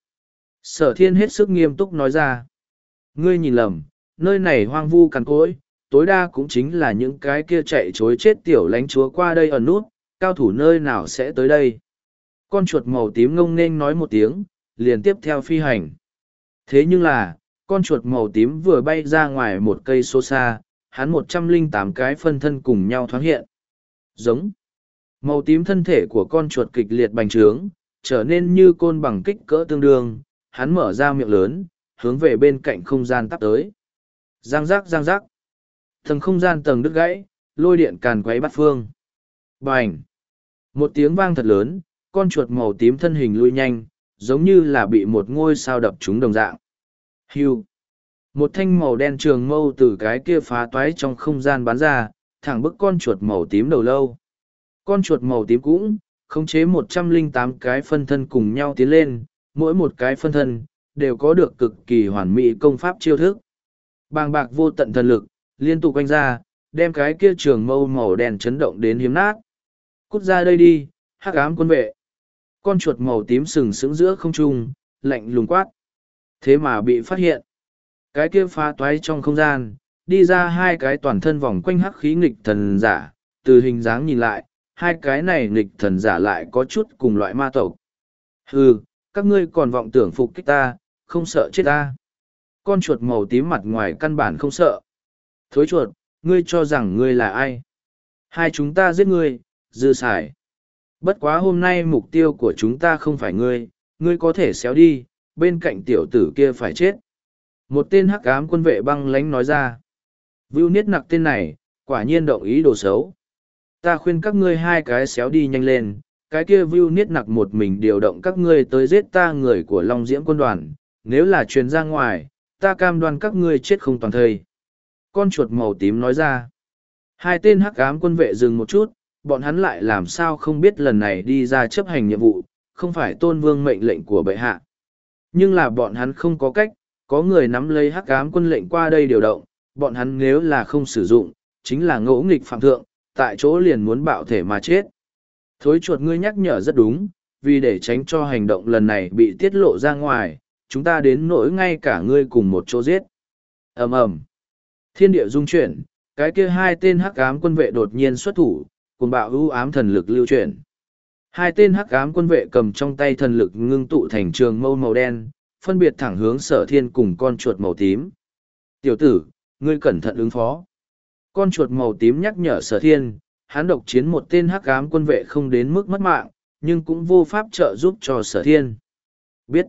Sở thiên hết sức nghiêm túc nói ra. Ngươi nhìn lầm, nơi này hoang vu cằn cỗi, tối đa cũng chính là những cái kia chạy chối chết tiểu lánh chúa qua đây ẩn nút, cao thủ nơi nào sẽ tới đây. Con chuột màu tím ngông nghênh nói một tiếng, liền tiếp theo phi hành. Thế nhưng là, con chuột màu tím vừa bay ra ngoài một cây số xa, hắn một trăm lẻ tám cái phân thân cùng nhau thoáng hiện. Giống. Màu tím thân thể của con chuột kịch liệt bành trướng, trở nên như côn bằng kích cỡ tương đương, hắn mở ra miệng lớn, hướng về bên cạnh không gian tắp tới. Giang giác giang giác. Tầng không gian tầng đứt gãy, lôi điện càn quấy bát phương. Bành. Một tiếng vang thật lớn, con chuột màu tím thân hình lui nhanh, giống như là bị một ngôi sao đập trúng đồng dạng. Hưu. Một thanh màu đen trường mâu từ cái kia phá toái trong không gian bắn ra, thẳng bức con chuột màu tím đầu lâu. Con chuột màu tím cũng, khống chế một trăm lẻ tám cái phân thân cùng nhau tiến lên, mỗi một cái phân thân, đều có được cực kỳ hoàn mỹ công pháp chiêu thức. Bàng bạc vô tận thần lực, liên tục quanh ra, đem cái kia trường mâu màu đen chấn động đến hiếm nát. Cút ra đây đi, hắc ám quân vệ. Con chuột màu tím sừng sững giữa không trung, lạnh lùng quát. Thế mà bị phát hiện. Cái kia phá toái trong không gian, đi ra hai cái toàn thân vòng quanh hắc khí nghịch thần giả, từ hình dáng nhìn lại, hai cái này nghịch thần giả lại có chút cùng loại ma tộc. Hừ, các ngươi còn vọng tưởng phục kích ta, không sợ chết ta. Con chuột màu tím mặt ngoài căn bản không sợ. Thối chuột, ngươi cho rằng ngươi là ai? Hai chúng ta giết ngươi, dư xài. Bất quá hôm nay mục tiêu của chúng ta không phải ngươi, ngươi có thể xéo đi, bên cạnh tiểu tử kia phải chết. Một tên hắc ám quân vệ băng lánh nói ra. Vưu Niết Nặc tên này, quả nhiên động ý đồ xấu. Ta khuyên các ngươi hai cái xéo đi nhanh lên, cái kia Vưu Niết Nặc một mình điều động các ngươi tới giết ta người của Long Diễm quân đoàn, nếu là truyền ra ngoài, ta cam đoan các ngươi chết không toàn thây. Con chuột màu tím nói ra. Hai tên hắc ám quân vệ dừng một chút, bọn hắn lại làm sao không biết lần này đi ra chấp hành nhiệm vụ, không phải tôn vương mệnh lệnh của bệ hạ. Nhưng là bọn hắn không có cách, có người nắm lấy hắc ám quân lệnh qua đây điều động, bọn hắn nếu là không sử dụng, chính là ngỗ nghịch phạm thượng, tại chỗ liền muốn bạo thể mà chết. Thối chuột ngươi nhắc nhở rất đúng, vì để tránh cho hành động lần này bị tiết lộ ra ngoài, chúng ta đến nỗi ngay cả ngươi cùng một chỗ giết. Ầm ầm. Thiên địa dung chuyển, cái kia hai tên hắc ám quân vệ đột nhiên xuất thủ, cùng bạo ưu ám thần lực lưu chuyển. Hai tên hắc ám quân vệ cầm trong tay thần lực ngưng tụ thành trường mâu màu đen, phân biệt thẳng hướng Sở Thiên cùng con chuột màu tím. Tiểu tử, ngươi cẩn thận ứng phó. Con chuột màu tím nhắc nhở Sở Thiên, hắn độc chiến một tên hắc ám quân vệ không đến mức mất mạng, nhưng cũng vô pháp trợ giúp cho Sở Thiên. Biết.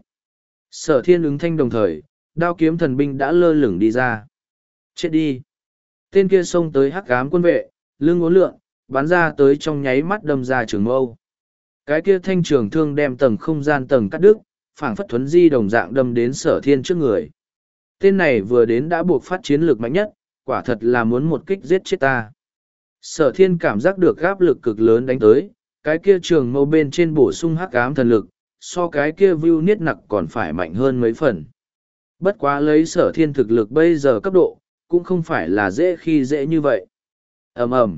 Sở Thiên ứng thanh đồng thời, đao kiếm thần binh đã lơ lửng đi ra. Chết đi. Tên kia xông tới hắc ám quân vệ, lưng uốn lượn, bắn ra tới trong nháy mắt đâm ra trường mâu. Cái kia thanh trường thương đem tầng không gian tầng cắt đứt, phảng phất thuấn di đồng dạng đâm đến Sở Thiên trước người. Tên này vừa đến đã buộc phát chiến lược mạnh nhất, quả thật là muốn một kích giết chết ta. Sở Thiên cảm giác được áp lực cực lớn đánh tới, cái kia trường mâu bên trên bổ sung hắc ám thần lực, so cái kia view niết nặc còn phải mạnh hơn mấy phần. Bất quá lấy Sở Thiên thực lực bây giờ cấp độ, cũng không phải là dễ khi dễ như vậy. Ầm ầm.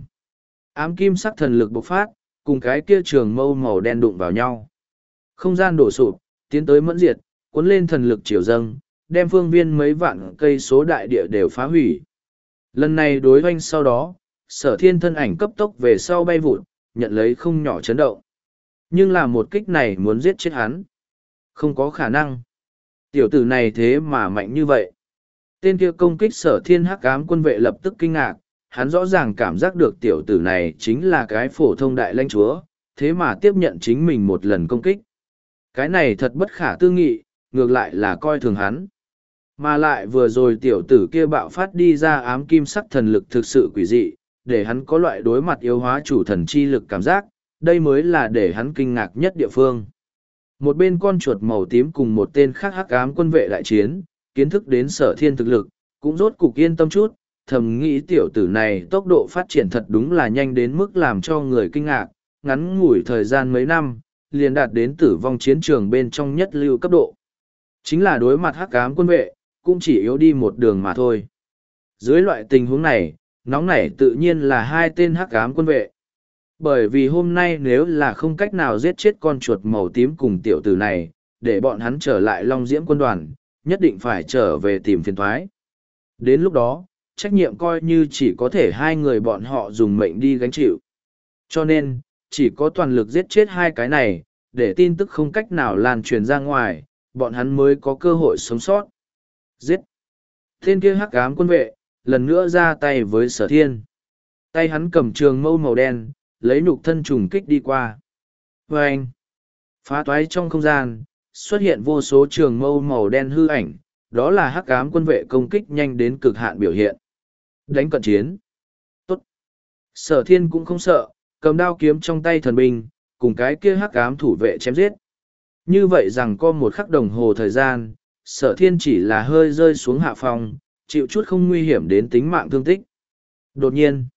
Ám kim sắc thần lực bộc phát, cùng cái kia trường mâu màu đen đụng vào nhau. Không gian đổ sụp, tiến tới mẫn diệt, cuốn lên thần lực chiều dâng, đem phương viên mấy vạn cây số đại địa đều phá hủy. Lần này đối hoanh sau đó, Sở Thiên thân ảnh cấp tốc về sau bay vụt, nhận lấy không nhỏ chấn động. Nhưng là một kích này muốn giết chết hắn. Không có khả năng. Tiểu tử này thế mà mạnh như vậy. Tên kia công kích Sở Thiên hắc ám quân vệ lập tức kinh ngạc, hắn rõ ràng cảm giác được tiểu tử này chính là cái phổ thông đại lãnh chúa, thế mà tiếp nhận chính mình một lần công kích. Cái này thật bất khả tư nghị, ngược lại là coi thường hắn. Mà lại vừa rồi tiểu tử kia bạo phát đi ra ám kim sắc thần lực thực sự quỷ dị, để hắn có loại đối mặt yếu hóa chủ thần chi lực cảm giác, đây mới là để hắn kinh ngạc nhất địa phương. Một bên con chuột màu tím cùng một tên khác hắc ám quân vệ đại chiến, kiến thức đến Sở Thiên thực lực, cũng rốt cục yên tâm chút, thầm nghĩ tiểu tử này tốc độ phát triển thật đúng là nhanh đến mức làm cho người kinh ngạc, ngắn ngủi thời gian mấy năm, liền đạt đến tử vong chiến trường bên trong nhất lưu cấp độ. Chính là đối mặt hắc ám quân vệ, cũng chỉ yếu đi một đường mà thôi. Dưới loại tình huống này, nóng nảy tự nhiên là hai tên hắc ám quân vệ. Bởi vì hôm nay nếu là không cách nào giết chết con chuột màu tím cùng tiểu tử này, để bọn hắn trở lại Long Diễm quân đoàn, nhất định phải trở về tìm phiền thoái. Đến lúc đó, trách nhiệm coi như chỉ có thể hai người bọn họ dùng mệnh đi gánh chịu. Cho nên, chỉ có toàn lực giết chết hai cái này, để tin tức không cách nào lan truyền ra ngoài, bọn hắn mới có cơ hội sống sót. Giết! Tên kia hắc ám quân vệ, lần nữa ra tay với Sở Thiên. Tay hắn cầm trường mâu màu đen, lấy nhục thân trùng kích đi qua. Và anh, phá toái trong không gian, xuất hiện vô số trường mâu màu đen hư ảnh, đó là hắc ám quân vệ công kích nhanh đến cực hạn biểu hiện. Đánh cận chiến. Tốt. Sở Thiên cũng không sợ, cầm đao kiếm trong tay thần binh, cùng cái kia hắc ám thủ vệ chém giết. Như vậy rằng có một khắc đồng hồ thời gian, Sở Thiên chỉ là hơi rơi xuống hạ phòng, chịu chút không nguy hiểm đến tính mạng thương tích. Đột nhiên,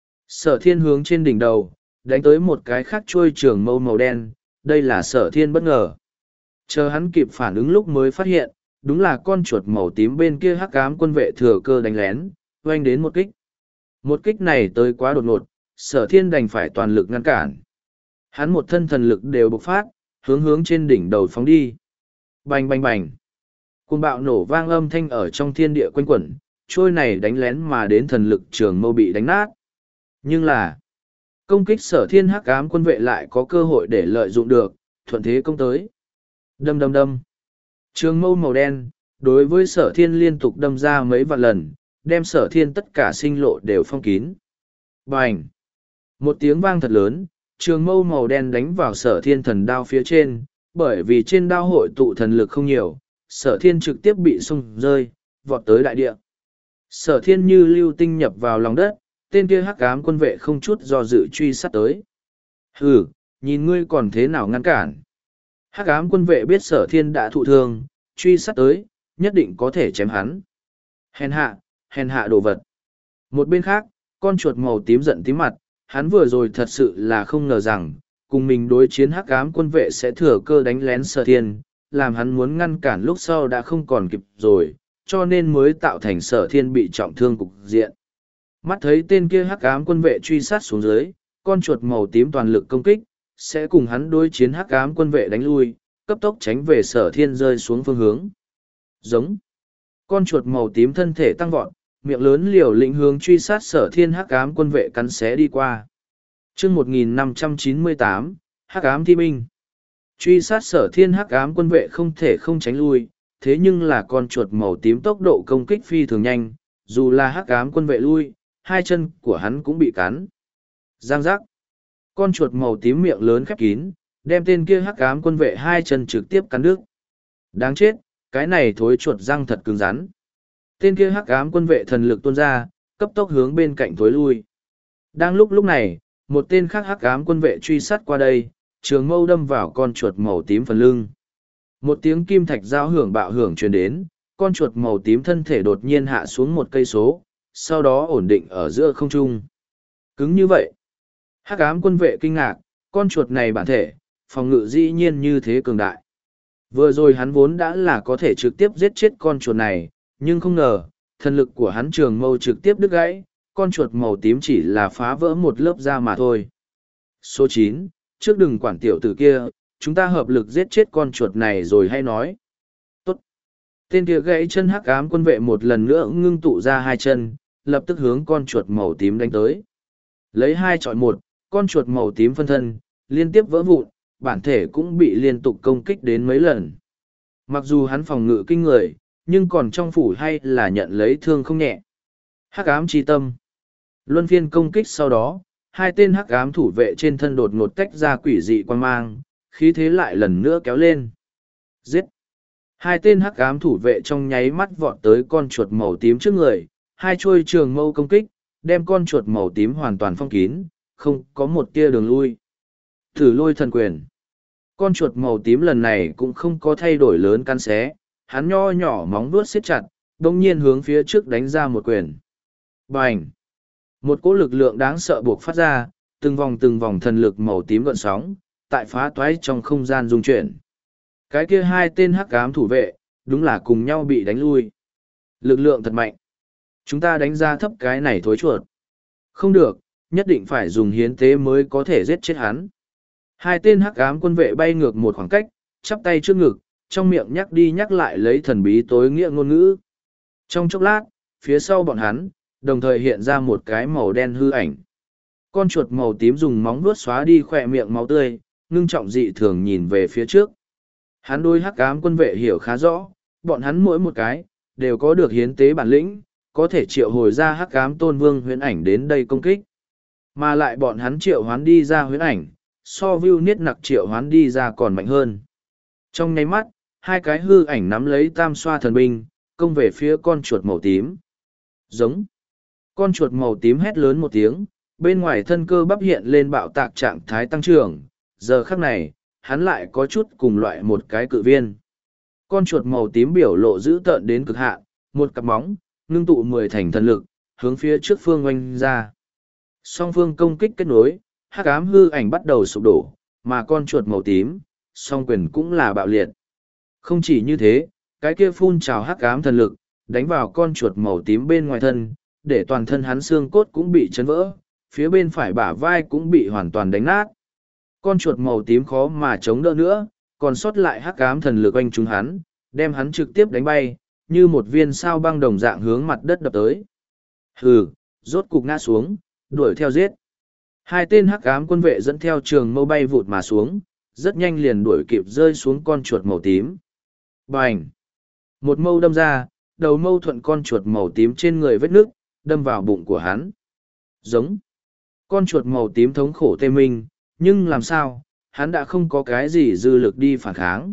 Sở Thiên hướng trên đỉnh đầu, đánh tới một cái khác chuôi trường mâu màu đen, đây là Sở Thiên bất ngờ. Chờ hắn kịp phản ứng lúc mới phát hiện, đúng là con chuột màu tím bên kia hắc ám quân vệ thừa cơ đánh lén, oanh đến một kích. Một kích này tới quá đột ngột, Sở Thiên đành phải toàn lực ngăn cản. Hắn một thân thần lực đều bộc phát, hướng hướng trên đỉnh đầu phóng đi. Bành bành bành. Cuồng bạo nổ vang âm thanh ở trong thiên địa quanh quẩn, trôi này đánh lén mà đến thần lực trường mâu bị đánh nát. Nhưng là, công kích Sở Thiên hắc ám quân vệ lại có cơ hội để lợi dụng được, thuận thế công tới. Đâm đâm đâm. Trường mâu màu đen, đối với Sở Thiên liên tục đâm ra mấy vạn lần, đem Sở Thiên tất cả sinh lộ đều phong kín. Bành! Một tiếng vang thật lớn, trường mâu màu đen đánh vào Sở Thiên thần đao phía trên, bởi vì trên đao hội tụ thần lực không nhiều, Sở Thiên trực tiếp bị xung rơi, vọt tới đại địa. Sở Thiên như lưu tinh nhập vào lòng đất, tên kia hắc ám quân vệ không chút do dự truy sát tới. Hừ, nhìn ngươi còn thế nào ngăn cản. Hắc ám quân vệ biết Sở Thiên đã thụ thương, truy sát tới, nhất định có thể chém hắn. Hèn hạ, hèn hạ đồ vật. Một bên khác, con chuột màu tím giận tím mặt, hắn vừa rồi thật sự là không ngờ rằng, cùng mình đối chiến hắc ám quân vệ sẽ thừa cơ đánh lén Sở Thiên, làm hắn muốn ngăn cản lúc sau đã không còn kịp rồi, cho nên mới tạo thành Sở Thiên bị trọng thương cục diện. Mắt thấy tên kia hắc ám quân vệ truy sát xuống dưới, con chuột màu tím toàn lực công kích, sẽ cùng hắn đối chiến hắc ám quân vệ đánh lui, cấp tốc tránh về Sở Thiên rơi xuống phương hướng. Giống. Con chuột màu tím thân thể tăng vọt, miệng lớn liều lĩnh hướng truy sát Sở Thiên hắc ám quân vệ cắn xé đi qua. Chương một nghìn năm trăm chín mươi tám, hắc ám thi binh. Truy sát Sở Thiên hắc ám quân vệ không thể không tránh lui, thế nhưng là con chuột màu tím tốc độ công kích phi thường nhanh, dù là hắc ám quân vệ lui, hai chân của hắn cũng bị cắn. Giang giác. Con chuột màu tím miệng lớn khép kín, đem tên kia hắc ám quân vệ hai chân trực tiếp cắn đứt. Đáng chết, cái này thối chuột răng thật cứng rắn. Tên kia hắc ám quân vệ thần lực tuôn ra, cấp tốc hướng bên cạnh thối lui. Đang lúc lúc này, một tên khác hắc ám quân vệ truy sát qua đây, trường mâu đâm vào con chuột màu tím phần lưng. Một tiếng kim thạch giao hưởng bạo hưởng truyền đến, con chuột màu tím thân thể đột nhiên hạ xuống một cây số, sau đó ổn định ở giữa không trung. Cứng như vậy. Hắc ám quân vệ kinh ngạc, con chuột này bản thể, phòng ngự dĩ nhiên như thế cường đại. Vừa rồi hắn vốn đã là có thể trực tiếp giết chết con chuột này, nhưng không ngờ, thần lực của hắn trường mâu trực tiếp đứt gãy, con chuột màu tím chỉ là phá vỡ một lớp da mà thôi. Số chín, trước đừng quản tiểu tử kia, chúng ta hợp lực giết chết con chuột này rồi hay nói. Tốt. Tên kia gãy chân hắc ám quân vệ một lần nữa ngưng tụ ra hai chân, lập tức hướng con chuột màu tím đánh tới. Lấy hai chọi một, con chuột màu tím phân thân, liên tiếp vỡ vụn, bản thể cũng bị liên tục công kích đến mấy lần. Mặc dù hắn phòng ngự kinh người, nhưng còn trong phủ hay là nhận lấy thương không nhẹ. Hắc ám chi tâm. Luân phiên công kích sau đó, hai tên hắc ám thủ vệ trên thân đột ngột tách ra quỷ dị quan mang, khí thế lại lần nữa kéo lên. Giết! Hai tên hắc ám thủ vệ trong nháy mắt vọt tới con chuột màu tím trước người, hai chuôi trường mâu công kích, đem con chuột màu tím hoàn toàn phong kín, không có một tia đường lui. Thử lôi thần quyền. Con chuột màu tím lần này cũng không có thay đổi lớn căn xé, hắn nho nhỏ móng vuốt siết chặt, đồng nhiên hướng phía trước đánh ra một quyền. Bành! Một cỗ lực lượng đáng sợ buộc phát ra, từng vòng từng vòng thần lực màu tím gợn sóng, tại phá toái trong không gian dung chuyển. Cái kia hai tên hắc ám thủ vệ, đúng là cùng nhau bị đánh lui. Lực lượng thật mạnh. Chúng ta đánh ra thấp cái này thối chuột. Không được, nhất định phải dùng hiến tế mới có thể giết chết hắn. Hai tên hắc ám quân vệ bay ngược một khoảng cách, chắp tay trước ngực, trong miệng nhắc đi nhắc lại lấy thần bí tối nghĩa ngôn ngữ. Trong chốc lát, phía sau bọn hắn, đồng thời hiện ra một cái màu đen hư ảnh. Con chuột màu tím dùng móng vuốt xóa đi khỏe miệng máu tươi, ngưng trọng dị thường nhìn về phía trước. Hắn đôi hắc ám quân vệ hiểu khá rõ, bọn hắn mỗi một cái, đều có được hiến tế bản lĩnh, có thể triệu hồi ra hắc ám tôn vương huyễn ảnh đến đây công kích. Mà lại bọn hắn triệu hoán đi ra huyễn ảnh, so view niết nặc triệu hoán đi ra còn mạnh hơn. Trong nháy mắt, hai cái hư ảnh nắm lấy tam xoa thần binh, công về phía con chuột màu tím. Giống. Con chuột màu tím hét lớn một tiếng, bên ngoài thân cơ bắp hiện lên bạo tạc trạng thái tăng trưởng, giờ khắc này, hắn lại có chút cùng loại một cái cự viên. Con chuột màu tím biểu lộ dữ tợn đến cực hạn, một cặp móng, ngưng tụ mười thành thần lực, hướng phía trước phương oanh ra. Song phương công kích kết nối, hắc ám hư ảnh bắt đầu sụp đổ, mà con chuột màu tím, song quyền cũng là bạo liệt. Không chỉ như thế, cái kia phun trào hắc ám thần lực, đánh vào con chuột màu tím bên ngoài thân, để toàn thân hắn xương cốt cũng bị chấn vỡ, phía bên phải bả vai cũng bị hoàn toàn đánh nát. Con chuột màu tím khó mà chống đỡ nữa, còn sót lại hắc ám thần lực oanh trúng hắn, đem hắn trực tiếp đánh bay, như một viên sao băng đồng dạng hướng mặt đất đập tới. Hừ, rốt cục ngã xuống, đuổi theo giết. Hai tên hắc ám quân vệ dẫn theo trường mâu bay vụt mà xuống, rất nhanh liền đuổi kịp rơi xuống con chuột màu tím. Bành! Một mâu đâm ra, đầu mâu thuận con chuột màu tím trên người vết nước, đâm vào bụng của hắn. Giống! Con chuột màu tím thống khổ tê minh, nhưng làm sao, hắn đã không có cái gì dư lực đi phản kháng.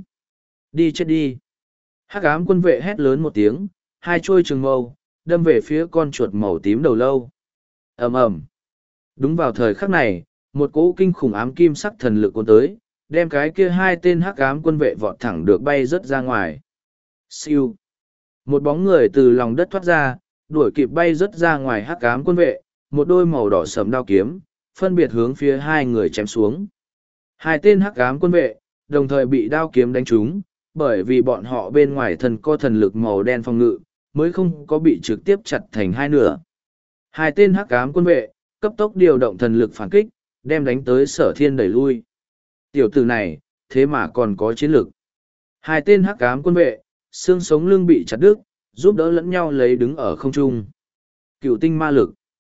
Đi chết đi! Hắc ám quân vệ hét lớn một tiếng, hai chuôi trường mâu, đâm về phía con chuột màu tím đầu lâu. Ầm ầm! Đúng vào thời khắc này, một cỗ kinh khủng ám kim sắc thần lực cuốn tới, đem cái kia hai tên hắc ám quân vệ vọt thẳng được bay rớt ra ngoài. Siêu! Một bóng người từ lòng đất thoát ra, đuổi kịp bay rớt ra ngoài hắc ám quân vệ, một đôi màu đỏ sẫm đao kiếm, phân biệt hướng phía hai người chém xuống. Hai tên hắc ám quân vệ, đồng thời bị đao kiếm đánh trúng, bởi vì bọn họ bên ngoài thần có thần lực màu đen phòng ngự, mới không có bị trực tiếp chặt thành hai nửa. Hai tên hắc ám quân vệ, cấp tốc điều động thần lực phản kích, đem đánh tới Sở Thiên đẩy lui. Tiểu tử này, thế mà còn có chiến lực. Hai tên hắc ám quân vệ, xương sống lưng bị chặt đứt, giúp đỡ lẫn nhau lấy đứng ở không trung. Cựu tinh ma lực.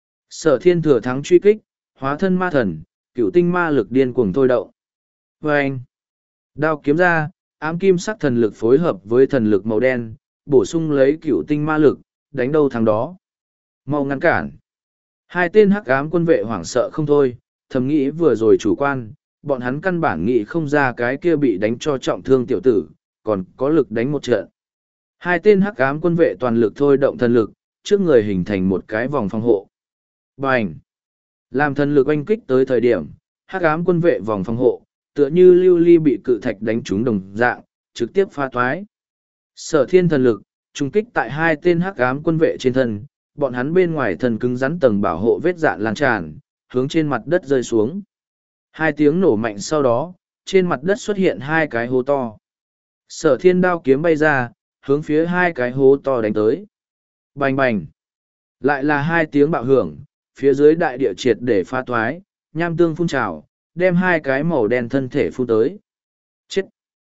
Sở Thiên thừa thắng truy kích, hóa thân ma thần, cựu tinh ma lực điên cuồng thôi động. Và anh, đao kiếm ra, ám kim sắc thần lực phối hợp với thần lực màu đen, bổ sung lấy cựu tinh ma lực, đánh đâu thắng đó. Mau ngăn cản. Hai tên hắc ám quân vệ hoảng sợ không thôi, thầm nghĩ vừa rồi chủ quan, bọn hắn căn bản nghĩ không ra cái kia bị đánh cho trọng thương tiểu tử, còn có lực đánh một trận. Hai tên hắc ám quân vệ toàn lực thôi động thần lực, trước người hình thành một cái vòng phòng hộ. Bành! Làm thần lực oanh kích tới thời điểm, hắc ám quân vệ vòng phòng hộ, tựa như lưu ly bị cự thạch đánh trúng đồng dạng, trực tiếp phá toái. Sở Thiên thần lực, trung kích tại hai tên hắc ám quân vệ trên thân, bọn hắn bên ngoài thần cứng rắn tầng bảo hộ vết dạn lan tràn, hướng trên mặt đất rơi xuống. Hai tiếng nổ mạnh sau đó, trên mặt đất xuất hiện hai cái hố to. Sở Thiên đao kiếm bay ra, hướng phía hai cái hố to đánh tới. Bành bành! Lại là hai tiếng bạo hưởng, phía dưới đại địa triệt để pha thoái, nham tương phun trào, đem hai cái màu đen thân thể phun tới. Chết!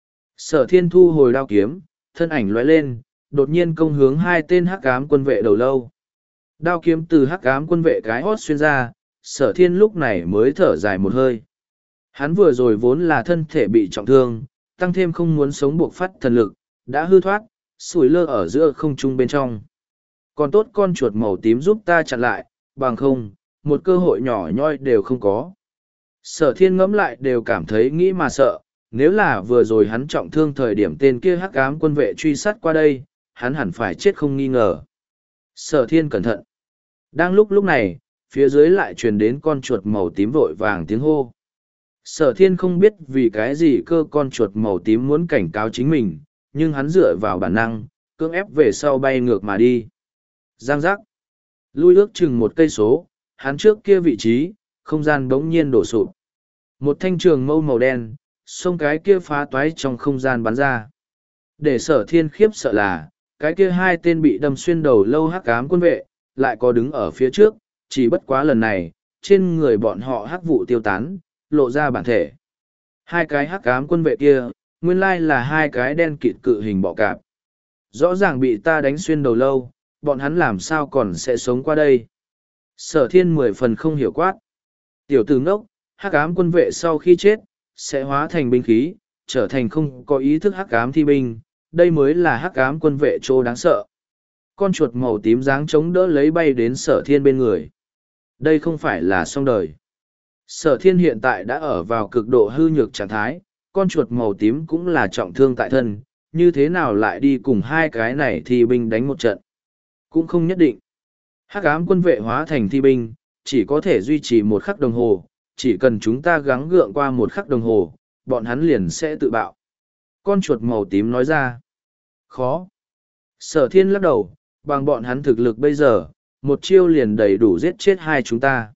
Sở Thiên thu hồi đao kiếm, thân ảnh lóe lên, đột nhiên công hướng hai tên hắc ám quân vệ đầu lâu. Đao kiếm từ hắc ám quân vệ cái hót xuyên ra, Sở Thiên lúc này mới thở dài một hơi. Hắn vừa rồi vốn là thân thể bị trọng thương, tăng thêm không muốn sống buộc phát thần lực, đã hư thoát, sủi lơ ở giữa không trung bên trong. Còn tốt con chuột màu tím giúp ta chặn lại, bằng không, một cơ hội nhỏ nhoi đều không có. Sở Thiên ngẫm lại đều cảm thấy nghĩ mà sợ, nếu là vừa rồi hắn trọng thương thời điểm tên kia hắc ám quân vệ truy sát qua đây, hắn hẳn phải chết không nghi ngờ. Sở Thiên cẩn thận. Đang lúc lúc này, phía dưới lại truyền đến con chuột màu tím vội vàng tiếng hô. Sở Thiên không biết vì cái gì cơ con chuột màu tím muốn cảnh cáo chính mình, nhưng hắn dựa vào bản năng, cưỡng ép về sau bay ngược mà đi. Giang giác. Lui ước chừng một cây số, hắn trước kia vị trí, không gian bỗng nhiên đổ sụp. Một thanh trường mâu màu đen, xông cái kia phá toái trong không gian bắn ra. Để Sở Thiên khiếp sợ là, cái kia hai tên bị đâm xuyên đầu lâu hắc ám quân vệ, lại có đứng ở phía trước, chỉ bất quá lần này, trên người bọn họ hắc vụ tiêu tán, lộ ra bản thể. Hai cái hắc ám quân vệ kia, nguyên lai là hai cái đen kịt cự hình bọ cạp. Rõ ràng bị ta đánh xuyên đầu lâu, bọn hắn làm sao còn sẽ sống qua đây. Sở Thiên mười phần không hiểu quát. Tiểu tử ngốc, hắc ám quân vệ sau khi chết, sẽ hóa thành binh khí, trở thành không có ý thức hắc ám thi binh, đây mới là hắc ám quân vệ trô đáng sợ. Con chuột màu tím dáng chống đỡ lấy bay đến Sở Thiên bên người. Đây không phải là xong đời. Sở Thiên hiện tại đã ở vào cực độ hư nhược trạng thái, con chuột màu tím cũng là trọng thương tại thân, như thế nào lại đi cùng hai cái này thi binh đánh một trận. Cũng không nhất định. Hắc ám quân vệ hóa thành thi binh, chỉ có thể duy trì một khắc đồng hồ, chỉ cần chúng ta gắng gượng qua một khắc đồng hồ, bọn hắn liền sẽ tự bạo. Con chuột màu tím nói ra. Khó. Sở Thiên lắc đầu, bằng bọn hắn thực lực bây giờ, một chiêu liền đầy đủ giết chết hai chúng ta.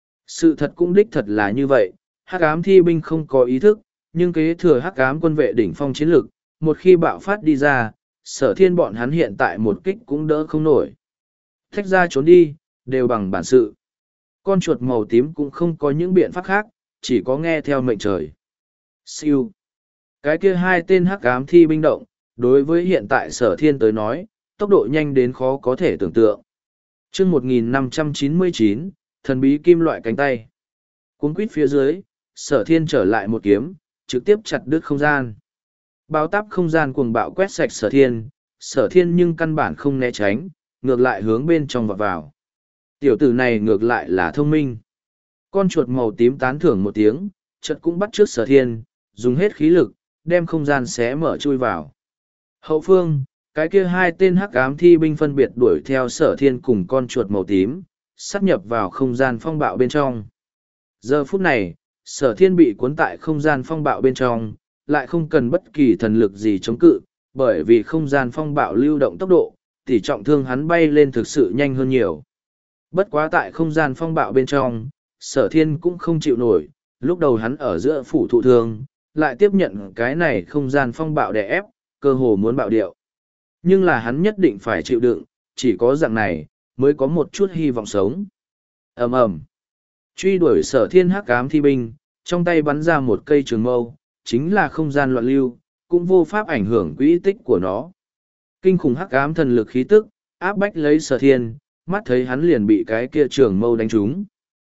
Sự thật cũng đích thật là như vậy, hắc ám thi binh không có ý thức, nhưng kế thừa hắc ám quân vệ đỉnh phong chiến lực, một khi bạo phát đi ra, Sở Thiên bọn hắn hiện tại một kích cũng đỡ không nổi. Thách ra trốn đi, đều bằng bản sự. Con chuột màu tím cũng không có những biện pháp khác, chỉ có nghe theo mệnh trời. Siêu. Cái kia hai tên hắc ám thi binh động, đối với hiện tại Sở Thiên tới nói, tốc độ nhanh đến khó có thể tưởng tượng. Chương một nghìn năm trăm chín mươi chín, thần bí kim loại cánh tay. Cuốn quýt phía dưới, Sở Thiên trở lại một kiếm, trực tiếp chặt đứt không gian. Bao táp không gian cuồng bạo quét sạch Sở Thiên, Sở Thiên nhưng căn bản không né tránh, ngược lại hướng bên trong vọt vào. Tiểu tử này ngược lại là thông minh. Con chuột màu tím tán thưởng một tiếng, chợt cũng bắt trước Sở Thiên, dùng hết khí lực, đem không gian xé mở chui vào. Hậu phương, cái kia hai tên hắc ám thi binh phân biệt đuổi theo Sở Thiên cùng con chuột màu tím, sắp nhập vào không gian phong bạo bên trong. Giờ phút này, Sở Thiên bị cuốn tại không gian phong bạo bên trong, lại không cần bất kỳ thần lực gì chống cự, bởi vì không gian phong bạo lưu động tốc độ, tỷ trọng thương hắn bay lên thực sự nhanh hơn nhiều. Bất quá tại không gian phong bạo bên trong, Sở Thiên cũng không chịu nổi, lúc đầu hắn ở giữa phủ thụ thương, lại tiếp nhận cái này không gian phong bạo đè ép, cơ hồ muốn bạo điệu. Nhưng là hắn nhất định phải chịu đựng, chỉ có dạng này, mới có một chút hy vọng sống. ầm ầm Truy đuổi sở thiên hắc ám thi binh, trong tay bắn ra một cây trường mâu, chính là không gian loạn lưu, cũng vô pháp ảnh hưởng quỹ tích của nó. Kinh khủng hắc ám thần lực khí tức, áp bách lấy sở thiên, mắt thấy hắn liền bị cái kia trường mâu đánh trúng.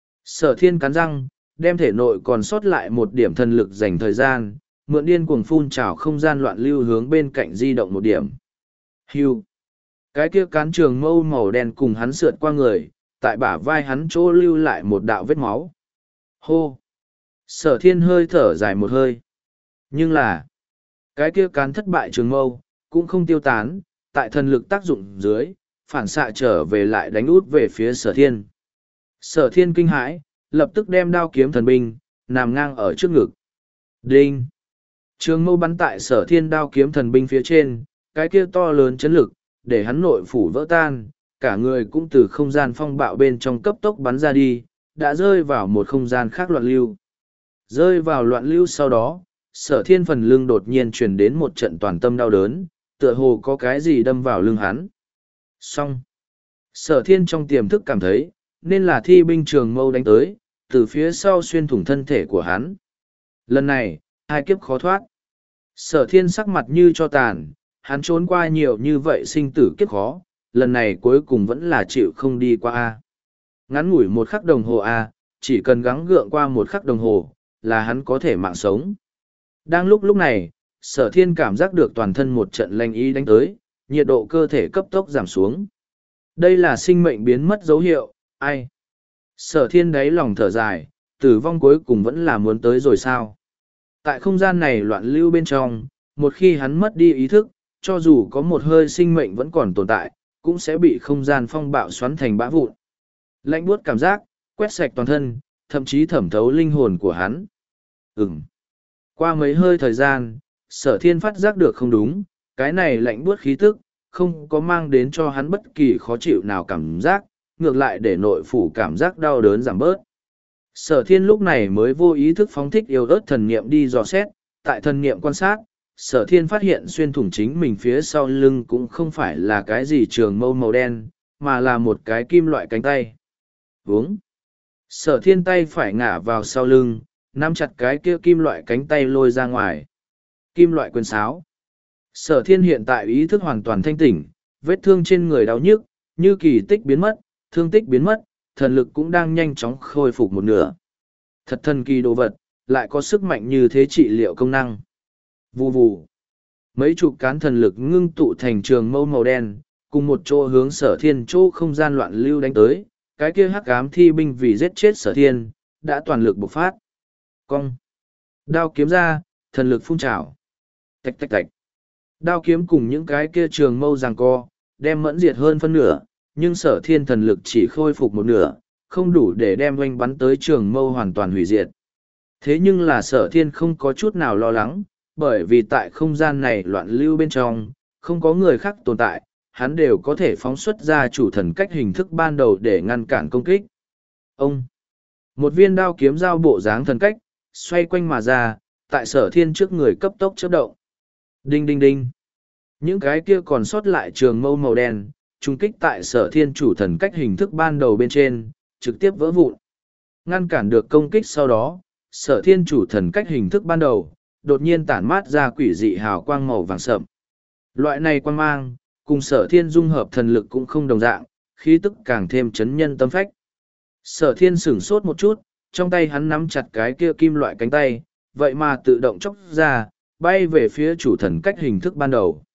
Sở thiên cắn răng, đem thể nội còn sót lại một điểm thần lực dành thời gian, mượn điên cuồng phun trào không gian loạn lưu hướng bên cạnh di động một điểm. Hưu. Cái kia cán trường mâu màu đen cùng hắn sượt qua người, tại bả vai hắn chỗ lưu lại một đạo vết máu. Hô. Sở thiên hơi thở dài một hơi. Nhưng là, cái kia cán thất bại trường mâu, cũng không tiêu tán, tại thần lực tác dụng dưới, phản xạ trở về lại đánh út về phía sở thiên. Sở thiên kinh hãi, lập tức đem đao kiếm thần binh, nằm ngang ở trước ngực. Đinh! Trường mâu bắn tại sở thiên đao kiếm thần binh phía trên, cái kia to lớn chấn lực, để hắn nội phủ vỡ tan, cả người cũng từ không gian phong bạo bên trong cấp tốc bắn ra đi, đã rơi vào một không gian khác loạn lưu. Rơi vào loạn lưu sau đó, sở thiên phần lưng đột nhiên truyền đến một trận toàn tâm đau đớn, tựa hồ có cái gì đâm vào lưng hắn. Xong! Sở thiên trong tiềm thức cảm thấy, nên là thi binh trường mâu đánh tới, từ phía sau xuyên thủng thân thể của hắn. Lần này, hai kiếp khó thoát. Sở thiên sắc mặt như cho tàn, hắn trốn qua nhiều như vậy sinh tử kiếp khó, lần này cuối cùng vẫn là chịu không đi qua A. Ngắn ngủi một khắc đồng hồ A, chỉ cần gắng gượng qua một khắc đồng hồ, là hắn có thể mạng sống. Đang lúc lúc này, sở thiên cảm giác được toàn thân một trận lanh ý đánh tới, nhiệt độ cơ thể cấp tốc giảm xuống. Đây là sinh mệnh biến mất dấu hiệu, ai? Sở thiên đáy lòng thở dài, tử vong cuối cùng vẫn là muốn tới rồi sao? Tại không gian này loạn lưu bên trong, một khi hắn mất đi ý thức, cho dù có một hơi sinh mệnh vẫn còn tồn tại, cũng sẽ bị không gian phong bạo xoắn thành bã vụn. Lạnh buốt cảm giác, quét sạch toàn thân, thậm chí thẩm thấu linh hồn của hắn. Ừm. Qua mấy hơi thời gian, sở thiên phát giác được không đúng, cái này lạnh buốt khí tức, không có mang đến cho hắn bất kỳ khó chịu nào cảm giác, ngược lại để nội phủ cảm giác đau đớn giảm bớt. Sở thiên lúc này mới vô ý thức phóng thích yêu ớt thần niệm đi dò xét, tại thần niệm quan sát, sở thiên phát hiện xuyên thủng chính mình phía sau lưng cũng không phải là cái gì trường mâu màu đen, mà là một cái kim loại cánh tay. Vướng. Sở thiên tay phải ngả vào sau lưng, nắm chặt cái kia kim loại cánh tay lôi ra ngoài. Kim loại quyền sáo. Sở thiên hiện tại ý thức hoàn toàn thanh tỉnh, vết thương trên người đau nhức, như kỳ tích biến mất, thương tích biến mất, thần lực cũng đang nhanh chóng khôi phục một nửa. Thật thần kỳ đồ vật, lại có sức mạnh như thế trị liệu công năng. Vù vù. Mấy chục cán thần lực ngưng tụ thành trường mâu màu đen, cùng một chỗ hướng sở thiên chỗ không gian loạn lưu đánh tới, cái kia hắc ám thi binh vì giết chết sở thiên, đã toàn lực bộc phát. Cong. Đao kiếm ra, thần lực phun trào. Tạch tạch tạch. Đao kiếm cùng những cái kia trường mâu giằng co, đem mẫn diệt hơn phân nửa, nhưng sở thiên thần lực chỉ khôi phục một nửa, không đủ để đem oanh bắn tới trường mâu hoàn toàn hủy diệt. Thế nhưng là sở thiên không có chút nào lo lắng, bởi vì tại không gian này loạn lưu bên trong, không có người khác tồn tại, hắn đều có thể phóng xuất ra chủ thần cách hình thức ban đầu để ngăn cản công kích. Ông! Một viên đao kiếm giao bộ dáng thần cách, xoay quanh mà ra, tại sở thiên trước người cấp tốc chớp động. Đinh đinh đinh! Những cái kia còn sót lại trường mâu màu đen, trung kích tại sở thiên chủ thần cách hình thức ban đầu bên trên, trực tiếp vỡ vụn. Ngăn cản được công kích sau đó, sở thiên chủ thần cách hình thức ban đầu, đột nhiên tản mát ra quỷ dị hào quang màu vàng sậm. Loại này quang mang, cùng sở thiên dung hợp thần lực cũng không đồng dạng, khí tức càng thêm chấn nhân tâm phách. Sở thiên sửng sốt một chút, trong tay hắn nắm chặt cái kia kim loại cánh tay, vậy mà tự động chóc ra, bay về phía chủ thần cách hình thức ban đầu.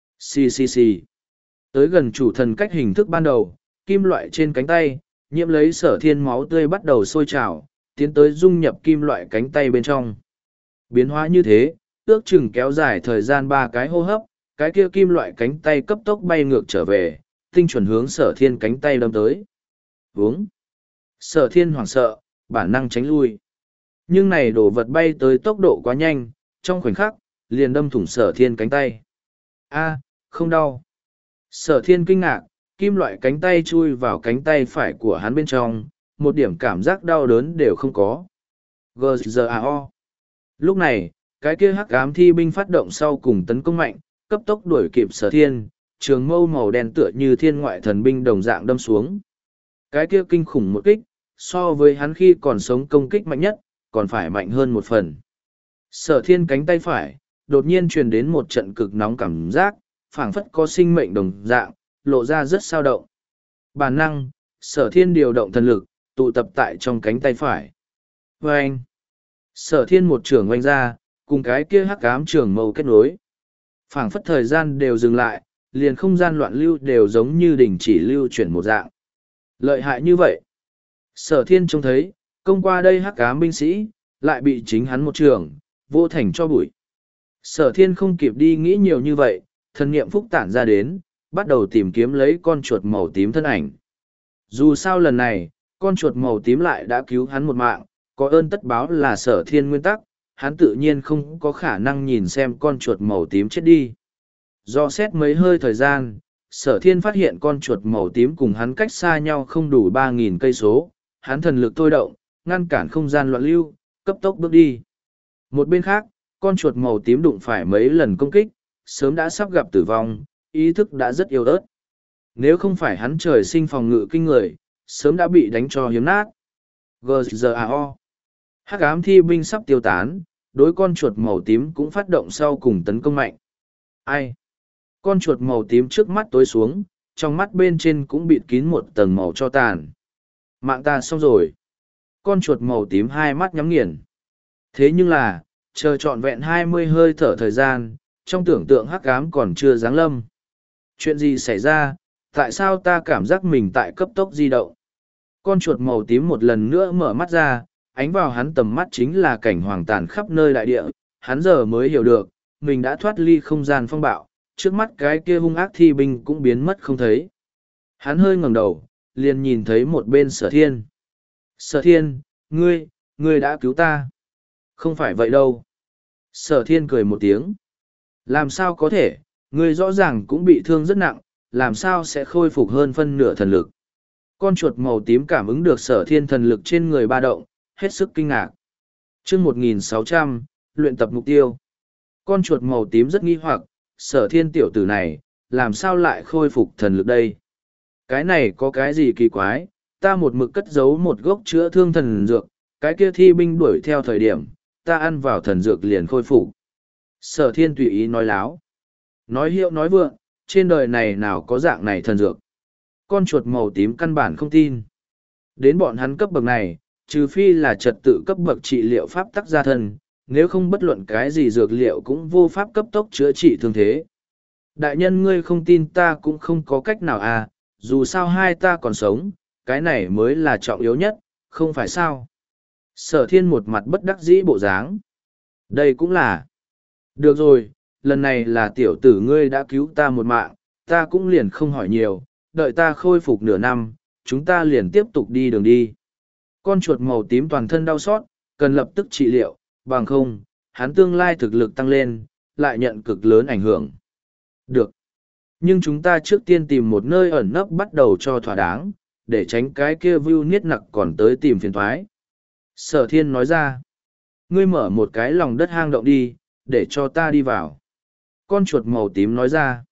Xì xì xì. Tới gần chủ thần cách hình thức ban đầu, kim loại trên cánh tay, nhiễm lấy sở thiên máu tươi bắt đầu sôi trào, tiến tới dung nhập kim loại cánh tay bên trong. Biến hóa như thế, ước chừng kéo dài thời gian ba cái hô hấp, cái kia kim loại cánh tay cấp tốc bay ngược trở về, tinh chuẩn hướng sở thiên cánh tay đâm tới. Vướng. Sở thiên hoảng sợ, bản năng tránh lui. Nhưng này đổ vật bay tới tốc độ quá nhanh, trong khoảnh khắc, liền đâm thủng sở thiên cánh tay. A, không đau. Sở thiên kinh ngạc, kim loại cánh tay chui vào cánh tay phải của hắn bên trong, một điểm cảm giác đau đớn đều không có. giê giê a o. Lúc này, cái kia hắc ám thi binh phát động sau cùng tấn công mạnh, cấp tốc đuổi kịp sở thiên, trường mâu màu đen tựa như thiên ngoại thần binh đồng dạng đâm xuống. Cái kia kinh khủng một kích, so với hắn khi còn sống công kích mạnh nhất, còn phải mạnh hơn một phần. Sở thiên cánh tay phải, đột nhiên truyền đến một trận cực nóng cảm giác, phảng phất có sinh mệnh đồng dạng, lộ ra rất sao động. Bản năng, sở thiên điều động thần lực, tụ tập tại trong cánh tay phải. Và anh, sở thiên một trường oanh ra, cùng cái kia hắc ám trường mâu kết nối. Phảng phất thời gian đều dừng lại, liền không gian loạn lưu đều giống như đình chỉ lưu chuyển một dạng. Lợi hại như vậy. Sở thiên trông thấy, công qua đây hắc ám binh sĩ, lại bị chính hắn một trường, vô thành cho bụi. Sở thiên không kịp đi nghĩ nhiều như vậy, thần niệm phúc tản ra đến, bắt đầu tìm kiếm lấy con chuột màu tím thân ảnh. Dù sao lần này, con chuột màu tím lại đã cứu hắn một mạng, có ơn tất báo là sở thiên nguyên tắc, hắn tự nhiên không có khả năng nhìn xem con chuột màu tím chết đi. Do xét mấy hơi thời gian, sở thiên phát hiện con chuột màu tím cùng hắn cách xa nhau không đủ ba nghìn cây số, hắn thần lực thôi động, ngăn cản không gian loạn lưu, cấp tốc bước đi. Một bên khác, con chuột màu tím đụng phải mấy lần công kích, sớm đã sắp gặp tử vong, ý thức đã rất yếu ớt. Nếu không phải hắn trời sinh phòng ngự kinh người, sớm đã bị đánh cho hiếm nát. giê giê a o. Hắc ám thi binh sắp tiêu tán, đối con chuột màu tím cũng phát động sau cùng tấn công mạnh. Ai? Con chuột màu tím trước mắt tối xuống, trong mắt bên trên cũng bịt kín một tầng màu cho tàn. Mạng ta xong rồi. Con chuột màu tím hai mắt nhắm nghiền. Thế nhưng là, chờ trọn vẹn hai mươi hơi thở thời gian, trong tưởng tượng hắc ám còn chưa giáng lâm. Chuyện gì xảy ra, tại sao ta cảm giác mình tại cấp tốc di động? Con chuột màu tím một lần nữa mở mắt ra, ánh vào hắn tầm mắt chính là cảnh hoàng tàn khắp nơi đại địa, hắn giờ mới hiểu được, mình đã thoát ly không gian phong bạo, trước mắt cái kia hung ác thi binh cũng biến mất không thấy. Hắn hơi ngẩng đầu, liền nhìn thấy một bên sở thiên. Sở thiên, ngươi, ngươi đã cứu ta. Không phải vậy đâu. Sở thiên cười một tiếng. Làm sao có thể, ngươi rõ ràng cũng bị thương rất nặng, làm sao sẽ khôi phục hơn phân nửa thần lực. Con chuột màu tím cảm ứng được sở thiên thần lực trên người ba động, hết sức kinh ngạc. chương một nghìn sáu trăm, luyện tập mục tiêu. Con chuột màu tím rất nghi hoặc, sở thiên tiểu tử này, làm sao lại khôi phục thần lực đây? Cái này có cái gì kỳ quái, ta một mực cất giấu một gốc chữa thương thần dược, cái kia thi binh đuổi theo thời điểm, ta ăn vào thần dược liền khôi phục. Sở thiên tùy ý nói láo. Nói hiệu nói vượng, trên đời này nào có dạng này thần dược. Con chuột màu tím căn bản không tin. Đến bọn hắn cấp bậc này, trừ phi là trật tự cấp bậc trị liệu pháp tắc gia thân, nếu không bất luận cái gì dược liệu cũng vô pháp cấp tốc chữa trị thương thế. Đại nhân ngươi không tin ta cũng không có cách nào à, dù sao hai ta còn sống, cái này mới là trọng yếu nhất, không phải sao. Sở thiên một mặt bất đắc dĩ bộ dáng. Đây cũng là. Được rồi, lần này là tiểu tử ngươi đã cứu ta một mạng, ta cũng liền không hỏi nhiều, đợi ta khôi phục nửa năm, chúng ta liền tiếp tục đi đường đi. Con chuột màu tím toàn thân đau xót, cần lập tức trị liệu, bằng không, hắn tương lai thực lực tăng lên, lại nhận cực lớn ảnh hưởng. Được. Nhưng chúng ta trước tiên tìm một nơi ẩn nấp bắt đầu cho thỏa đáng, để tránh cái kia view niết nặc còn tới tìm phiền thoái. Sở thiên nói ra. Ngươi mở một cái lòng đất hang động đi, để cho ta đi vào. Con chuột màu tím nói ra.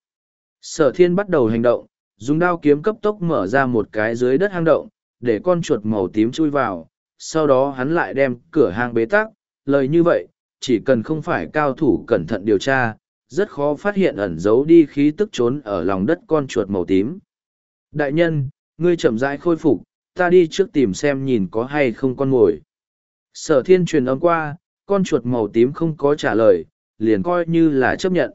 Sở thiên bắt đầu hành động, dùng đao kiếm cấp tốc mở ra một cái dưới đất hang động, để con chuột màu tím chui vào, sau đó hắn lại đem cửa hang bế tắc, lời như vậy, chỉ cần không phải cao thủ cẩn thận điều tra, rất khó phát hiện ẩn giấu đi khí tức trốn ở lòng đất con chuột màu tím. Đại nhân, ngươi chậm rãi khôi phục, ta đi trước tìm xem nhìn có hay không con mồi. Sở thiên truyền âm qua, con chuột màu tím không có trả lời, liền coi như là chấp nhận.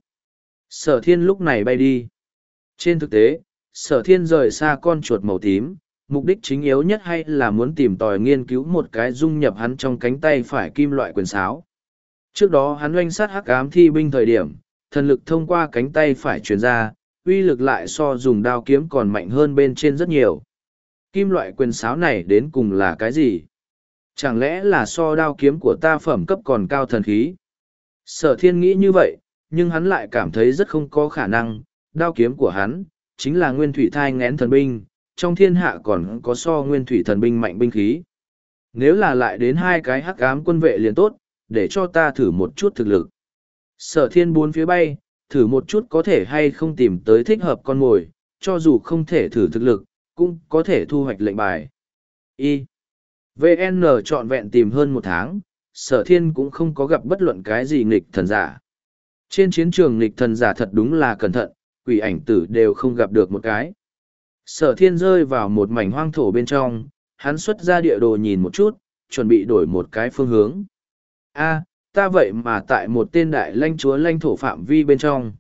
Sở thiên lúc này bay đi. Trên thực tế, sở thiên rời xa con chuột màu tím, mục đích chính yếu nhất hay là muốn tìm tòi nghiên cứu một cái dung nhập hắn trong cánh tay phải kim loại quyền sáo. Trước đó hắn oanh sát hắc ám thi binh thời điểm, thần lực thông qua cánh tay phải truyền ra, uy lực lại so dùng đao kiếm còn mạnh hơn bên trên rất nhiều. Kim loại quyền sáo này đến cùng là cái gì? Chẳng lẽ là so đao kiếm của ta phẩm cấp còn cao thần khí? Sở thiên nghĩ như vậy, nhưng hắn lại cảm thấy rất không có khả năng, đao kiếm của hắn, chính là nguyên thủy thai ngén thần binh, trong thiên hạ còn có so nguyên thủy thần binh mạnh binh khí. Nếu là lại đến hai cái hắc ám quân vệ liền tốt, để cho ta thử một chút thực lực. Sở thiên bốn phía bay, thử một chút có thể hay không tìm tới thích hợp con mồi, cho dù không thể thử thực lực, cũng có thể thu hoạch lệnh bài. Y. vê en trọn vẹn tìm hơn một tháng, Sở Thiên cũng không có gặp bất luận cái gì nghịch thần giả. Trên chiến trường nghịch thần giả thật đúng là cẩn thận, quỷ ảnh tử đều không gặp được một cái. Sở Thiên rơi vào một mảnh hoang thổ bên trong, hắn xuất ra địa đồ nhìn một chút, chuẩn bị đổi một cái phương hướng. A, ta vậy mà tại một tên đại lãnh chúa lãnh thổ phạm vi bên trong.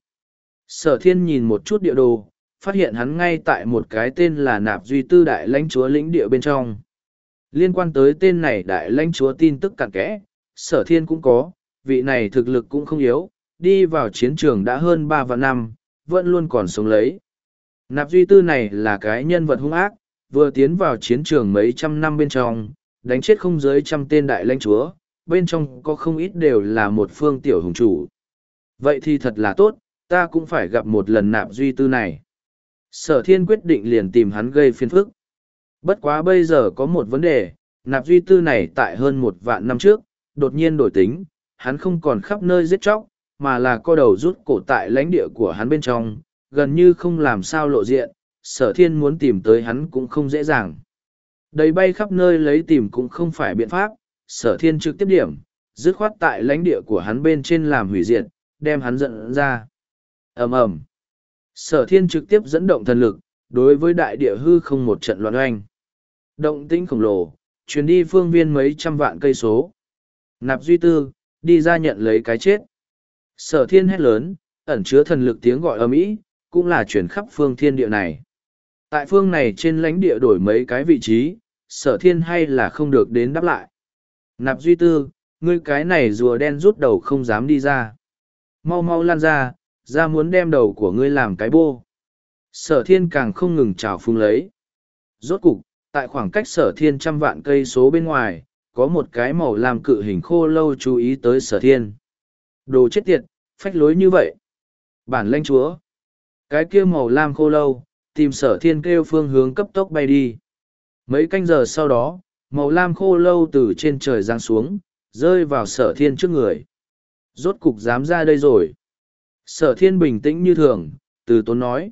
Sở Thiên nhìn một chút địa đồ, phát hiện hắn ngay tại một cái tên là Nạp Duy Tư đại lãnh chúa lĩnh địa bên trong. Liên quan tới tên này đại lãnh chúa tin tức cặn kẽ, Sở Thiên cũng có, vị này thực lực cũng không yếu, đi vào chiến trường đã hơn ba vạn năm, vẫn luôn còn sống lấy. Nạp Duy Tư này là cái nhân vật hung ác, vừa tiến vào chiến trường mấy trăm năm bên trong, đánh chết không dưới trăm tên đại lãnh chúa, bên trong có không ít đều là một phương tiểu hùng chủ. Vậy thì thật là tốt, ta cũng phải gặp một lần Nạp Duy Tư này. Sở Thiên quyết định liền tìm hắn gây phiền phức. Bất quá bây giờ có một vấn đề, Nạp Duy Tư này tại hơn một vạn năm trước, đột nhiên đổi tính, hắn không còn khắp nơi giết chóc, mà là co đầu rút cổ tại lãnh địa của hắn bên trong, gần như không làm sao lộ diện, Sở Thiên muốn tìm tới hắn cũng không dễ dàng. Đầy bay khắp nơi lấy tìm cũng không phải biện pháp, Sở Thiên trực tiếp điểm, dứt khoát tại lãnh địa của hắn bên trên làm hủy diệt, đem hắn dẫn ra. Ầm ầm. Sở Thiên trực tiếp dẫn động thần lực, đối với đại địa hư không một trận loạn oanh. Động tĩnh khổng lồ, chuyến đi phương viên mấy trăm vạn cây số. Nạp Duy Tư, đi ra nhận lấy cái chết. Sở Thiên hét lớn, ẩn chứa thần lực tiếng gọi ầm ĩ, cũng là chuyển khắp phương thiên địa này. Tại phương này trên lãnh địa đổi mấy cái vị trí, Sở Thiên hay là không được đến đáp lại. Nạp Duy Tư, ngươi cái này rùa đen rút đầu không dám đi ra. Mau mau lan ra, ra muốn đem đầu của ngươi làm cái bô. Sở Thiên càng không ngừng trào phúng lấy. Rốt cục, tại khoảng cách Sở Thiên trăm vạn cây số bên ngoài, có một cái màu làm cự hình khô lâu chú ý tới Sở Thiên. Đồ chết tiệt, phách lối như vậy. Bản lãnh chúa. Cái kia màu lam khô lâu, tìm Sở Thiên kêu phương hướng cấp tốc bay đi. Mấy canh giờ sau đó, màu lam khô lâu từ trên trời giáng xuống, rơi vào Sở Thiên trước người. Rốt cục dám ra đây rồi. Sở Thiên bình tĩnh như thường, từ tốn nói.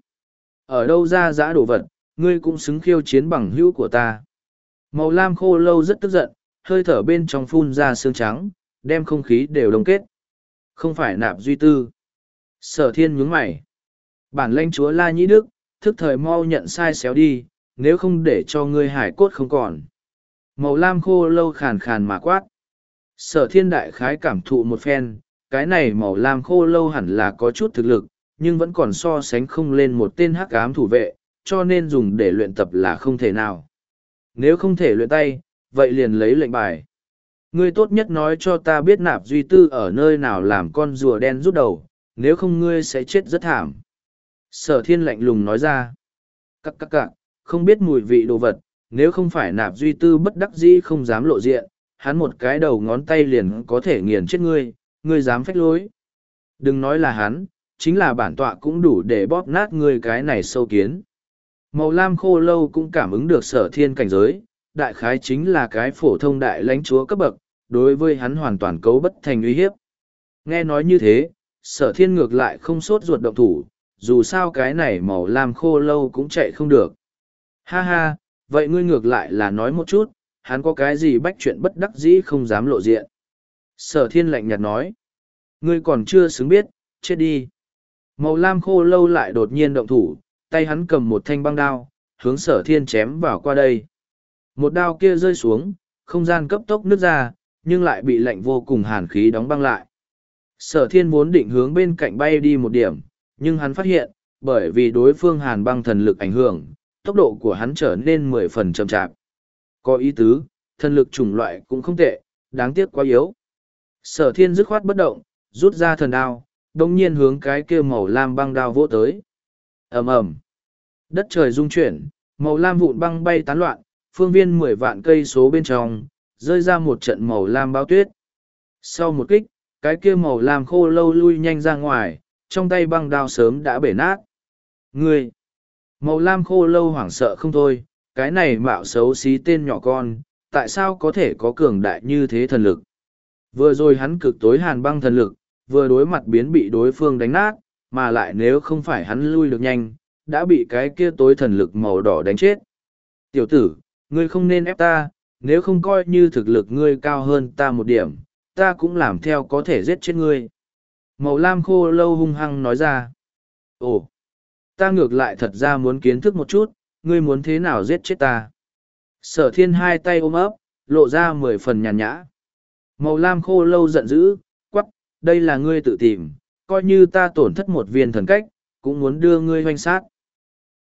Ở đâu ra dã đồ vật, ngươi cũng xứng khiêu chiến bằng hữu của ta. Màu lam khô lâu rất tức giận, hơi thở bên trong phun ra xương trắng, đem không khí đều đông kết. Không phải Nạp Duy Tư. Sở Thiên nhướng mày. Bản lãnh chúa La Nhĩ Đức, thức thời mau nhận sai xéo đi, nếu không để cho ngươi hải cốt không còn. Màu lam khô lâu khàn khàn mà quát. Sở Thiên đại khái cảm thụ một phen, cái này màu lam khô lâu hẳn là có chút thực lực, nhưng vẫn còn so sánh không lên một tên hắc ám thủ vệ, cho nên dùng để luyện tập là không thể nào. Nếu không thể luyện tay, vậy liền lấy lệnh bài. Ngươi tốt nhất nói cho ta biết Nạp Duy Tư ở nơi nào làm con rùa đen rút đầu, nếu không ngươi sẽ chết rất thảm. Sở Thiên lạnh lùng nói ra. Các các cạc, không biết mùi vị đồ vật, nếu không phải Nạp Duy Tư bất đắc dĩ không dám lộ diện, hắn một cái đầu ngón tay liền có thể nghiền chết ngươi, ngươi dám phách lối. Đừng nói là hắn, chính là bản tọa cũng đủ để bóp nát ngươi cái này sâu kiến. Màu lam khô lâu cũng cảm ứng được Sở Thiên cảnh giới, đại khái chính là cái phổ thông đại lãnh chúa cấp bậc, đối với hắn hoàn toàn cấu bất thành uy hiếp. Nghe nói như thế, Sở Thiên ngược lại không sốt ruột động thủ, dù sao cái này màu lam khô lâu cũng chạy không được. Ha ha, vậy ngươi ngược lại là nói một chút, hắn có cái gì bách chuyện bất đắc dĩ không dám lộ diện. Sở Thiên lạnh nhạt nói, ngươi còn chưa xứng biết, chết đi. Màu lam khô lâu lại đột nhiên động thủ, tay hắn cầm một thanh băng đao, hướng Sở Thiên chém vào qua đây. Một đao kia rơi xuống, không gian cấp tốc nứt ra, nhưng lại bị lạnh vô cùng hàn khí đóng băng lại. Sở Thiên vốn định hướng bên cạnh bay đi một điểm, nhưng hắn phát hiện, bởi vì đối phương hàn băng thần lực ảnh hưởng, tốc độ của hắn trở nên mười phần chậm chạp. Có ý tứ, thần lực chủng loại cũng không tệ, đáng tiếc quá yếu. Sở Thiên dứt khoát bất động, rút ra thần đao, đồng nhiên hướng cái kia màu lam băng đao vỗ tới. Ầm ầm, đất trời rung chuyển, màu lam vụn băng bay tán loạn, phương viên mười vạn cây số bên trong, rơi ra một trận màu lam bao tuyết. Sau một kích, cái kia màu lam khô lâu lui nhanh ra ngoài, trong tay băng đao sớm đã bể nát. Ngươi! Màu lam khô lâu hoảng sợ không thôi, cái này mạo xấu xí tên nhỏ con, tại sao có thể có cường đại như thế thần lực? Vừa rồi hắn cực tối hàn băng thần lực, vừa đối mặt biến bị đối phương đánh nát, mà lại nếu không phải hắn lui được nhanh, đã bị cái kia tối thần lực màu đỏ đánh chết. Tiểu tử, ngươi không nên ép ta, nếu không coi như thực lực ngươi cao hơn ta một điểm, ta cũng làm theo có thể giết chết ngươi. Màu lam khô lâu hung hăng nói ra. Ồ, ta ngược lại thật ra muốn kiến thức một chút, ngươi muốn thế nào giết chết ta. Sở thiên hai tay ôm ấp, lộ ra mười phần nhàn nhã. Màu lam khô lâu giận dữ, quắc, đây là ngươi tự tìm, coi như ta tổn thất một viên thần cách, cũng muốn đưa ngươi hoanh sát.